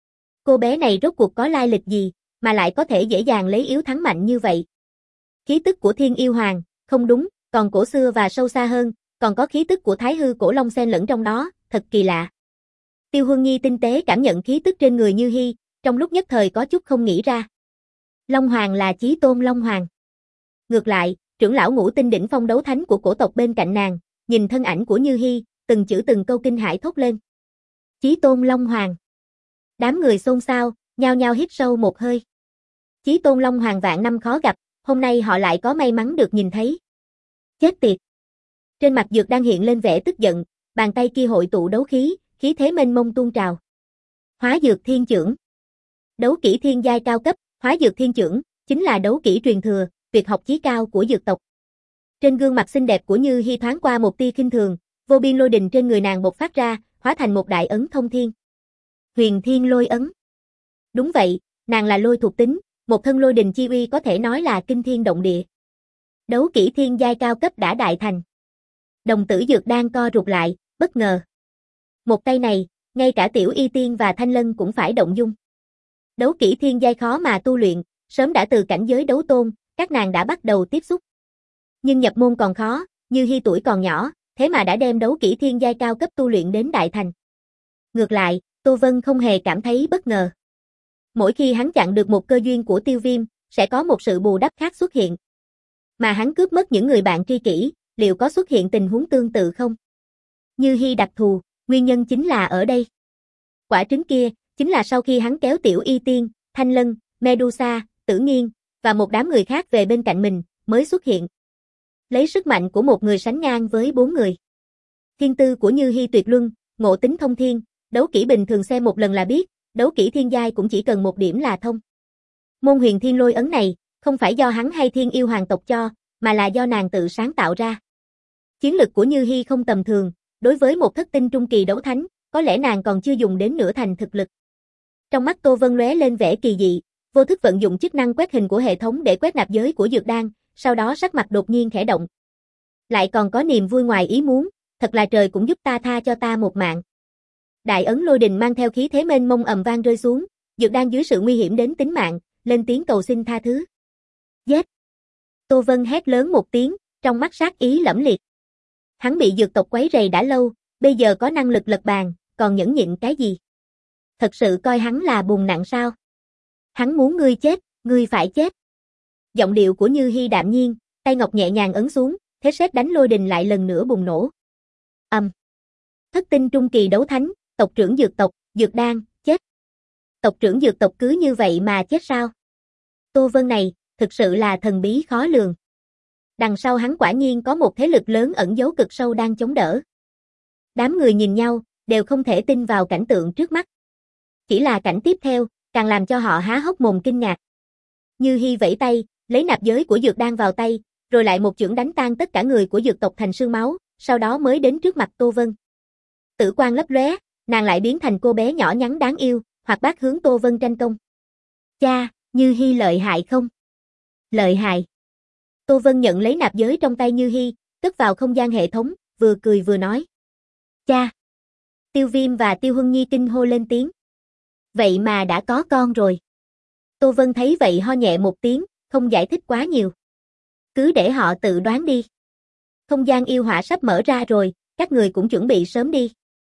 Cô bé này rốt cuộc có lai lịch gì, mà lại có thể dễ dàng lấy yếu thắng mạnh như vậy. Khí tức của Thiên Yêu Hoàng, không đúng, còn cổ xưa và sâu xa hơn, còn có khí tức của Thái Hư Cổ Long xen lẫn trong đó, thật kỳ lạ. Tiêu Huân Nhi tinh tế cảm nhận khí tức trên người Như Hi, trong lúc nhất thời có chút không nghĩ ra. Long Hoàng là Chí Tôn Long Hoàng. Ngược lại, trưởng lão ngũ tinh đỉnh phong đấu thánh của cổ tộc bên cạnh nàng, nhìn thân ảnh của Như Hi, từng chữ từng câu kinh hãi thốt lên. Chí Tôn Long Hoàng. Đám người xôn xao, nhao nhao hít sâu một hơi. Chí Tôn Long Hoàng vạn năm khó gặp, hôm nay họ lại có may mắn được nhìn thấy. Chết tiệt. Trên mặt Dược đang hiện lên vẻ tức giận, bàn tay kia hội tụ đấu khí, khí thế mênh mông tuôn trào. Hóa Dược Thiên Chưởng. Đấu kỹ thiên giai cao cấp, Hóa Dược Thiên Chưởng, chính là đấu kỹ truyền thừa, tuyệt học chí cao của dược tộc. Trên gương mặt xinh đẹp của Như Hi thoáng qua một tia khinh thường, vô biên lôi đình trên người nàng bộc phát ra, hóa thành một đại ấn thông thiên. Huyền Thiên Lôi Ấn. Đúng vậy, nàng là lôi thuộc tính, một thân lôi đình chi uy có thể nói là kinh thiên động địa. Đấu kỹ thiên giai cao cấp đã đại thành. Đồng tử Dược Đan co rụt lại, bất ngờ. Một tay này, ngay cả Tiểu Y Tiên và Thanh Lân cũng phải động dung. Đấu kỹ thiên giai khó mà tu luyện, sớm đã từ cảnh giới đấu tôn, các nàng đã bắt đầu tiếp xúc. Nhưng nhập môn còn khó, Như Hi tuổi còn nhỏ, thế mà đã đem đấu kỹ thiên giai cao cấp tu luyện đến đại thành. Ngược lại, Tô Vân không hề cảm thấy bất ngờ. Mỗi khi hắn chặn được một cơ duyên của Tiêu Viêm, sẽ có một sự bù đắp khác xuất hiện. Mà hắn cướp mất những người bạn tri kỷ, liệu có xuất hiện tình huống tương tự không? Như Hi đặc thù, nguyên nhân chính là ở đây. Quả trứng kia, chính là sau khi hắn kéo Tiểu Y Tiên, Thanh Lân, Medusa, Tử Nghiên, và một đám người khác về bên cạnh mình, mới xuất hiện. Lấy sức mạnh của một người sánh ngang với bốn người. Thiên tư của Như Hi tuyệt luân, ngộ tính thông thiên, đấu kỹ bình thường xem một lần là biết, đấu kỹ thiên giai cũng chỉ cần một điểm là thông. Môn Huyền Thiên Lôi Ấn này, không phải do hắn hay Thiên Yêu Hoàng tộc cho, mà là do nàng tự sáng tạo ra. Chiến lực của Như Hi không tầm thường, đối với một thất tinh trung kỳ đấu thánh, có lẽ nàng còn chưa dùng đến nửa thành thực lực. Trong mắt Tô Vân lóe lên vẻ kỳ dị, vô thức vận dụng chức năng quét hình của hệ thống để quét nạp giới của dược đan, sau đó sắc mặt đột nhiên khẽ động. Lại còn có niềm vui ngoài ý muốn, thật là trời cũng giúp ta tha cho ta một mạng. Đại ấn lôi đình mang theo khí thế mênh mông ầm vang rơi xuống, dược đan dưới sự nguy hiểm đến tính mạng, lên tiếng cầu xin tha thứ. Giết! Tô Vân hét lớn một tiếng, trong mắt sát ý lẫm liệt. Hắn bị dược tộc quấy rầy đã lâu, bây giờ có năng lực lật bàn, còn nhẫn nhịn cái gì? Thật sự coi hắn là bùn nặng sao? Hắn muốn ngươi chết, ngươi phải chết. Giọng điệu của Như Hi đạm nhiên, tay ngọc nhẹ nhàng ấn xuống, thế sét đánh lôi đình lại lần nữa bùng nổ. Ầm. Thất tinh trung kỳ đấu thánh, tộc trưởng dược tộc, dược đan, chết. Tộc trưởng dược tộc cứ như vậy mà chết sao? Tô Vân này, thực sự là thần bí khó lường. Đằng sau hắn quả nhiên có một thế lực lớn ẩn giấu cực sâu đang chống đỡ. Đám người nhìn nhau, đều không thể tin vào cảnh tượng trước mắt. Chỉ là cảnh tiếp theo, càng làm cho họ há hốc mồm kinh ngạc. Như Hi vẫy tay, lấy nạp giới của dược đan vào tay, rồi lại một chưởng đánh tan tất cả người của dược tộc thành sương máu, sau đó mới đến trước mặt Tô Vân. Tử quang lấp lóe, nàng lại biến thành cô bé nhỏ nhắn đáng yêu, hoặc bác hướng Tô Vân tranh công. Cha, Như Hi lợi hại không? Lợi hại. Tô Vân nhận lấy nạp giới trong tay Như Hi, cất vào không gian hệ thống, vừa cười vừa nói. Cha. Tiêu Viêm và Tiêu Huân Nhi kinh hô lên tiếng. Vậy mà đã có con rồi. Tô Vân thấy vậy ho nhẹ một tiếng, không giải thích quá nhiều. Cứ để họ tự đoán đi. Không gian yêu hỏa sắp mở ra rồi, các người cũng chuẩn bị sớm đi.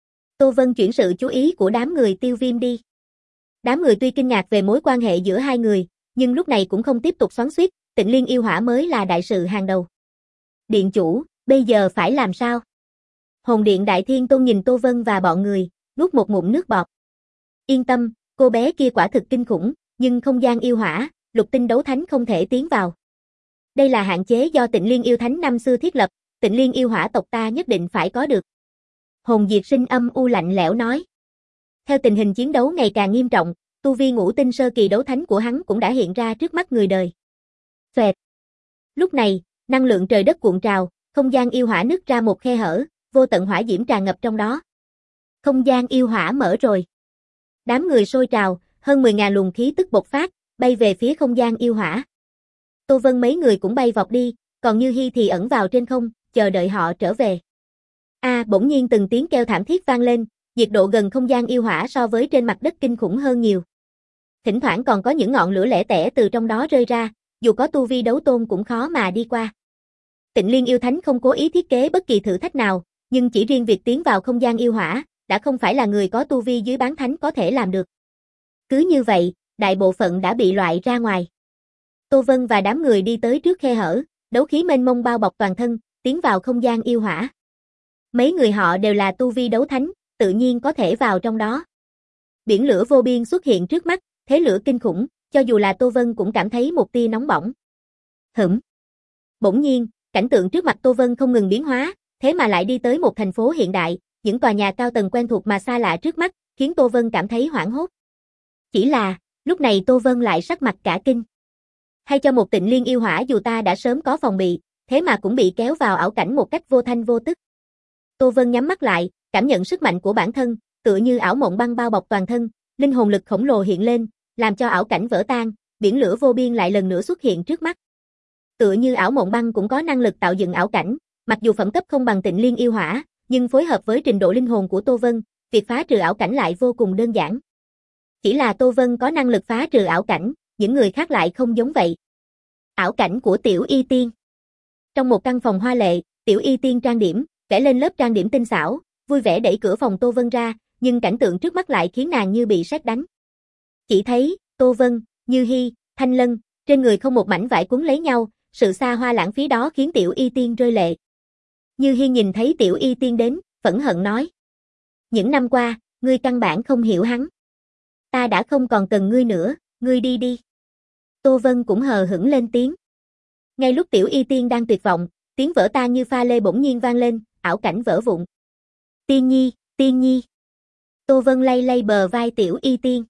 Tô Vân chuyển sự chú ý của đám người Tiêu Viêm đi. Đám người tuy kinh ngạc về mối quan hệ giữa hai người, nhưng lúc này cũng không tiếp tục xoắn xuýt, Tịnh Liên yêu hỏa mới là đại sự hàng đầu. Điện chủ, bây giờ phải làm sao? Hồn Điện Đại Thiên Tôn nhìn Tô Vân và bọn người, nuốt một ngụm nước bọt. Yên tâm, cô bé kia quả thực kinh khủng, nhưng không gian yêu hỏa, lục tinh đấu thánh không thể tiến vào. Đây là hạn chế do Tịnh Liên yêu thánh năm xưa thiết lập, Tịnh Liên yêu hỏa tộc ta nhất định phải có được. Hồn Diệt Sinh âm u lạnh lẽo nói. Theo tình hình chiến đấu ngày càng nghiêm trọng, tu vi ngũ tinh sơ kỳ đấu thánh của hắn cũng đã hiện ra trước mắt người đời. Xoẹt. Lúc này, năng lượng trời đất cuộn trào, không gian yêu hỏa nứt ra một khe hở, vô tận hỏa diễm tràn ngập trong đó. Không gian yêu hỏa mở rồi. Đám người sôi trào, hơn mười nghìn luồng khí tức bộc phát, bay về phía không gian yêu hỏa. Tô Vân mấy người cũng bay vọt đi, còn Như Hi thì ẩn vào trên không, chờ đợi họ trở về. A, à, bỗng nhiên từng tiếng kêu thảm thiết vang lên, nhiệt độ gần không gian yêu hỏa so với trên mặt đất kinh khủng hơn nhiều. Thỉnh thoảng còn có những ngọn lửa lẻ tẻ từ trong đó rơi ra, dù có tu vi đấu tôn cũng khó mà đi qua. Tịnh Liên yêu thánh không cố ý thiết kế bất kỳ thử thách nào, nhưng chỉ riêng việc tiến vào không gian yêu hỏa, đã không phải là người có tu vi dưới bán thánh có thể làm được. Cứ như vậy, đại bộ phận đã bị loại ra ngoài. Tô Vân và đám người đi tới trước khe hở, đấu khí mênh mông bao bọc toàn thân, tiến vào không gian yêu hỏa. Mấy người họ đều là tu vi đấu thánh, tự nhiên có thể vào trong đó. Biển lửa vô biên xuất hiện trước mắt, thế lửa kinh khủng, cho dù là Tô Vân cũng cảm thấy một tia nóng bỏng. Hửm. Bỗng nhiên, cảnh tượng trước mặt Tô Vân không ngừng biến hóa, thế mà lại đi tới một thành phố hiện đại, những tòa nhà cao tầng quen thuộc mà xa lạ trước mắt, khiến Tô Vân cảm thấy hoảng hốt. Chỉ là, lúc này Tô Vân lại sắc mặt cả kinh. Hay cho một Tịnh Liên yêu hỏa dù ta đã sớm có phòng bị, thế mà cũng bị kéo vào ảo cảnh một cách vô thanh vô tức. Tô Vân nhắm mắt lại, cảm nhận sức mạnh của bản thân, tựa như ảo mộng băng bao bọc toàn thân, linh hồn lực khổng lồ hiện lên, làm cho ảo cảnh vỡ tan, biển lửa vô biên lại lần nữa xuất hiện trước mắt. Tựa như ảo mộng băng cũng có năng lực tạo dựng ảo cảnh, mặc dù phẩm cấp không bằng Tịnh Liên yêu hỏa, nhưng phối hợp với trình độ linh hồn của Tô Vân, việc phá trừ ảo cảnh lại vô cùng đơn giản. Chỉ là Tô Vân có năng lực phá trừ ảo cảnh, những người khác lại không giống vậy. Ảo cảnh của Tiểu Y Tiên. Trong một căn phòng hoa lệ, Tiểu Y Tiên trang điểm, vẽ lên lớp trang điểm tinh xảo, vui vẻ đẩy cửa phòng Tô Vân ra, nhưng cảnh tượng trước mắt lại khiến nàng như bị sét đánh. Chỉ thấy, Tô Vân, Như Hi, Thanh Lân, trên người không một mảnh vải quấn lấy nhau, sự xa hoa lãng phí đó khiến Tiểu Y Tiên rơi lệ. Như Hi nhìn thấy Tiểu Y Tiên đến, phẫn hận nói. Những năm qua, ngươi căn bản không hiểu hắn. Ta đã không còn cần ngươi nữa, ngươi đi đi. Tô Vân cũng hờ hững lên tiếng. Ngay lúc Tiểu Y Tiên đang tuyệt vọng, tiếng vỡ tan như pha lê bỗng nhiên vang lên, ảo cảnh vỡ vụn. Tiên Nhi, Tiên Nhi. Tô Vân lay lay bờ vai Tiểu Y Tiên.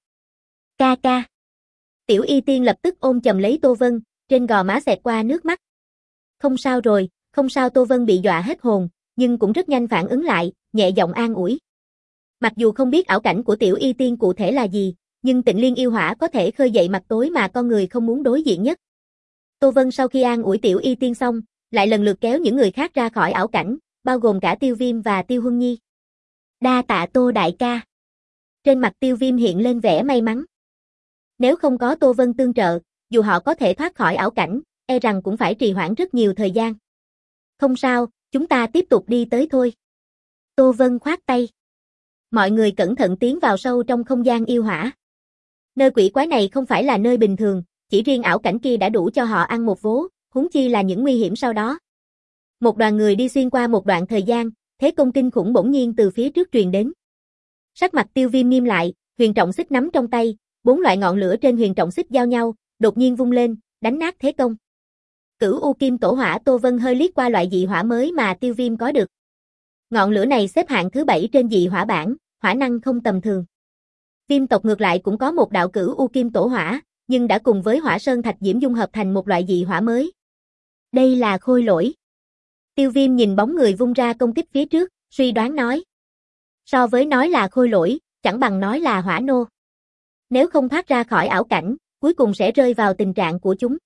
Ca ca. Tiểu Y Tiên lập tức ôm chầm lấy Tô Vân, trên gò má xẹt qua nước mắt. Không sao rồi, không sao. Tô Vân bị dọa hết hồn, nhưng cũng rất nhanh phản ứng lại, nhẹ giọng an ủi. Mặc dù không biết ảo cảnh của tiểu y tiên cụ thể là gì, nhưng Tịnh Liên yêu hỏa có thể khơi dậy mặt tối mà con người không muốn đối diện nhất. Tô Vân sau khi an ủi tiểu y tiên xong, lại lần lượt kéo những người khác ra khỏi ảo cảnh, bao gồm cả Tiêu Viêm và Tiêu Huân Nhi. Đa tạ Tô đại ca. Trên mặt Tiêu Viêm hiện lên vẻ may mắn. Nếu không có Tô Vân tương trợ, dù họ có thể thoát khỏi ảo cảnh, e rằng cũng phải trì hoãn rất nhiều thời gian. Không sao, chúng ta tiếp tục đi tới thôi. Tô Vân khoát tay. Mọi người cẩn thận tiến vào sâu trong không gian yêu hỏa. Nơi quỷ quái này không phải là nơi bình thường, chỉ riêng ảo cảnh kia đã đủ cho họ ăn một vố, huống chi là những nguy hiểm sau đó. Một đoàn người đi xuyên qua một đoạn thời gian, thế công kinh khủng bỗng nhiên từ phía trước truyền đến. Sắc mặt Tiêu Viêm nghiêm lại, huyền trọng xích nắm trong tay, bốn loại ngọn lửa trên huyền trọng xích giao nhau, đột nhiên vung lên, đánh nát thế công. Cửu U Kim Tổ Hỏa. Tô Vân hơi liếc qua loại dị hỏa mới mà Tiêu Viêm có được. Ngọn lửa này xếp hạng thứ bảy trên dị hỏa bảng, hỏa năng không tầm thường. Viêm tộc ngược lại cũng có một đạo Cửu U Kim Tổ Hỏa, nhưng đã cùng với Hỏa Sơn Thạch Diễm dung hợp thành một loại dị hỏa mới. Đây là khôi lỗi. Tiêu Viêm nhìn bóng người vung ra công kích phía trước, suy đoán nói. So với nói là khôi lỗi, chẳng bằng nói là hỏa nô. Nếu không thoát ra khỏi ảo cảnh, cuối cùng sẽ rơi vào tình trạng của chúng.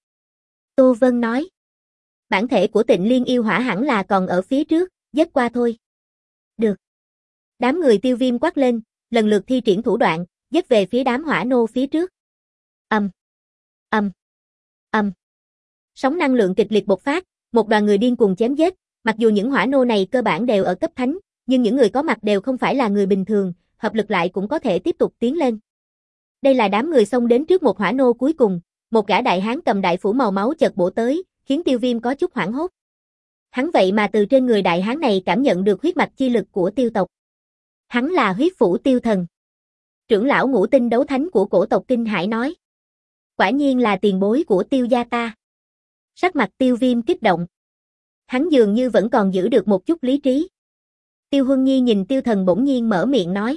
Tô Vân nói. Bản thể của Tịnh Liên yêu hỏa hẳn là còn ở phía trước, dứt qua thôi. Được. Đám người Tiêu Viêm quát lên, lần lượt thi triển thủ đoạn, dứt về phía đám hỏa nô phía trước. Ầm, ầm, ầm. Sóng năng lượng kịch liệt bộc phát, một đoàn người điên cuồng chém giết, mặc dù những hỏa nô này cơ bản đều ở cấp thánh, nhưng những người có mặt đều không phải là người bình thường, hợp lực lại cũng có thể tiếp tục tiến lên. Đây là đám người xông đến trước một hỏa nô cuối cùng, một gã đại hán cầm đại phủ màu máu chợt bổ tới, khiến Tiêu Viêm có chút hoảng hốt. Hắn vậy mà từ trên người đại hán này cảm nhận được huyết mạch chi lực của Tiêu tộc. Hắn là huyết phủ Tiêu thần. Trưởng lão ngũ tinh đấu thánh của cổ tộc kinh hãi nói. Quả nhiên là tiền bối của Tiêu gia ta. Sắc mặt Tiêu Viêm kích động. Hắn dường như vẫn còn giữ được một chút lý trí. Tiêu Huân Nhi nhìn Tiêu thần bỗng nhiên mở miệng nói.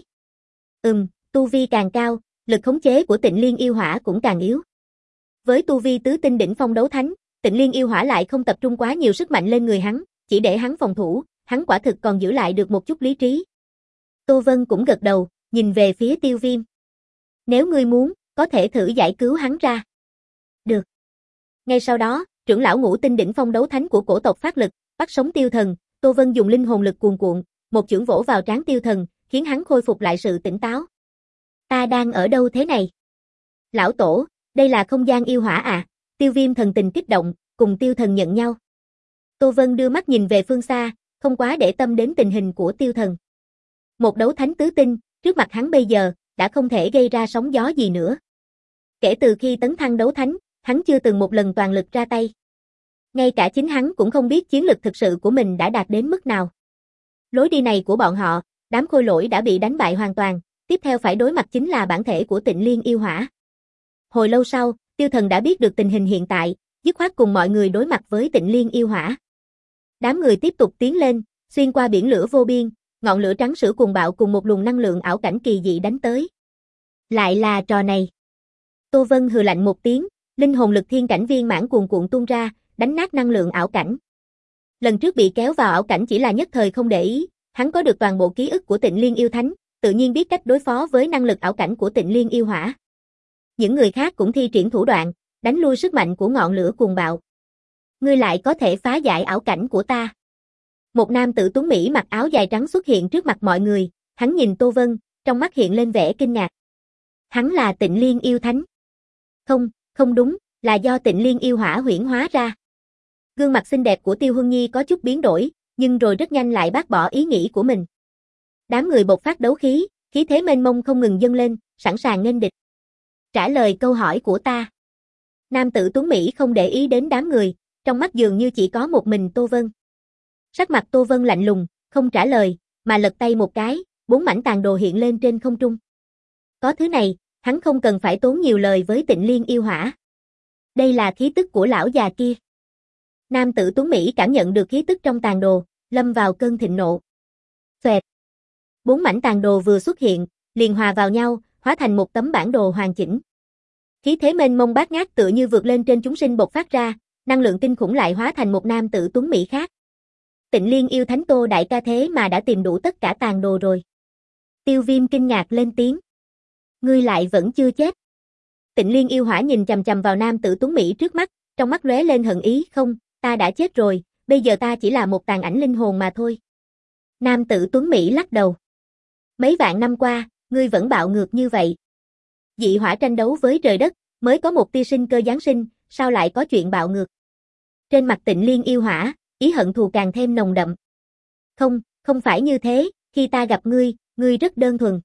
Ừm, tu vi càng cao, lực khống chế của Tịnh Liên yêu hỏa cũng càng yếu. Với tu vi tứ tinh đỉnh phong đấu thánh, Tịnh Liên yêu hỏa lại không tập trung quá nhiều sức mạnh lên người hắn, chỉ để hắn phòng thủ, hắn quả thực còn giữ lại được một chút lý trí. Tô Vân cũng gật đầu, nhìn về phía Tiêu Viêm. Nếu ngươi muốn, có thể thử giải cứu hắn ra. Được. Ngay sau đó, trưởng lão ngũ tinh đỉnh phong đấu thánh của cổ tộc phát lực, bắt sống Tiêu thần, Tô Vân dùng linh hồn lực cuồn cuộn, một chưởng vỗ vào trán Tiêu thần, khiến hắn khôi phục lại sự tỉnh táo. Ta đang ở đâu thế này? Lão tổ, đây là không gian yêu hỏa à? Tiêu Viêm thần tình kích động, cùng Tiêu thần nhận nhau. Tô Vân đưa mắt nhìn về phương xa, không quá để tâm đến tình hình của Tiêu thần. Một đấu thánh tứ tinh, trước mặt hắn bây giờ, đã không thể gây ra sóng gió gì nữa. Kể từ khi tấn thăng đấu thánh, hắn chưa từng một lần toàn lực ra tay. Ngay cả chính hắn cũng không biết chiến lực thực sự của mình đã đạt đến mức nào. Lối đi này của bọn họ, đám khôi lỗi đã bị đánh bại hoàn toàn, tiếp theo phải đối mặt chính là bản thể của Tịnh Liên yêu hỏa. Hồi lâu sau, Tiêu thần đã biết được tình hình hiện tại, dứt khoát cùng mọi người đối mặt với Tịnh Liên yêu hỏa. Đám người tiếp tục tiến lên, xuyên qua biển lửa vô biên, ngọn lửa trắng sữa cuồng bạo cùng một luồng năng lượng ảo cảnh kỳ dị đánh tới. Lại là trò này. Tô Vân hừ lạnh một tiếng, linh hồn lực thiên cảnh viên mãn cuồn cuộn tuôn ra, đánh nát năng lượng ảo cảnh. Lần trước bị kéo vào ảo cảnh chỉ là nhất thời không để ý, hắn có được toàn bộ ký ức của Tịnh Liên yêu thánh, tự nhiên biết cách đối phó với năng lực ảo cảnh của Tịnh Liên yêu hỏa. Những người khác cũng thi triển thủ đoạn, đánh lui sức mạnh của ngọn lửa cuồng bạo. Ngươi lại có thể phá giải ảo cảnh của ta. Một nam tử tuấn Mỹ mặc áo dài trắng xuất hiện trước mặt mọi người, hắn nhìn Tô Vân, trong mắt hiện lên vẻ kinh ngạc. Hắn là Tịnh Liên yêu thánh. Không, không đúng, là do Tịnh Liên yêu hỏa huyễn hóa ra. Gương mặt xinh đẹp của Tiêu Huân Nhi có chút biến đổi, nhưng rồi rất nhanh lại bác bỏ ý nghĩ của mình. Đám người bộc phát đấu khí, khí thế mênh mông không ngừng dâng lên, sẵn sàng nghênh địch. Trả lời câu hỏi của ta. Nam tử tuấn Mỹ không để ý đến đám người, trong mắt dường như chỉ có một mình Tô Vân. Sắc mặt Tô Vân lạnh lùng, không trả lời, mà lật tay một cái, bốn mảnh tàn đồ hiện lên trên không trung. Có thứ này, hắn không cần phải tốn nhiều lời với Tịnh Liên yêu hỏa. Đây là khí tức của lão già kia. Nam tử tuấn Mỹ cảm nhận được khí tức trong tàn đồ, lâm vào cơn thịnh nộ. Xoẹt. Bốn mảnh tàn đồ vừa xuất hiện, liền hòa vào nhau, hóa thành một tấm bản đồ hoàn chỉnh. Khí thế mênh mông bát ngát tựa như vượt lên trên chúng sinh bộc phát ra, năng lượng kinh khủng lại hóa thành một nam tử tuấn Mỹ khác. Tịnh Liên yêu thánh Tô đại ca thế mà đã tìm đủ tất cả tàn đồ rồi. Tiêu Viêm kinh ngạc lên tiếng. Ngươi lại vẫn chưa chết. Tịnh Liên yêu hỏa nhìn chằm chằm vào nam tử tuấn Mỹ trước mắt, trong mắt lóe lên hận ý. Không, ta đã chết rồi, bây giờ ta chỉ là một tàn ảnh linh hồn mà thôi. Nam tử tuấn Mỹ lắc đầu. Mấy vạn năm qua, ngươi vẫn bạo ngược như vậy. Dị hỏa tranh đấu với trời đất, mới có một tia sinh cơ giáng sinh, sao lại có chuyện bạo ngược? Trên mặt Tịnh Liên yêu hỏa, ý hận thù càng thêm nồng đậm. Không, không phải như thế, khi ta gặp ngươi, ngươi rất đơn thuần.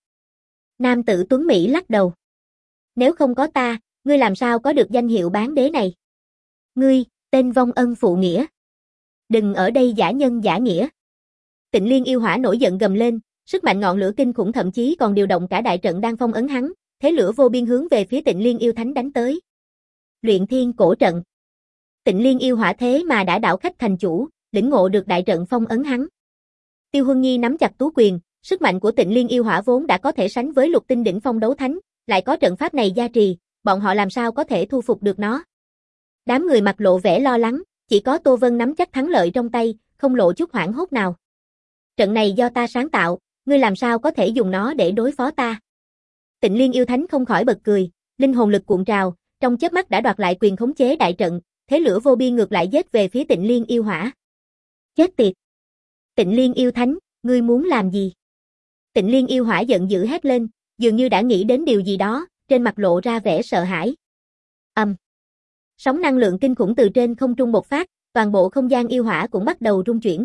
Nam tử tuấn Mỹ lắc đầu. Nếu không có ta, ngươi làm sao có được danh hiệu bán đế này? Ngươi, tên vong ân phụ nghĩa. Đừng ở đây giả nhân giả nghĩa. Tịnh Liên yêu hỏa nổi giận gầm lên, sức mạnh ngọn lửa kinh khủng thậm chí còn điều động cả đại trận đang phong ấn hắn, thế lửa vô biên hướng về phía Tịnh Liên yêu thánh đánh tới. Luyện thiên cổ trận. Tịnh Liên yêu hỏa thế mà đã đảo khách thành chủ, lĩnh ngộ được đại trận phong ấn hắn. Tiêu Huân Nhi nắm chặt tú quyền, sức mạnh của Tịnh Liên yêu hỏa vốn đã có thể sánh với lục tinh đỉnh phong đấu thánh, lại có trận pháp này gia trì, bọn họ làm sao có thể thu phục được nó. Đám người mặt lộ vẻ lo lắng, chỉ có Tô Vân nắm chắc thắng lợi trong tay, không lộ chút hoảng hốt nào. Trận này do ta sáng tạo, ngươi làm sao có thể dùng nó để đối phó ta? Tịnh Liên yêu thánh không khỏi bật cười, linh hồn lực cuộn trào, trong chớp mắt đã đoạt lại quyền khống chế đại trận, thế lửa vô biên ngược lại giết về phía Tịnh Liên yêu hỏa. Chết tiệt! Tịnh Liên yêu thánh, ngươi muốn làm gì? Tịnh Liên yêu hỏa giận dữ hét lên, dường như đã nghĩ đến điều gì đó, trên mặt lộ ra vẻ sợ hãi. Ầm. Um. Sóng năng lượng kinh khủng từ trên không trung bộc phát, toàn bộ không gian yêu hỏa cũng bắt đầu rung chuyển.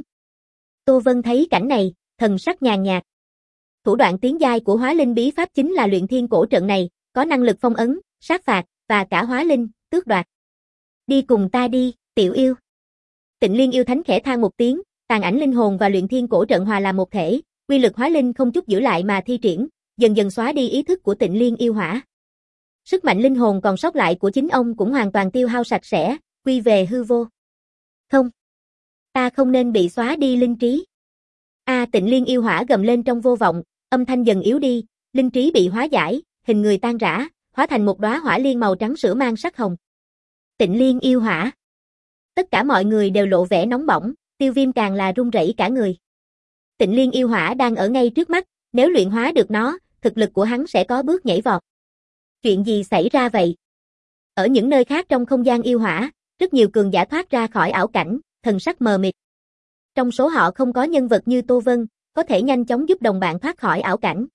Tô Vân thấy cảnh này, thần sắc nhàn nhạt. Thủ đoạn tiến giai của hóa linh bí pháp chính là luyện thiên cổ trận này, có năng lực phong ấn, sát phạt, và cả hóa linh, tước đoạt. Đi cùng ta đi, tiểu yêu. Tịnh Liên yêu thánh khẽ than một tiếng, tàn ảnh linh hồn và luyện thiên cổ trận hòa làm một thể, quy lực hóa linh không chút giữ lại mà thi triển, dần dần xóa đi ý thức của Tịnh Liên yêu hỏa. Sức mạnh linh hồn còn sót lại của chính ông cũng hoàn toàn tiêu hao sạch sẽ, quy về hư vô. Không, ta không nên bị xóa đi linh trí. A à, Tịnh Liên yêu hỏa gầm lên trong vô vọng, âm thanh dần yếu đi, linh trí bị hóa giải, hình người tan rã, hóa thành một đóa hỏa liên màu trắng sữa mang sắc hồng. Tịnh Liên yêu hỏa. Tất cả mọi người đều lộ vẻ nóng bỏng, Tiêu Viêm càng là run rẩy cả người. Tịnh Liên yêu hỏa đang ở ngay trước mắt, nếu luyện hóa được nó, thực lực của hắn sẽ có bước nhảy vọt. Chuyện gì xảy ra vậy? Ở những nơi khác trong không gian yêu hỏa, rất nhiều cường giả thoát ra khỏi ảo cảnh, thần sắc mờ mịt. Trong số họ không có nhân vật như Tô Vân, có thể nhanh chóng giúp đồng bạn thoát khỏi ảo cảnh.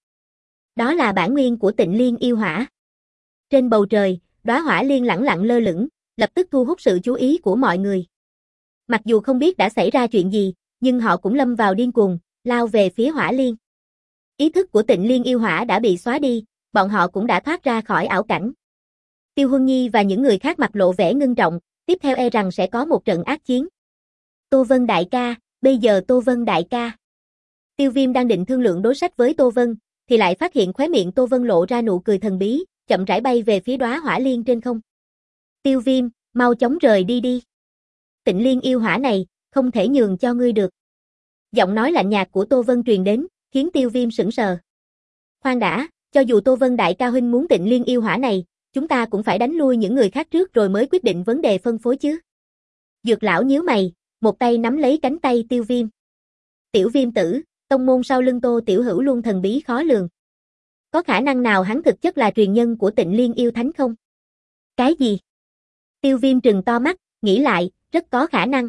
Đó là bản nguyên của Tịnh Liên yêu hỏa. Trên bầu trời, đóa hỏa liên lẳng lặng lơ lửng, lập tức thu hút sự chú ý của mọi người. Mặc dù không biết đã xảy ra chuyện gì, nhưng họ cũng lâm vào điên cuồng, lao về phía hỏa liên. Ý thức của Tịnh Liên yêu hỏa đã bị xóa đi, bọn họ cũng đã thoát ra khỏi ảo cảnh. Tiêu Huân Nhi và những người khác mặt lộ vẻ ngưng trọng, tiếp theo e rằng sẽ có một trận ác chiến. Tô Vân đại ca, bây giờ Tô Vân đại ca. Tiêu Viêm đang định thương lượng đối sách với Tô Vân, thì lại phát hiện khóe miệng Tô Vân lộ ra nụ cười thần bí, chậm rãi bay về phía đóa hỏa liên trên không. Tiêu Viêm, mau chóng rời đi đi. Tịnh Liên yêu hỏa này, không thể nhường cho ngươi được. Giọng nói lạnh nhạt của Tô Vân truyền đến, khiến Tiêu Viêm sững sờ. Khoan đã, cho dù Tô Vân đại ca huynh muốn Tịnh Liên yêu hỏa này, chúng ta cũng phải đánh lui những người khác trước rồi mới quyết định vấn đề phân phối chứ. Dược lão nhíu mày, một tay nắm lấy cánh tay Tiêu Viêm. Tiểu Viêm tử, tông môn sau lưng Tô tiểu hữu luôn thần bí khó lường. Có khả năng nào hắn thực chất là truyền nhân của Tịnh Liên yêu thánh không? Cái gì? Tiêu Viêm trừng to mắt, nghĩ lại, rất có khả năng.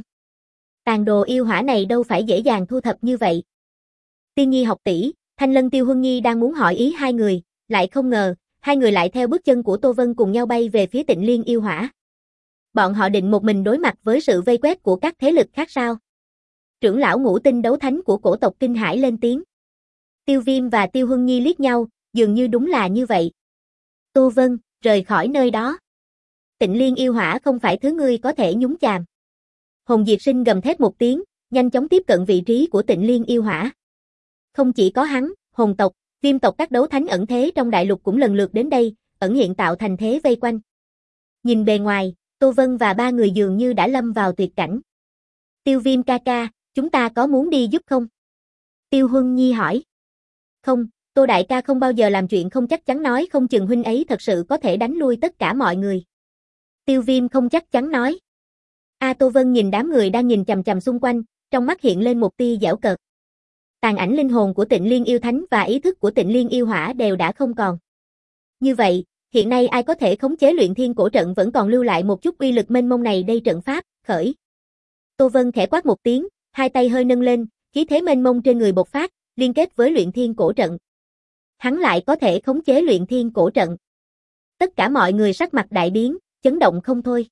Tàn đồ yêu hỏa này đâu phải dễ dàng thu thập như vậy. Tiên Nhi học tỷ, Thanh Lân Tiêu Huân Nhi đang muốn hỏi ý hai người, lại không ngờ, hai người lại theo bước chân của Tô Vân cùng nhau bay về phía Tịnh Liên yêu hỏa. Bọn họ định một mình đối mặt với sự vây quét của các thế lực khác sao? Trưởng lão ngũ tinh đấu thánh của cổ tộc Kinh Hải lên tiếng. Tiêu Viêm và Tiêu Huân Nhi liếc nhau, dường như đúng là như vậy. Tô Vân, rời khỏi nơi đó. Tịnh Liên yêu hỏa không phải thứ ngươi có thể nhúng chàm. Hồn Diệt Sinh gầm thét một tiếng, nhanh chóng tiếp cận vị trí của Tịnh Liên yêu hỏa. Không chỉ có hắn, hồn tộc, viêm tộc các đấu thánh ẩn thế trong đại lục cũng lần lượt đến đây, ẩn hiện tạo thành thế vây quanh. Nhìn bề ngoài, Tô Vân và ba người dường như đã lâm vào tuyệt cảnh. Tiêu Viêm ca ca, chúng ta có muốn đi giúp không? Tiêu Huân Nhi hỏi. Không, Tô đại ca không bao giờ làm chuyện không chắc chắn, nói không chừng huynh ấy thật sự có thể đánh lui tất cả mọi người. Tiêu Viêm không chắc chắn nói. A Tô Vân nhìn đám người đang nhìn chằm chằm xung quanh, trong mắt hiện lên một tia giễu cợt. Tàn ảnh linh hồn của Tịnh Liên Yêu Thánh và ý thức của Tịnh Liên Yêu Hỏa đều đã không còn. Như vậy, hiện nay ai có thể khống chế Luyện Thiên Cổ Trận vẫn còn lưu lại một chút uy lực mênh mông này đây trận pháp, khởi. Tô Vân khẽ quát một tiếng, hai tay hơi nâng lên, khí thế mênh mông trên người bộc phát, liên kết với Luyện Thiên Cổ Trận. Hắn lại có thể khống chế Luyện Thiên Cổ Trận. Tất cả mọi người sắc mặt đại biến, chấn động không thôi.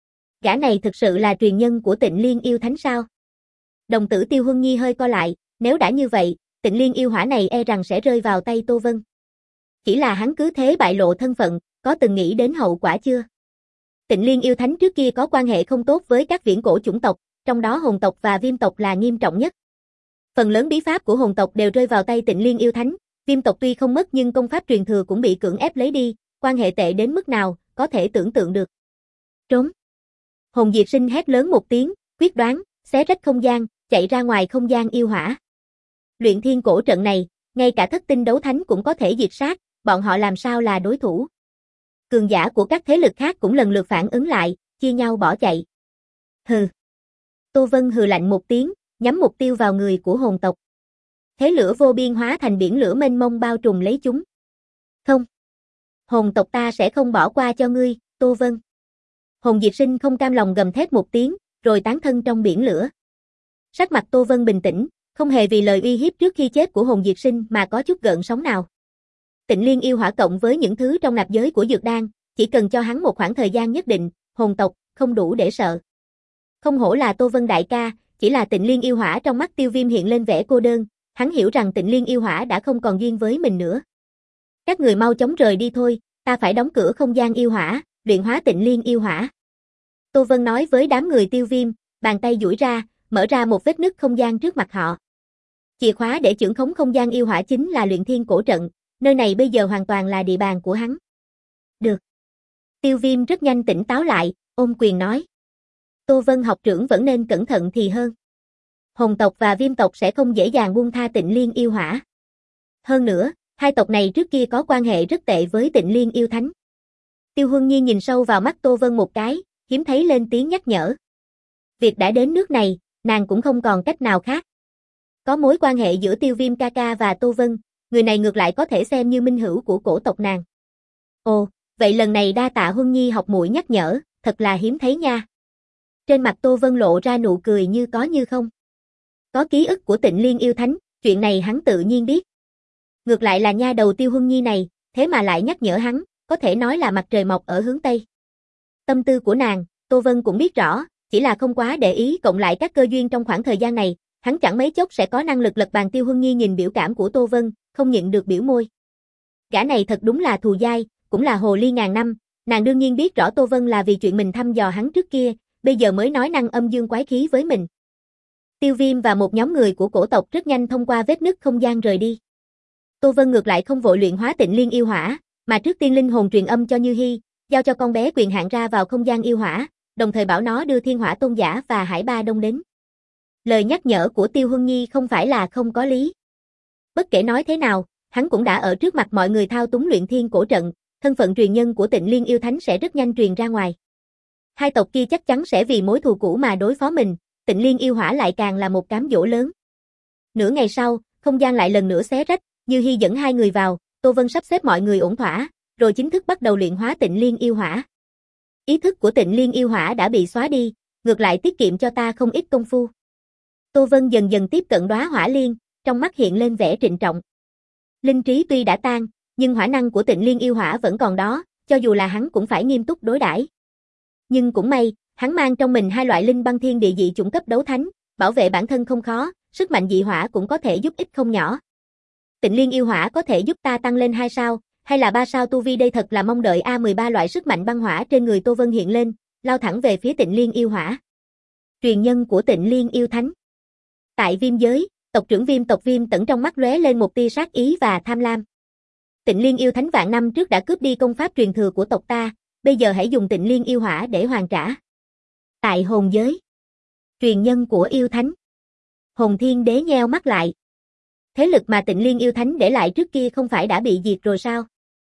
Gã này thực sự là truyền nhân của Tịnh Liên Yêu Thánh sao? Đồng tử Tiêu Huân Nhi hơi co lại, nếu đã như vậy, Tịnh Liên Yêu Hỏa này e rằng sẽ rơi vào tay Tô Vân. Chỉ là hắn cứ thế bại lộ thân phận, có từng nghĩ đến hậu quả chưa? Tịnh Liên Yêu Thánh trước kia có quan hệ không tốt với các viễn cổ chủng tộc, trong đó hồn tộc và viêm tộc là nghiêm trọng nhất. Phần lớn bí pháp của hồn tộc đều rơi vào tay Tịnh Liên Yêu Thánh, viêm tộc tuy không mất nhưng công pháp truyền thừa cũng bị cưỡng ép lấy đi, quan hệ tệ đến mức nào, có thể tưởng tượng được. Trốn! Hồn Diệt Sinh hét lớn một tiếng, quyết đoán, xé rách không gian, chạy ra ngoài không gian yêu hỏa. Luyện Thiên Cổ Trận này, ngay cả thất tinh đấu thánh cũng có thể diệt sát, bọn họ làm sao là đối thủ. Cường giả của các thế lực khác cũng lần lượt phản ứng lại, chia nhau bỏ chạy. Hừ. Tô Vân hừ lạnh một tiếng, nhắm mục tiêu vào người của hồn tộc. Thế lửa vô biên hóa thành biển lửa mênh mông bao trùm lấy chúng. Không. Hồn tộc ta sẽ không bỏ qua cho ngươi, Tô Vân. Hồn Diệt Sinh không cam lòng gầm thét một tiếng, rồi tán thân trong biển lửa. Sắc mặt Tô Vân bình tĩnh, không hề vì lời uy hiếp trước khi chết của Hồn Diệt Sinh mà có chút gợn sóng nào. Tịnh Liên Yêu Hỏa cộng với những thứ trong nạp giới của dược đan, chỉ cần cho hắn một khoảng thời gian nhất định, hồn tộc không đủ để sợ. Không hổ là Tô Vân đại ca, chỉ là Tịnh Liên Yêu Hỏa trong mắt Tiêu Viêm hiện lên vẻ cô đơn, hắn hiểu rằng Tịnh Liên Yêu Hỏa đã không còn duyên với mình nữa. Các người mau chóng rời đi thôi, ta phải đóng cửa không gian yêu hỏa, luyện hóa Tịnh Liên Yêu Hỏa. Tô Vân nói với đám người Tiêu Viêm, bàn tay duỗi ra, mở ra một vết nứt không gian trước mặt họ. Chìa khóa để chưởng khống không gian yêu hỏa chính là Luyện Thiên Cổ Trận, nơi này bây giờ hoàn toàn là địa bàn của hắn. Được. Tiêu Viêm rất nhanh tỉnh táo lại, ôm quyền nói. Tô Vân học trưởng vẫn nên cẩn thận thì hơn. Hồn tộc và viêm tộc sẽ không dễ dàng buông tha Tịnh Liên Yêu Hỏa. Hơn nữa, hai tộc này trước kia có quan hệ rất tệ với Tịnh Liên Yêu Thánh. Tiêu Huân Nhi nhìn sâu vào mắt Tô Vân một cái, hiếm thấy lên tiếng nhắc nhở. Việc đã đến nước này, nàng cũng không còn cách nào khác. Có mối quan hệ giữa Tiêu Viêm ca ca và Tô Vân, người này ngược lại có thể xem như minh hữu của cổ tộc nàng. Ồ, vậy lần này đa tạ Huân Nhi học muội nhắc nhở, thật là hiếm thấy nha. Trên mặt Tô Vân lộ ra nụ cười như có như không. Có ký ức của Tịnh Liên Yêu Thánh, chuyện này hắn tự nhiên biết. Ngược lại là nha đầu Tiêu Huân Nhi này, thế mà lại nhắc nhở hắn, có thể nói là mặt trời mọc ở hướng Tây. Tâm tư của nàng, Tô Vân cũng biết rõ, chỉ là không quá để ý cộng lại các cơ duyên trong khoảng thời gian này, hắn chẳng mấy chốc sẽ có năng lực lật bàn. Tiêu Huân Nhi nhìn biểu cảm của Tô Vân, không nhịn được biểu môi. Gã này thật đúng là thù dai, cũng là hồ ly ngàn năm, nàng đương nhiên biết rõ Tô Vân là vì chuyện mình thăm dò hắn trước kia, bây giờ mới nói năng âm dương quái khí với mình. Tiêu Viêm và một nhóm người của cổ tộc rất nhanh thông qua vết nứt không gian rời đi. Tô Vân ngược lại không vội luyện hóa Tịnh Liên Yêu Hỏa, mà trước tiên linh hồn truyền âm cho Như Hi, giao cho con bé quyền hạn ra vào không gian yêu hỏa, đồng thời bảo nó đưa Thiên Hỏa Tôn giả và Hải Ba Đông đến. Lời nhắc nhở của Tiêu Huân Nhi không phải là không có lý. Bất kể nói thế nào, hắn cũng đã ở trước mặt mọi người thao túng Luyện Thiên Cổ Trận, thân phận truyền nhân của Tịnh Liên Yêu Thánh sẽ rất nhanh truyền ra ngoài. Hai tộc kia chắc chắn sẽ vì mối thù cũ mà đối phó mình, Tịnh Liên Yêu Hỏa lại càng là một cám dỗ lớn. Nửa ngày sau, không gian lại lần nữa xé rách, Như Hi dẫn hai người vào, Tô Vân sắp xếp mọi người ổn thỏa, rồi chính thức bắt đầu luyện hóa Tịnh Liên Yêu Hỏa. Ý thức của Tịnh Liên Yêu Hỏa đã bị xóa đi, ngược lại tiết kiệm cho ta không ít công phu. Tô Vân dần dần tiếp cận đóa hỏa liên, trong mắt hiện lên vẻ trịnh trọng. Linh trí tuy đã tan, nhưng hỏa năng của Tịnh Liên Yêu Hỏa vẫn còn đó, cho dù là hắn cũng phải nghiêm túc đối đãi. Nhưng cũng may, hắn mang trong mình hai loại linh băng thiên địa dị chủng cấp đấu thánh, bảo vệ bản thân không khó, sức mạnh dị hỏa cũng có thể giúp ích không nhỏ. Tịnh Liên Yêu Hỏa có thể giúp ta tăng lên hai sao, hay là ba sao tu vi đây thật là mong đợi a. Mười ba loại sức mạnh băng hỏa trên người Tô Vân hiện lên, lao thẳng về phía Tịnh Liên Yêu Hỏa. Truyền nhân của Tịnh Liên Yêu Thánh. Tại Viêm giới, tộc trưởng Viêm tộc Viêm Tẩn trong mắt lóe lên một tia sát ý và tham lam. Tịnh Liên Yêu Thánh vạn năm trước đã cướp đi công pháp truyền thừa của tộc ta, bây giờ hãy dùng Tịnh Liên Yêu Hỏa để hoàn trả. Tại hồn giới, truyền nhân của Yêu Thánh. Hồn Thiên Đế nheo mắt lại. Thế lực mà Tịnh Liên Yêu Thánh để lại trước kia không phải đã bị diệt rồi sao?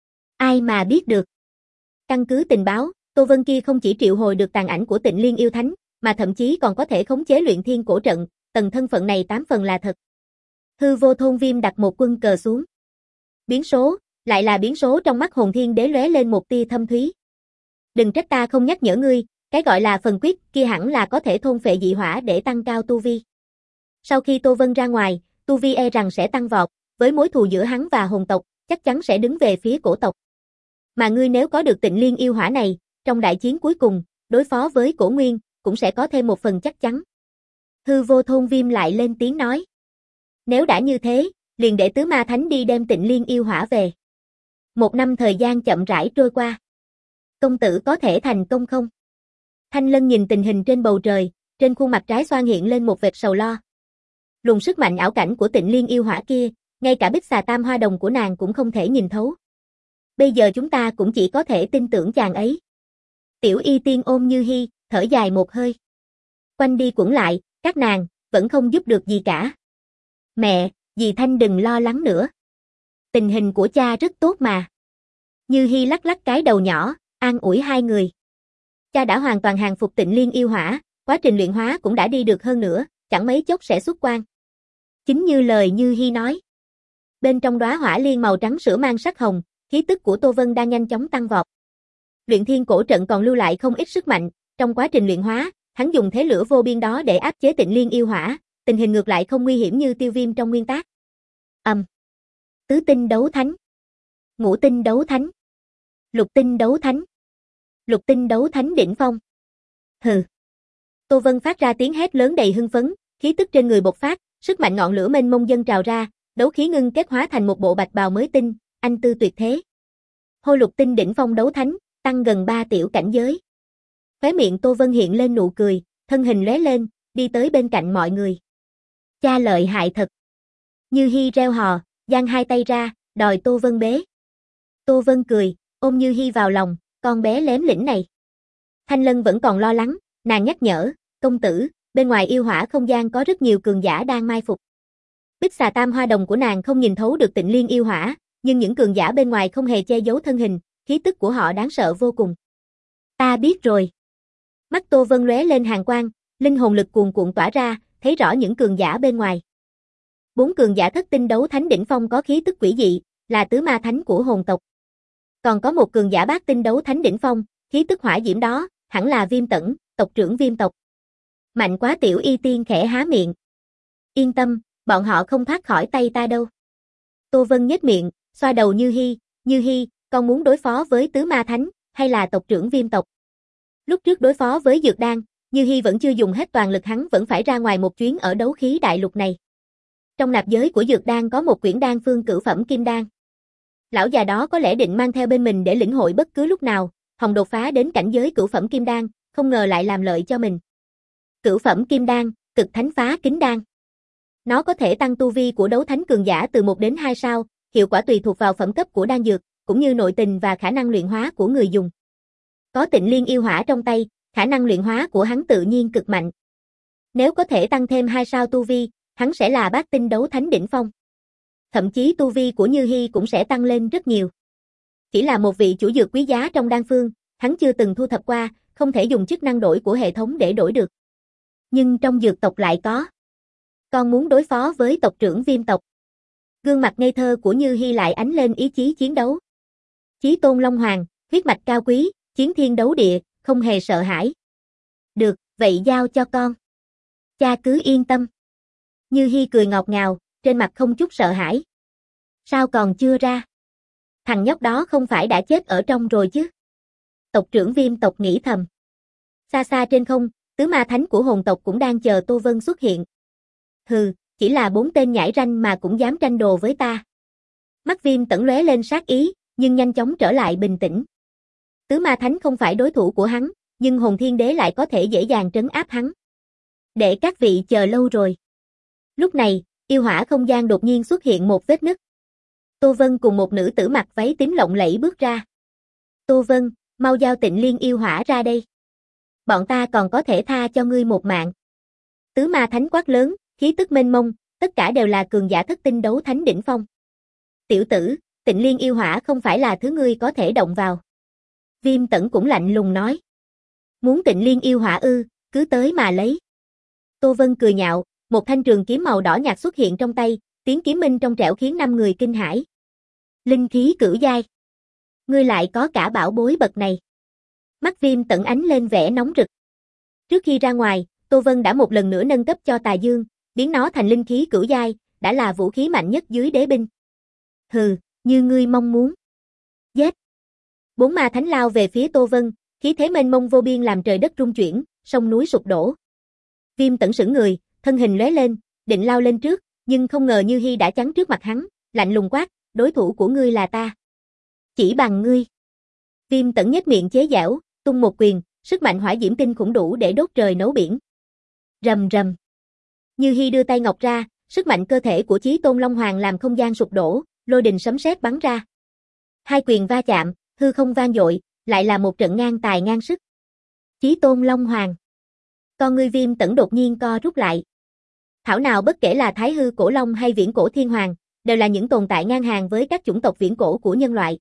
Ai mà biết được. Căn cứ tình báo, Tô Vân kia không chỉ triệu hồi được tàn ảnh của Tịnh Liên Yêu Thánh, mà thậm chí còn có thể khống chế Luyện Thiên Cổ Trận, tầng thân phận này tám phần là thật. Hư vô thôn viêm đặt một quân cờ xuống. Biến số, lại là biến số trong mắt hồn thiên đế lóe lên một tia thâm thúy. Đừng trách ta không nhắc nhở ngươi, cái gọi là phần quyết kia hẳn là có thể thôn phệ dị hỏa để tăng cao tu vi. Sau khi Tô Vân ra ngoài, tu vi e rằng sẽ tăng vọt, với mối thù giữa hắn và hồn tộc, chắc chắn sẽ đứng về phía cổ tộc. Mà ngươi nếu có được Tịnh Liên yêu hỏa này, trong đại chiến cuối cùng, đối phó với cổ nguyên, cũng sẽ có thêm một phần chắc chắn. Hư vô thôn viêm lại lên tiếng nói. Nếu đã như thế, liền để tứ ma thánh đi đem Tịnh Liên yêu hỏa về. Một năm thời gian chậm rãi trôi qua. Công tử có thể thành công không? Thanh Lân nhìn tình hình trên bầu trời, trên khuôn mặt trái xoan hiện lên một vệt sầu lo. Luồng sức mạnh ảo cảnh của Tịnh Liên yêu hỏa kia, ngay cả bích xà tam hoa đồng của nàng cũng không thể nhìn thấu. Bây giờ chúng ta cũng chỉ có thể tin tưởng chàng ấy. Tiểu Y Tiên ôm Như Hi, thở dài một hơi. Quanh đi quẩn lại, các nàng, vẫn không giúp được gì cả. Mẹ, dì Thanh đừng lo lắng nữa. Tình hình của cha rất tốt mà. Như Hi lắc lắc cái đầu nhỏ, an ủi hai người. Cha đã hoàn toàn hàng phục Tịnh Liên yêu hỏa, quá trình luyện hóa cũng đã đi được hơn nữa, chẳng mấy chốc sẽ xuất quan. Chính như lời Như Hi nói. Bên trong đóa hỏa liên màu trắng sữa mang sắc hồng, khí tức của Tô Vân đang nhanh chóng tăng vọt. Luyện thiên cổ trận còn lưu lại không ít sức mạnh, trong quá trình luyện hóa, hắn dùng thế lửa vô biên đó để áp chế Tịnh Liên yêu hỏa, tình hình ngược lại không nguy hiểm như tiêu viêm trong nguyên tác. Âm. Um. Tứ tinh đấu thánh. Ngũ tinh đấu thánh. Lục tinh đấu thánh. Lục tinh đấu thánh đỉnh phong. Hừ. Tô Vân phát ra tiếng hét lớn đầy hưng phấn, khí tức trên người bộc phát, sức mạnh ngọn lửa mênh mông dâng trào ra, đấu khí ngưng kết hóa thành một bộ bạch bào mới tinh, anh tư tuyệt thế. Hôi lục tinh đỉnh phong đấu thánh, tăng gần ba tiểu cảnh giới. Khóe miệng Tô Vân hiện lên nụ cười, thân hình lóe lên, đi tới bên cạnh mọi người. Cha lợi hại thật. Như Hi reo hò, giang hai tay ra, đòi Tô Vân bế. Tô Vân cười, ôm Như Hi vào lòng, con bé lém lĩnh này. Thanh Lân vẫn còn lo lắng, nàng nhắc nhở, công tử, bên ngoài yêu hỏa không gian có rất nhiều cường giả đang mai phục. Bích xà tam hoa đồng của nàng không nhìn thấu được Tịnh Liên yêu hỏa, nhưng những cường giả bên ngoài không hề che giấu thân hình, khí tức của họ đáng sợ vô cùng. Ta biết rồi. Mắt Tô Vân lóe lên hàn quang, linh hồn lực cuồn cuộn tỏa ra, thấy rõ những cường giả bên ngoài. Bốn cường giả thất tinh đấu thánh đỉnh phong có khí tức quỷ dị, là tứ ma thánh của hồn tộc. Còn có một cường giả bát tinh đấu thánh đỉnh phong, khí tức hỏa diễm đó, hẳn là Viêm Tẩn, tộc trưởng Viêm tộc. Mạnh quá. Tiểu Y Tiên khẽ há miệng. Yên tâm, bọn họ không thoát khỏi tay ta đâu. Tô Vân nhếch miệng, xoa đầu Như Hi, Như Hi, con muốn đối phó với tứ ma thánh, hay là tộc trưởng Viêm tộc? Lúc trước đối phó với Dược Đan, Như Hi vẫn chưa dùng hết toàn lực, hắn vẫn phải ra ngoài một chuyến ở đấu khí đại lục này. Trong nạp giới của Dược Đan có một quyển đan phương cửu phẩm kim đan. Lão già đó có lẽ định mang theo bên mình để lĩnh hội bất cứ lúc nào, hòng đột phá đến cảnh giới cửu phẩm kim đan, không ngờ lại làm lợi cho mình. Cửu phẩm kim đan, cực thánh phá kính đan. Nó có thể tăng tu vi của đấu thánh cường giả từ một đến hai sao, hiệu quả tùy thuộc vào phẩm cấp của đan dược, cũng như nội tình và khả năng luyện hóa của người dùng. Có Tịnh Liên yêu hỏa trong tay, khả năng luyện hóa của hắn tự nhiên cực mạnh. Nếu có thể tăng thêm hai sao tu vi, hắn sẽ là bát tinh đấu thánh đỉnh phong. Thậm chí tu vi của Như Hi cũng sẽ tăng lên rất nhiều. Chỉ là một vị chủ dược quý giá trong đan phương, hắn chưa từng thu thập qua, không thể dùng chức năng đổi của hệ thống để đổi được. Nhưng trong dược tộc lại có. Con muốn đối phó với tộc trưởng Viêm tộc. Gương mặt ngây thơ của Như Hi lại ánh lên ý chí chiến đấu. Chí tôn Long Hoàng, huyết mạch cao quý, chiến thiên đấu địa, không hề sợ hãi. Được, vậy giao cho con. Cha cứ yên tâm. Như Hi cười ngọt ngào, trên mặt không chút sợ hãi. Sao còn chưa ra? Thằng nhóc đó không phải đã chết ở trong rồi chứ? Tộc trưởng Viêm tộc nghĩ thầm. Xa xa trên không, tứ ma thánh của hồn tộc cũng đang chờ Tô Vân xuất hiện. Hừ, chỉ là bốn tên nhãi ranh mà cũng dám tranh đồ với ta. Mắt Viêm Tẩn lóe lên sát ý, nhưng nhanh chóng trở lại bình tĩnh. Tứ ma thánh không phải đối thủ của hắn, nhưng hồn thiên đế lại có thể dễ dàng trấn áp hắn. Để các vị chờ lâu rồi. Lúc này, yêu hỏa không gian đột nhiên xuất hiện một vết nứt. Tô Vân cùng một nữ tử mặc váy tím lộng lẫy bước ra. Tô Vân, mau giao Tịnh Liên yêu hỏa ra đây. Bọn ta còn có thể tha cho ngươi một mạng. Tứ ma thánh quát lớn, khí tức mênh mông, tất cả đều là cường giả thất tinh đấu thánh đỉnh phong. Tiểu tử, Tịnh Liên yêu hỏa không phải là thứ ngươi có thể động vào. Viêm Tẩn cũng lạnh lùng nói. Muốn Tịnh Liên yêu hỏa ư, cứ tới mà lấy. Tô Vân cười nhạo, một thanh trường kiếm màu đỏ nhạt xuất hiện trong tay, tiếng kiếm minh trong trẻo khiến năm người kinh hãi. Linh khí cửu giai. Ngươi lại có cả bảo bối bậc này. Mắt Viêm Tẩn ánh lên vẻ nóng rực. Trước khi ra ngoài, Tô Vân đã một lần nữa nâng cấp cho Tà Dương, biến nó thành linh khí cửu giai, đã là vũ khí mạnh nhất dưới đế binh. Hừ, như ngươi mong muốn. Giết. Bốn ma thánh lao về phía Tô Vân, khí thế mênh mông vô biên làm trời đất rung chuyển, sông núi sụp đổ. Viêm Tẩn sững người, thân hình lóe lên, định lao lên trước, nhưng không ngờ Như Hi đã chắn trước mặt hắn, lạnh lùng quát, đối thủ của ngươi là ta. Chỉ bằng ngươi. Viêm Tẩn nhếch miệng chế giễu, tung một quyền, sức mạnh hỏa diễm kinh khủng đủ để đốt trời nấu biển. Rầm rầm. Như Hi đưa tay ngọc ra, sức mạnh cơ thể của Chí Tôn Long Hoàng làm không gian sụp đổ, lôi đình sấm sét bắn ra. Hai quyền va chạm, hư không vang dội, lại là một trận ngang tài ngang sức. Chí Tôn Long Hoàng. Con ngươi Viêm Tẩn đột nhiên co rút lại. Thảo nào bất kể là Thái Hư Cổ Long hay Viễn Cổ Thiên Hoàng, đều là những tồn tại ngang hàng với các chủng tộc viễn cổ của nhân loại.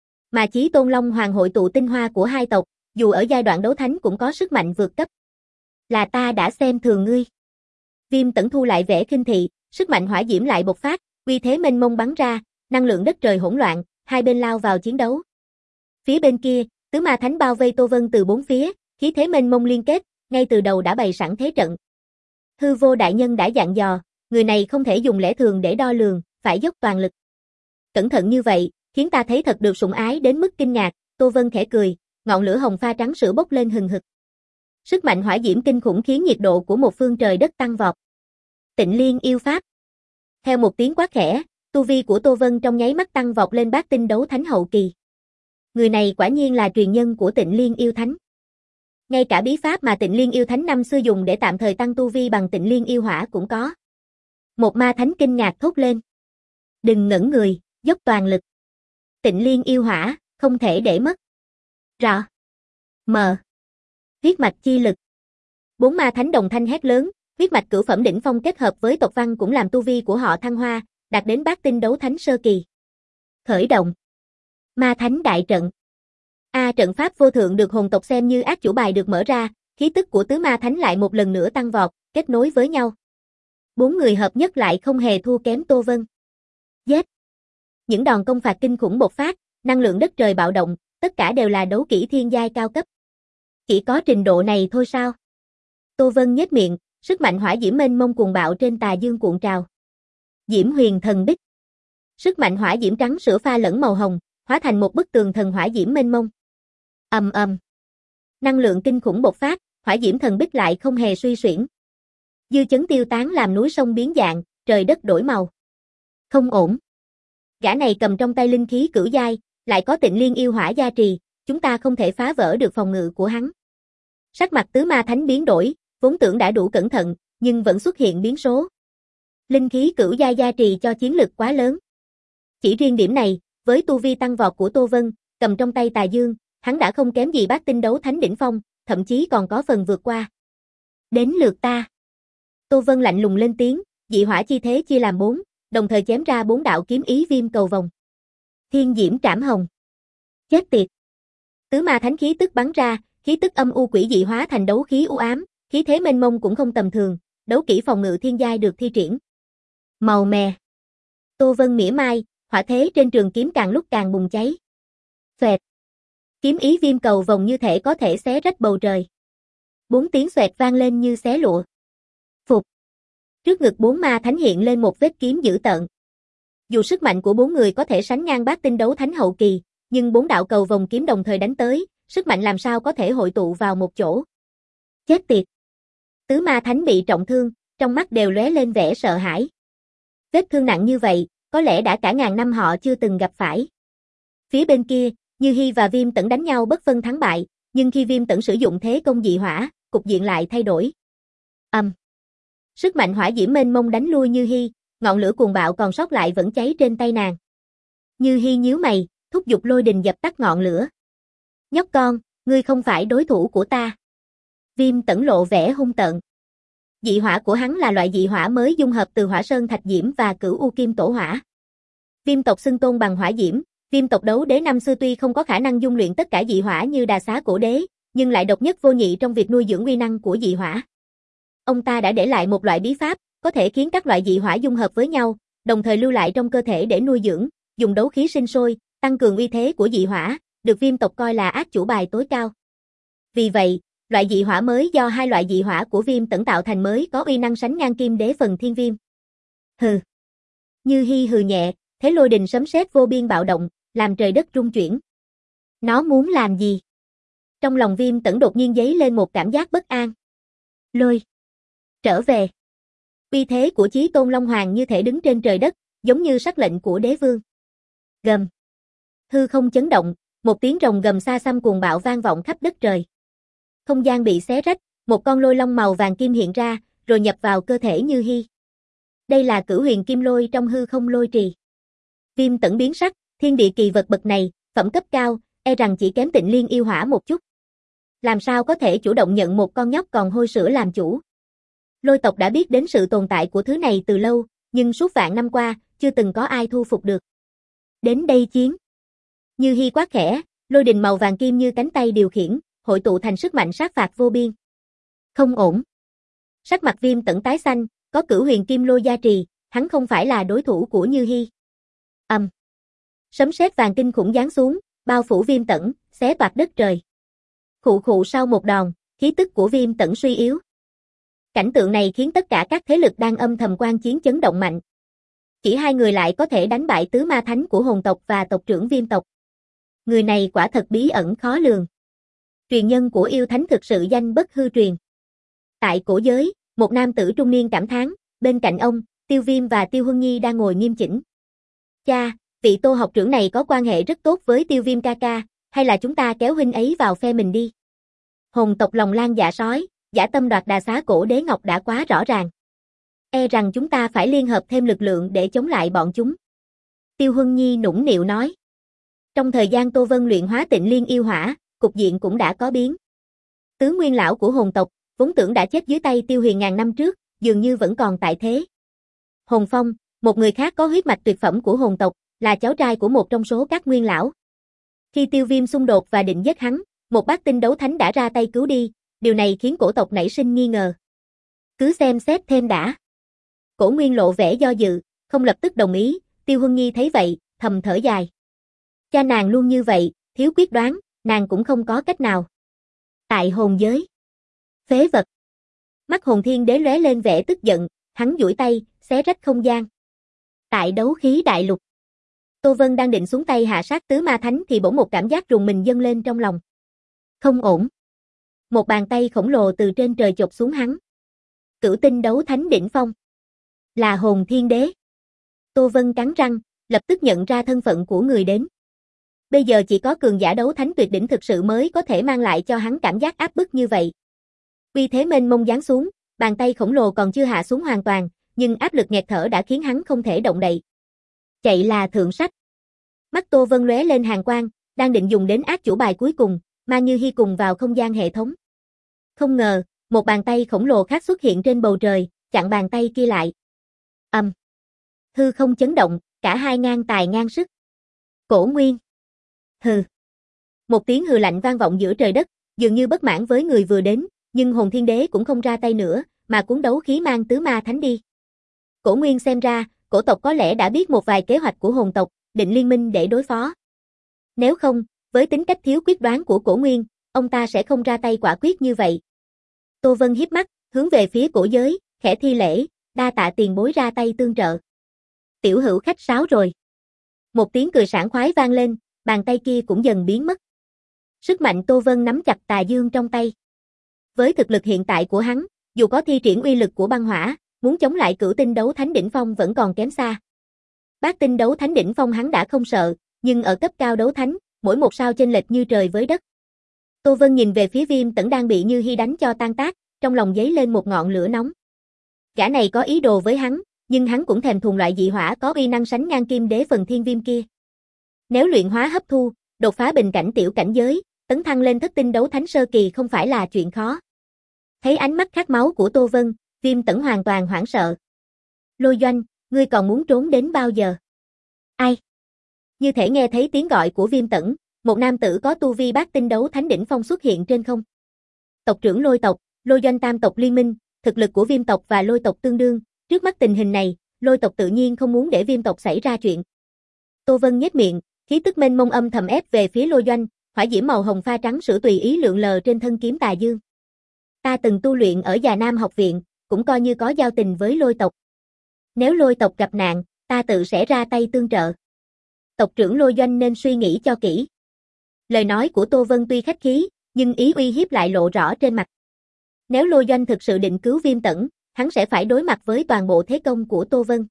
Mà Chí Tôn Long Hoàng hội tụ tinh hoa của hai tộc, dù ở giai đoạn đấu thánh cũng có sức mạnh vượt cấp. Là ta đã xem thường ngươi. Viêm Tẩn thu lại vẻ khinh thị, sức mạnh hỏa diễm lại bộc phát, uy thế mênh mông bắn ra, năng lượng đất trời hỗn loạn, hai bên lao vào chiến đấu. Phía bên kia, tứ ma thánh bao vây Tô Vân từ bốn phía, khí thế mênh mông liên kết, ngay từ đầu đã bày sẵn thế trận. Hư Vô đại nhân đã dặn dò, người này không thể dùng lẽ thường để đo lường, phải dốc toàn lực. Cẩn thận như vậy, khiến ta thấy thật được sủng ái đến mức kinh ngạc, Tô Vân khẽ cười, ngọn lửa hồng pha trắng sữa bốc lên hừng hực. Sức mạnh hỏa diễm kinh khủng khiến nhiệt độ của một phương trời đất tăng vọt. Tịnh Liên yêu pháp. Theo một tiếng quát khẽ, tu vi của Tô Vân trong nháy mắt tăng vọt lên bát tinh đấu thánh hậu kỳ. Người này quả nhiên là truyền nhân của Tịnh Liên yêu thánh. Ngay cả bí pháp mà Tịnh Liên yêu thánh năm xưa dùng để tạm thời tăng tu vi bằng Tịnh Liên yêu hỏa cũng có. Một ma thánh kinh ngạc thốt lên. Đừng ngẩn người, dốc toàn lực. Tịnh Liên yêu hỏa, không thể để mất. Rõ. Mờ. Huyết mạch chi lực. Bốn ma thánh đồng thanh hét lớn, huyết mạch cửu phẩm đỉnh phong kết hợp với tộc văn cũng làm tu vi của họ thăng hoa, đạt đến bát tinh đấu thánh sơ kỳ. Khởi động. Ma thánh đại trận. A trận pháp vô thượng được hồn tộc xem như ác chủ bài được mở ra, khí tức của tứ ma thánh lại một lần nữa tăng vọt, kết nối với nhau. Bốn người hợp nhất lại không hề thua kém Tô Vân. Giết. Những đòn công phạt kinh khủng bộc phát, năng lượng đất trời bạo động, tất cả đều là đấu kỹ thiên giai cao cấp. Chỉ có trình độ này thôi sao? Tô Vân nhếch miệng, sức mạnh hỏa diễm mênh mông cuồng bạo trên Tà Dương cuộn trào. Diễm Huyền Thần Bích. Sức mạnh hỏa diễm trắng sữa pha lẫn màu hồng, hóa thành một bức tường thần hỏa diễm mênh mông. Ầm ầm. Năng lượng kinh khủng bộc phát, hỏa diễm thần bích lại không hề suy xuyển. Dư chấn tiêu tán làm núi sông biến dạng, trời đất đổi màu. Không ổn. Gã này cầm trong tay linh khí cửu giai, lại có Tịnh Liên yêu hỏa gia trì, chúng ta không thể phá vỡ được phòng ngự của hắn. Sắc mặt tứ ma thánh biến đổi, vốn tưởng đã đủ cẩn thận, nhưng vẫn xuất hiện biến số. Linh khí cửu giai gia trì cho chiến lực quá lớn. Chỉ riêng điểm này, với tu vi tăng vọt của Tô Vân, cầm trong tay Tà Dương, hắn đã không kém gì bát tinh đấu thánh đỉnh phong, thậm chí còn có phần vượt qua. Đến lượt ta. Tô Vân lạnh lùng lên tiếng, dị hỏa chi thế chia làm bốn, đồng thời chém ra bốn đạo kiếm ý viêm cầu vồng. Thiên diễm trảm hồng. Chết tiệt. Tứ ma thánh khí tức bắn ra, khí tức âm u quỷ dị hóa thành đấu khí u ám, khí thế mênh mông cũng không tầm thường, đấu kỹ phòng ngự thiên giai được thi triển. Màu mè. Tô Vân mỉa mai, hỏa thế trên trường kiếm càng lúc càng bùng cháy. Xoẹt. Kiếm ý viêm cầu vồng như thể có thể xé rách bầu trời. Bốn tiếng xoẹt vang lên như xé lụa. Phục. Trước ngực bốn ma thánh hiện lên một vết kiếm dữ tợn. Dù sức mạnh của bốn người có thể sánh ngang bát tinh đấu thánh hậu kỳ, nhưng bốn đạo cầu vồng kiếm đồng thời đánh tới, sức mạnh làm sao có thể hội tụ vào một chỗ. Chết tiệt. Tứ ma thánh bị trọng thương, trong mắt đều lóe lên vẻ sợ hãi. Vết thương nặng như vậy, có lẽ đã cả ngàn năm họ chưa từng gặp phải. Phía bên kia, Như Hi và Viêm Tẩn đánh nhau bất phân thắng bại, nhưng khi Viêm Tẩn sử dụng thế công dị hỏa, cục diện lại thay đổi. Âm. Um. Sức mạnh hỏa diễm mênh mông đánh lui Như Hi, ngọn lửa cuồng bạo còn sót lại vẫn cháy trên tay nàng. Như Hi nhíu mày, thúc giục lôi đình dập tắt ngọn lửa. Nhóc con, ngươi không phải đối thủ của ta. Viêm Tẩn lộ vẻ hung tợn. Dị hỏa của hắn là loại dị hỏa mới dung hợp từ hỏa sơn thạch diễm và cửu u kim tổ hỏa. Viêm tộc xưng tôn bằng hỏa diễm, Viêm tộc đấu đế năm xưa tuy không có khả năng dung luyện tất cả dị hỏa như Đà Xá cổ đế, nhưng lại độc nhất vô nhị trong việc nuôi dưỡng uy năng của dị hỏa. Ông ta đã để lại một loại bí pháp, có thể khiến các loại dị hỏa dung hợp với nhau, đồng thời lưu lại trong cơ thể để nuôi dưỡng, dùng đấu khí sinh sôi, tăng cường uy thế của dị hỏa, được Viêm tộc coi là át chủ bài tối cao. Vì vậy, loại dị hỏa mới do hai loại dị hỏa của Viêm Tẩn tạo thành mới có uy năng sánh ngang Kim Đế phần Thiên Viêm. Hừ. Như Hi hừ nhẹ, thế lôi đình sấm sét vô biên bạo động, làm trời đất rung chuyển. Nó muốn làm gì? Trong lòng Viêm Tẩn đột nhiên dấy lên một cảm giác bất an. Lôi. Trở về. Uy thế của Chí Tôn Long Hoàng như thể đứng trên trời đất, giống như sắc lệnh của đế vương. Gầm. Hư không chấn động, một tiếng rồng gầm xa xăm cuồng bạo vang vọng khắp đất trời. Không gian bị xé rách, một con lôi long màu vàng kim hiện ra, rồi nhập vào cơ thể Như Hi. Đây là Cửu Huyền Kim Lôi trong hư không lôi trì. Viêm Tẩn biến sắc, thiên địa kỳ vật bậc này, phẩm cấp cao, e rằng chỉ kém Tịnh Liên yêu hỏa một chút. Làm sao có thể chủ động nhận một con nhóc còn hôi sữa làm chủ? Lôi tộc đã biết đến sự tồn tại của thứ này từ lâu, nhưng suốt vạn năm qua, chưa từng có ai thu phục được. Đến đây chiến. Như Hi quát khẽ, lôi đình màu vàng kim như cánh tay điều khiển, hội tụ thành sức mạnh sát phạt vô biên. Không ổn. Sắc mặt Viêm Tẩn tái xanh, có Cửu Huyền Kim Lôi gia trì, hắn không phải là đối thủ của Như Hi. Ầm. Um. Sấm sét vàng kinh khủng giáng xuống, bao phủ Viêm Tẩn, xé toạc đất trời. Khụ khụ sau một đòn, khí tức của Viêm Tẩn suy yếu. Cảnh tượng này khiến tất cả các thế lực đang âm thầm quan chiến chấn động mạnh. Chỉ hai người lại có thể đánh bại tứ ma thánh của hồn tộc và tộc trưởng Viêm tộc. Người này quả thật bí ẩn khó lường. Truyền nhân của yêu thánh thực sự danh bất hư truyền. Tại cổ giới, một nam tử trung niên cảm thán, bên cạnh ông, Tiêu Viêm và Tiêu Huân Nhi đang ngồi nghiêm chỉnh. Cha, vị Tô học trưởng này có quan hệ rất tốt với Tiêu Viêm ca ca, hay là chúng ta kéo huynh ấy vào phe mình đi. Hồn tộc lòng lang dạ sói, dã tâm đoạt đà xá cổ đế ngọc đã quá rõ ràng. E rằng chúng ta phải liên hợp thêm lực lượng để chống lại bọn chúng. Tiêu Huân Nhi nũng nịu nói. Trong thời gian Tô Vân luyện hóa Tịnh Liên yêu hỏa, cục diện cũng đã có biến. Tứ nguyên lão của hồn tộc, vốn tưởng đã chết dưới tay Tiêu Huyền ngàn năm trước, dường như vẫn còn tại thế. Hồn Phong, một người khác có huyết mạch tuyệt phẩm của hồn tộc, là cháu trai của một trong số các nguyên lão. Khi Tiêu Viêm xung đột và định giết hắn, một bát tinh đấu thánh đã ra tay cứu đi, điều này khiến cổ tộc nảy sinh nghi ngờ. Cứ xem xét thêm đã. Cổ Nguyên lộ vẻ do dự, không lập tức đồng ý, Tiêu Huân Nhi thấy vậy, thầm thở dài. Cha nàng luôn như vậy, thiếu quyết đoán, nàng cũng không có cách nào. Tại hồn giới. Phế vật. Mắt hồn thiên đế lóe lên vẻ tức giận, hắn duỗi tay, xé rách không gian. Tại đấu khí đại lục. Tô Vân đang định xuống tay hạ sát tứ ma thánh thì bỗng một cảm giác rùng mình dâng lên trong lòng. Không ổn. Một bàn tay khổng lồ từ trên trời chộp xuống hắn. Cửu tinh đấu thánh đỉnh phong. Là hồn thiên đế. Tô Vân cắn răng, lập tức nhận ra thân phận của người đến. Bây giờ chỉ có cường giả đấu thánh tuyệt đỉnh thực sự mới có thể mang lại cho hắn cảm giác áp bức như vậy. Uy thế mênh mông giáng xuống, bàn tay khổng lồ còn chưa hạ xuống hoàn toàn, nhưng áp lực nghẹt thở đã khiến hắn không thể động đậy. Chạy là thượng sách. Mắt Tô Vân lóe lên hàn quang, đang định dùng đến ác chủ bài cuối cùng, mà Như Hi cùng vào không gian hệ thống. Không ngờ, một bàn tay khổng lồ khác xuất hiện trên bầu trời, chặn bàn tay kia lại. Ầm. Um. Hư không chấn động, cả hai ngang tài ngang sức. Cổ Nguyên. Hừ. Một tiếng hừ lạnh vang vọng giữa trời đất, dường như bất mãn với người vừa đến, nhưng hồn thiên đế cũng không ra tay nữa, mà cuốn đấu khí mang tứ ma thánh đi. Cổ Nguyên xem ra, cổ tộc có lẽ đã biết một vài kế hoạch của hồn tộc, định liên minh để đối phó. Nếu không, với tính cách thiếu quyết đoán của Cổ Nguyên, ông ta sẽ không ra tay quả quyết như vậy. Tô Vân hiếp mắt, hướng về phía cổ giới, khẽ thi lễ, đa tạ tiền bối ra tay tương trợ. Tiểu hữu khách sáo rồi. Một tiếng cười sảng khoái vang lên, bàn tay kia cũng dần biến mất. Sức mạnh Tô Vân nắm chặt tà dương trong tay. Với thực lực hiện tại của hắn, dù có thi triển uy lực của băng hỏa, muốn chống lại cửu tinh đấu thánh đỉnh phong vẫn còn kém xa. Bát tinh đấu thánh đỉnh phong hắn đã không sợ, nhưng ở cấp cao đấu thánh, mỗi một sao chênh lệch như trời với đất. Tô Vân nhìn về phía Viêm Tẩn đang bị Như Hi đánh cho tan tác, trong lòng dấy lên một ngọn lửa nóng. Gã này có ý đồ với hắn, nhưng hắn cũng thèm thuồng loại dị hỏa có uy năng sánh ngang Kim Đế phần Thiên Viêm kia. Nếu luyện hóa hấp thu, đột phá bình cảnh tiểu cảnh giới, tấn thăng lên thất tinh đấu thánh sơ kỳ không phải là chuyện khó. Thấy ánh mắt khát máu của Tô Vân, Viêm Tẩn hoàn toàn hoảng sợ. Lôi Doanh, ngươi còn muốn trốn đến bao giờ? Ai? Như thể nghe thấy tiếng gọi của Viêm Tẩn, một nam tử có tu vi bát tinh đấu thánh đỉnh phong xuất hiện trên không. Tộc trưởng Lôi tộc, Lôi Doanh tam tộc liên minh, thực lực của Viêm tộc và Lôi tộc tương đương, Trước mắt tình hình này, Lôi tộc tự nhiên không muốn để Viêm tộc xảy ra chuyện. Tô Vân nhếch miệng, khí tức mênh mông âm thầm ép về phía Lôi Doanh, hỏa diễm màu hồng pha trắng sữa tùy ý lượn lờ trên thân kiếm tà dương. Ta từng tu luyện ở Già Nam học viện, cũng coi như có giao tình với Lôi tộc. Nếu Lôi tộc gặp nạn, ta tự sẽ ra tay tương trợ. Tộc trưởng Lôi Doanh nên suy nghĩ cho kỹ. Lời nói của Tô Vân tuy khách khí, nhưng ý uy hiếp lại lộ rõ trên mặt. Nếu Lôi Doanh thực sự định cứu Viêm Tẩn, hắn sẽ phải đối mặt với toàn bộ thế công của Tô Vân.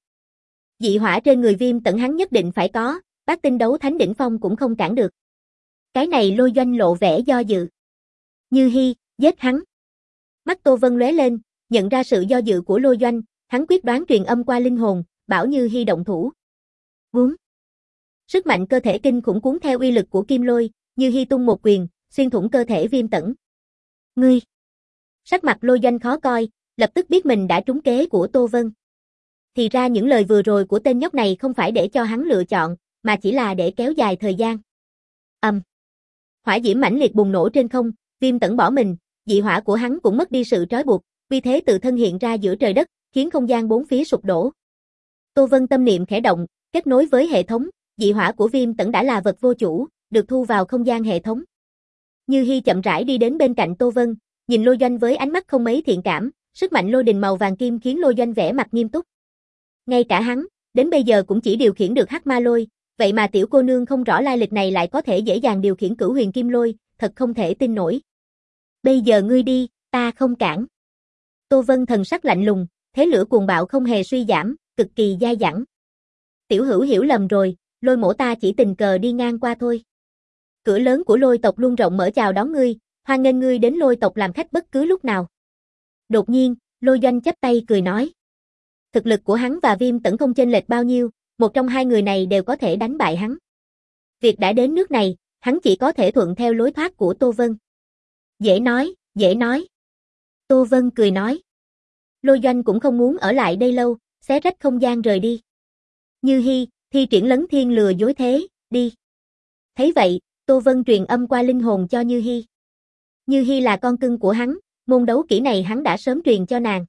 Dị hỏa trên người Viêm Tẩn hắn nhất định phải có, bát tinh đấu thánh đỉnh phong cũng không cản được. Cái này Lôi Doanh lộ vẻ do dự. Như Hi, giết hắn. Mắt Tô Vân lóe lên, nhận ra sự do dự của Lôi Doanh, hắn quyết đoán truyền âm qua linh hồn, bảo Như Hi động thủ. Búm. Sức mạnh cơ thể kinh khủng cuốn theo uy lực của kim lôi, Như Hi tung một quyền, xuyên thủng cơ thể Viêm Tẩn. Ngươi. Sắc mặt Lôi Doanh khó coi, lập tức biết mình đã trúng kế của Tô Vân. Thì ra những lời vừa rồi của tên nhóc này không phải để cho hắn lựa chọn, mà chỉ là để kéo dài thời gian. Ầm. Um. Hỏa diễm mãnh liệt bùng nổ trên không, Viêm Tẩn bỏ mình, dị hỏa của hắn cũng mất đi sự trói buộc, vì thế tự thân hiện ra giữa trời đất, khiến không gian bốn phía sụp đổ. Tô Vân tâm niệm khẽ động, kết nối với hệ thống, dị hỏa của Viêm Tẩn đã là vật vô chủ, được thu vào không gian hệ thống. Như Hi chậm rãi đi đến bên cạnh Tô Vân, nhìn Lôi Doanh với ánh mắt không mấy thiện cảm, sức mạnh lôi đình màu vàng kim khiến Lôi Doanh vẻ mặt nghiêm túc. Ngay cả hắn, đến bây giờ cũng chỉ điều khiển được hắc ma lôi, vậy mà tiểu cô nương không rõ lai lịch này lại có thể dễ dàng điều khiển cửu huyền kim lôi, thật không thể tin nổi. Bây giờ ngươi đi, ta không cản. Tô Vân thần sắc lạnh lùng, thế lửa cuồng bạo không hề suy giảm, cực kỳ dai dẳng. Tiểu hữu hiểu lầm rồi, Lôi mỗ ta chỉ tình cờ đi ngang qua thôi. Cửa lớn của Lôi tộc luôn rộng mở chào đón ngươi, hoan nghênh ngươi đến Lôi tộc làm khách bất cứ lúc nào. Đột nhiên, Lôi Doanh chắp tay cười nói. Thực lực của hắn và Viêm Tẩn không chênh lệch bao nhiêu, một trong hai người này đều có thể đánh bại hắn. Việc đã đến nước này, hắn chỉ có thể thuận theo lối thoát của Tô Vân. Dễ nói, dễ nói. Tô Vân cười nói. Lôi Doanh cũng không muốn ở lại đây lâu, xé rách không gian rời đi. Như Hi, thi triển lấn thiên lừa dối thế, đi. Thấy vậy, Tô Vân truyền âm qua linh hồn cho Như Hi. Như Hi là con cưng của hắn, môn đấu kỹ này hắn đã sớm truyền cho nàng.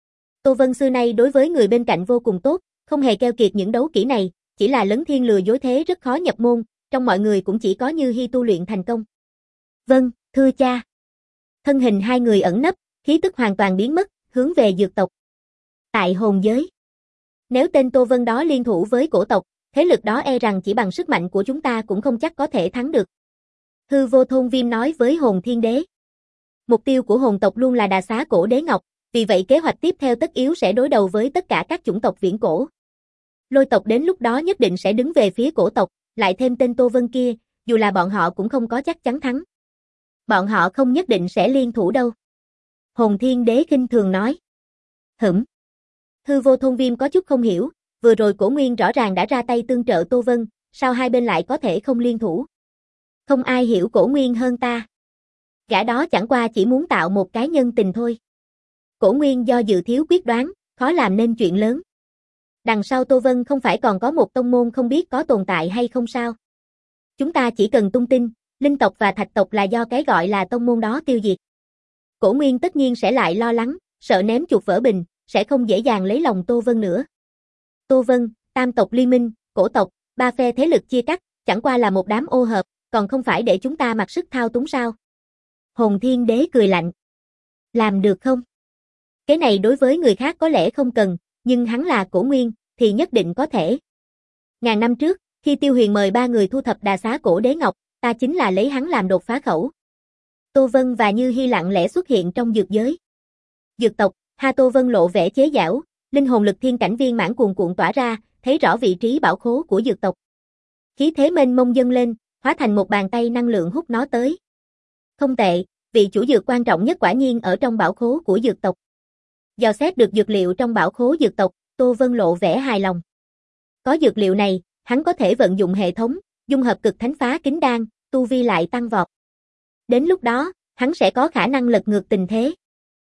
Tô Vân xưa nay đối với người bên cạnh vô cùng tốt, không hề keo kiệt những đấu kỹ này, chỉ là lấn thiên lừa dối thế rất khó nhập môn, trong mọi người cũng chỉ có Như Hi tu luyện thành công. Vâng, thưa cha. Thân hình hai người ẩn nấp, khí tức hoàn toàn biến mất, hướng về dược tộc. Tại hồn giới. Nếu tên Tô Vân đó liên thủ với cổ tộc, thế lực đó e rằng chỉ bằng sức mạnh của chúng ta cũng không chắc có thể thắng được. Hư Vô Thôn Viêm nói với Hồn Thiên Đế. Mục tiêu của hồn tộc luôn là đà xá cổ đế ngọc, vì vậy kế hoạch tiếp theo tất yếu sẽ đối đầu với tất cả các chủng tộc viễn cổ. Lôi tộc đến lúc đó nhất định sẽ đứng về phía cổ tộc, lại thêm tên Tô Vân kia, dù là bọn họ cũng không có chắc chắn thắng. Bọn họ không nhất định sẽ liên thủ đâu. Hồn Thiên Đế khinh thường nói. Hửm. Hư Vô Thôn Viêm có chút không hiểu, vừa rồi Cổ Nguyên rõ ràng đã ra tay tương trợ Tô Vân, sao hai bên lại có thể không liên thủ? Không ai hiểu Cổ Nguyên hơn ta. Gã đó chẳng qua chỉ muốn tạo một cái nhân tình thôi. Cổ Nguyên do dự thiếu quyết đoán, khó làm nên chuyện lớn. Đằng sau Tô Vân không phải còn có một tông môn không biết có tồn tại hay không sao? Chúng ta chỉ cần tung tin, linh tộc và thạch tộc là do cái gọi là tông môn đó tiêu diệt. Cổ Nguyên tất nhiên sẽ lại lo lắng, sợ ném chuột vỡ bình, sẽ không dễ dàng lấy lòng Tô Vân nữa. Tô Vân, tam tộc liên minh, cổ tộc, ba phe thế lực chia cắt, chẳng qua là một đám ô hợp, còn không phải để chúng ta mặc sức thao túng sao? Hồn Thiên Đế cười lạnh. Làm được không? Cái này đối với người khác có lẽ không cần, nhưng hắn là Cổ Nguyên, thì nhất định có thể. Ngàn năm trước, khi Tiêu Huyền mời ba người thu thập đà xá cổ đế ngọc, ta chính là lấy hắn làm đột phá khẩu. Tô Vân và Như Hi lặng lẽ xuất hiện trong dược giới. Dược tộc, Ha Tô Vân lộ vẻ chế giảo, linh hồn lực thiên cảnh viên mãn cuồn cuộn tỏa ra, thấy rõ vị trí bảo khố của dược tộc. Khí thế mênh mông dâng lên, hóa thành một bàn tay năng lượng hút nó tới. Không tệ, vị chủ dược quan trọng nhất quả nhiên ở trong bảo khố của dược tộc. Dò xét được dược liệu trong bảo khố dược tộc, Tô Vân lộ vẻ hài lòng. Có dược liệu này, hắn có thể vận dụng hệ thống, dung hợp cực thánh phá kính đan, tu vi lại tăng vọt. Đến lúc đó, hắn sẽ có khả năng lật ngược tình thế.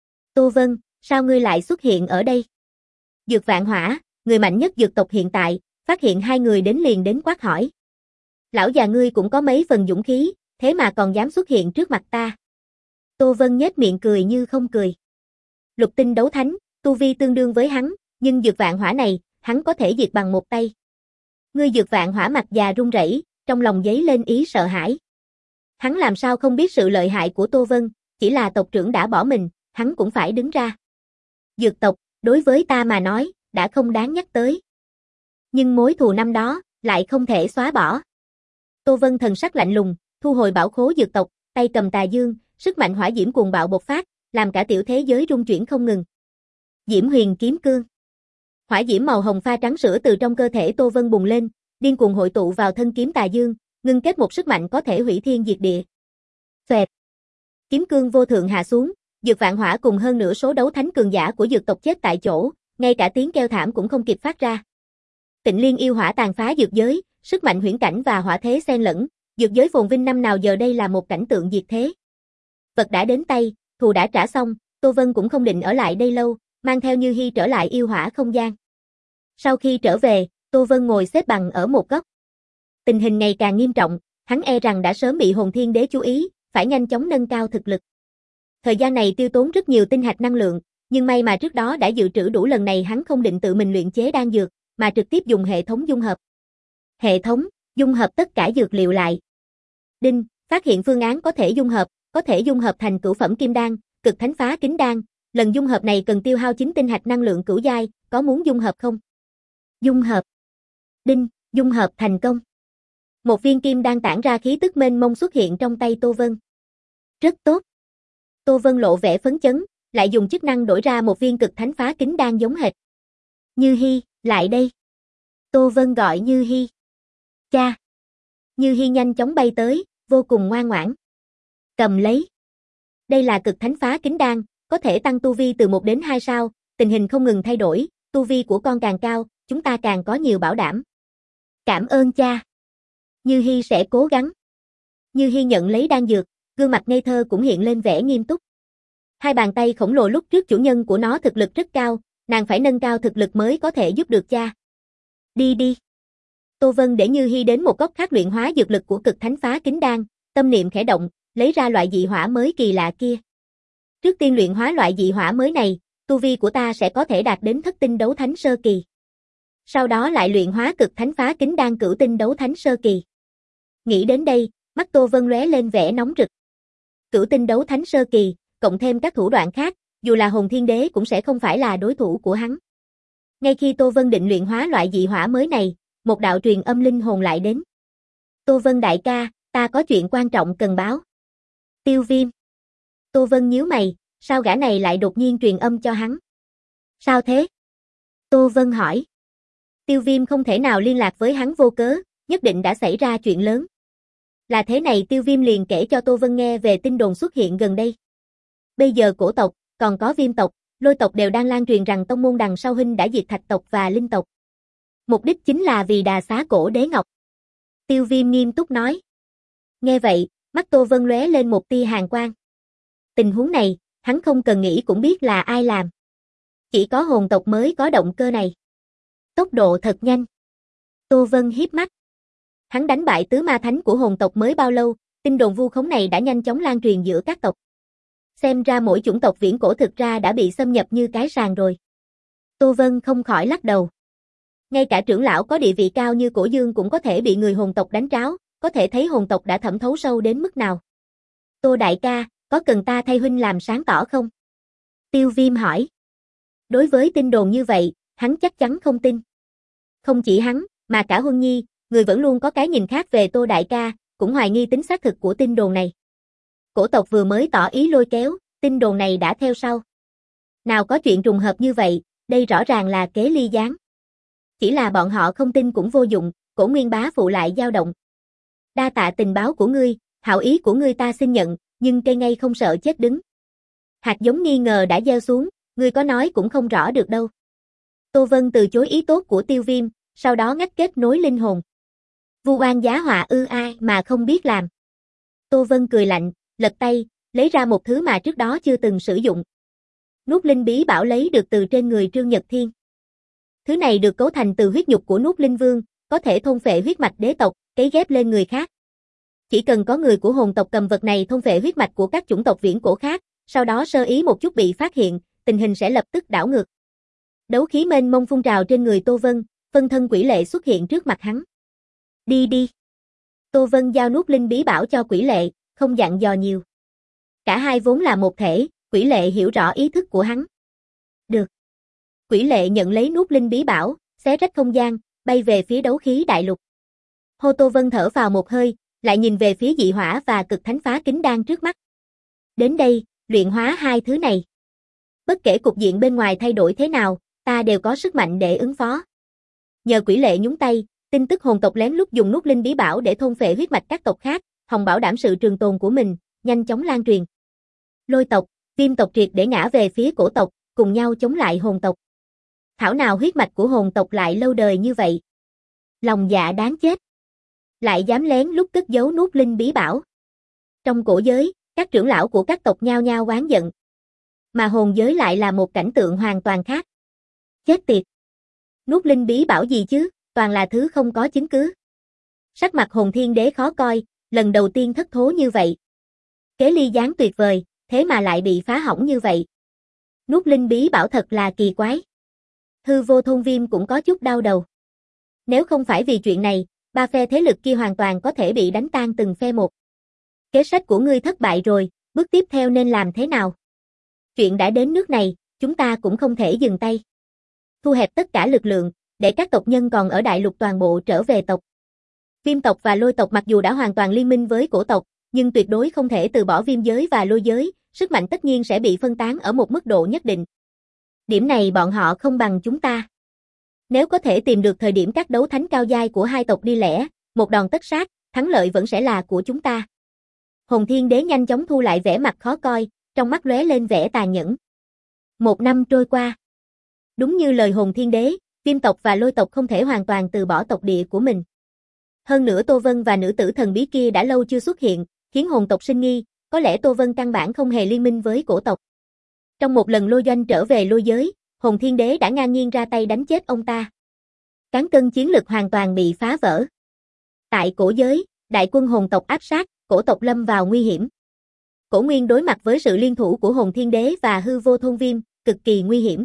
Tô Vân, sao ngươi lại xuất hiện ở đây? Dược Vạn Hỏa, người mạnh nhất dược tộc hiện tại, phát hiện hai người đến liền đến quát hỏi. Lão già ngươi cũng có mấy phần dũng khí, thế mà còn dám xuất hiện trước mặt ta. Tô Vân nhếch miệng cười như không cười. Lục tinh đấu thánh, tu vi tương đương với hắn, nhưng dược vạn hỏa này, hắn có thể diệt bằng một tay. Ngươi dược vạn hỏa mặt già run rẩy, trong lòng dấy lên ý sợ hãi. Hắn làm sao không biết sự lợi hại của Tô Vân, chỉ là tộc trưởng đã bỏ mình, hắn cũng phải đứng ra. Dược tộc, đối với ta mà nói, đã không đáng nhắc tới. Nhưng mối thù năm đó, lại không thể xóa bỏ. Tô Vân thần sắc lạnh lùng, thu hồi bảo khố dược tộc, tay cầm tà dương, sức mạnh hỏa diễm cuồng bạo bộc phát, làm cả tiểu thế giới rung chuyển không ngừng. Diễm Huyền Kiếm Cương. Hỏa diễm màu hồng pha trắng sữa từ trong cơ thể Tô Vân bùng lên, điên cuồng hội tụ vào thân kiếm tà dương, ngưng kết một sức mạnh có thể hủy thiên diệt địa. Xoẹt. Kiếm cương vô thượng hạ xuống, dược vạn hỏa cùng hơn nửa số đấu thánh cường giả của dược tộc chết tại chỗ, ngay cả tiếng kêu thảm cũng không kịp phát ra. Tịnh Liên yêu hỏa tàn phá dược giới, sức mạnh huyễn cảnh và hỏa thế xen lẫn, dược giới phồn vinh năm nào giờ đây là một cảnh tượng diệt thế. Vật đã đến tay, thù đã trả xong, Tô Vân cũng không định ở lại đây lâu, mang theo Như Hi trở lại yêu hỏa không gian. Sau khi trở về, Tô Vân ngồi xếp bằng ở một góc. Tình hình ngày càng nghiêm trọng, hắn e rằng đã sớm bị Hồn Thiên Đế chú ý, phải nhanh chóng nâng cao thực lực. Thời gian này tiêu tốn rất nhiều tinh hạch năng lượng, nhưng may mà trước đó đã dự trữ đủ, lần này hắn không định tự mình luyện chế đan dược, mà trực tiếp dùng hệ thống dung hợp. Hệ thống, dung hợp tất cả dược liệu lại. Đinh, phát hiện phương án có thể dung hợp, có thể dung hợp thành cửu phẩm kim đan, cực thánh phá kính đan, lần dung hợp này cần tiêu hao chín tinh hạch năng lượng cửu giai, có muốn dung hợp không? Dung hợp. Đinh, dung hợp thành công. Một viên kim đan tản ra khí tức mênh mông xuất hiện trong tay Tô Vân. Rất tốt. Tô Vân lộ vẻ phấn chấn, lại dùng chức năng đổi ra một viên cực thánh phá kính đan giống hệt. Như Hi, lại đây. Tô Vân gọi Như Hi. Cha. Như Hi nhanh chóng bay tới, vô cùng ngoan ngoãn. Cầm lấy. Đây là cực thánh phá kính đan, có thể tăng tu vi từ một đến hai sao, tình hình không ngừng thay đổi, tu vi của con càng cao, chúng ta càng có nhiều bảo đảm. Cảm ơn cha. Như Hi sẽ cố gắng. Như Hi nhận lấy đan dược, gương mặt ngây thơ cũng hiện lên vẻ nghiêm túc. Hai bàn tay khổng lồ lúc trước chủ nhân của nó thực lực rất cao, nàng phải nâng cao thực lực mới có thể giúp được cha. Đi đi. Tô Vân để Như Hi đến một góc khác luyện hóa dược lực của cực thánh phá kính đan, tâm niệm khẽ động, lấy ra loại dị hỏa mới kỳ lạ kia. Trước tiên luyện hóa loại dị hỏa mới này, tu vi của ta sẽ có thể đạt đến thất tinh đấu thánh sơ kỳ. Sau đó lại luyện hóa cực thánh phá kính đan cửu tinh đấu thánh sơ kỳ. Nghĩ đến đây, mắt Tô Vân lóe lên vẻ nóng rực. Cửu tinh đấu thánh sơ kỳ, cộng thêm các thủ đoạn khác, dù là Hồn Thiên Đế cũng sẽ không phải là đối thủ của hắn. Ngay khi Tô Vân định luyện hóa loại dị hỏa mới này, một đạo truyền âm linh hồn lại đến. Tô Vân đại ca, ta có chuyện quan trọng cần báo. Tiêu Viêm. Tô Vân nhíu mày, sao gã này lại đột nhiên truyền âm cho hắn? Sao thế? Tô Vân hỏi. Tiêu Viêm không thể nào liên lạc với hắn vô cớ, nhất định đã xảy ra chuyện lớn. Là thế này, Tiêu Viêm liền kể cho Tô Vân nghe về tin đồn xuất hiện gần đây. Bây giờ cổ tộc, còn có Viêm tộc, Lôi tộc đều đang lan truyền rằng tông môn đằng sau Hinh đã diệt Thạch tộc và Linh tộc. Mục đích chính là vì đà xá cổ đế ngọc. Tiêu Viêm nghiêm túc nói. Nghe vậy, mắt Tô Vân lóe lên một tia hàn quang. Tình huống này, hắn không cần nghĩ cũng biết là ai làm. Chỉ có hồn tộc mới có động cơ này. Tốc độ thật nhanh. Tô Vân híp mắt. Hắn đánh bại tứ ma thánh của hồn tộc mới bao lâu, tin đồn vu khống này đã nhanh chóng lan truyền giữa các tộc. Xem ra mỗi chủng tộc viễn cổ thực ra đã bị xâm nhập như cái sàng rồi. Tô Vân không khỏi lắc đầu. Ngay cả trưởng lão có địa vị cao như Cổ Dương cũng có thể bị người hồn tộc đánh tráo, có thể thấy hồn tộc đã thẩm thấu sâu đến mức nào. Tô đại ca, có cần ta thay huynh làm sáng tỏ không? Tiêu Viêm hỏi. Đối với tin đồn như vậy, hắn chắc chắn không tin. Không chỉ hắn, mà cả Huân Nhi, người vẫn luôn có cái nhìn khác về Tô đại ca, cũng hoài nghi tính xác thực của tin đồn này. Cổ tộc vừa mới tỏ ý lôi kéo, tin đồn này đã theo sau. Nào có chuyện trùng hợp như vậy, đây rõ ràng là kế ly gián. Chỉ là bọn họ không tin cũng vô dụng, Cổ Nguyên bá phụ lại dao động. Đa tạ tình báo của ngươi, hảo ý của ngươi ta xin nhận, nhưng cây ngay không sợ chết đứng. Hạt giống nghi ngờ đã gieo xuống, ngươi có nói cũng không rõ được đâu. Tô Vân từ chối ý tốt của Tiêu Viêm, sau đó ngắt kết nối linh hồn. Vu oan giá họa ư ai mà không biết làm. Tô Vân cười lạnh, lật tay, lấy ra một thứ mà trước đó chưa từng sử dụng. Nút linh bí bảo lấy được từ trên người Trương Nhật Thiên. Thứ này được cấu thành từ huyết nhục của Nút Linh Vương, có thể thôn phệ huyết mạch đế tộc, cấy ghép lên người khác. Chỉ cần có người của hồn tộc cầm vật này thôn phệ huyết mạch của các chủng tộc viễn cổ khác, sau đó sơ ý một chút bị phát hiện, tình hình sẽ lập tức đảo ngược. Đấu khí mênh mông phun trào trên người Tô Vân, phân thân quỷ lệ xuất hiện trước mặt hắn. Đi đi. Tô Vân giao nút linh bí bảo cho quỷ lệ, không dặn dò nhiều. Cả hai vốn là một thể, quỷ lệ hiểu rõ ý thức của hắn. Được. Quỷ lệ nhận lấy nút linh bí bảo, xé rách không gian, bay về phía đấu khí đại lục. Hô Tô Vân thở vào một hơi, lại nhìn về phía dị hỏa và cực thánh phá kính đan trước mắt. Đến đây, luyện hóa hai thứ này. Bất kể cục diện bên ngoài thay đổi thế nào, ta đều có sức mạnh để ứng phó. Nhờ quỷ lệ nhúng tay, tin tức hồn tộc lén lút dùng nút linh bí bảo để thôn phệ huyết mạch các tộc khác, hòng bảo đảm sự trường tồn của mình, nhanh chóng lan truyền. Lôi tộc, viêm tộc triệt để ngã về phía cổ tộc, cùng nhau chống lại hồn tộc. Thảo nào huyết mạch của hồn tộc lại lâu đời như vậy. Lòng dạ đáng chết. Lại dám lén lút cất giấu nút linh bí bảo. Trong cổ giới, các trưởng lão của các tộc nhao nhao oán giận. Mà hồn giới lại là một cảnh tượng hoàn toàn khác. Chết tiệt. Nút linh bí bảo gì chứ, toàn là thứ không có chứng cứ. Sắc mặt hồn thiên đế khó coi, lần đầu tiên thất thố như vậy. Kế ly gián tuyệt vời, thế mà lại bị phá hỏng như vậy. Nút linh bí bảo thật là kỳ quái. Hư vô thôn viêm cũng có chút đau đầu. Nếu không phải vì chuyện này, ba phe thế lực kia hoàn toàn có thể bị đánh tan từng phe một. Kế sách của ngươi thất bại rồi, bước tiếp theo nên làm thế nào? Chuyện đã đến nước này, chúng ta cũng không thể dừng tay. Thu hẹp tất cả lực lượng, để các tộc nhân còn ở đại lục toàn bộ trở về tộc. Viêm tộc và lôi tộc mặc dù đã hoàn toàn liên minh với cổ tộc, nhưng tuyệt đối không thể từ bỏ viêm giới và lôi giới, sức mạnh tất nhiên sẽ bị phân tán ở một mức độ nhất định. Điểm này bọn họ không bằng chúng ta. Nếu có thể tìm được thời điểm các đấu thánh cao giai của hai tộc đi lẻ, một đòn tất sát, thắng lợi vẫn sẽ là của chúng ta. Hồn Thiên Đế nhanh chóng thu lại vẻ mặt khó coi, trong mắt lóe lên vẻ tàn nhẫn. Một năm trôi qua. Đúng như lời Hồn Thiên Đế, viêm tộc và lôi tộc không thể hoàn toàn từ bỏ tộc địa của mình. Hơn nữa Tô Vân và nữ tử thần bí kia đã lâu chưa xuất hiện, khiến hồn tộc sinh nghi, có lẽ Tô Vân căn bản không hề liên minh với cổ tộc. Trong một lần lôi doanh trở về lôi giới, Hồn Thiên Đế đã ngang nhiên ra tay đánh chết ông ta. Cán cân chiến lực hoàn toàn bị phá vỡ. Tại cổ giới, đại quân hồn tộc áp sát, cổ tộc lâm vào nguy hiểm. Cổ Nguyên đối mặt với sự liên thủ của Hồn Thiên Đế và hư vô thôn viêm, cực kỳ nguy hiểm.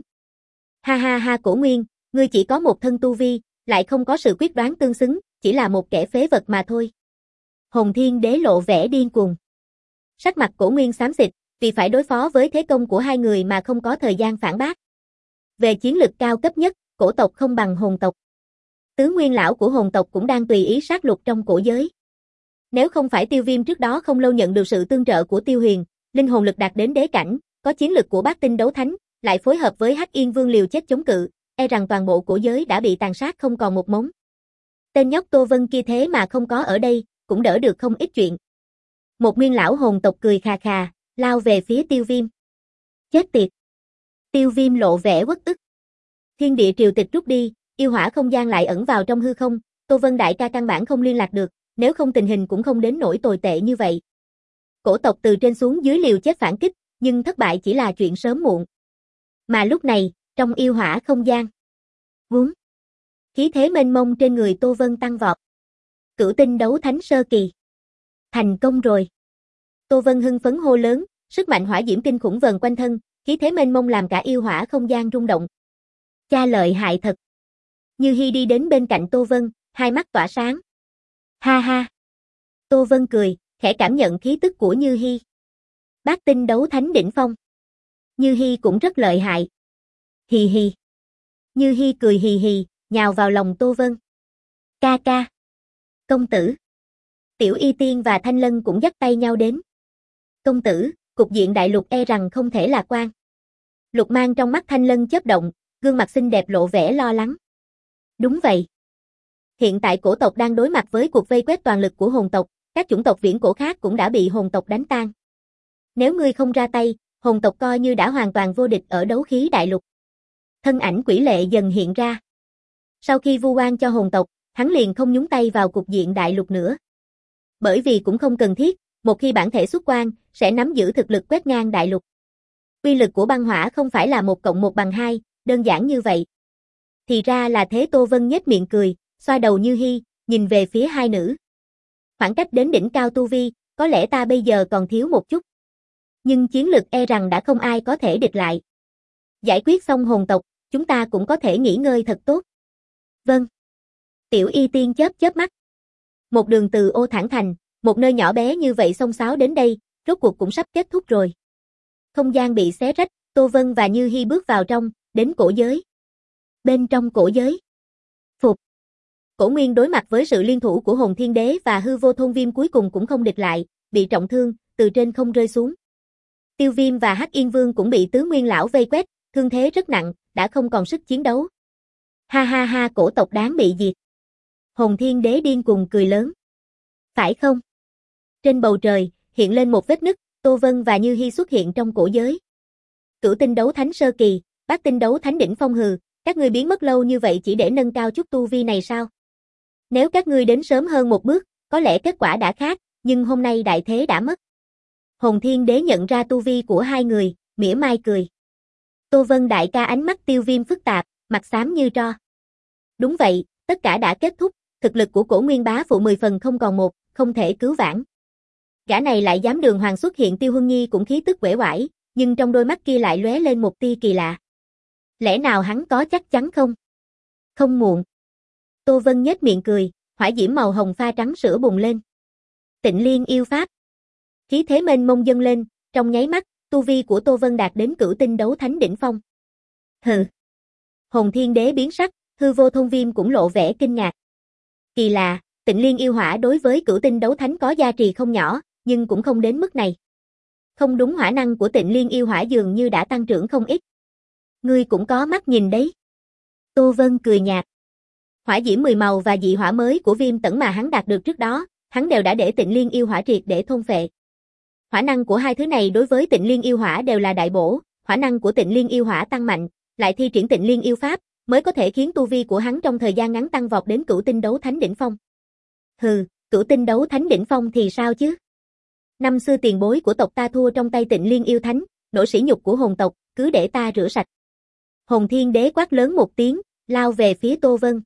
Ha ha ha Cổ Nguyên, ngươi chỉ có một thân tu vi, lại không có sự quyết đoán tương xứng, chỉ là một kẻ phế vật mà thôi. Hồn Thiên Đế lộ vẻ điên cuồng. Sắc mặt Cổ Nguyên xám xịt, vì phải đối phó với thế công của hai người mà không có thời gian phản bác. Về chiến lực cao cấp nhất, cổ tộc không bằng hồn tộc. Tứ nguyên lão của hồn tộc cũng đang tùy ý sát lục trong cổ giới. Nếu không phải Tiêu Viêm trước đó không lâu nhận được sự tương trợ của Tiêu Huyền, linh hồn lực đạt đến đế cảnh, có chiến lực của bát tinh đấu thánh, lại phối hợp với Hắc Yên Vương liều chết chống cự, e rằng toàn bộ cổ giới đã bị tàn sát không còn một mống. Tên nhóc Tô Vân kia thế mà không có ở đây, cũng đỡ được không ít chuyện. Một nguyên lão hồn tộc cười khà khà, lao về phía Tiêu Viêm. Chết tiệt. Tiêu Viêm lộ vẻ uất ức. Thiên địa triều tịch rút đi, yêu hỏa không gian lại ẩn vào trong hư không, Tô Vân đại ca căn bản không liên lạc được, nếu không tình hình cũng không đến nỗi tồi tệ như vậy. Cổ tộc từ trên xuống dưới liều chết phản kích, nhưng thất bại chỉ là chuyện sớm muộn. Mà lúc này, trong yêu hỏa không gian. Vúng. Khí thế mênh mông trên người Tô Vân tăng vọt. Cửu tinh đấu thánh sơ kỳ. Thành công rồi. Tô Vân hưng phấn hô lớn, sức mạnh hỏa diễm kinh khủng vờn quanh thân, khí thế mênh mông làm cả yêu hỏa không gian rung động. Cha lợi hại thật. Như Hi đi đến bên cạnh Tô Vân, hai mắt tỏa sáng. Ha ha. Tô Vân cười, khẽ cảm nhận khí tức của Như Hi. Bát tinh đấu thánh đỉnh phong. Như Hi cũng rất lợi hại. Hì hì. Như Hi cười hì hì, nhào vào lòng Tô Vân. Ca ca. Công tử. Tiểu Y Tiên và Thanh Lân cũng dắt tay nhau đến. Công tử, cục diện đại lục e rằng không thể lạc quan. Lục mang trong mắt Thanh Lân chớp động, gương mặt xinh đẹp lộ vẻ lo lắng. Đúng vậy. Hiện tại cổ tộc đang đối mặt với cuộc vây quét toàn lực của hồn tộc, các chủng tộc viễn cổ khác cũng đã bị hồn tộc đánh tan. Nếu ngươi không ra tay, hồn tộc coi như đã hoàn toàn vô địch ở đấu khí đại lục. Thân ảnh quỷ lệ dần hiện ra. Sau khi vu oan cho hồn tộc, hắn liền không nhúng tay vào cục diện đại lục nữa. Bởi vì cũng không cần thiết, một khi bản thể xuất quan, sẽ nắm giữ thực lực quét ngang đại lục. Uy lực của băng hỏa không phải là một cộng một bằng hai, đơn giản như vậy. Thì ra là thế. Tô Vân nhếch miệng cười, xoa đầu Như Hi, nhìn về phía hai nữ. Khoảng cách đến đỉnh cao tu vi, có lẽ ta bây giờ còn thiếu một chút. Nhưng chiến lực e rằng đã không ai có thể địch lại. Giải quyết xong hồn tộc, chúng ta cũng có thể nghỉ ngơi thật tốt. Vâng. Tiểu Y Tiên chớp chớp mắt. Một đường từ Ô Thản Thành, một nơi nhỏ bé như vậy xông xáo đến đây, rốt cuộc cũng sắp kết thúc rồi. Không gian bị xé rách, Tô Vân và Như Hi bước vào trong, đến cổ giới. Bên trong cổ giới. Phục. Cổ Nguyên đối mặt với sự liên thủ của Hồn Thiên Đế và Hư Vô Thôn Viêm cuối cùng cũng không địch lại, bị trọng thương, từ trên không rơi xuống. Tiêu Viêm và Hắc Yên Vương cũng bị Tứ Nguyên lão vây quét, thương thế rất nặng, đã không còn sức chiến đấu. Ha ha ha, cổ tộc đáng bị diệt. Hồn Thiên Đế điên cuồng cười lớn. Phải không? Trên bầu trời, hiện lên một vết nứt, Tô Vân và Như Hi xuất hiện trong cổ giới. Cửu tinh đấu thánh sơ kỳ, bát tinh đấu thánh đỉnh phong hừ, các ngươi biến mất lâu như vậy chỉ để nâng cao chút tu vi này sao? Nếu các ngươi đến sớm hơn một bước, có lẽ kết quả đã khác, nhưng hôm nay đại thế đã mất. Hồn Thiên Đế nhận ra tu vi của hai người, mỉa mai cười. Tô Vân đại ca ánh mắt Tiêu Viêm phức tạp, mặt xám như tro. Đúng vậy, tất cả đã kết thúc, thực lực của Cổ Nguyên bá phụ mười phần không còn một, không thể cứu vãn. Gã này lại dám đường hoàng xuất hiện. Tiêu Huân Nhi cũng khí tức uể oải, nhưng trong đôi mắt kia lại lóe lên một tia kỳ lạ. Lẽ nào hắn có chắc chắn không? Không muộn. Tô Vân nhếch miệng cười, hỏa diễm màu hồng pha trắng sữa bùng lên. Tịnh Liên yêu pháp. Khí thế mênh mông dâng lên, trong nháy mắt, tu vi của Tô Vân đạt đến cửu tinh đấu thánh đỉnh phong. Hừ. Hồn Thiên Đế biến sắc, Hư Vô Thôn Viêm cũng lộ vẻ kinh ngạc. Kỳ lạ, Tịnh Liên yêu hỏa đối với cửu tinh đấu thánh có giá trị không nhỏ, nhưng cũng không đến mức này. Không đúng, hỏa năng của Tịnh Liên yêu hỏa dường như đã tăng trưởng không ít. Ngươi cũng có mắt nhìn đấy. Tô Vân cười nhạt. Hỏa diễm mười màu và dị hỏa mới của Viêm Tẩn mà hắn đạt được trước đó, hắn đều đã để Tịnh Liên yêu hỏa triệt để thôn phệ. Hỏa năng của hai thứ này đối với Tịnh Liên yêu hỏa đều là đại bổ, hỏa năng của Tịnh Liên yêu hỏa tăng mạnh, lại thi triển Tịnh Liên yêu pháp, mới có thể khiến tu vi của hắn trong thời gian ngắn tăng vọt đến cửu tinh đấu thánh đỉnh phong. Hừ, cửu tinh đấu thánh đỉnh phong thì sao chứ? Năm xưa tiền bối của tộc ta thua trong tay Tịnh Liên yêu thánh, nỗi sỉ nhục của hồn tộc, cứ để ta rửa sạch. Hồn Thiên Đế quát lớn một tiếng, lao về phía Tô Vân.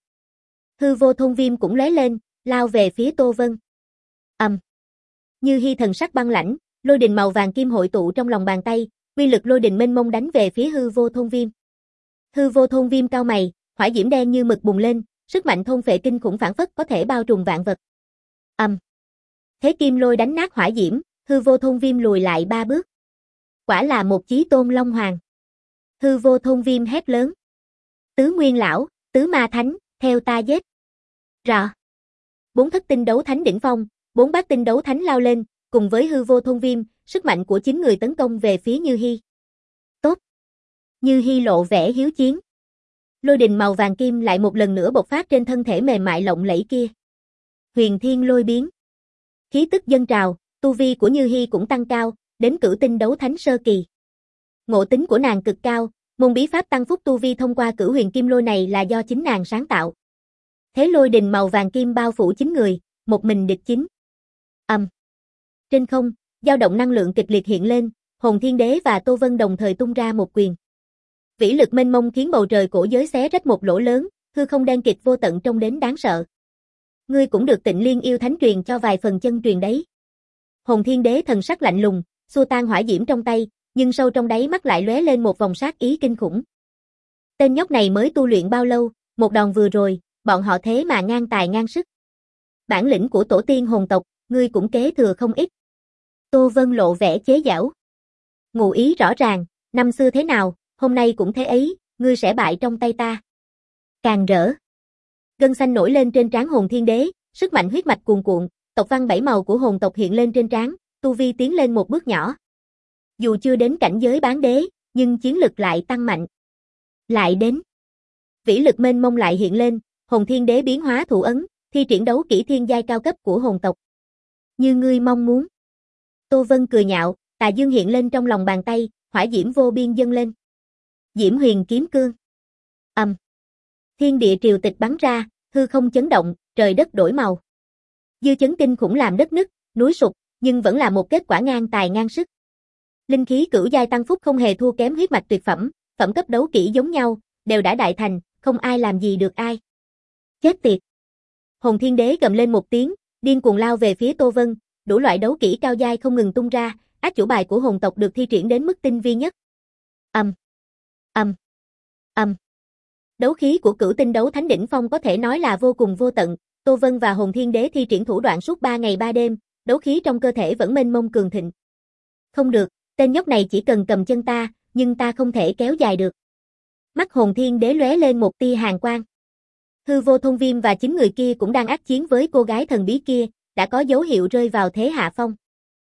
Hư Vô Thôn Viêm cũng lóe lên, lao về phía Tô Vân. Ầm. Um. Như Hi thần sắc băng lãnh, lôi đình màu vàng kim hội tụ trong lòng bàn tay, uy lực lôi đình mênh mông đánh về phía Hư Vô Thôn Viêm. Hư Vô Thôn Viêm cao mày, hỏa diễm đen như mực bùng lên, sức mạnh thôn phệ kinh khủng phản phất có thể bao trùm vạn vật. Ầm. Um. Thế kim lôi đánh nát hỏa diễm, Hư Vô Thôn Viêm lùi lại ba bước. Quả là một chí tôn long hoàng. Hư Vô Thôn Viêm hét lớn. Tứ Nguyên lão, Tứ Ma Thánh, theo ta giết. Rọ. Bốn thất tinh đấu thánh đỉnh phong, bốn bát tinh đấu thánh lao lên, cùng với Hư Vô Thôn Viêm, sức mạnh của chín người tấn công về phía Như Hi. Tốt. Như Hi lộ vẻ hiếu chiến. Lôi đình màu vàng kim lại một lần nữa bộc phát trên thân thể mềm mại lộng lẫy kia. Huyền Thiên lôi biến. Khí tức dâng trào, tu vi của Như Hi cũng tăng cao, đến cửu tinh đấu thánh sơ kỳ. Ngộ tính của nàng cực cao, môn bí pháp tăng phúc tu vi thông qua cửu huyền kim lôi này là do chính nàng sáng tạo. Thế lôi đình màu vàng kim bao phủ chín người, một mình địch chín. Ầm. Um. Trên không, dao động năng lượng kịch liệt hiện lên, Hồn Thiên Đế và Tô Vân đồng thời tung ra một quyền. Vĩ lực mênh mông khiến bầu trời cổ giới xé rách một lỗ lớn, hư không đen kịt vô tận trông đến đáng sợ. Ngươi cũng được Tịnh Liên yêu thánh truyền cho vài phần chân truyền đấy. Hồn Thiên Đế thần sắc lạnh lùng, xua tan hỏa diễm trong tay, nhưng sâu trong đáy mắt lại lóe lên một vòng sát ý kinh khủng. Tên nhóc này mới tu luyện bao lâu, một đòn vừa rồi, bọn họ thế mà ngang tài ngang sức. Bản lĩnh của tổ tiên hồn tộc, ngươi cũng kế thừa không ít. Tô Vân lộ vẻ chế giễu. Ngụ ý rõ ràng, năm xưa thế nào, hôm nay cũng thế ấy, ngươi sẽ bại trong tay ta. Càng rỡ. Gân xanh nổi lên trên trán Hồn Thiên Đế, sức mạnh huyết mạch cuồn cuộn, tộc văn bảy màu của hồn tộc hiện lên trên trán, tu vi tiến lên một bước nhỏ. Dù chưa đến cảnh giới bán đế, nhưng chiến lực lại tăng mạnh. Lại đến. Vĩ lực mênh mông lại hiện lên, Hồn Thiên Đế biến hóa thủ ấn, thi triển đấu kỹ thiên giai cao cấp của hồn tộc. Như ngươi mong muốn. Tô Vân cười nhạo, tà dương hiện lên trong lòng bàn tay, hỏa diễm vô biên dâng lên. Diễm huyền kiếm cương. Ầm. Um. Thiên địa triều tịch bắn ra, hư không chấn động, trời đất đổi màu. Dư chấn kinh khủng làm đất nứt, núi sụp, nhưng vẫn là một kết quả ngang tài ngang sức. Linh khí cửu giai tăng phúc không hề thua kém huyết mạch tuyệt phẩm, phẩm cấp đấu kỹ giống nhau, đều đã đại thành, không ai làm gì được ai. Chết tiệt. Hồn Thiên Đế gầm lên một tiếng, điên cuồng lao về phía Tô Vân, đủ loại đấu kỹ cao giai không ngừng tung ra, át chủ bài của hồn tộc được thi triển đến mức tinh vi nhất. Ầm. Um. Ầm. Um. Đấu khí của cửu tinh đấu thánh đỉnh phong có thể nói là vô cùng vô tận, Tô Vân và Hồn Thiên Đế thi triển thủ đoạn suốt ba ngày ba đêm, đấu khí trong cơ thể vẫn mênh mông cường thịnh. Không được, tên nhóc này chỉ cần cầm chân ta, nhưng ta không thể kéo dài được. Mắt Hồn Thiên Đế lóe lên một tia hàn quang. Hư Vô Thôn Viêm và chính người kia cũng đang ác chiến với cô gái thần bí kia, đã có dấu hiệu rơi vào thế hạ phong.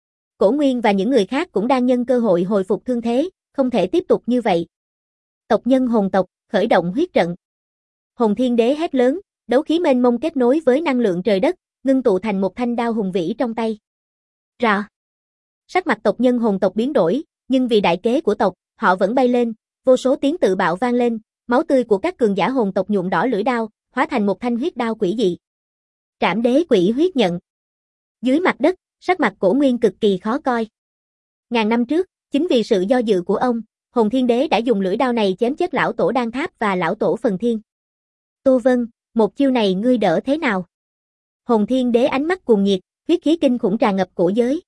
Cổ Nguyên và những người khác cũng đang nhân cơ hội hồi phục thương thế, không thể tiếp tục như vậy. Tộc nhân hồn tộc, khởi động huyết trận. Hồn Thiên Đế hét lớn, đấu khí mênh mông kết nối với năng lượng trời đất, ngưng tụ thành một thanh đao hùng vĩ trong tay. Rào. Sắc mặt tộc nhân hồn tộc biến đổi, nhưng vì đại kế của tộc, họ vẫn bay lên, vô số tiếng tự bạo vang lên, máu tươi của các cường giả hồn tộc nhuộm đỏ lưỡi đao, hóa thành một thanh huyết đao quỷ dị. Trảm Đế Quỷ Huyết Nhận. Dưới mặt đất, sắc mặt Cổ Nguyên cực kỳ khó coi. Ngàn năm trước, chính vì sự do dự của ông, Hồn Thiên Đế đã dùng lưỡi đao này chém chết lão tổ Đan Tháp và lão tổ Phần Thiên. Tô Vân, một chiêu này ngươi đỡ thế nào? Hồn Thiên Đế ánh mắt cuồng nhiệt, huyết khí kinh khủng tràn ngập cổ giới.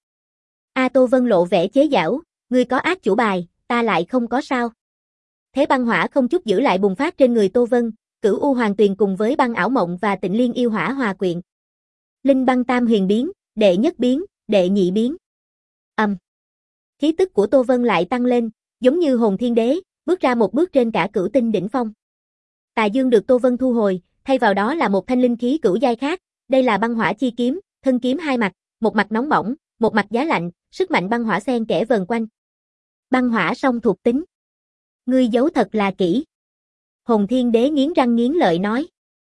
A Tô Vân lộ vẻ chế giễu, ngươi có ác chủ bài, ta lại không có sao. Thế băng hỏa không chút giữ lại bùng phát trên người Tô Vân, Cửu U Hoàng Tuyền cùng với băng ảo mộng và Tịnh Liên yêu hỏa hòa quyện. Linh băng tam huyền biến, đệ nhất biến, đệ nhị biến. Ầm. Um. Khí tức của Tô Vân lại tăng lên, giống như Hồn Thiên Đế, bước ra một bước trên cả cửu tinh đỉnh phong. Tà dương được Tô Vân thu hồi, thay vào đó là một thanh linh khí cửu giai khác, đây là băng hỏa chi kiếm, thân kiếm hai mặt, một mặt nóng bỏng, một mặt giá lạnh, sức mạnh băng hỏa xen kẽ vần quanh. Băng hỏa song thuộc tính. Ngươi giấu thật là kỹ. Hồn Thiên Đế nghiến răng nghiến lợi nói.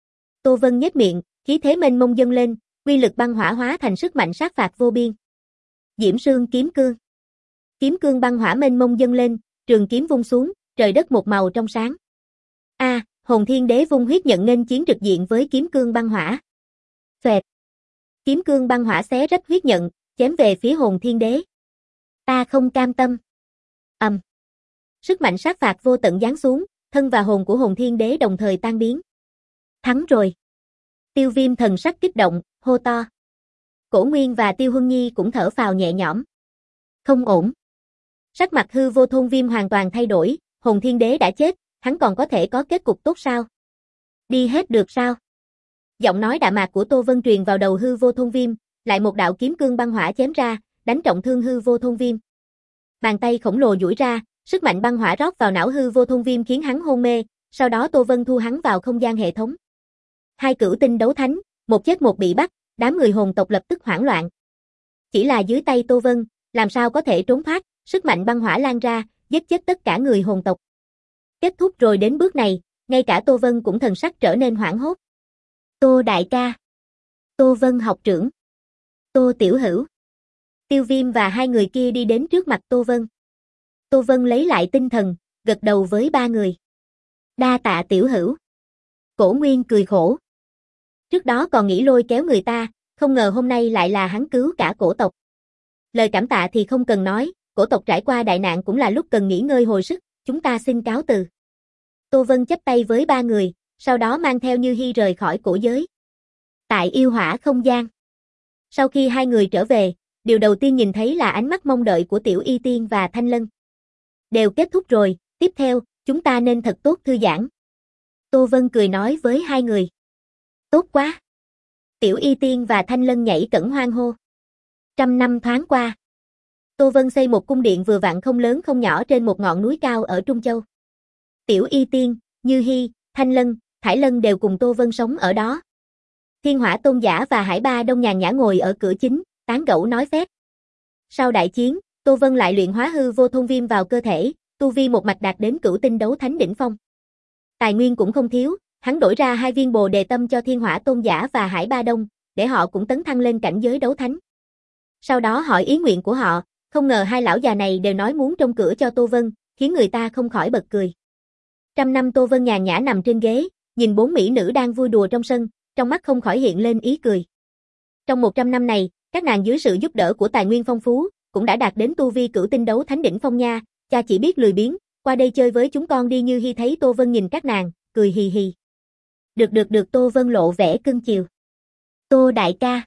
Tô Vân nhếch miệng, khí thế mênh mông dâng lên, quy lực băng hỏa hóa thành sức mạnh sát phạt vô biên. Diễm Sương kiếm cương. Kiếm cương băng hỏa mênh mông dâng lên, trường kiếm vung xuống, trời đất một màu trong sáng. A, à, Hồn Thiên Đế vung huyết nhận nghênh chiến trực diện với kiếm cương băng hỏa. Xoẹt. Kiếm cương băng hỏa xé rách huyết nhận, chém về phía Hồn Thiên Đế. Ta không cam tâm. Ầm. Um. Sức mạnh sát phạt vô tận giáng xuống, thân và hồn của Hồn Thiên Đế đồng thời tan biến. Thắng rồi. Tiêu Viêm thần sắc kích động, hô to. Cổ Nguyên và Tiêu Huân Nhi cũng thở phào nhẹ nhõm. Không ổn. Sắc mặt Hư Vô Thôn Viêm hoàn toàn thay đổi, Hồn Thiên Đế đã chết, hắn còn có thể có kết cục tốt sao? Đi hết được sao? Giọng nói đạm mạc của Tô Vân truyền vào đầu Hư Vô Thôn Viêm, lại một đạo kiếm cương băng hỏa chém ra, đánh trọng thương Hư Vô Thôn Viêm. Bàn tay khổng lồ duỗi ra, sức mạnh băng hỏa rót vào não Hư Vô Thôn Viêm khiến hắn hôn mê, sau đó Tô Vân thu hắn vào không gian hệ thống. Hai cửu tinh đấu thánh, một chết một bị bắt, đám người hồn tộc lập tức hoảng loạn. Chỉ là dưới tay Tô Vân, làm sao có thể trốn thoát, sức mạnh băng hỏa lan ra, giết chết tất cả người hồn tộc. Kết thúc rồi đến bước này, ngay cả Tô Vân cũng thần sắc trở nên hoảng hốt. Tô đại ca. Tô Vân học trưởng. Tô tiểu hữu. Tiêu Viêm và hai người kia đi đến trước mặt Tô Vân. Tô Vân lấy lại tinh thần, gật đầu với ba người. Đa tạ tiểu hữu. Cổ Nguyên cười khổ. Trước đó còn nghĩ lôi kéo người ta, không ngờ hôm nay lại là hắn cứu cả cổ tộc. Lời cảm tạ thì không cần nói, cổ tộc trải qua đại nạn cũng là lúc cần nghỉ ngơi hồi sức, chúng ta xin cáo từ. Tô Vân chắp tay với ba người, sau đó mang theo Như Hi rời khỏi cổ giới. Tại yêu hỏa không gian. Sau khi hai người trở về, điều đầu tiên nhìn thấy là ánh mắt mong đợi của Tiểu Y Tiên và Thanh Lân. Đều kết thúc rồi, tiếp theo, chúng ta nên thật tốt thư giãn. Tô Vân cười nói với hai người. Tốt quá. Tiểu Y Tiên và Thanh Lân nhảy cẫng hoan hô. Trăm năm thoáng qua. Tô Vân xây một cung điện vừa vặn không lớn không nhỏ trên một ngọn núi cao ở Trung Châu. Tiểu Y Tiên, Như Hi, Thanh Lân, Thải Lân đều cùng Tô Vân sống ở đó. Thiên Hỏa Tôn Giả và Hải Ba Đông nhàn nhã ngồi ở cửa chính, tán gẫu nói phét. Sau đại chiến, Tô Vân lại luyện hóa Hư Vô Thôn Viêm vào cơ thể, tu vi một mạch đạt đến cửu tinh đấu thánh đỉnh phong. Tài nguyên cũng không thiếu, hắn đổi ra hai viên Bồ Đề Tâm cho Thiên Hỏa Tôn Giả và Hải Ba Đông, để họ cũng tấn thăng lên cảnh giới đấu thánh. Sau đó hỏi ý nguyện của họ, không ngờ hai lão già này đều nói muốn trông cửa cho Tô Vân, khiến người ta không khỏi bật cười. Trăm năm Tô Vân nhàn nhã nằm trên ghế, nhìn bốn mỹ nữ đang vui đùa trong sân, trong mắt không khỏi hiện lên ý cười. Trong một trăm năm này, các nàng dưới sự giúp đỡ của tài nguyên phong phú, cũng đã đạt đến tu vi cửu tinh đấu thánh đỉnh phong nha, cha chỉ biết lười biếng, qua đây chơi với chúng con đi. Như Hi thấy Tô Vân nhìn các nàng, cười hì hì. Được được được. Tô Vân lộ vẻ cưng chiều. Tô đại ca.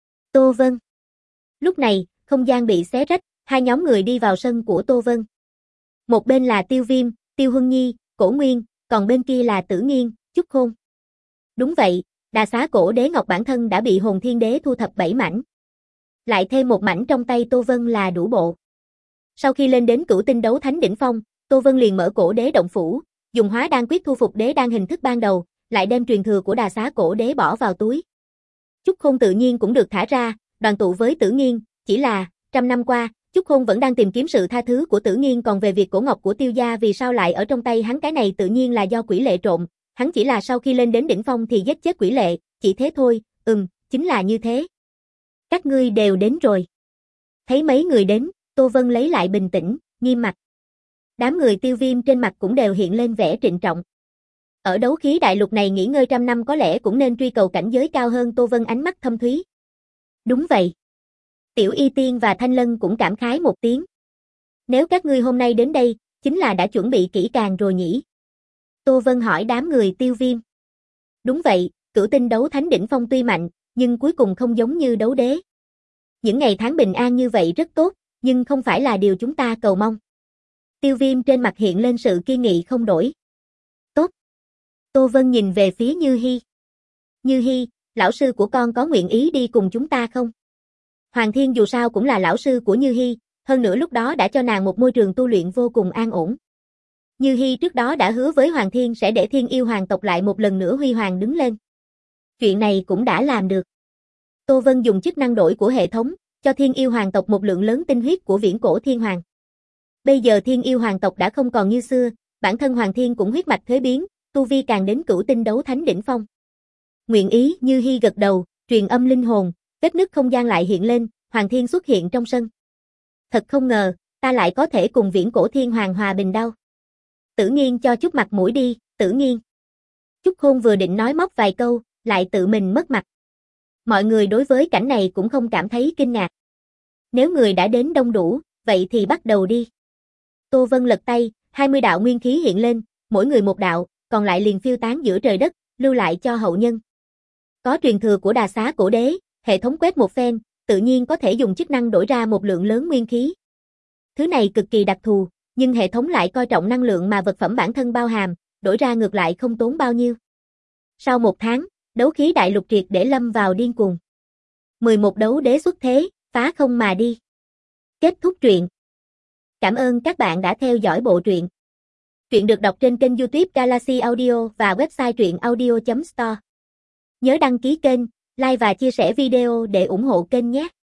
Tô Vân. Lúc này, không gian bị xé rách, hai nhóm người đi vào sân của Tô Vân. Một bên là Tiêu Viêm, Tiêu Huân Nhi, Cổ Nguyên, còn bên kia là Tử Nghiên, Chúc Khôn. Đúng vậy, Đà Xá Cổ Đế Ngọc bản thân đã bị Hồn Thiên Đế thu thập bảy mảnh. Lại thêm một mảnh trong tay Tô Vân là đủ bộ. Sau khi lên đến Cửu Tinh Đấu Thánh đỉnh phong, Tô Vân liền mở Cổ Đế động phủ, dùng Hóa Đan quyết thu phục đế đan hình thức ban đầu, lại đem truyền thừa của Đà Xá Cổ Đế bỏ vào túi. Chúc Khôn tự nhiên cũng được thả ra, đoàn tụ với Tử Nghiên, chỉ là, trăm năm qua, Chúc Khôn vẫn đang tìm kiếm sự tha thứ của Tử Nghiên, còn về việc cổ ngọc của Tiêu gia vì sao lại ở trong tay hắn, cái này tự nhiên là do Quỷ Lệ trộm, hắn chỉ là sau khi lên đến đỉnh phong thì giết chết Quỷ Lệ, chỉ thế thôi, ừm, chính là như thế. Các ngươi đều đến rồi. Thấy mấy người đến, Tô Vân lấy lại bình tĩnh, nghiêm mặt. Đám người Tiêu Viêm trên mặt cũng đều hiện lên vẻ trịnh trọng. Ở đấu khí đại lục này nghỉ ngơi trăm năm có lẽ cũng nên truy cầu cảnh giới cao hơn. Tô Vân ánh mắt thâm thúy. Đúng vậy. Tiểu Y Tiên và Thanh Lân cũng cảm khái một tiếng. Nếu các ngươi hôm nay đến đây, chính là đã chuẩn bị kỹ càng rồi nhỉ? Tô Vân hỏi đám người Tiêu Viêm. Đúng vậy, Cửu Tinh Đấu Thánh đỉnh phong tuy mạnh, nhưng cuối cùng không giống như đấu đế. Những ngày tháng bình an như vậy rất tốt, nhưng không phải là điều chúng ta cầu mong. Tiêu Viêm trên mặt hiện lên sự kiên nghị không đổi. Tốt. Tô Vân nhìn về phía Như Hi. Như Hi, lão sư của con có nguyện ý đi cùng chúng ta không? Hoàng Thiên dù sao cũng là lão sư của Như Hi, hơn nữa lúc đó đã cho nàng một môi trường tu luyện vô cùng an ổn. Như Hi trước đó đã hứa với Hoàng Thiên sẽ để Thiên Yêu Hoàng tộc lại một lần nữa huy hoàng đứng lên. Chuyện này cũng đã làm được. Tô Vân dùng chức năng đổi của hệ thống, cho Thiên Yêu Hoàng tộc một lượng lớn tinh huyết của viễn cổ Thiên Hoàng. Bây giờ Thiên Yêu Hoàng tộc đã không còn như xưa, bản thân Hoàng Thiên cũng huyết mạch thuế biến, tu vi càng đến Cửu Tinh Đấu Thánh đỉnh phong. Nguyện ý. Như Hi gật đầu, truyền âm linh hồn, vết nứt không gian lại hiện lên, Hoàng Thiên xuất hiện trong sân. Thật không ngờ, ta lại có thể cùng viễn cổ Thiên Hoàng hòa bình đâu. Tử Nghiên cho chút mặt mũi đi, Tử Nghiên. Chúc Khôn vừa định nói móc vài câu, lại tự mình mất mặt. Mọi người đối với cảnh này cũng không cảm thấy kinh ngạc. Nếu người đã đến đông đủ, vậy thì bắt đầu đi. Tô Vân lật tay, hai mươi đạo nguyên khí hiện lên, mỗi người một đạo, còn lại liền phiêu tán giữa trời đất, lưu lại cho hậu nhân. Có truyền thừa của Đà Xá Cổ Đế, hệ thống quét một phen, tự nhiên có thể dùng chức năng đổi ra một lượng lớn nguyên khí. Thứ này cực kỳ đặc thù, nhưng hệ thống lại coi trọng năng lượng mà vật phẩm bản thân bao hàm, đổi ra ngược lại không tốn bao nhiêu. Sau một tháng, đấu khí đại lục triệt để lâm vào điên cuồng. mười một đấu đế xuất thế, phá không mà đi. Kết thúc truyện. Cảm ơn các bạn đã theo dõi bộ truyện. Truyện được đọc trên kênh YouTube Galaxy Audio và website truyện audio chấm store. Nhớ đăng ký kênh, like và chia sẻ video để ủng hộ kênh nhé.